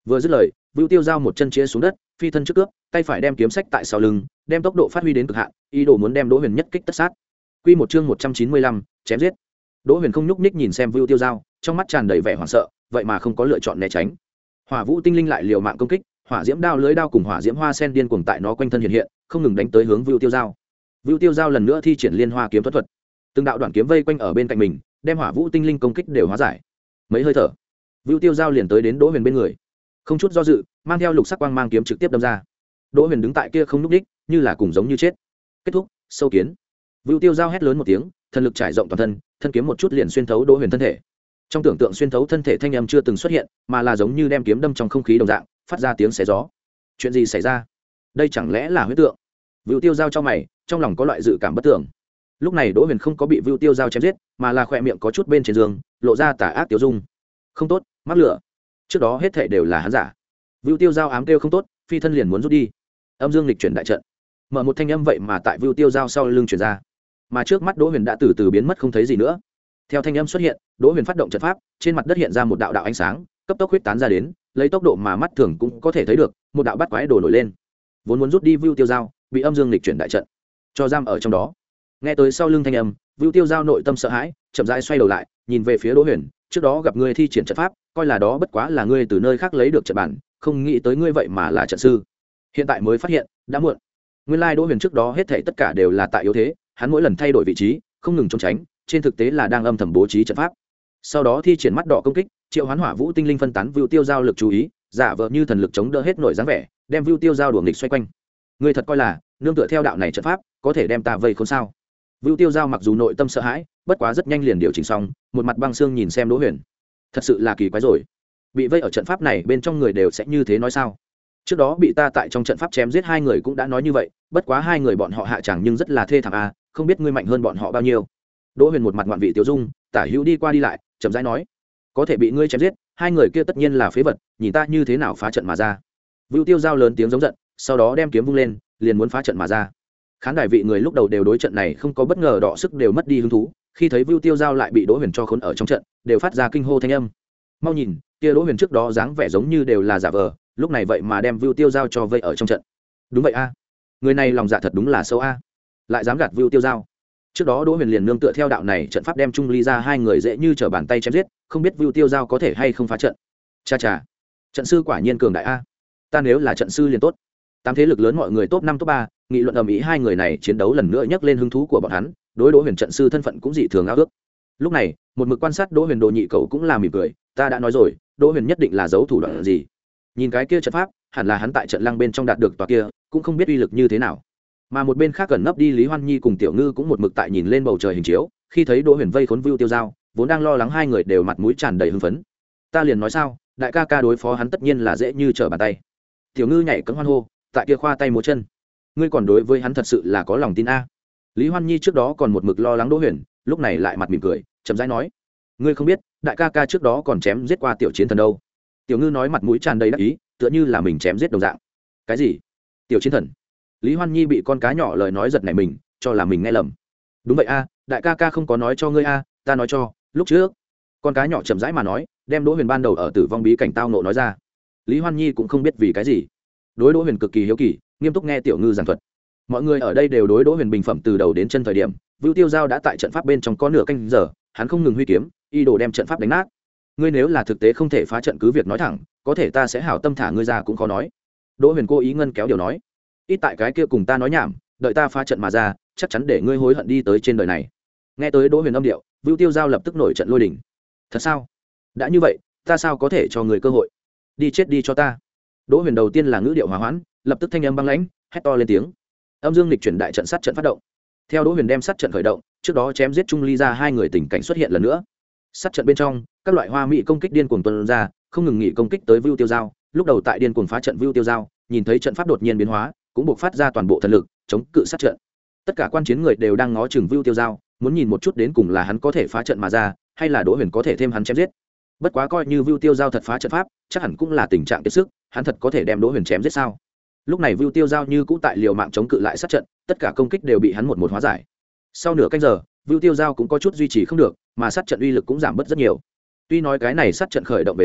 A: Vừa dứt lời, Vưu Tiêu Giao một chân chia xuống đất, phi thân trước cướp, tay phải đem kiếm sách tại sau lưng, đem tốc độ phát huy đến cực hạn, ý đồ muốn đem Đỗ Huyền nhất kích tất sát. Quy một chương một trăm chín mươi lăm, chém giết. Đỗ Huyền không nhúc nhích nhìn xem Vưu Tiêu Giao, trong mắt tràn đầy vẻ hoảng sợ, vậy mà không có lựa chọn né tránh. Hỏa Vũ Tinh Linh lại liều mạng công kích, hỏa diễm đao lưới đao cùng hỏa diễm hoa sen điên cuồng tại nó quanh thân hiện hiện, không ngừng đánh tới hướng Vưu Tiêu Giao. Vưu Tiêu Giao lần nữa thi triển Liên Hoa kiếm thuật thuật, từng đạo đoạn kiếm vây quanh ở bên cạnh mình, đem Hỏa Vũ Tinh Linh công kích đều hóa giải. Mấy hơi thở, Vưu Tiêu Giao liền tới đến Đỗ Huyền bên người, không chút do dự, mang theo lục sắc quang mang kiếm trực tiếp đâm ra. Đỗ Huyền đứng tại kia không nhúc nhích, như là cùng giống như chết. Kết thúc, sâu kiến. Vưu Tiêu Giao hét lớn một tiếng, thần lực trải rộng toàn thân, thân kiếm một chút liền xuyên thấu Đỗ Huyền thân thể. Trong tưởng tượng xuyên thấu thân thể thanh âm chưa từng xuất hiện, mà là giống như đem kiếm đâm trong không khí đồng dạng, phát ra tiếng xé gió. Chuyện gì xảy ra? Đây chẳng lẽ là huyết tượng? Vưu Tiêu Giao cho mày, trong lòng có loại dự cảm bất tưởng. Lúc này Đỗ Huyền không có bị Vưu Tiêu Giao chém giết, mà là khỏe miệng có chút bên trên giường, lộ ra tà ác tiêu dung. Không tốt, mắc lửa. Trước đó hết thảy đều là hắn giả. Vưu Tiêu Giao ám kêu không tốt, phi thân liền muốn rút đi. Âm dương lịch chuyển đại trận, mở một thanh âm vậy mà tại Vưu Tiêu Giao sau lưng truyền ra, mà trước mắt Đỗ Huyền đã từ từ biến mất không thấy gì nữa. Theo thanh âm xuất hiện, Đỗ Huyền phát động trận pháp, trên mặt đất hiện ra một đạo đạo ánh sáng, cấp tốc huyết tán ra đến, lấy tốc độ mà mắt thường cũng có thể thấy được, một đạo bắt quái đồ nổi lên. Vốn muốn rút đi Vưu Tiêu Giao, bị âm dương lịch chuyển đại trận cho giam ở trong đó. Nghe tới sau lưng thanh âm, Vưu Tiêu Giao nội tâm sợ hãi, chậm rãi xoay đầu lại, nhìn về phía Đỗ Huyền, trước đó gặp ngươi thi triển trận pháp, coi là đó bất quá là ngươi từ nơi khác lấy được trận bản, không nghĩ tới ngươi vậy mà là trận sư. Hiện tại mới phát hiện, đã muộn. Nguyên lai Đỗ Huyền trước đó hết thảy tất cả đều là tại yếu thế, hắn mỗi lần thay đổi vị trí, không ngừng trốn tránh, trên thực tế là đang âm thầm bố trí trận pháp. Sau đó thi triển mắt đỏ công kích, triệu hoán hỏa vũ tinh linh phân tán Vưu Tiêu Giao lực chú ý, giả vờ như thần lực chống đỡ hết nổi dáng vẻ, đem Vưu Tiêu Giao đuổi nghịch xoay quanh. Ngươi thật coi là nương tựa theo đạo này trận pháp, có thể đem ta vây khốn sao? Vưu Tiêu Giao mặc dù nội tâm sợ hãi, bất quá rất nhanh liền điều chỉnh xong, một mặt băng xương nhìn xem Đỗ Huyền. Thật sự là kỳ quái rồi, bị vây ở trận pháp này bên trong người đều sẽ như thế nói sao? Trước đó bị ta tại trong trận pháp chém giết hai người cũng đã nói như vậy, bất quá hai người bọn họ hạ chẳng nhưng rất là thê thảm a, không biết ngươi mạnh hơn bọn họ bao nhiêu. Đỗ Huyền một mặt ngoạn vị tiêu dung, tả hữu đi qua đi lại, chậm rãi nói, có thể bị ngươi chém giết, hai người kia tất nhiên là phế vật, nhìn ta như thế nào phá trận mà ra. Vưu Tiêu Giao lớn tiếng giống giận, sau đó đem kiếm vung lên, liền muốn phá trận mà ra. Khán đài vị người lúc đầu đều đối trận này không có bất ngờ, đọ sức đều mất đi hứng thú, khi thấy Vưu Tiêu Giao lại bị Đỗ Huyền cho khốn ở trong trận, đều phát ra kinh hô thanh âm. Mau nhìn, kia Đỗ Huyền trước đó dáng vẻ giống như đều là giả vờ, lúc này vậy mà đem Vưu Tiêu Giao cho vây ở trong trận. Đúng vậy a, người này lòng dạ thật đúng là sâu a, lại dám gạt Vưu Tiêu Giao. Trước đó Đỗ Huyền liền nương tựa theo đạo này trận pháp đem Trung Ly ra hai người dễ như trở bàn tay chém giết, không biết Vưu Tiêu Giao có thể hay không phá trận. Cha cha, trận sư quả nhiên cường đại a, ta nếu là trận sư liền tốt. Tám thế lực lớn mọi người top năm top ba, nghị luận ầm ĩ hai người này chiến đấu lần nữa nhắc lên hứng thú của bọn hắn, đối Đỗ Huyền trận sư thân phận cũng dị thường ao ước. Lúc này, một mực quan sát Đỗ Huyền Đồ Nhị Cầu cũng là mỉm cười, ta đã nói rồi, Đỗ Huyền nhất định là giấu thủ đoạn gì. Nhìn cái kia trận pháp, hẳn là hắn tại trận lăng bên trong đạt được tòa kia, cũng không biết uy lực như thế nào. Mà một bên khác gần nấp đi Lý Hoan Nhi cùng Tiểu Ngư cũng một mực tại nhìn lên bầu trời hình chiếu, khi thấy Đỗ Huyền vây khốn Vưu Tiêu Giao, vốn đang lo lắng hai người đều mặt mũi tràn đầy hưng phấn. Ta liền nói sao, đại ca ca đối phó hắn tất nhiên là dễ như trở bàn tay. Tiểu Ngư nhảy cẫng hoan hô, tại kia khoa tay múa chân. Ngươi còn đối với hắn thật sự là có lòng tin a? Lý Hoan Nhi trước đó còn một mực lo lắng Đỗ Huyền, lúc này lại mặt mỉm cười, chậm rãi nói, ngươi không biết, đại ca ca trước đó còn chém giết qua tiểu chiến thần đâu. Tiểu Ngư nói mặt mũi tràn đầy đắc ý, tựa như là mình chém giết đồng dạng. Cái gì? Tiểu chiến thần? Lý Hoan Nhi bị con cá nhỏ lời nói giật nảy mình, cho là mình nghe lầm. Đúng vậy a, đại ca ca không có nói cho ngươi a, ta nói cho, lúc trước. Con cá nhỏ chậm rãi mà nói, đem Đỗ Huyền ban đầu ở tử vong bí cảnh tao nộ nói ra. Lý Hoan Nhi cũng không biết vì cái gì, đối Đỗ Huyền cực kỳ hiếu kỳ, nghiêm túc nghe Tiểu Ngư giảng thuật. Mọi người ở đây đều đối Đỗ Huyền bình phẩm từ đầu đến chân. Thời điểm Vưu Tiêu Giao đã tại trận pháp bên trong có nửa canh giờ, hắn không ngừng huy kiếm, y đồ đem trận pháp đánh nát. Ngươi nếu là thực tế không thể phá trận cứ việc nói thẳng, có thể ta sẽ hảo tâm thả ngươi ra cũng khó nói. Đỗ Huyền cố ý ngân kéo điều nói, ít tại cái kia cùng ta nói nhảm, đợi ta phá trận mà ra, chắc chắn để ngươi hối hận đi tới trên đời này. Nghe tới Đỗ Huyền âm điệu, Vưu Tiêu Giao lập tức nổi trận lôi đình. Thật sao? Đã như vậy, ta sao có thể cho người cơ hội? Đi chết đi cho ta. Đỗ Huyền đầu tiên là ngữ điệu hòa hoãn, lập tức thanh âm băng lãnh, hét to lên tiếng. Âm dương lịch chuyển đại trận sát trận phát động. Theo Đỗ Huyền đem sát trận khởi động, trước đó chém giết Trung Ly ra hai người tình cảnh xuất hiện lần nữa. Sát trận bên trong, các loại hoa mỹ công kích điên cuồng tuôn ra, không ngừng nghỉ công kích tới Vưu Tiêu Giao. Lúc đầu tại điên cuồng phá trận Vưu Tiêu Giao, nhìn thấy trận pháp đột nhiên biến hóa, cũng buộc phát ra toàn bộ thần lực, chống cự sát trận. Tất cả quan chiến người đều đang ngó chừng Vưu Tiêu Giao, muốn nhìn một chút đến cùng là hắn có thể phá trận mà ra, hay là Đỗ Huyền có thể thêm hắn chém giết. Bất quá coi như Vưu Tiêu Giao thật phá trận pháp, chắc hẳn cũng là tình trạng kiệt sức, hắn thật có thể đem Đỗ Huyền chém giết sao? Lúc này Vưu Tiêu Giao như cũ tại liều mạng chống cự lại sát trận, tất cả công kích đều bị hắn một một hóa giải. Sau nửa canh giờ, Vưu Tiêu Giao cũng có chút duy trì không được, mà sát trận uy lực cũng giảm bớt rất nhiều. Tuy nói cái này sát trận khởi động về sau,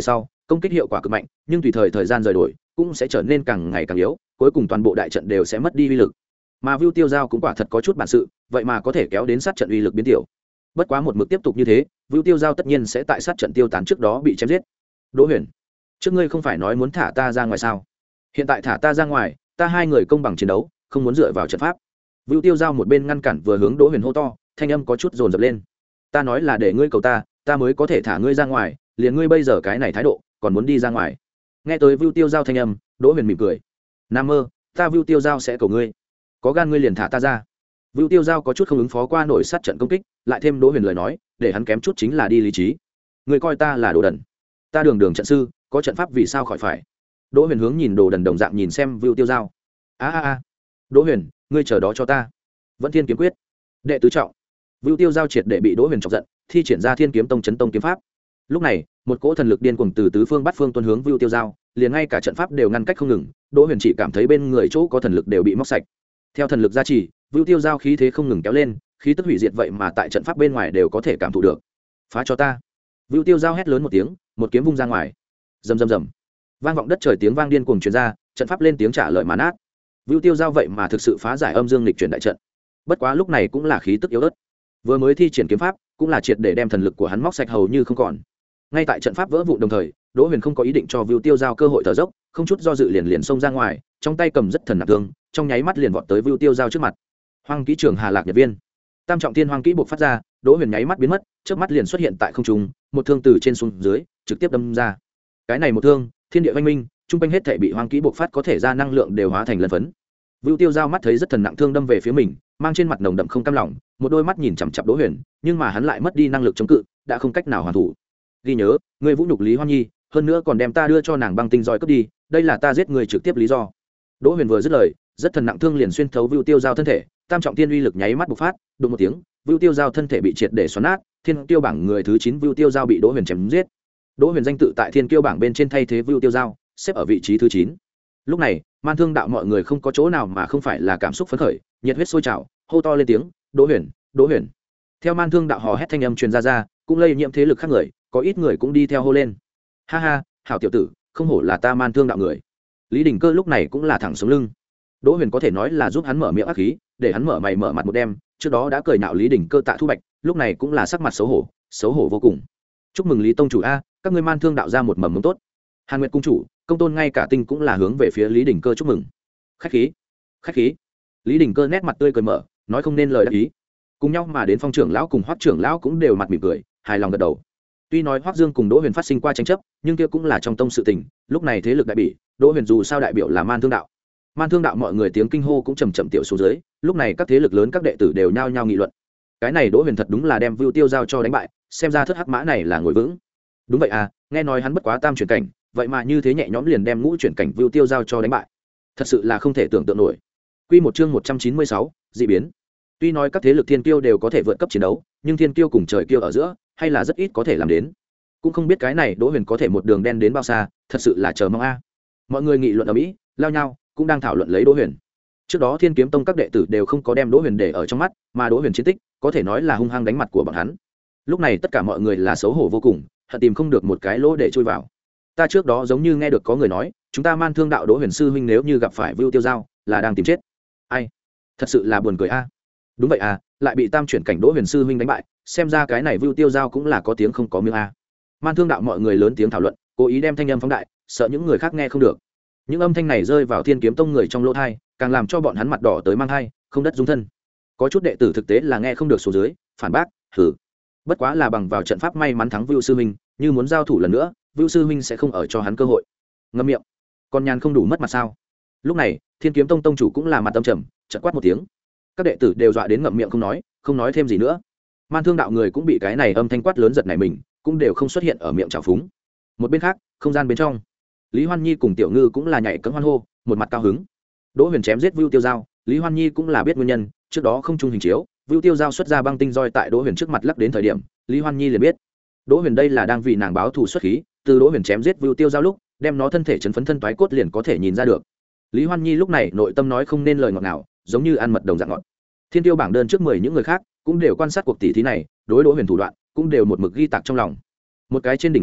A: công kích hiệu quả cực mạnh nhưng tùy thời thời gian rời đổi cũng sẽ trở nên càng ngày càng yếu, cuối cùng toàn bộ đại trận đều sẽ mất đi uy lực. Mà Vưu Tiêu Giao cũng quả thật có chút bản sự, vậy mà có thể kéo đến sát trận uy lực biến tiểu. Bất quá một mực tiếp tục như thế, Vưu Tiêu Giao tất nhiên sẽ tại sát trận tiêu tán trước đó bị chém giết. Đỗ Huyền, trước ngươi không phải nói muốn thả ta ra ngoài sao? Hiện tại thả ta ra ngoài, ta hai người công bằng chiến đấu, không muốn dựa vào trận pháp. Vưu Tiêu Giao một bên ngăn cản vừa hướng Đỗ Huyền hô to, thanh âm có chút dồn dập lên. Ta nói là để ngươi cầu ta, ta mới có thể thả ngươi ra ngoài, liền ngươi bây giờ cái này thái độ, còn muốn đi ra ngoài. Nghe tới Vưu Tiêu Giao thanh âm, Đỗ Huyền mỉm cười. Nam mơ, ta Vưu Tiêu Giao sẽ cầu ngươi. Có gan ngươi liền thả ta ra. Vưu Tiêu Giao có chút không ứng phó qua nổi sát trận công kích, lại thêm Đỗ Huyền lời nói, để hắn kém chút chính là đi lý trí. Ngươi coi ta là đồ đần? Ta đường đường trận sư, có trận pháp vì sao khỏi phải? Đỗ Huyền hướng nhìn đồ đần đồng dạng nhìn xem Vưu Tiêu Giao. A a a. Đỗ Huyền, ngươi chờ đó cho ta. Vẫn Thiên kiếm quyết. Đệ tứ trọng. Vưu Tiêu Giao triệt để bị Đỗ Huyền chọc giận, thi triển ra Thiên kiếm tông chấn tông kiếm pháp. Lúc này, một cỗ thần lực điên cuồng từ tứ phương bát phương tuôn hướng Vưu Tiêu Giao, liền ngay cả trận pháp đều ngăn cách không ngừng. Đỗ Huyền chỉ cảm thấy bên người chỗ có thần lực đều bị móc sạch. Theo thần lực gia trì, Vưu Tiêu Giao khí thế không ngừng kéo lên, khí tức hủy diệt vậy mà tại trận pháp bên ngoài đều có thể cảm thụ được. Phá cho ta! Vưu Tiêu Giao hét lớn một tiếng, một kiếm vung ra ngoài. Rầm rầm rầm. Vang vọng đất trời tiếng vang điên cuồng truyền ra, trận pháp lên tiếng trả lời mà nát. Vưu Tiêu Giao vậy mà thực sự phá giải âm dương lịch chuyển đại trận. Bất quá lúc này cũng là khí tức yếu ớt. Vừa mới thi triển kiếm pháp, cũng là triệt để đem thần lực của hắn móc sạch hầu như không còn. Ngay tại trận pháp vỡ vụn đồng thời, Đỗ Huyền không có ý định cho Vưu Tiêu Giao cơ hội thở dốc, không chút do dự liền liền xông ra ngoài, trong tay cầm rất thần nạp thương, trong nháy mắt liền vọt tới Vưu Tiêu Giao trước mặt. Hoang kỹ trường Hà Lạc Nhật Viên, tam trọng thiên hoang kỹ bộc phát ra, Đỗ Huyền nháy mắt biến mất, trước mắt liền xuất hiện tại không trung, một thương từ trên xuống dưới, trực tiếp đâm ra. Cái này một thương, thiên địa vang minh, trung quanh hết thảy bị hoang kỹ bộc phát có thể ra năng lượng đều hóa thành lân phấn. Vưu Tiêu Giao mắt thấy rất thần nặng thương đâm về phía mình, mang trên mặt nồng đậm không cam lòng, một đôi mắt nhìn chằm chằm Đỗ Huyền, nhưng mà hắn lại mất đi năng lực chống cự, đã không cách nào hoàn thủ. Ghi nhớ, ngươi vũ nhục Lý Hoan Nhi, hơn nữa còn đem ta đưa cho nàng băng tinh roi cướp đi, đây là ta giết người trực tiếp lý do. Đỗ Huyền vừa dứt lời, rất thần nặng thương liền xuyên thấu Vưu Tiêu Giao thân thể, tam trọng thiên uy lực nháy mắt bộc phát, đùng một tiếng, Vưu Tiêu Giao thân thể bị triệt để xoắn nát, thiên tiêu bảng người thứ chín Vưu Tiêu Giao bị Đỗ Huyền chém giết. Đỗ Huyền danh tự tại thiên kiêu bảng bên trên thay thế Vưu Tiêu Giao, xếp ở vị trí thứ chín. Lúc này, Man Thương đạo mọi người không có chỗ nào mà không phải là cảm xúc phấn khởi, nhiệt huyết sôi trào, hô to lên tiếng, "Đỗ Huyền, Đỗ Huyền!" Theo Man Thương đạo hò hét thanh âm truyền ra ra, cũng lây nhiễm thế lực khác người, có ít người cũng đi theo hô lên. "Ha ha, hảo tiểu tử, không hổ là ta Man Thương đạo người." Lý Đình Cơ lúc này cũng là thẳng sống lưng. Đỗ Huyền có thể nói là giúp hắn mở miệng ác khí, để hắn mở mày mở mặt một đêm, trước đó đã cười nhạo Lý Đình Cơ Tạ Thu Bạch, lúc này cũng là sắc mặt xấu hổ, xấu hổ vô cùng. "Chúc mừng Lý tông chủ a, các ngươi Man Thương đạo ra một mầm mống tốt." Hàn Nguyệt cung chủ, Công Tôn ngay cả tinh cũng là hướng về phía Lý Đình Cơ chúc mừng. "Khách khí, khách khí." Lý Đình Cơ nét mặt tươi cười mở, nói không nên lời đáp ý. Cùng nhau mà đến Phong trưởng lão cùng Hoắc trưởng lão cũng đều mặt mỉm cười, hài lòng gật đầu. Tuy nói Hoắc Dương cùng Đỗ Huyền phát sinh qua tranh chấp, nhưng kia cũng là trong tông sự tình, lúc này thế lực đại bỉ, Đỗ Huyền dù sao đại biểu là Man Thương đạo. Man Thương đạo mọi người tiếng kinh hô cũng chậm chậm tiểu xuống dưới, lúc này các thế lực lớn các đệ tử đều nhao nhao nghị luận. Cái này Đỗ Huyền thật đúng là đem Vưu Tiêu Giao cho đánh bại, xem ra thất hắc mã này là ngồi vững. Đúng vậy à, nghe nói hắn bất quá tam chuyển cảnh, vậy mà như thế nhẹ nhõm liền đem ngũ chuyển cảnh Vưu Tiêu Giao cho đánh bại. Thật sự là không thể tưởng tượng nổi. Quy một chương một trăm chín mươi sáu, dị biến. Tuy nói các thế lực thiên kiêu đều có thể vượt cấp chiến đấu, nhưng thiên kiêu cùng trời kiêu ở giữa, hay là rất ít có thể làm đến. Cũng không biết cái này Đỗ Huyền có thể một đường đen đến bao xa, thật sự là chờ mong a. Mọi người nghị luận ở mỹ, lao nhau, cũng đang thảo luận lấy Đỗ Huyền. Trước đó Thiên Kiếm Tông các đệ tử đều không có đem Đỗ Huyền để ở trong mắt, mà Đỗ Huyền chiến tích, có thể nói là hung hăng đánh mặt của bọn hắn. Lúc này tất cả mọi người là xấu hổ vô cùng, hận tìm không được một cái lỗ để chui vào. Ta trước đó giống như nghe được có người nói, chúng ta Man Thương đạo Đỗ Huyền sư huynh nếu như gặp phải Vưu Tiêu Giao, là đang tìm chết. Ai? Thật sự là buồn cười a. Đúng vậy à, lại bị tam chuyển cảnh Đỗ Huyền sư huynh đánh bại, xem ra cái này Vưu Tiêu Giao cũng là có tiếng không có miếng a. Man Thương đạo mọi người lớn tiếng thảo luận, cố ý đem thanh âm phóng đại, sợ những người khác nghe không được. Những âm thanh này rơi vào Thiên Kiếm Tông người trong lỗ tai, càng làm cho bọn hắn mặt đỏ tới mang hai, không đất dung thân. Có chút đệ tử thực tế là nghe không được số dưới, phản bác, hừ. Bất quá là bằng vào trận pháp may mắn thắng Vưu sư huynh, như muốn giao thủ lần nữa, Vưu sư huynh sẽ không ở cho hắn cơ hội. Ngậm miệng. Con nhàn không đủ mất mặt sao? Lúc này, Thiên Kiếm Tông tông chủ cũng là mặt tâm trầm, chợt quát một tiếng. Các đệ tử đều dọa đến ngậm miệng không nói, không nói thêm gì nữa. Man Thương đạo người cũng bị cái này âm thanh quát lớn giật nảy mình, cũng đều không xuất hiện ở miệng trào phúng. Một bên khác, không gian bên trong, Lý Hoan Nhi cùng Tiểu Ngư cũng là nhảy cẫng hoan hô, một mặt cao hứng. Đỗ Huyền chém giết Vưu Tiêu Giao, Lý Hoan Nhi cũng là biết nguyên nhân, trước đó không trung hình chiếu, Vưu Tiêu Giao xuất ra băng tinh roi tại Đỗ Huyền trước mặt lắc đến thời điểm, Lý Hoan Nhi liền biết, Đỗ Huyền đây là đang vì nàng báo thù xuất khí, từ Đỗ Huyền chém giết Vưu Tiêu Giao lúc, đem nó thân thể chấn phấn thân toái cốt liền có thể nhìn ra được. Lý Hoan Nhi lúc này nội tâm nói không nên lời ngọt nào, giống như ăn mật đồng dạng ngọt. Thiên Tiêu bảng đơn trước mười những người khác, cũng đều quan sát cuộc tỷ thí này, đối Đỗ Huyền thủ đoạn, cũng đều một mực ghi tạc trong lòng. Một cái trên đỉnh núi,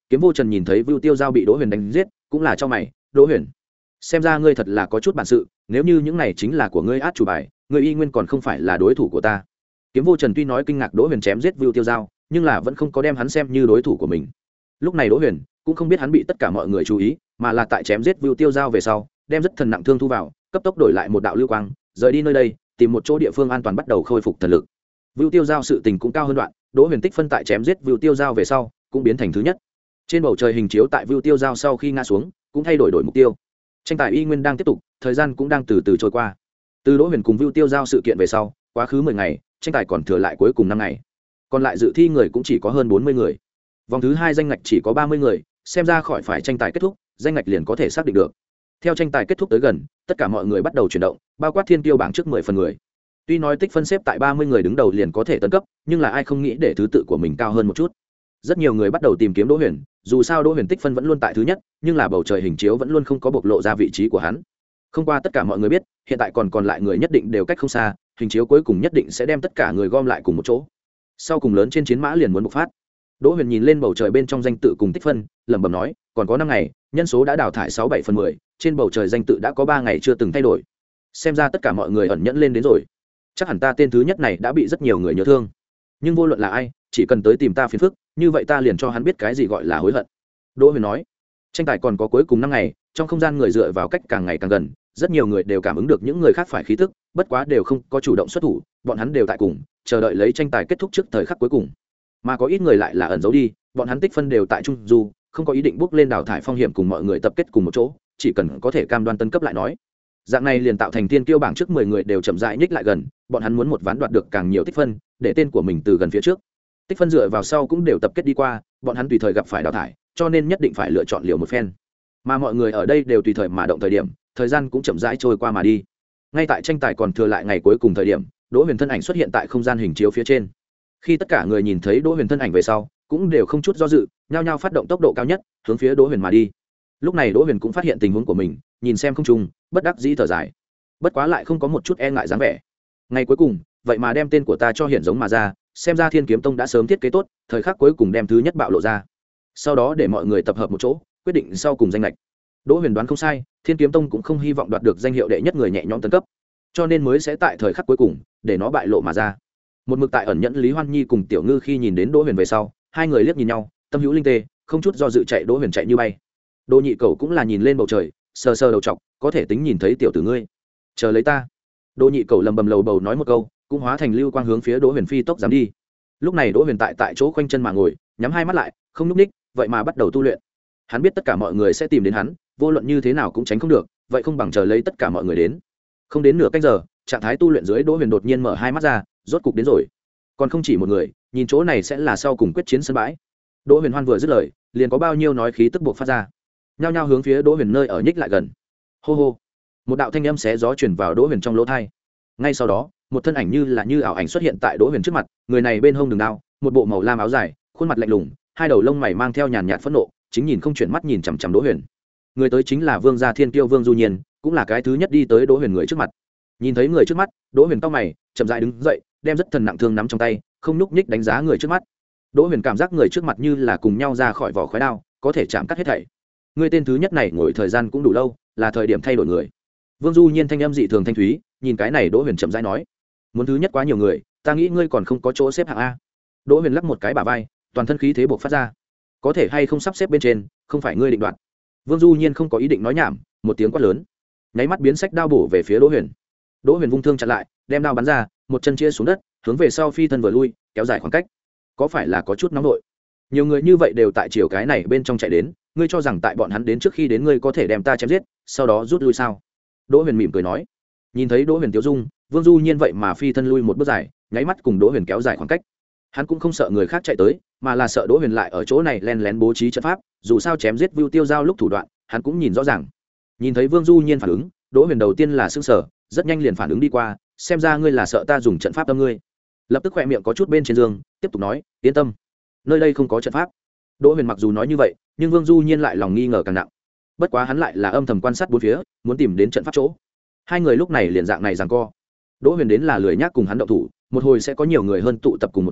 A: Kiếm Vô Trần nhìn thấy Vưu Tiêu Giao bị Đỗ Huyền đánh giết, cũng là cho mày, Đỗ Huyền, xem ra ngươi thật là có chút bản sự, nếu như những này chính là của ngươi át chủ bài, ngươi y nguyên còn không phải là đối thủ của ta. Kiếm Vô Trần tuy nói kinh ngạc Đỗ Huyền chém giết Vưu Tiêu Giao, nhưng là vẫn không có đem hắn xem như đối thủ của mình. Lúc này Đỗ Huyền cũng không biết hắn bị tất cả mọi người chú ý, mà là tại chém giết Vưu Tiêu Giao về sau, đem rất thần nặng thương thu vào, cấp tốc đổi lại một đạo lưu quang, rời đi nơi đây, tìm một chỗ địa phương an toàn bắt đầu khôi phục thần lực. Vưu Tiêu Giao sự tình cũng cao hơn đoạn, Đỗ Huyền tích phân tại chém giết Vưu Tiêu Giao về sau, cũng biến thành thứ nhất. Trên bầu trời hình chiếu tại Vưu Tiêu Giao sau khi ngã xuống, cũng thay đổi đổi mục tiêu. Tranh tài y nguyên đang tiếp tục, thời gian cũng đang từ từ trôi qua. Từ Đỗ Huyền cùng Vưu Tiêu Giao sự kiện về sau, quá khứ mười ngày, tranh tài còn thừa lại cuối cùng năm ngày. Còn lại dự thi người cũng chỉ có hơn bốn mươi người. Vòng thứ hai danh ngạch chỉ có ba mươi người, xem ra khỏi phải tranh tài kết thúc, danh ngạch liền có thể xác định được. Theo tranh tài kết thúc tới gần, tất cả mọi người bắt đầu chuyển động, bao quát thiên tiêu bảng trước mười phần người. Tuy nói tích phân xếp tại ba mươi người đứng đầu liền có thể tấn cấp, nhưng là ai không nghĩ để thứ tự của mình cao hơn một chút. Rất nhiều người bắt đầu tìm kiếm Đỗ Huyền, dù sao Đỗ Huyền tích phân vẫn luôn tại thứ nhất, nhưng là bầu trời hình chiếu vẫn luôn không có bộc lộ ra vị trí của hắn. Không qua tất cả mọi người biết, hiện tại còn còn lại người nhất định đều cách không xa, hình chiếu cuối cùng nhất định sẽ đem tất cả người gom lại cùng một chỗ. Sau cùng lớn trên chiến mã liền muốn bộc phát. Đỗ Huyền nhìn lên bầu trời bên trong danh tự cùng tích phân, lẩm bẩm nói, còn có năm ngày, nhân số đã đào thải sáu bảy phần mười, trên bầu trời danh tự đã có ba ngày chưa từng thay đổi. Xem ra tất cả mọi người ẩn nhẫn lên đến rồi. Chắc hẳn ta tên thứ nhất này đã bị rất nhiều người nhớ thương. Nhưng vô luận là ai, chỉ cần tới tìm ta phiền phức, như vậy ta liền cho hắn biết cái gì gọi là hối hận. Đỗ Huyền nói. Tranh tài còn có cuối cùng năm ngày, trong không gian người dựa vào cách càng ngày càng gần, rất nhiều người đều cảm ứng được những người khác phải khí tức, bất quá đều không có chủ động xuất thủ, bọn hắn đều tại cùng, chờ đợi lấy tranh tài kết thúc trước thời khắc cuối cùng. Mà có ít người lại là ẩn giấu đi, bọn hắn tích phân đều tại trung du, không có ý định bước lên đào thải phong hiểm cùng mọi người tập kết cùng một chỗ, chỉ cần có thể cam đoan tân cấp lại nói. Dạng này liền tạo thành tiên kiêu bảng trước mười người đều chậm rãi nhích lại gần, bọn hắn muốn một ván đoạt được càng nhiều tích phân, để tên của mình từ gần phía trước. Tích phân dựa vào sau cũng đều tập kết đi qua, bọn hắn tùy thời gặp phải đào thải, cho nên nhất định phải lựa chọn liều một phen. Mà mọi người ở đây đều tùy thời mà động thời điểm, thời gian cũng chậm rãi trôi qua mà đi. Ngay tại tranh tài còn thừa lại ngày cuối cùng thời điểm, Đỗ Huyền thân ảnh xuất hiện tại không gian hình chiếu phía trên. Khi tất cả người nhìn thấy Đỗ Huyền thân ảnh về sau, cũng đều không chút do dự, nhao nhao phát động tốc độ cao nhất, hướng phía Đỗ Huyền mà đi. Lúc này Đỗ Huyền cũng phát hiện tình huống của mình, nhìn xem không trung, bất đắc dĩ thở dài. Bất quá lại không có một chút e ngại dáng vẻ. Ngày cuối cùng, vậy mà đem tên của ta cho hiện giống mà ra, xem ra Thiên Kiếm Tông đã sớm thiết kế tốt, thời khắc cuối cùng đem thứ nhất bạo lộ ra. Sau đó để mọi người tập hợp một chỗ, quyết định sau cùng danh lệch. Đỗ Huyền đoán không sai, Thiên Kiếm Tông cũng không hy vọng đoạt được danh hiệu đệ nhất người nhẹ nhõm tấn cấp, cho nên mới sẽ tại thời khắc cuối cùng để nó bại lộ mà ra. Một mực tại ẩn nhẫn Lý Hoan Nhi cùng Tiểu Ngư khi nhìn đến Đỗ Huyền về sau, hai người liếc nhìn nhau, tâm hữu linh tê, không chút do dự chạy Đỗ Huyền chạy như bay. Đỗ Nhị Cẩu cũng là nhìn lên bầu trời, sờ sờ đầu trọc, có thể tính nhìn thấy tiểu tử ngươi, chờ lấy ta. Đỗ Nhị Cẩu lầm bầm lầu bầu nói một câu, cũng hóa thành lưu quang hướng phía Đỗ Huyền phi tốc dám đi. Lúc này Đỗ Huyền tại tại chỗ khoanh chân mà ngồi, nhắm hai mắt lại, không nhúc ních, vậy mà bắt đầu tu luyện. Hắn biết tất cả mọi người sẽ tìm đến hắn, vô luận như thế nào cũng tránh không được, vậy không bằng chờ lấy tất cả mọi người đến. Không đến nửa canh giờ, trạng thái tu luyện dưới Đỗ Huyền đột nhiên mở hai mắt ra, rốt cục đến rồi. Còn không chỉ một người, nhìn chỗ này sẽ là sau cùng quyết chiến sân bãi. Đỗ Huyền Hoan vừa dứt lời, liền có bao nhiêu nói khí tức buộc phát ra, nhao nhao hướng phía Đỗ Huyền nơi ở nhích lại gần. Hô hô, một đạo thanh âm xé gió truyền vào Đỗ Huyền trong lỗ tai. Ngay sau đó, một thân ảnh như là như ảo ảnh xuất hiện tại Đỗ Huyền trước mặt, người này bên hông đường đao, một bộ màu lam áo dài, khuôn mặt lạnh lùng, hai đầu lông mày mang theo nhàn nhạt phẫn nộ, chính nhìn không chuyển mắt nhìn chằm chằm Đỗ Huyền. Người tới chính là Vương gia Thiên Kiêu Vương Du Nhiên, cũng là cái thứ nhất đi tới Đỗ Huyền người trước mặt. Nhìn thấy người trước mắt, Đỗ Huyền cau mày, chậm rãi đứng dậy, đem rất thần nặng thương nắm trong tay, không nhúc nhích đánh giá người trước mắt. Đỗ Huyền cảm giác người trước mặt như là cùng nhau ra khỏi vỏ khói đao, có thể chạm cắt hết thảy. Người tên thứ nhất này ngồi thời gian cũng đủ lâu, là thời điểm thay đổi người. Vương Du Nhiên thanh âm dị thường thanh thúy, nhìn cái này Đỗ Huyền chậm rãi nói, muốn thứ nhất quá nhiều người, ta nghĩ ngươi còn không có chỗ xếp hạng a. Đỗ Huyền lắc một cái bả vai, toàn thân khí thế bộc phát ra, có thể hay không sắp xếp bên trên, không phải ngươi định đoạt. Vương Du Nhiên không có ý định nói nhảm, một tiếng quát lớn, nháy mắt biến sách đao bổ về phía Đỗ Huyền. Đỗ Huyền vung thương chặn lại, đem đao bắn ra, một chân chia xuống đất, hướng về sau phi thân vừa lui, kéo dài khoảng cách. Có phải là có chút nóng nội? Nhiều người như vậy đều tại chiều cái này bên trong chạy đến, ngươi cho rằng tại bọn hắn đến trước khi đến ngươi có thể đem ta chém giết, sau đó rút lui sao? Đỗ Huyền mỉm cười nói. Nhìn thấy Đỗ Huyền tiêu dung, Vương Du Nhiên vậy mà phi thân lui một bước dài, nháy mắt cùng Đỗ Huyền kéo dài khoảng cách. Hắn cũng không sợ người khác chạy tới, mà là sợ Đỗ Huyền lại ở chỗ này lén lén bố trí trận pháp, dù sao chém giết Vưu Tiêu Giao lúc thủ đoạn, hắn cũng nhìn rõ ràng. Nhìn thấy Vương Du Nhiên phản ứng, Đỗ Huyền đầu tiên là sững sờ, rất nhanh liền phản ứng đi qua, xem ra ngươi là sợ ta dùng trận pháp tâm ngươi. Lập tức khỏe miệng có chút bên trên giường, tiếp tục nói, yên tâm, nơi đây không có trận pháp. Đỗ Huyền mặc dù nói như vậy, nhưng Vương Du Nhiên lại lòng nghi ngờ càng nặng. Bất quá hắn lại là âm thầm quan sát bốn phía, muốn tìm đến trận pháp chỗ. Hai người lúc này liền dạng này giằng co. Đỗ Huyền đến là lười nhác cùng hắn động thủ, một hồi sẽ có nhiều người hơn tụ tập cùng một chỗ,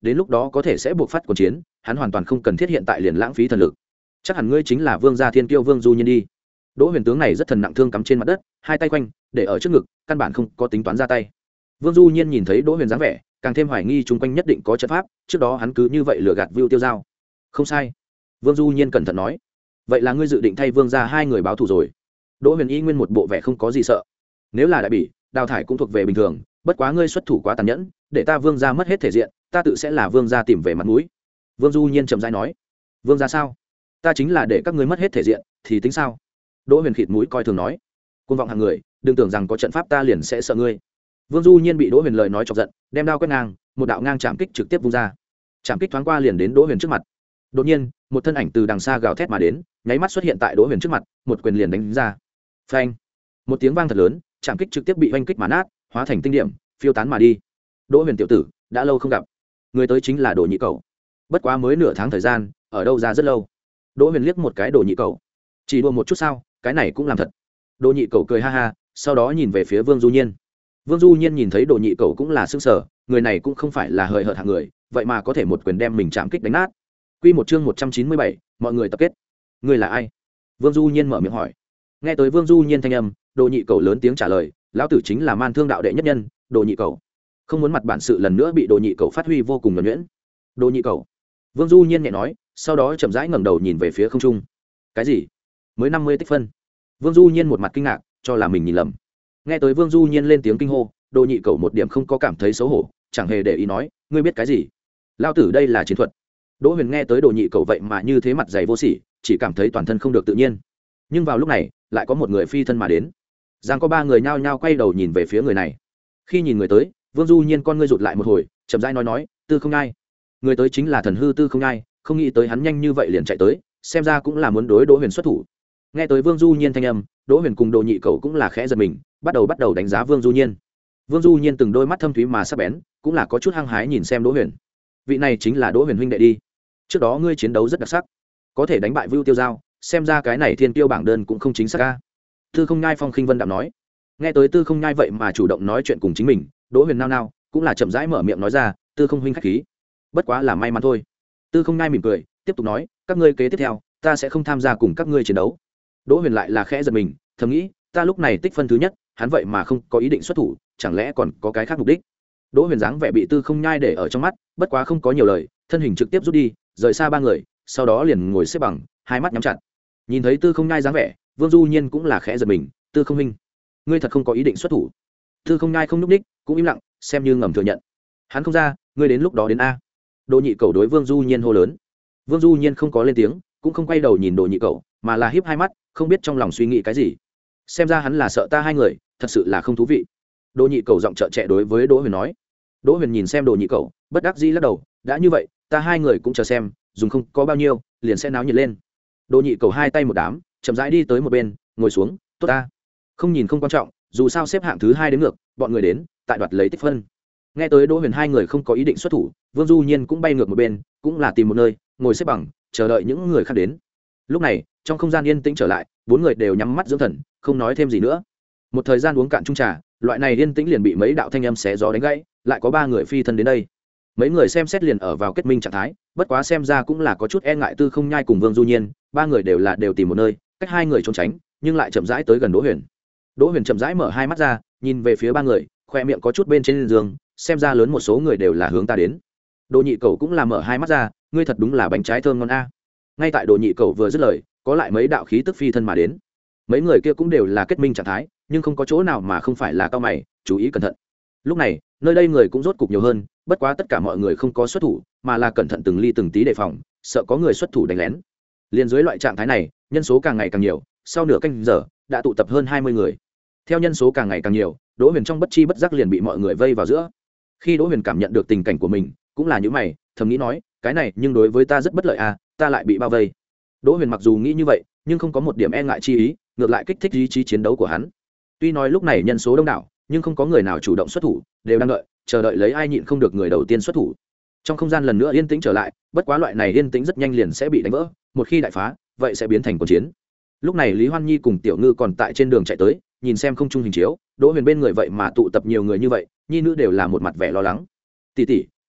A: đến lúc đó có thể sẽ buộc phát cuộc chiến, hắn hoàn toàn không cần thiết hiện tại liền lãng phí thần lực. Chắc hẳn ngươi chính là vương gia thiên kiêu Vương Du Nhiên đi. Đỗ Huyền tướng này rất thần nặng thương cắm trên mặt đất, hai tay quanh để ở trước ngực, căn bản không có tính toán ra tay. Vương Du Nhiên nhìn thấy Đỗ Huyền dáng vẻ, càng thêm hoài nghi chung quanh nhất định có trận pháp, trước đó hắn cứ như vậy lừa gạt Vưu Tiêu Giao. Không sai. Vương Du Nhiên cẩn thận nói. Vậy là ngươi dự định thay Vương gia hai người báo thù rồi? Đỗ Huyền y nguyên một bộ vẻ không có gì sợ. Nếu là đại bỉ, đào thải cũng thuộc về bình thường, bất quá ngươi xuất thủ quá tàn nhẫn, để ta Vương gia mất hết thể diện, ta tự sẽ là Vương gia tìm về mặt mũi. Vương Du Nhiên chậm rãi nói. Vương gia sao? Ta chính là để các ngươi mất hết thể diện, thì tính sao? Đỗ Huyền khịt mũi coi thường nói. Côn vọng hàng người, đừng tưởng rằng có trận pháp ta liền sẽ sợ ngươi. Vương Du Nhiên bị Đỗ Huyền lời nói chọc giận, đem đao quét ngang, một đạo ngang chạm kích trực tiếp vung ra. Chạm kích thoáng qua liền đến Đỗ Huyền trước mặt. Đột nhiên, một thân ảnh từ đằng xa gào thét mà đến, nháy mắt xuất hiện tại Đỗ Huyền trước mặt, một quyền liền đánh ra. Phanh! Một tiếng vang thật lớn, chạm kích trực tiếp bị oanh kích mà nát, hóa thành tinh điểm, phiêu tán mà đi. Đỗ Huyền tiểu tử, đã lâu không gặp. Người tới chính là Đồ Nhị Cẩu. Bất quá mới nửa tháng thời gian, ở đâu ra rất lâu. Đỗ Huyền liếc một cái Đồ Nhị Cẩu. Chỉ đùa một chút sao, cái này cũng làm thật. Đồ Nhị Cẩu cười ha ha, sau đó nhìn về phía Vương Du Nhiên. Vương Du Nhiên nhìn thấy Đồ Nhị Cẩu cũng là sững sờ, người này cũng không phải là hời hợt hạng người, vậy mà có thể một quyền đem mình chạm kích đánh nát. Quy một chương một trăm chín mươi bảy, mọi người tập kết. Ngươi là ai? Vương Du Nhiên mở miệng hỏi. Nghe tới Vương Du Nhiên thanh âm, Đồ Nhị Cẩu lớn tiếng trả lời, lão tử chính là Man Thương đạo đệ nhất nhân, Đồ Nhị Cẩu. Không muốn mặt bản sự lần nữa bị Đồ Nhị Cẩu phát huy vô cùng nhuần nhuyễn. Đồ Nhị Cẩu. Vương Du Nhiên nhẹ nói, sau đó chậm rãi ngẩng đầu nhìn về phía không trung. Cái gì? Mới năm mươi tích phân? Vương Du Nhiên một mặt kinh ngạc, cho là mình nhìn lầm. Nghe tới Vương Du Nhiên lên tiếng kinh hô, Đồ Nhị Cẩu một điểm không có cảm thấy xấu hổ, chẳng hề để ý nói, ngươi biết cái gì? Lão tử đây là chiến thuật. Đỗ Huyền nghe tới Đồ Nhị Cẩu vậy mà như thế mặt dày vô sỉ, chỉ cảm thấy toàn thân không được tự nhiên. Nhưng vào lúc này, lại có một người phi thân mà đến. Giang có ba người nhao nhao quay đầu nhìn về phía người này. Khi nhìn người tới, Vương Du Nhiên con ngươi rụt lại một hồi, chậm rãi nói nói, Tư Không Nhai. Người tới chính là thần hư Tư Không Nhai, không nghĩ tới hắn nhanh như vậy liền chạy tới, xem ra cũng là muốn đối Đỗ Huyền xuất thủ. Nghe tới Vương Du Nhiên thanh âm, Đỗ Huyền cùng Đồ Nhị Cẩu cũng là khẽ giật mình, bắt đầu bắt đầu đánh giá Vương Du Nhiên. Vương Du Nhiên từng đôi mắt thâm thúy mà sắc bén, cũng là có chút hăng hái nhìn xem Đỗ Huyền. Vị này chính là Đỗ Huyền huynh đệ đi. Trước đó ngươi chiến đấu rất đặc sắc, có thể đánh bại Vưu Tiêu Giao, xem ra cái này thiên tiêu bảng đơn cũng không chính xác a. Tư Không Nhai phong khinh vân đạm nói. Nghe tới Tư Không Nhai vậy mà chủ động nói chuyện cùng chính mình, Đỗ Huyền nao nao, cũng là chậm rãi mở miệng nói ra, Tư Không huynh khách khí. Bất quá là may mắn thôi. Tư Không Nhai mỉm cười, tiếp tục nói, các ngươi kế tiếp theo, ta sẽ không tham gia cùng các ngươi chiến đấu. Đỗ Huyền lại là khẽ giật mình, thầm nghĩ, ta lúc này tích phân thứ nhất, hắn vậy mà không có ý định xuất thủ, chẳng lẽ còn có cái khác mục đích. Đỗ Huyền dáng vẻ bị Tư Không Nhai để ở trong mắt, bất quá không có nhiều lời, thân hình trực tiếp rút đi, rời xa ba người, sau đó liền ngồi xếp bằng, hai mắt nhắm chặt. Nhìn thấy Tư Không Nhai dáng vẻ, Vương Du Nhiên cũng là khẽ giật mình, Tư Không huynh, ngươi thật không có ý định xuất thủ. Tư Không Nhai không nhúc ních, cũng im lặng, xem như ngầm thừa nhận. Hắn không ra, ngươi đến lúc đó đến a. Đồ Nhị Cẩu đối Vương Du Nhiên hô lớn. Vương Du Nhiên không có lên tiếng, cũng không quay đầu nhìn Đồ Nhị Cẩu, mà là híp hai mắt, không biết trong lòng suy nghĩ cái gì. Xem ra hắn là sợ ta hai người, thật sự là không thú vị. Đồ Nhị Cẩu giọng trợ trẻ đối với Đỗ Huyền nói. Đỗ Huyền nhìn xem Đồ Nhị Cẩu, bất đắc dĩ lắc đầu, đã như vậy, ta hai người cũng chờ xem, dùng không có bao nhiêu, liền sẽ náo nhiệt lên. Đồ Nhị Cẩu hai tay một đám, chậm rãi đi tới một bên, ngồi xuống, tốt ta. Không nhìn không quan trọng, dù sao xếp hạng thứ hai đến ngược, bọn người đến, tại đoạt lấy tích phân. Nghe tới Đỗ Huyền hai người không có ý định xuất thủ, Vương Du Nhiên cũng bay ngược một bên, cũng là tìm một nơi, ngồi xếp bằng, chờ đợi những người khác đến. Lúc này, trong không gian yên tĩnh trở lại, bốn người đều nhắm mắt dưỡng thần, không nói thêm gì nữa. Một thời gian uống cạn chung trà, loại này yên tĩnh liền bị mấy đạo thanh âm xé gió đánh gãy, lại có ba người phi thân đến đây. Mấy người xem xét liền ở vào kết minh trạng thái, bất quá xem ra cũng là có chút e ngại Tư Không Nhai cùng Vương Du Nhiên, ba người đều là đều tìm một nơi, cách hai người trốn tránh, nhưng lại chậm rãi tới gần Đỗ Huyền. Đỗ Huyền chậm rãi mở hai mắt ra, nhìn về phía ba người, khoe miệng có chút bên trên giường, xem ra lớn một số người đều là hướng ta đến. Đồ Nhị Cẩu cũng là mở hai mắt ra, ngươi thật đúng là bánh trái thơm ngon a. Ngay tại Đồ Nhị Cẩu vừa dứt lời, có lại mấy đạo khí tức phi thân mà đến. Mấy người kia cũng đều là kết minh trạng thái, nhưng không có chỗ nào mà không phải là cao mày, chú ý cẩn thận. Lúc này, nơi đây người cũng rốt cục nhiều hơn, bất quá tất cả mọi người không có xuất thủ, mà là cẩn thận từng ly từng tí đề phòng, sợ có người xuất thủ đánh lén. Liên dưới loại trạng thái này, nhân số càng ngày càng nhiều, sau nửa canh giờ đã tụ tập hơn hai mươi người. Theo nhân số càng ngày càng nhiều, Đỗ Huyền trong bất chi bất giác liền bị mọi người vây vào giữa. Khi Đỗ Huyền cảm nhận được tình cảnh của mình, cũng là những mày, thầm nghĩ nói, cái này nhưng đối với ta rất bất lợi à, ta lại bị bao vây. Đỗ Huyền mặc dù nghĩ như vậy, nhưng không có một điểm e ngại chi ý, ngược lại kích thích ý chí chiến đấu của hắn. Tuy nói lúc này nhân số đông đảo, nhưng không có người nào chủ động xuất thủ, đều đang đợi, chờ đợi lấy ai nhịn không được người đầu tiên xuất thủ. Trong không gian lần nữa yên tĩnh trở lại, bất quá loại này yên tĩnh rất nhanh liền sẽ bị đánh vỡ, một khi đại phá, vậy sẽ biến thành cuộc chiến. Lúc này Lý Hoan Nhi cùng Tiểu Ngư còn tại trên đường chạy tới, nhìn xem không trung hình chiếu, Đỗ Huyền bên người vậy mà tụ tập nhiều người như vậy, nhi nữ đều là một mặt vẻ lo lắng. Tỷ tỷ,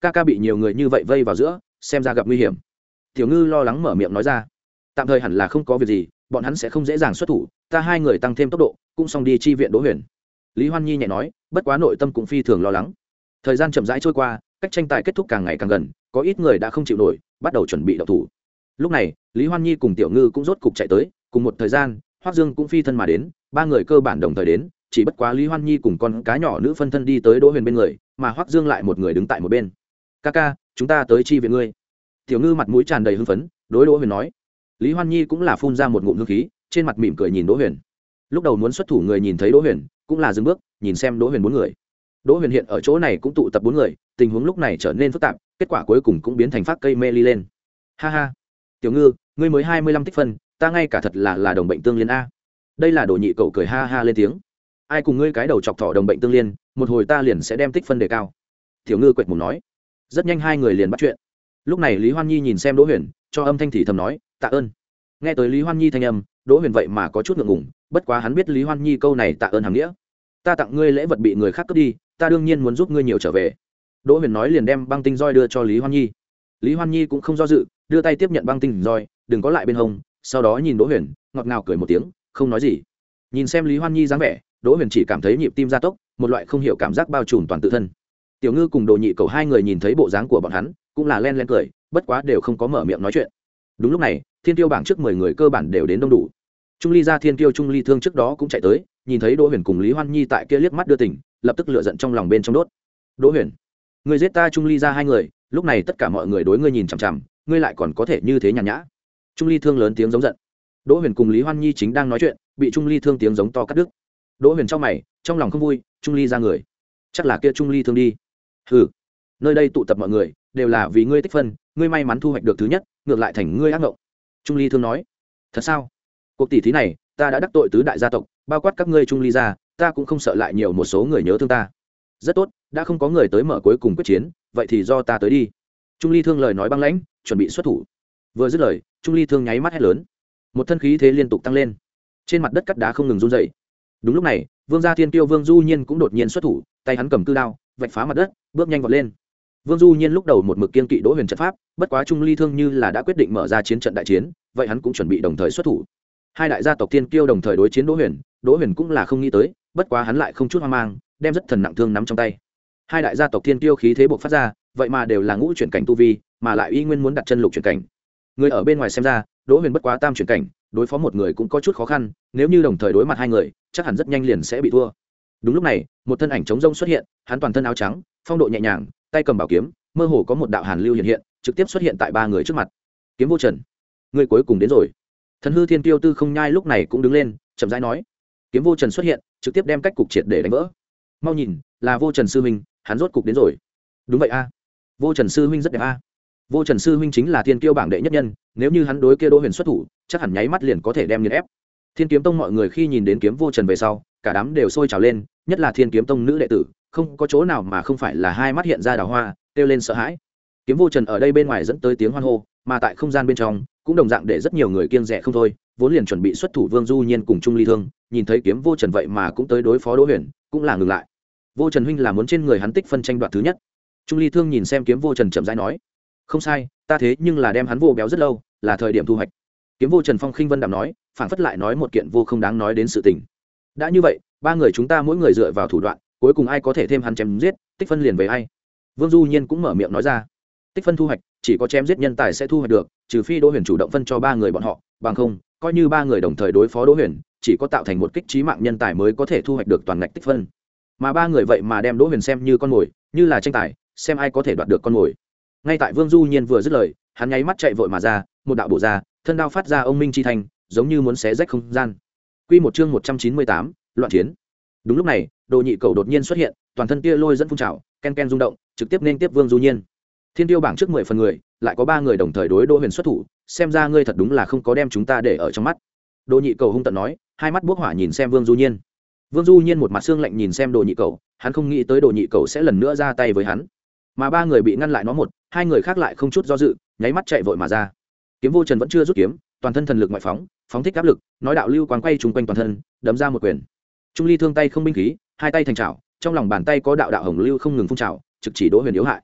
A: ca ca bị nhiều người như vậy vây vào giữa xem ra gặp nguy hiểm. Tiểu Ngư lo lắng mở miệng nói ra. Tạm thời hẳn là không có việc gì, bọn hắn sẽ không dễ dàng xuất thủ, ta hai người tăng thêm tốc độ cũng xong đi chi viện Đỗ Huyền. Lý Hoan Nhi nhẹ nói, bất quá nội tâm cũng phi thường lo lắng. Thời gian chậm rãi trôi qua, cách tranh tài kết thúc càng ngày càng gần, có ít người đã không chịu nổi, bắt đầu chuẩn bị động thủ. Lúc này Lý Hoan Nhi cùng Tiểu Ngư cũng rốt cục chạy tới, cùng một thời gian Hoắc Dương cũng phi thân mà đến, ba người cơ bản đồng thời đến, chỉ bất quá Lý Hoan Nhi cùng con cá nhỏ nữ phân thân đi tới Đỗ Huyền bên người, mà Hoắc Dương lại một người đứng tại một bên. Ca ca, chúng ta tới chi viện ngươi. Tiểu Ngư mặt mũi tràn đầy hưng phấn, đối Đỗ Huyền nói. Lý Hoan Nhi cũng là phun ra một ngụm hương khí, trên mặt mỉm cười nhìn Đỗ Huyền. Lúc đầu muốn xuất thủ người nhìn thấy Đỗ Huyền cũng là dừng bước, nhìn xem Đỗ Huyền bốn người. Đỗ Huyền hiện ở chỗ này cũng tụ tập bốn người, tình huống lúc này trở nên phức tạp, kết quả cuối cùng cũng biến thành phát cây mê ly lên. Ha ha, Tiểu Ngư, ngươi mới hai mươi lăm tích phân, ta ngay cả thật là là đồng bệnh tương liên a. Đây là Đồ Nhị Cậu cười ha ha lên tiếng. Ai cùng ngươi cái đầu chọc thỏ đồng bệnh tương liên, một hồi ta liền sẽ đem tích phân đề cao. Tiểu Ngư quệt mồm nói. Rất nhanh hai người liền bắt chuyện. Lúc này Lý Hoan Nhi nhìn xem Đỗ Huyền, cho âm thanh thì thầm nói, tạ ơn. Nghe tới Lý Hoan Nhi thanh âm, Đỗ Huyền vậy mà có chút ngượng ngùng, bất quá hắn biết Lý Hoan Nhi câu này tạ ơn hàm nghĩa. Ta tặng ngươi lễ vật bị người khác cướp đi, ta đương nhiên muốn giúp ngươi nhiều trở về. Đỗ Huyền nói liền đem băng tinh roi đưa cho Lý Hoan Nhi. Lý Hoan Nhi cũng không do dự, đưa tay tiếp nhận băng tinh roi, đừng có lại bên hông, sau đó nhìn Đỗ Huyền, ngọt ngào cười một tiếng, không nói gì. Nhìn xem Lý Hoan Nhi dáng vẻ, Đỗ Huyền chỉ cảm thấy nhịp tim gia tốc, một loại không hiểu cảm giác bao trùm toàn tự thân. Tiểu Ngư cùng Đồ Nhị Cậu hai người nhìn thấy bộ dáng của bọn hắn, cũng là len len cười, bất quá đều không có mở miệng nói chuyện. Đúng lúc này, Thiên Tiêu bảng trước mười người cơ bản đều đến đông đủ. Trung Ly gia Thiên Tiêu Trung Ly Thương trước đó cũng chạy tới, nhìn thấy Đỗ Huyền cùng Lý Hoan Nhi tại kia liếc mắt đưa tình, lập tức lửa giận trong lòng bên trong đốt. Đỗ Huyền, ngươi giết ta Trung Ly gia hai người, lúc này tất cả mọi người đối ngươi nhìn chằm chằm, ngươi lại còn có thể như thế nhàn nhã. Trung Ly Thương lớn tiếng giống giận. Đỗ Huyền cùng Lý Hoan Nhi chính đang nói chuyện, bị Trung Ly Thương tiếng giống to cắt đứt. Đỗ Huyền trong mày, trong lòng không vui, Trung Ly gia người, chắc là kia Trung Ly Thương đi. Hừ, nơi đây tụ tập mọi người, đều là vì ngươi tích phân, ngươi may mắn thu hoạch được thứ nhất, ngược lại thành ngươi ác ngộng. Trung Ly Thương nói. Thật sao? Cuộc tỷ thí này, ta đã đắc tội tứ đại gia tộc, bao quát các ngươi Trung Ly gia, ta cũng không sợ lại nhiều một số người nhớ thương ta. Rất tốt, đã không có người tới mở cuối cùng quyết chiến, vậy thì do ta tới đi. Trung Ly Thương lời nói băng lãnh, chuẩn bị xuất thủ. Vừa dứt lời, Trung Ly Thương nháy mắt hét lớn, một thân khí thế liên tục tăng lên, trên mặt đất cắt đá không ngừng run dậy. Đúng lúc này, Vương gia Thiên Tiêu Vương Du Nhiên cũng đột nhiên xuất thủ, tay hắn cầm cư đao, vạch phá mặt đất, bước nhanh vọt lên. Vương Du Nhiên lúc đầu một mực kiên kỵ Đỗ Huyền trận pháp, bất quá Trung Ly Thương như là đã quyết định mở ra chiến trận đại chiến, vậy hắn cũng chuẩn bị đồng thời xuất thủ. Hai đại gia tộc Thiên Kiêu đồng thời đối chiến Đỗ Huyền, Đỗ Huyền cũng là không nghĩ tới, bất quá hắn lại không chút hoang mang, đem rất thần nặng thương nắm trong tay. Hai đại gia tộc Thiên Kiêu khí thế bộc phát ra, vậy mà đều là ngũ chuyển cảnh tu vi, mà lại y nguyên muốn đặt chân lục chuyển cảnh. Người ở bên ngoài xem ra, Đỗ Huyền bất quá tam chuyển cảnh, đối phó một người cũng có chút khó khăn, nếu như đồng thời đối mặt hai người, chắc hẳn rất nhanh liền sẽ bị thua. Đúng lúc này, một thân ảnh trống rông xuất hiện, hắn toàn thân áo trắng, phong độ nhẹ nhàng, tay cầm bảo kiếm, mơ hồ có một đạo hàn lưu hiện hiện, trực tiếp xuất hiện tại ba người trước mặt. Kiếm Vô Trần, người cuối cùng đến rồi. Thần hư Thiên Tiêu Tư Không Nhai lúc này cũng đứng lên, chậm rãi nói. Kiếm Vô Trần xuất hiện, trực tiếp đem cách cục triệt để đánh vỡ. Mau nhìn, là Vô Trần sư huynh, hắn rốt cục đến rồi. Đúng vậy a, Vô Trần sư huynh rất đẹp a. Vô Trần sư huynh chính là Thiên Kiêu bảng đệ nhất nhân, nếu như hắn đối kia Đỗ Huyền xuất thủ, chắc hẳn nháy mắt liền có thể đem nghiền ép. Thiên Kiếm Tông mọi người khi nhìn đến Kiếm Vô Trần về sau, cả đám đều sôi trào lên, nhất là Thiên Kiếm Tông nữ đệ tử, không có chỗ nào mà không phải là hai mắt hiện ra đào hoa, kêu lên sợ hãi. Kiếm Vô Trần ở đây bên ngoài dẫn tới tiếng hoan hô, mà tại không gian bên trong cũng đồng dạng để rất nhiều người kiêng dè không thôi, vốn liền chuẩn bị xuất thủ Vương Du Nhiên cùng Trung Ly Thương, nhìn thấy Kiếm Vô Trần vậy mà cũng tới đối phó Đỗ Huyền, cũng là ngừng lại. Vô Trần huynh là muốn trên người hắn tích phân tranh đoạt thứ nhất. Trung Ly Thương nhìn xem Kiếm Vô Trần chậm rãi nói, không sai, ta thế nhưng là đem hắn vô béo rất lâu, là thời điểm thu hoạch. Kiếm Vô Trần phong khinh vân đạm nói, phảng phất lại nói một kiện vô không đáng nói đến sự tình. Đã như vậy, ba người chúng ta mỗi người dựa vào thủ đoạn, cuối cùng ai có thể thêm hắn chém giết, tích phân liền về ai. Vương Du Nhiên cũng mở miệng nói ra, tích phân thu hoạch chỉ có chém giết nhân tài sẽ thu hoạch được, trừ phi Đỗ Huyền chủ động phân cho ba người bọn họ, bằng không coi như ba người đồng thời đối phó Đỗ Huyền, chỉ có tạo thành một kích trí mạng nhân tài mới có thể thu hoạch được toàn ngạch tích phân. Mà ba người vậy mà đem Đỗ Huyền xem như con mồi, như là tranh tài, xem ai có thể đoạt được con mồi. Ngay tại Vương Du Nhiên vừa dứt lời, hắn nháy mắt chạy vội mà ra, một đạo bổ ra, thân đao phát ra ông minh chi thành, giống như muốn xé rách không gian. Quy một chương một trăm chín mươi tám, loạn chiến. Đúng lúc này, Đồ Nhị Cẩu đột nhiên xuất hiện, toàn thân tia lôi dẫn phun trào, ken ken rung động, trực tiếp nên tiếp Vương Du Nhiên. Thiên Tiêu bảng trước mười phần người, lại có ba người đồng thời đối Đỗ Huyền xuất thủ, xem ra ngươi thật đúng là không có đem chúng ta để ở trong mắt. Đồ Nhị Cẩu hung tợn nói, hai mắt bốc hỏa nhìn xem Vương Du Nhiên. Vương Du Nhiên một mặt xương lạnh nhìn xem Đồ Nhị Cẩu, hắn không nghĩ tới Đồ Nhị Cẩu sẽ lần nữa ra tay với hắn. Mà ba người bị ngăn lại nó một, hai người khác lại không chút do dự, nháy mắt chạy vội mà ra. Kiếm Vô Trần vẫn chưa rút kiếm, toàn thân thần lực ngoại phóng, phóng thích áp lực, nói đạo lưu quang quay trùng quanh toàn thân, đấm ra một quyền. Trung Ly Thương tay không binh khí, hai tay thành chảo, trong lòng bàn tay có đạo đạo hồng lưu không ngừng phun trào, trực chỉ Đỗ Huyền yếu hại.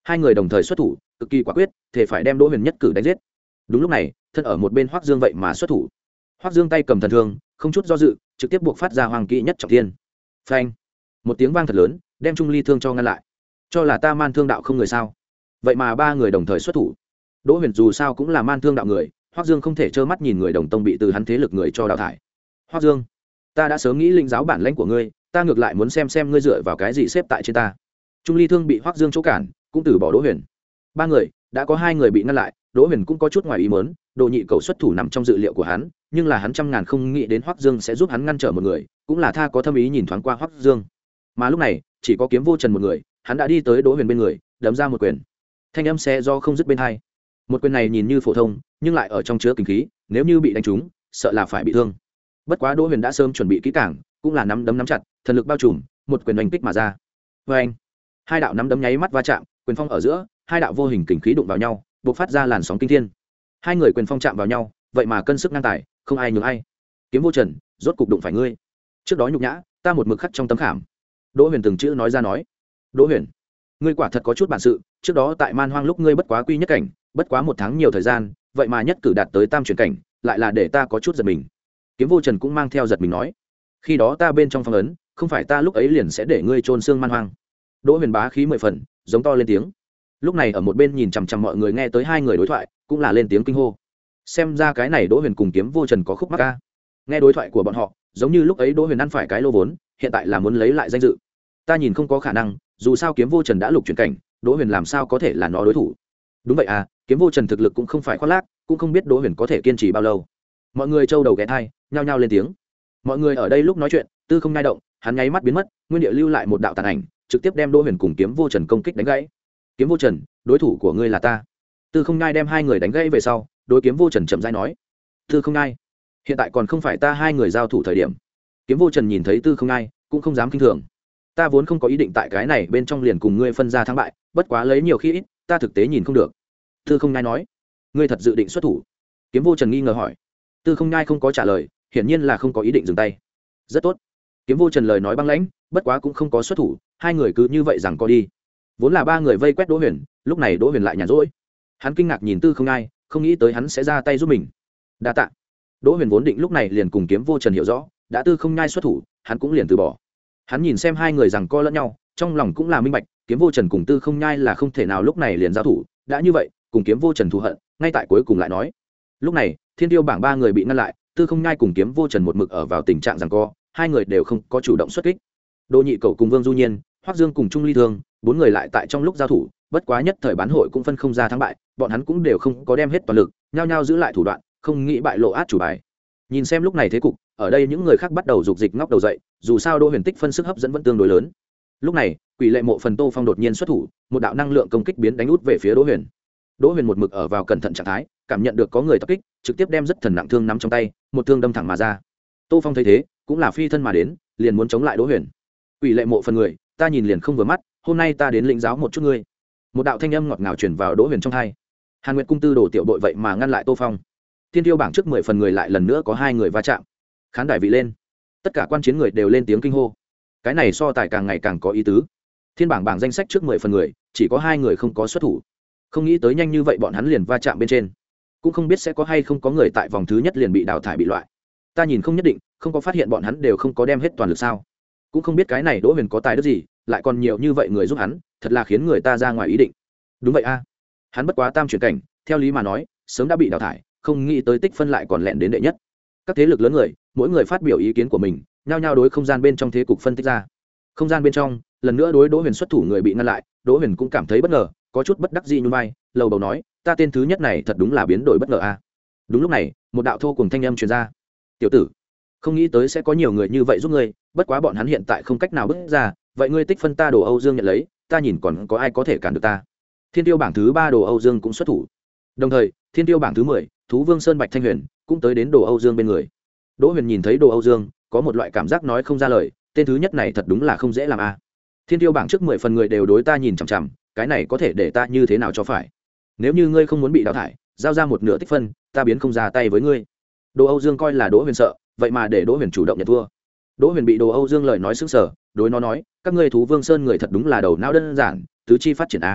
A: hai người đồng thời xuất thủ cực kỳ quả quyết thể phải đem đỗ huyền nhất cử đánh giết. Đúng lúc này thân ở một bên Hoắc Dương vậy mà xuất thủ. Hoắc Dương tay cầm thần thương không chút do dự trực tiếp buộc phát ra hoàng kỹ nhất trọng thiên. Phanh, một tiếng vang thật lớn đem Trung Ly thương cho ngăn lại. Cho là ta man thương đạo không người sao? Vậy mà ba người đồng thời xuất thủ. Đỗ huyền dù sao cũng là man thương đạo người, Hoắc Dương không thể trơ mắt nhìn người đồng tông bị từ hắn thế lực người cho đào thải. Hoắc Dương, ta đã sớm nghĩ linh giáo bản lãnh của ngươi, ta ngược lại muốn xem xem ngươi dựa vào cái gì xếp tại trên ta. Trung Ly thương bị Hoắc Dương chỗ cản cũng từ bỏ Đỗ huyền. Ba người đã có hai người bị ngăn lại, Đỗ huyền cũng có chút ngoài ý muốn, Đồ Nhị Cầu xuất thủ nằm trong dự liệu của hắn, nhưng là hắn trăm ngàn không nghĩ đến Hoắc Dương sẽ giúp hắn ngăn trở một người, cũng là tha có thâm ý nhìn thoáng qua Hoắc Dương. Mà lúc này chỉ có Kiếm Vô Trần một người, hắn đã đi tới Đỗ huyền bên người, đấm ra một quyền. Thanh âm xe do không dứt bên hai. Một quyền này nhìn như phổ thông, nhưng lại ở trong chứa kinh khí, nếu như bị đánh trúng, sợ là phải bị thương. Bất quá Đỗ huyền đã sớm chuẩn bị kỹ càng, cũng là nắm đấm nắm chặt, thần lực bao trùm, một quyền oanh kích mà ra. Oanh! Hai đạo nắm đấm nháy mắt va chạm, quyền phong ở giữa, hai đạo vô hình kình khí đụng vào nhau, bộc phát ra làn sóng kinh thiên. Hai người quyền phong chạm vào nhau, vậy mà cân sức ngang tài, không ai nhường ai. Kiếm Vô Trần, rốt cục đụng phải ngươi. Trước đó nhục nhã, ta một mực khắc trong tấm khảm. Đỗ huyền từng chữ nói ra nói. Đỗ huyền, ngươi quả thật có chút bản sự, trước đó tại man hoang lúc ngươi bất quá quy nhất cảnh, bất quá một tháng nhiều thời gian, vậy mà nhất cử đạt tới tam chuyển cảnh, lại là để ta có chút giật mình. Kiếm Vô Trần cũng mang theo giật mình nói. Khi đó ta bên trong phong ấn, không phải ta lúc ấy liền sẽ để ngươi trôn xương man hoang. Đỗ huyền bá khí mười phần, giống to lên tiếng. Lúc này ở một bên nhìn chằm chằm mọi người nghe tới hai người đối thoại, cũng là lên tiếng kinh hô. Xem ra cái này Đỗ huyền cùng Kiếm Vô Trần có khúc mắc ca. Nghe đối thoại của bọn họ, giống như lúc ấy Đỗ huyền ăn phải cái lô vốn, hiện tại là muốn lấy lại danh dự. Ta nhìn không có khả năng, dù sao Kiếm Vô Trần đã lục chuyển cảnh, Đỗ huyền làm sao có thể là nó đối thủ. Đúng vậy à, Kiếm Vô Trần thực lực cũng không phải khoác lác, cũng không biết Đỗ huyền có thể kiên trì bao lâu. Mọi người trâu đầu ghé thai, nhao nhao lên tiếng. Mọi người ở đây lúc nói chuyện, Tư Không Nhai động, hắn nháy mắt biến mất, nguyên địa lưu lại một đạo tàn ảnh, trực tiếp đem Đỗ huyền cùng Kiếm Vô Trần công kích đánh gãy. Kiếm Vô Trần, đối thủ của ngươi là ta. Tư Không Nhai đem hai người đánh gãy về sau, đối Kiếm Vô Trần chậm rãi nói. Tư Không Nhai, hiện tại còn không phải ta hai người giao thủ thời điểm. Kiếm Vô Trần nhìn thấy Tư Không Nhai, cũng không dám kinh thường. Ta vốn không có ý định tại cái này bên trong liền cùng ngươi phân ra thắng bại, bất quá lấy nhiều khi ít, ta thực tế nhìn không được. Tư Không Nhai nói. Ngươi thật dự định xuất thủ? Kiếm Vô Trần nghi ngờ hỏi. Tư Không Nhai không có trả lời, hiển nhiên là không có ý định dừng tay. Rất tốt. Kiếm Vô Trần lời nói băng lãnh, bất quá cũng không có xuất thủ, hai người cứ như vậy rằng có đi. Vốn là ba người vây quét Đỗ huyền, lúc này Đỗ huyền lại nhàn rỗi. Hắn kinh ngạc nhìn Tư Không Nhai, không nghĩ tới hắn sẽ ra tay giúp mình. Đa tạ. Đỗ huyền vốn định lúc này liền cùng Kiếm Vô Trần hiểu rõ, đã Tư Không Nhai xuất thủ, hắn cũng liền từ bỏ. Hắn nhìn xem hai người rằng co lẫn nhau, trong lòng cũng là minh bạch, Kiếm Vô Trần cùng Tư Không Nhai là không thể nào lúc này liền giao thủ, đã như vậy, cùng Kiếm Vô Trần thù hận, ngay tại cuối cùng lại nói. Lúc này, Thiên Tiêu bảng ba người bị ngăn lại, Tư Không Nhai cùng Kiếm Vô Trần một mực ở vào tình trạng rằng co, hai người đều không có chủ động xuất kích. Đỗ Nhị Cầu cùng Vương Du Nhiên, Hoắc Dương cùng Trung Ly Thương, bốn người lại tại trong lúc giao thủ, bất quá nhất thời bán hội cũng phân không ra thắng bại, bọn hắn cũng đều không có đem hết toàn lực, nhao nhao giữ lại thủ đoạn, không nghĩ bại lộ át chủ bài. Nhìn xem lúc này thế cục, ở đây những người khác bắt đầu rục dịch ngóc đầu dậy, dù sao Đỗ huyền tích phân sức hấp dẫn vẫn tương đối lớn. Lúc này, Quỷ Lệ Mộ Phần Tô Phong đột nhiên xuất thủ, một đạo năng lượng công kích biến đánh út về phía Đỗ huyền. Đỗ huyền một mực ở vào cẩn thận trạng thái, cảm nhận được có người tập kích, trực tiếp đem rất thần nặng thương nắm trong tay, một thương đâm thẳng mà ra. Tô Phong thấy thế, cũng là phi thân mà đến, liền muốn chống lại Đỗ huyền. Quỷ Lệ Mộ Phần người, ta nhìn liền không vừa mắt, hôm nay ta đến lĩnh giáo một chút ngươi. Một đạo thanh âm ngọt ngào truyền vào Đỗ huyền trong tai. Hàn Nguyệt cung tư đồ tiểu bội vậy mà ngăn lại Tô Phong. Thiên Tiêu bảng trước mười phần người lại lần nữa có hai người va chạm. Khán đài vị lên, tất cả quan chiến người đều lên tiếng kinh hô. Cái này so tài càng ngày càng có ý tứ. Thiên bảng bảng danh sách trước mười phần người, chỉ có hai người không có xuất thủ. Không nghĩ tới nhanh như vậy bọn hắn liền va chạm bên trên. Cũng không biết sẽ có hay không có người tại vòng thứ nhất liền bị đào thải bị loại. Ta nhìn không nhất định, không có phát hiện bọn hắn đều không có đem hết toàn lực sao? Cũng không biết cái này Đỗ huyền có tài đức gì, lại còn nhiều như vậy người giúp hắn, thật là khiến người ta ra ngoài ý định. Đúng vậy a, hắn bất quá tam chuyển cảnh, theo lý mà nói sớm đã bị đào thải, không nghĩ tới tích phân lại còn lẹn đến đệ nhất. Các thế lực lớn người, mỗi người phát biểu ý kiến của mình, nhao nhao đối không gian bên trong thế cục phân tích ra. Không gian bên trong, lần nữa đối Đỗ huyền xuất thủ người bị ngăn lại, Đỗ huyền cũng cảm thấy bất ngờ, có chút bất đắc dĩ nhún vai, lầu bầu nói, ta tên thứ nhất này thật đúng là biến đổi bất ngờ a. Đúng lúc này, một đạo thô cùng thanh âm truyền ra. Tiểu tử, không nghĩ tới sẽ có nhiều người như vậy giúp ngươi, bất quá bọn hắn hiện tại không cách nào bước ra, vậy ngươi tích phân ta Đồ Âu Dương nhận lấy, ta nhìn còn có ai có thể cản được ta. Thiên Tiêu bảng thứ ba Đồ Âu Dương cũng xuất thủ. Đồng thời, Thiên Tiêu bảng thứ mười, Thú Vương Sơn Bạch Thanh Huyền cũng tới đến Đồ Âu Dương bên người. Đỗ huyền nhìn thấy Đồ Âu Dương, có một loại cảm giác nói không ra lời, tên thứ nhất này thật đúng là không dễ làm a. Thiên Tiêu bảng trước mười phần người đều đối ta nhìn chằm chằm, cái này có thể để ta như thế nào cho phải. Nếu như ngươi không muốn bị đào thải, giao ra một nửa tích phân, ta biến không ra tay với ngươi. Đồ Âu Dương coi là Đỗ huyền sợ, vậy mà để Đỗ huyền chủ động nhận thua. Đỗ huyền bị Đồ Âu Dương lời nói sững sờ, đối nó nói, các ngươi Thú Vương Sơn người thật đúng là đầu não đơn giản, tứ chi phát triển a.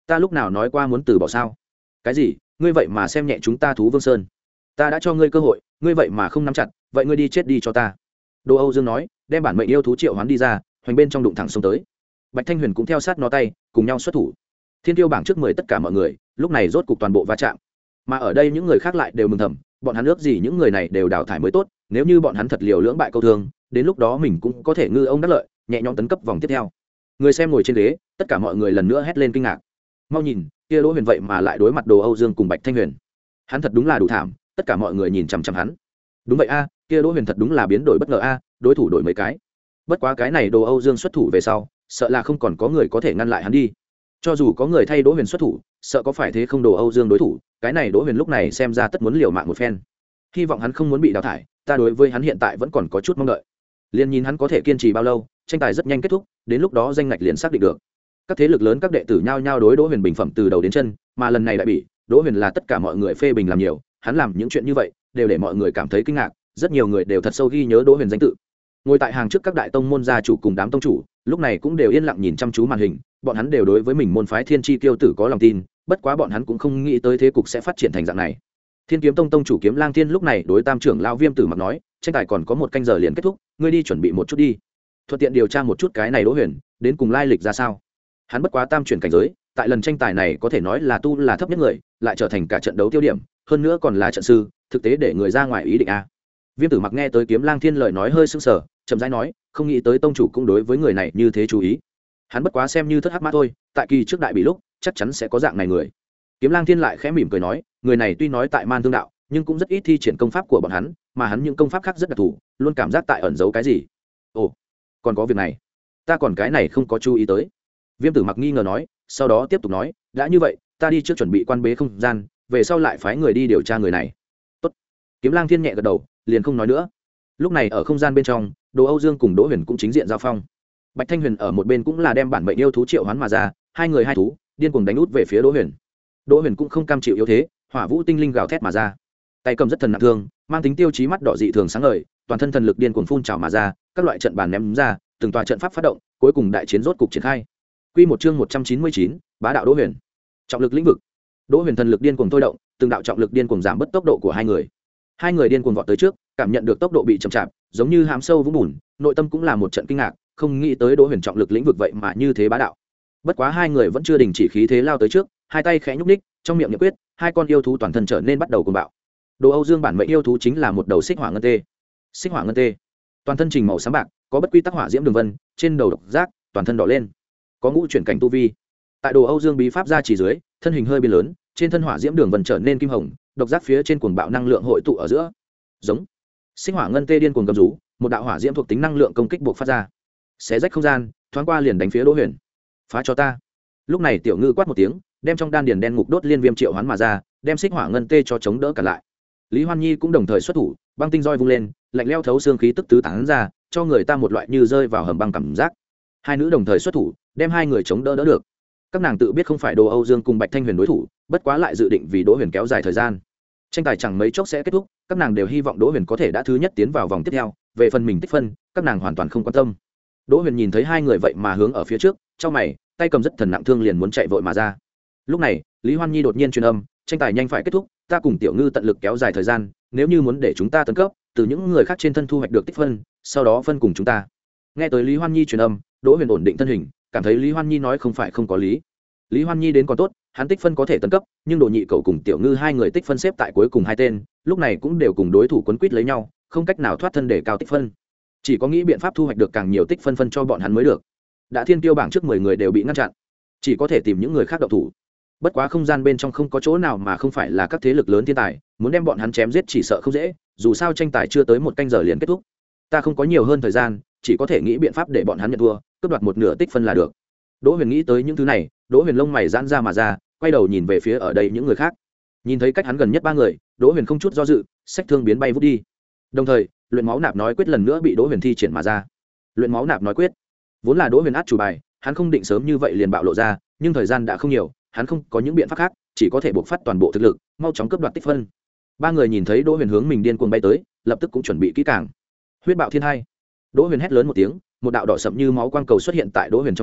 A: ta lúc nào nói qua muốn từ bỏ sao? Cái gì? Ngươi vậy mà xem nhẹ chúng ta Thú Vương Sơn? Ta đã cho ngươi cơ hội, ngươi vậy mà không nắm chặt, vậy ngươi đi chết đi cho ta. Đỗ Âu Dương nói, đem bản mệnh yêu thú triệu hoán đi ra, hoành bên trong đụng thẳng xuống tới. Bạch Thanh Huyền cũng theo sát nó tay, cùng nhau xuất thủ. Thiên tiêu bảng trước mười tất cả mọi người, lúc này rốt cục toàn bộ va chạm. Mà ở đây những người khác lại đều mừng thầm, bọn hắn ước gì những người này đều đào thải mới tốt, nếu như bọn hắn thật liều lưỡng bại câu thương, đến lúc đó mình cũng có thể ngư ông đắc lợi, nhẹ nhõm tấn cấp vòng tiếp theo. Người xem ngồi trên ghế, tất cả mọi người lần nữa hét lên kinh ngạc. Mau nhìn, kia Đỗ Huyền vậy mà lại đối mặt Đồ Âu Dương cùng Bạch Thanh Huyền. Hắn thật đúng là đủ thảm, tất cả mọi người nhìn chằm chằm hắn. Đúng vậy a, kia Đỗ Huyền thật đúng là biến đổi bất ngờ a, đối thủ đổi mấy cái. Bất quá cái này Đồ Âu Dương xuất thủ về sau, sợ là không còn có người có thể ngăn lại hắn đi. Cho dù có người thay Đỗ Huyền xuất thủ, sợ có phải thế không Đồ Âu Dương đối thủ, cái này Đỗ Huyền lúc này xem ra tất muốn liều mạng một phen. Hy vọng hắn không muốn bị đào thải, ta đối với hắn hiện tại vẫn còn có chút mong đợi. Liên nhìn hắn có thể kiên trì bao lâu, tranh tài rất nhanh kết thúc, đến lúc đó danh ngạch liền xác định được. Các thế lực lớn các đệ tử nhao nhao đối Đỗ Huyền bình phẩm từ đầu đến chân, mà lần này đại bị, Đỗ Huyền là tất cả mọi người phê bình làm nhiều, hắn làm những chuyện như vậy, đều để mọi người cảm thấy kinh ngạc, rất nhiều người đều thật sâu ghi nhớ Đỗ Huyền danh tự. Ngồi tại hàng trước các đại tông môn gia chủ cùng đám tông chủ, lúc này cũng đều yên lặng nhìn chăm chú màn hình, bọn hắn đều đối với mình môn phái Thiên Chi Tiêu Tử có lòng tin, bất quá bọn hắn cũng không nghĩ tới thế cục sẽ phát triển thành dạng này. Thiên Kiếm Tông tông chủ Kiếm Lang Thiên lúc này đối Tam trưởng lão Viêm Tử Mặc nói, tranh tài còn có một canh giờ liền kết thúc, ngươi đi chuẩn bị một chút đi, thuận tiện điều tra một chút cái này Đỗ Huyền đến cùng lai lịch ra sao. Hắn bất quá tam chuyển cảnh giới, tại lần tranh tài này có thể nói là tu là thấp nhất người, lại trở thành cả trận đấu tiêu điểm, hơn nữa còn là trận sư, thực tế để người ra ngoài ý định a. Viêm Tử Mặc nghe tới Kiếm Lang Thiên lời nói hơi sững sờ, chậm rãi nói, không nghĩ tới tông chủ cũng đối với người này như thế chú ý. Hắn bất quá xem như thất hắc mã thôi, tại kỳ trước đại bị lúc, chắc chắn sẽ có dạng này người. Kiếm Lang Thiên lại khẽ mỉm cười nói, người này tuy nói tại Man Thương đạo, nhưng cũng rất ít thi triển công pháp của bọn hắn, mà hắn những công pháp khác rất đặc thù, luôn cảm giác tại ẩn giấu cái gì. Ồ, còn có việc này, ta còn cái này không có chú ý tới. Viêm Tử Mặc nghi ngờ nói, sau đó tiếp tục nói, đã như vậy, ta đi trước chuẩn bị quan bế không gian, về sau lại phái người đi điều tra người này. Tốt. Kiếm Lang Thiên nhẹ gật đầu, liền không nói nữa. Lúc này ở không gian bên trong, Đồ Âu Dương cùng Đỗ Huyền cũng chính diện giao phong. Bạch Thanh Huyền ở một bên cũng là đem bản mệnh yêu thú triệu hoán mà ra, hai người hai thú, điên cuồng đánh út về phía Đỗ Huyền. Đỗ Huyền cũng không cam chịu yếu thế, hỏa vũ tinh linh gào thét mà ra, tay cầm rất thần nặng thương, mang tính tiêu chí mắt đỏ dị thường sáng ngời, toàn thân thần lực điên cuồng phun trào mà ra, các loại trận bàn ném ra, từng tòa trận pháp phát động, cuối cùng đại chiến rốt cục triển khai. Quy một chương một trăm chín mươi chín, bá đạo Đỗ Huyền. Trọng lực lĩnh vực. Đỗ Huyền thần lực điên cuồng thôi động, từng đạo trọng lực điên cuồng giảm bớt tốc độ của hai người. Hai người điên cuồng vọt tới trước, cảm nhận được tốc độ bị chậm chạp, giống như hám sâu vũng bùn, nội tâm cũng là một trận kinh ngạc, không nghĩ tới Đỗ Huyền trọng lực lĩnh vực vậy mà như thế bá đạo. Bất quá hai người vẫn chưa đình chỉ khí thế lao tới trước, hai tay khẽ nhúc nhích, trong miệng niệm quyết, hai con yêu thú toàn thân trở nên bắt đầu cuồng bạo. Đồ Âu Dương bản mệnh yêu thú chính là một đầu xích hỏa ngân tê. Xích hỏa ngân tê, toàn thân trình màu sáng bạc, có bất quy tắc hỏa diễm đường vân, trên đầu độc giác, toàn thân đỏ lên, có ngũ chuyển cảnh tu vi. Tại Đồ Âu Dương bí pháp ra chỉ dưới, thân hình hơi biến lớn, trên thân hỏa diễm đường vân trở nên kim hồng, độc giác phía trên cuồng bạo năng lượng hội tụ ở giữa. Giống. Xích hỏa ngân tê điên cuồng gầm rú, một đạo hỏa diễm thuộc tính năng lượng công kích buộc phát ra, xé rách không gian, thoáng qua liền đánh phía Đỗ Huyền. Phá cho ta. Lúc này Tiểu Ngư quát một tiếng, đem trong đan điền đen ngục đốt liên viêm triệu hoán mà ra, đem xích hỏa ngân tê cho chống đỡ cả lại. Lý Hoan Nhi cũng đồng thời xuất thủ, băng tinh roi vung lên, lạnh lẽo thấu xương khí tức tứ tán ra, cho người ta một loại như rơi vào hầm băng cảm giác. Hai nữ đồng thời xuất thủ, đem hai người chống đỡ đỡ được. Các nàng tự biết không phải Đồ Âu Dương cùng Bạch Thanh Huyền đối thủ, bất quá lại dự định vì Đỗ Huyền kéo dài thời gian. Tranh tài chẳng mấy chốc sẽ kết thúc, các nàng đều hy vọng Đỗ Huyền có thể đã thứ nhất tiến vào vòng tiếp theo, về phần mình tích phân, các nàng hoàn toàn không quan tâm. Đỗ Huyền nhìn thấy hai người vậy mà hướng ở phía trước, trong mày, tay cầm rất thần nặng thương liền muốn chạy vội mà ra. Lúc này, Lý Hoan Nhi đột nhiên truyền âm, tranh tài nhanh phải kết thúc, ta cùng Tiểu Ngư tận lực kéo dài thời gian, nếu như muốn để chúng ta tấn cấp, từ những người khác trên thân thu hoạch được tích phân, sau đó phân cùng chúng ta. Nghe tới Lý Hoan Nhi truyền âm, Đỗ Huyền ổn định thân hình, cảm thấy Lý Hoan Nhi nói không phải không có lý. Lý Hoan Nhi đến còn tốt, hắn tích phân có thể tấn cấp, nhưng Đồ Nhị Cậu cùng Tiểu Ngư hai người tích phân xếp tại cuối cùng hai tên, lúc này cũng đều cùng đối thủ quấn quýt lấy nhau, không cách nào thoát thân để cao tích phân. Chỉ có nghĩ biện pháp thu hoạch được càng nhiều tích phân phân cho bọn hắn mới được. Đã thiên tiêu bảng trước mười người đều bị ngăn chặn, chỉ có thể tìm những người khác động thủ. Bất quá không gian bên trong không có chỗ nào mà không phải là các thế lực lớn thiên tài, muốn đem bọn hắn chém giết chỉ sợ không dễ, dù sao tranh tài chưa tới một canh giờ liền kết thúc. Ta không có nhiều hơn thời gian, chỉ có thể nghĩ biện pháp để bọn hắn nhận thua, cướp đoạt một nửa tích phân là được. Đỗ Huyền nghĩ tới những thứ này, Đỗ Huyền lông mày giãn ra mà ra, quay đầu nhìn về phía ở đây những người khác. Nhìn thấy cách hắn gần nhất ba người, Đỗ Huyền không chút do dự, xách thương biến bay vút đi. Đồng thời, luyện máu nạp nói quyết lần nữa bị Đỗ Huyền thi triển mà ra. Luyện máu nạp nói quyết, vốn là Đỗ Huyền át chủ bài, hắn không định sớm như vậy liền bạo lộ ra, nhưng thời gian đã không nhiều, hắn không có những biện pháp khác, chỉ có thể buộc phát toàn bộ thực lực, mau chóng cướp đoạt tích phân. Ba người nhìn thấy Đỗ Huyền hướng mình điên cuồng bay tới, lập tức cũng chuẩn bị kỹ càng. Huyết bạo thiên hai. Đỗ Huyền hét lớn một tiếng, một đạo đỏ sậm như máu quang cầu xuất hiện tại Đỗ Huyền trong tay,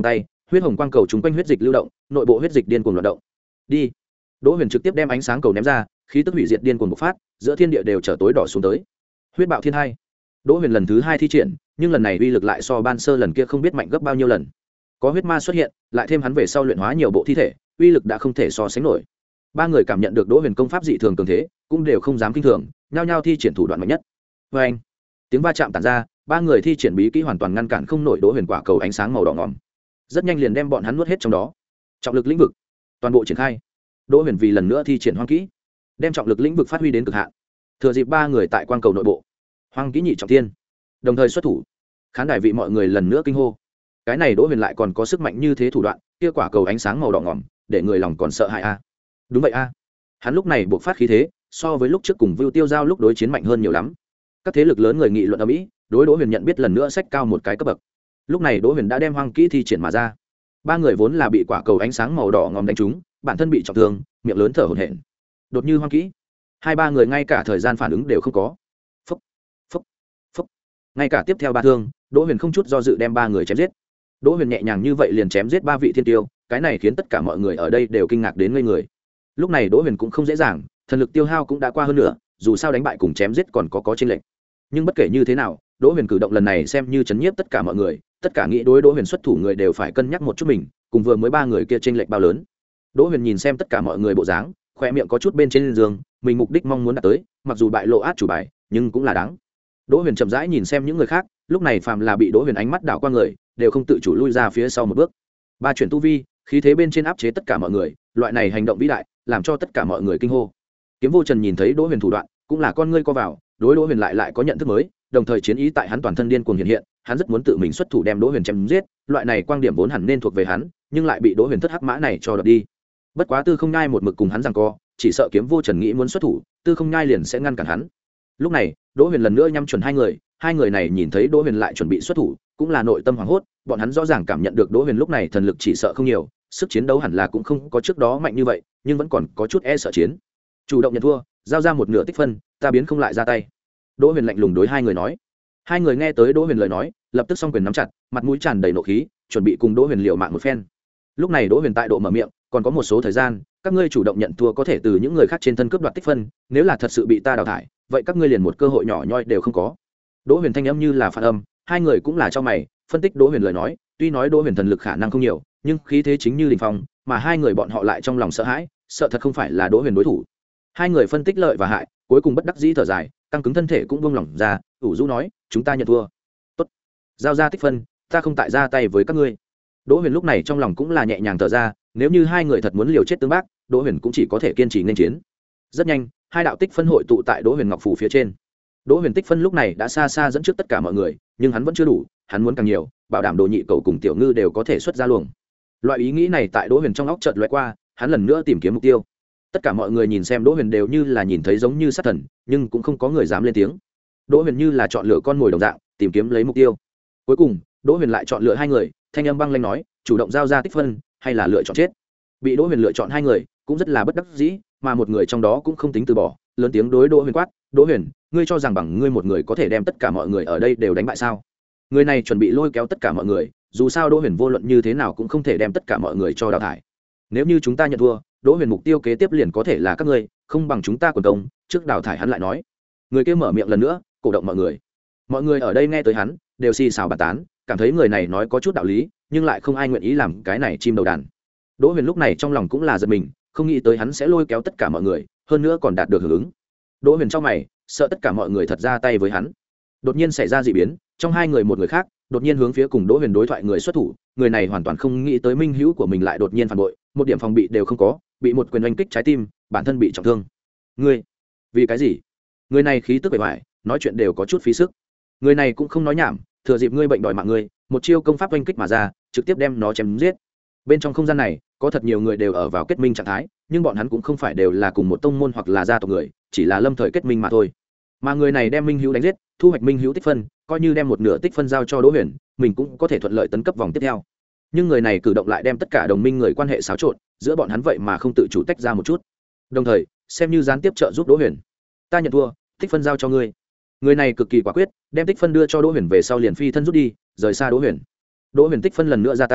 A: huyết hồng quang cầu trúng quanh huyết dịch lưu động, nội bộ huyết dịch điên cuồng loạt động. Đi. Đỗ Huyền trực tiếp đem ánh sáng cầu ném ra, khí tức hủy diệt điên cuồng bộc phát, giữa thiên địa đều trở tối đỏ xuống tới. Huyết bạo thiên hai. Đỗ Huyền lần thứ hai thi triển, nhưng lần này uy lực lại so ban sơ lần kia không biết mạnh gấp bao nhiêu lần. Có huyết ma xuất hiện, lại thêm hắn về sau luyện hóa nhiều bộ thi thể, uy lực đã không thể so sánh nổi. Ba người cảm nhận được Đỗ Huyền công pháp dị thường cường thế, cũng đều không dám kinh thường, nhao nhao thi triển thủ đoạn mạnh nhất. Và anh, tiếng va chạm tản ra, ba người thi triển bí kỹ hoàn toàn ngăn cản không nổi Đỗ Huyền quả cầu ánh sáng màu đỏ ngòm. Rất nhanh liền đem bọn hắn nuốt hết trong đó. Trọng lực lĩnh vực, toàn bộ triển khai. Đỗ Huyền vì lần nữa thi triển hoang kỹ, đem trọng lực lĩnh vực phát huy đến cực hạn. Thừa dịp ba người tại quang cầu nội bộ, hoang kỹ nhị trọng thiên, đồng thời xuất thủ. Khán đài vị mọi người lần nữa kinh hô. Cái này Đỗ Huyền lại còn có sức mạnh như thế thủ đoạn, kia quả cầu ánh sáng màu đỏ ngòm, để người lòng còn sợ hãi a. Đúng vậy a. Hắn lúc này buộc phát khí thế, so với lúc trước cùng Vưu Tiêu Giao lúc đối chiến mạnh hơn nhiều lắm. Các thế lực lớn người nghị luận ầm ĩ, đối Đỗ Huyền nhận biết lần nữa sách cao một cái cấp bậc. Lúc này Đỗ Huyền đã đem hoang kỹ thi triển mà ra. Ba người vốn là bị quả cầu ánh sáng màu đỏ ngòm đánh trúng, bản thân bị trọng thương, miệng lớn thở hổn hển. Đột như hoang kỹ, hai ba người ngay cả thời gian phản ứng đều không có. Phốc, phốc, phốc. Ngay cả tiếp theo ba thương, Đỗ Huyền không chút do dự đem ba người chém giết. Đỗ Huyền nhẹ nhàng như vậy liền chém giết ba vị thiên tiêu, cái này khiến tất cả mọi người ở đây đều kinh ngạc đến ngây người. Lúc này Đỗ Huyền cũng không dễ dàng, thần lực tiêu hao cũng đã qua hơn nữa, dù sao đánh bại cùng chém giết còn có có chênh lệch. Nhưng bất kể như thế nào, Đỗ Huyền cử động lần này xem như chấn nhiếp tất cả mọi người, tất cả nghĩ đối Đỗ Huyền xuất thủ người đều phải cân nhắc một chút mình, cùng vừa mới ba người kia chênh lệch bao lớn. Đỗ Huyền nhìn xem tất cả mọi người bộ dáng, khóe miệng có chút bên trên giường, mình mục đích mong muốn đạt tới, mặc dù bại lộ át chủ bài, nhưng cũng là đáng. Đỗ Huyền chậm rãi nhìn xem những người khác, lúc này phàm là bị Đỗ Huyền ánh mắt đảo qua người, đều không tự chủ lui ra phía sau một bước. Ba chuyển tu vi, khí thế bên trên áp chế tất cả mọi người, loại này hành động vĩ đại, làm cho tất cả mọi người kinh hô. Kiếm Vô Trần nhìn thấy Đỗ Huyền thủ đoạn, cũng là con ngươi co vào, đối Đỗ Huyền lại lại có nhận thức mới, đồng thời chiến ý tại hắn toàn thân điên cuồng hiện hiện, hắn rất muốn tự mình xuất thủ đem Đỗ Huyền chém giết, loại này quan điểm vốn hẳn nên thuộc về hắn, nhưng lại bị Đỗ Huyền thất hắc mã này cho đoạt đi. Bất quá Tư Không Nhai một mực cùng hắn giằng co, chỉ sợ Kiếm Vô Trần nghĩ muốn xuất thủ, Tư Không Nhai liền sẽ ngăn cản hắn. Lúc này, Đỗ Huyền lần nữa nhắm chuẩn hai người, hai người này nhìn thấy Đỗ Huyền lại chuẩn bị xuất thủ, cũng là nội tâm hoảng hốt, bọn hắn rõ ràng cảm nhận được Đỗ Huyền lúc này thần lực chỉ sợ không nhiều, sức chiến đấu hẳn là cũng không có trước đó mạnh như vậy, nhưng vẫn còn có chút e sợ chiến. Chủ động nhận thua, giao ra một nửa tích phân, ta biến không lại ra tay. Đỗ Huyền lạnh lùng đối hai người nói. Hai người nghe tới Đỗ Huyền lời nói, lập tức song quyền nắm chặt, mặt mũi tràn đầy nộ khí, chuẩn bị cùng Đỗ Huyền liều mạng một phen. Lúc này Đỗ Huyền tại độ mở miệng, còn có một số thời gian, các ngươi chủ động nhận thua có thể từ những người khác trên thân cướp đoạt tích phân, nếu là thật sự bị ta đào thải, vậy các ngươi liền một cơ hội nhỏ nhoi đều không có. Đỗ Huyền thanh âm như là phản âm, hai người cũng là cho mày, phân tích Đỗ Huyền lời nói, tuy nói Đỗ Huyền thần lực khả năng không nhiều, nhưng khí thế chính như đỉnh phong, mà hai người bọn họ lại trong lòng sợ hãi, sợ thật không phải là Đỗ Huyền đối thủ. Hai người phân tích lợi và hại, cuối cùng bất đắc dĩ thở dài, căng cứng thân thể cũng buông lỏng ra, ủ rũ nói, chúng ta nhận thua. Tốt, giao ra tích phân, ta không tại ra tay với các ngươi. Đỗ Huyền lúc này trong lòng cũng là nhẹ nhàng thở ra, nếu như hai người thật muốn liều chết tương bác, Đỗ Huyền cũng chỉ có thể kiên trì nên chiến. Rất nhanh, hai đạo tích phân hội tụ tại Đỗ Huyền ngọc phủ phía trên. Đỗ Huyền tích phân lúc này đã xa xa dẫn trước tất cả mọi người, nhưng hắn vẫn chưa đủ, hắn muốn càng nhiều, bảo đảm Đồ Nhị Cầu cùng Tiểu Ngư đều có thể xuất ra luồng. Loại ý nghĩ này tại Đỗ Huyền trong óc chợt lóe qua, hắn lần nữa tìm kiếm mục tiêu. Tất cả mọi người nhìn xem Đỗ Huyền đều như là nhìn thấy giống như sát thần, nhưng cũng không có người dám lên tiếng. Đỗ Huyền như là chọn lựa con mồi đồng dạng, tìm kiếm lấy mục tiêu. Cuối cùng, Đỗ Huyền lại chọn lựa hai người, thanh âm băng lãnh nói, chủ động giao ra tích phân, hay là lựa chọn chết. Bị Đỗ Huyền lựa chọn hai người, cũng rất là bất đắc dĩ, mà một người trong đó cũng không tính từ bỏ, lớn tiếng đối Đỗ Huyền quát, Đỗ Huyền, ngươi cho rằng bằng ngươi một người có thể đem tất cả mọi người ở đây đều đánh bại sao? Người này chuẩn bị lôi kéo tất cả mọi người, dù sao Đỗ Huyền vô luận như thế nào cũng không thể đem tất cả mọi người cho đào thải. Nếu như chúng ta nhận thua, Đỗ Huyền mục tiêu kế tiếp liền có thể là các ngươi, không bằng chúng ta quần công, trước đào thải hắn lại nói. Người kia mở miệng lần nữa, cổ động mọi người. Mọi người ở đây nghe tới hắn, đều xì xào bàn tán, cảm thấy người này nói có chút đạo lý, nhưng lại không ai nguyện ý làm cái này chim đầu đàn. Đỗ Huyền lúc này trong lòng cũng là giật mình, không nghĩ tới hắn sẽ lôi kéo tất cả mọi người, hơn nữa còn đạt được hưởng ứng. Đỗ Huyền trong mày, sợ tất cả mọi người thật ra tay với hắn. Đột nhiên xảy ra dị biến, trong hai người một người khác, đột nhiên hướng phía cùng Đỗ Huyền đối thoại người xuất thủ, người này hoàn toàn không nghĩ tới minh hữu của mình lại đột nhiên phản bội, một điểm phòng bị đều không có, bị một quyền oanh kích trái tim, bản thân bị trọng thương. Ngươi, vì cái gì? Người này khí tức bề ngoài, nói chuyện đều có chút phí sức. Người này cũng không nói nhảm, thừa dịp ngươi bệnh đòi mạng ngươi, một chiêu công pháp oanh kích mà ra, trực tiếp đem nó chém giết. Bên trong không gian này, có thật nhiều người đều ở vào kết minh trạng thái, nhưng bọn hắn cũng không phải đều là cùng một tông môn hoặc là gia tộc người, chỉ là lâm thời kết minh mà thôi. Mà người này đem minh hữu đánh giết, thu hoạch minh hữu tích phân, coi như đem một nửa tích phân giao cho Đỗ Huyền, mình cũng có thể thuận lợi tấn cấp vòng tiếp theo. Nhưng người này cử động lại đem tất cả đồng minh người quan hệ xáo trộn, giữa bọn hắn vậy mà không tự chủ tách ra một chút. Đồng thời, xem như gián tiếp trợ giúp Đỗ Huyền. Ta nhận thua, tích phân giao cho ngươi. Người này cực kỳ quả quyết, đem tích phân đưa cho Đỗ Huyền về sau liền phi thân rút đi, rời xa Đỗ Huyền. Đỗ Huyền tích phân lần nữa gia tăng,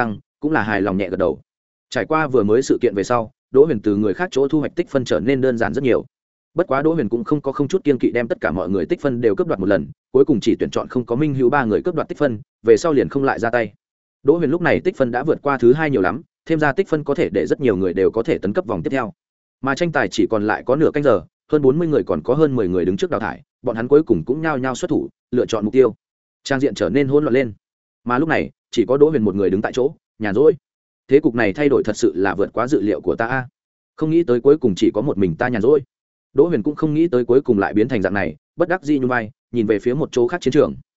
A: cũng là hài lòng nhẹ gật đầu. Trải qua vừa mới sự kiện về sau, Đỗ Huyền từ người khác chỗ thu hoạch tích phân trở nên đơn giản rất nhiều. Bất quá Đỗ Huyền cũng không có không chút kiên kỵ đem tất cả mọi người tích phân đều cướp đoạt một lần, cuối cùng chỉ tuyển chọn không có Minh Hữu ba người cướp đoạt tích phân, về sau liền không lại ra tay. Đỗ Huyền lúc này tích phân đã vượt qua thứ hai nhiều lắm, thêm ra tích phân có thể để rất nhiều người đều có thể tấn cấp vòng tiếp theo. Mà tranh tài chỉ còn lại có nửa canh giờ, hơn bốn mươi người còn có hơn mười người đứng trước đào thải, bọn hắn cuối cùng cũng nhao nhao xuất thủ, lựa chọn mục tiêu. Trang diện trở nên hỗn loạn lên. Mà lúc này, chỉ có Đỗ Huyền một người đứng tại chỗ, nhàn rỗi. Thế cục này thay đổi thật sự là vượt quá dự liệu của ta a. Không nghĩ tới cuối cùng chỉ có một mình ta nhàn rỗi. Đỗ Huyền cũng không nghĩ tới cuối cùng lại biến thành dạng này, bất đắc dĩ nhún vai, nhìn về phía một chỗ khác chiến trường.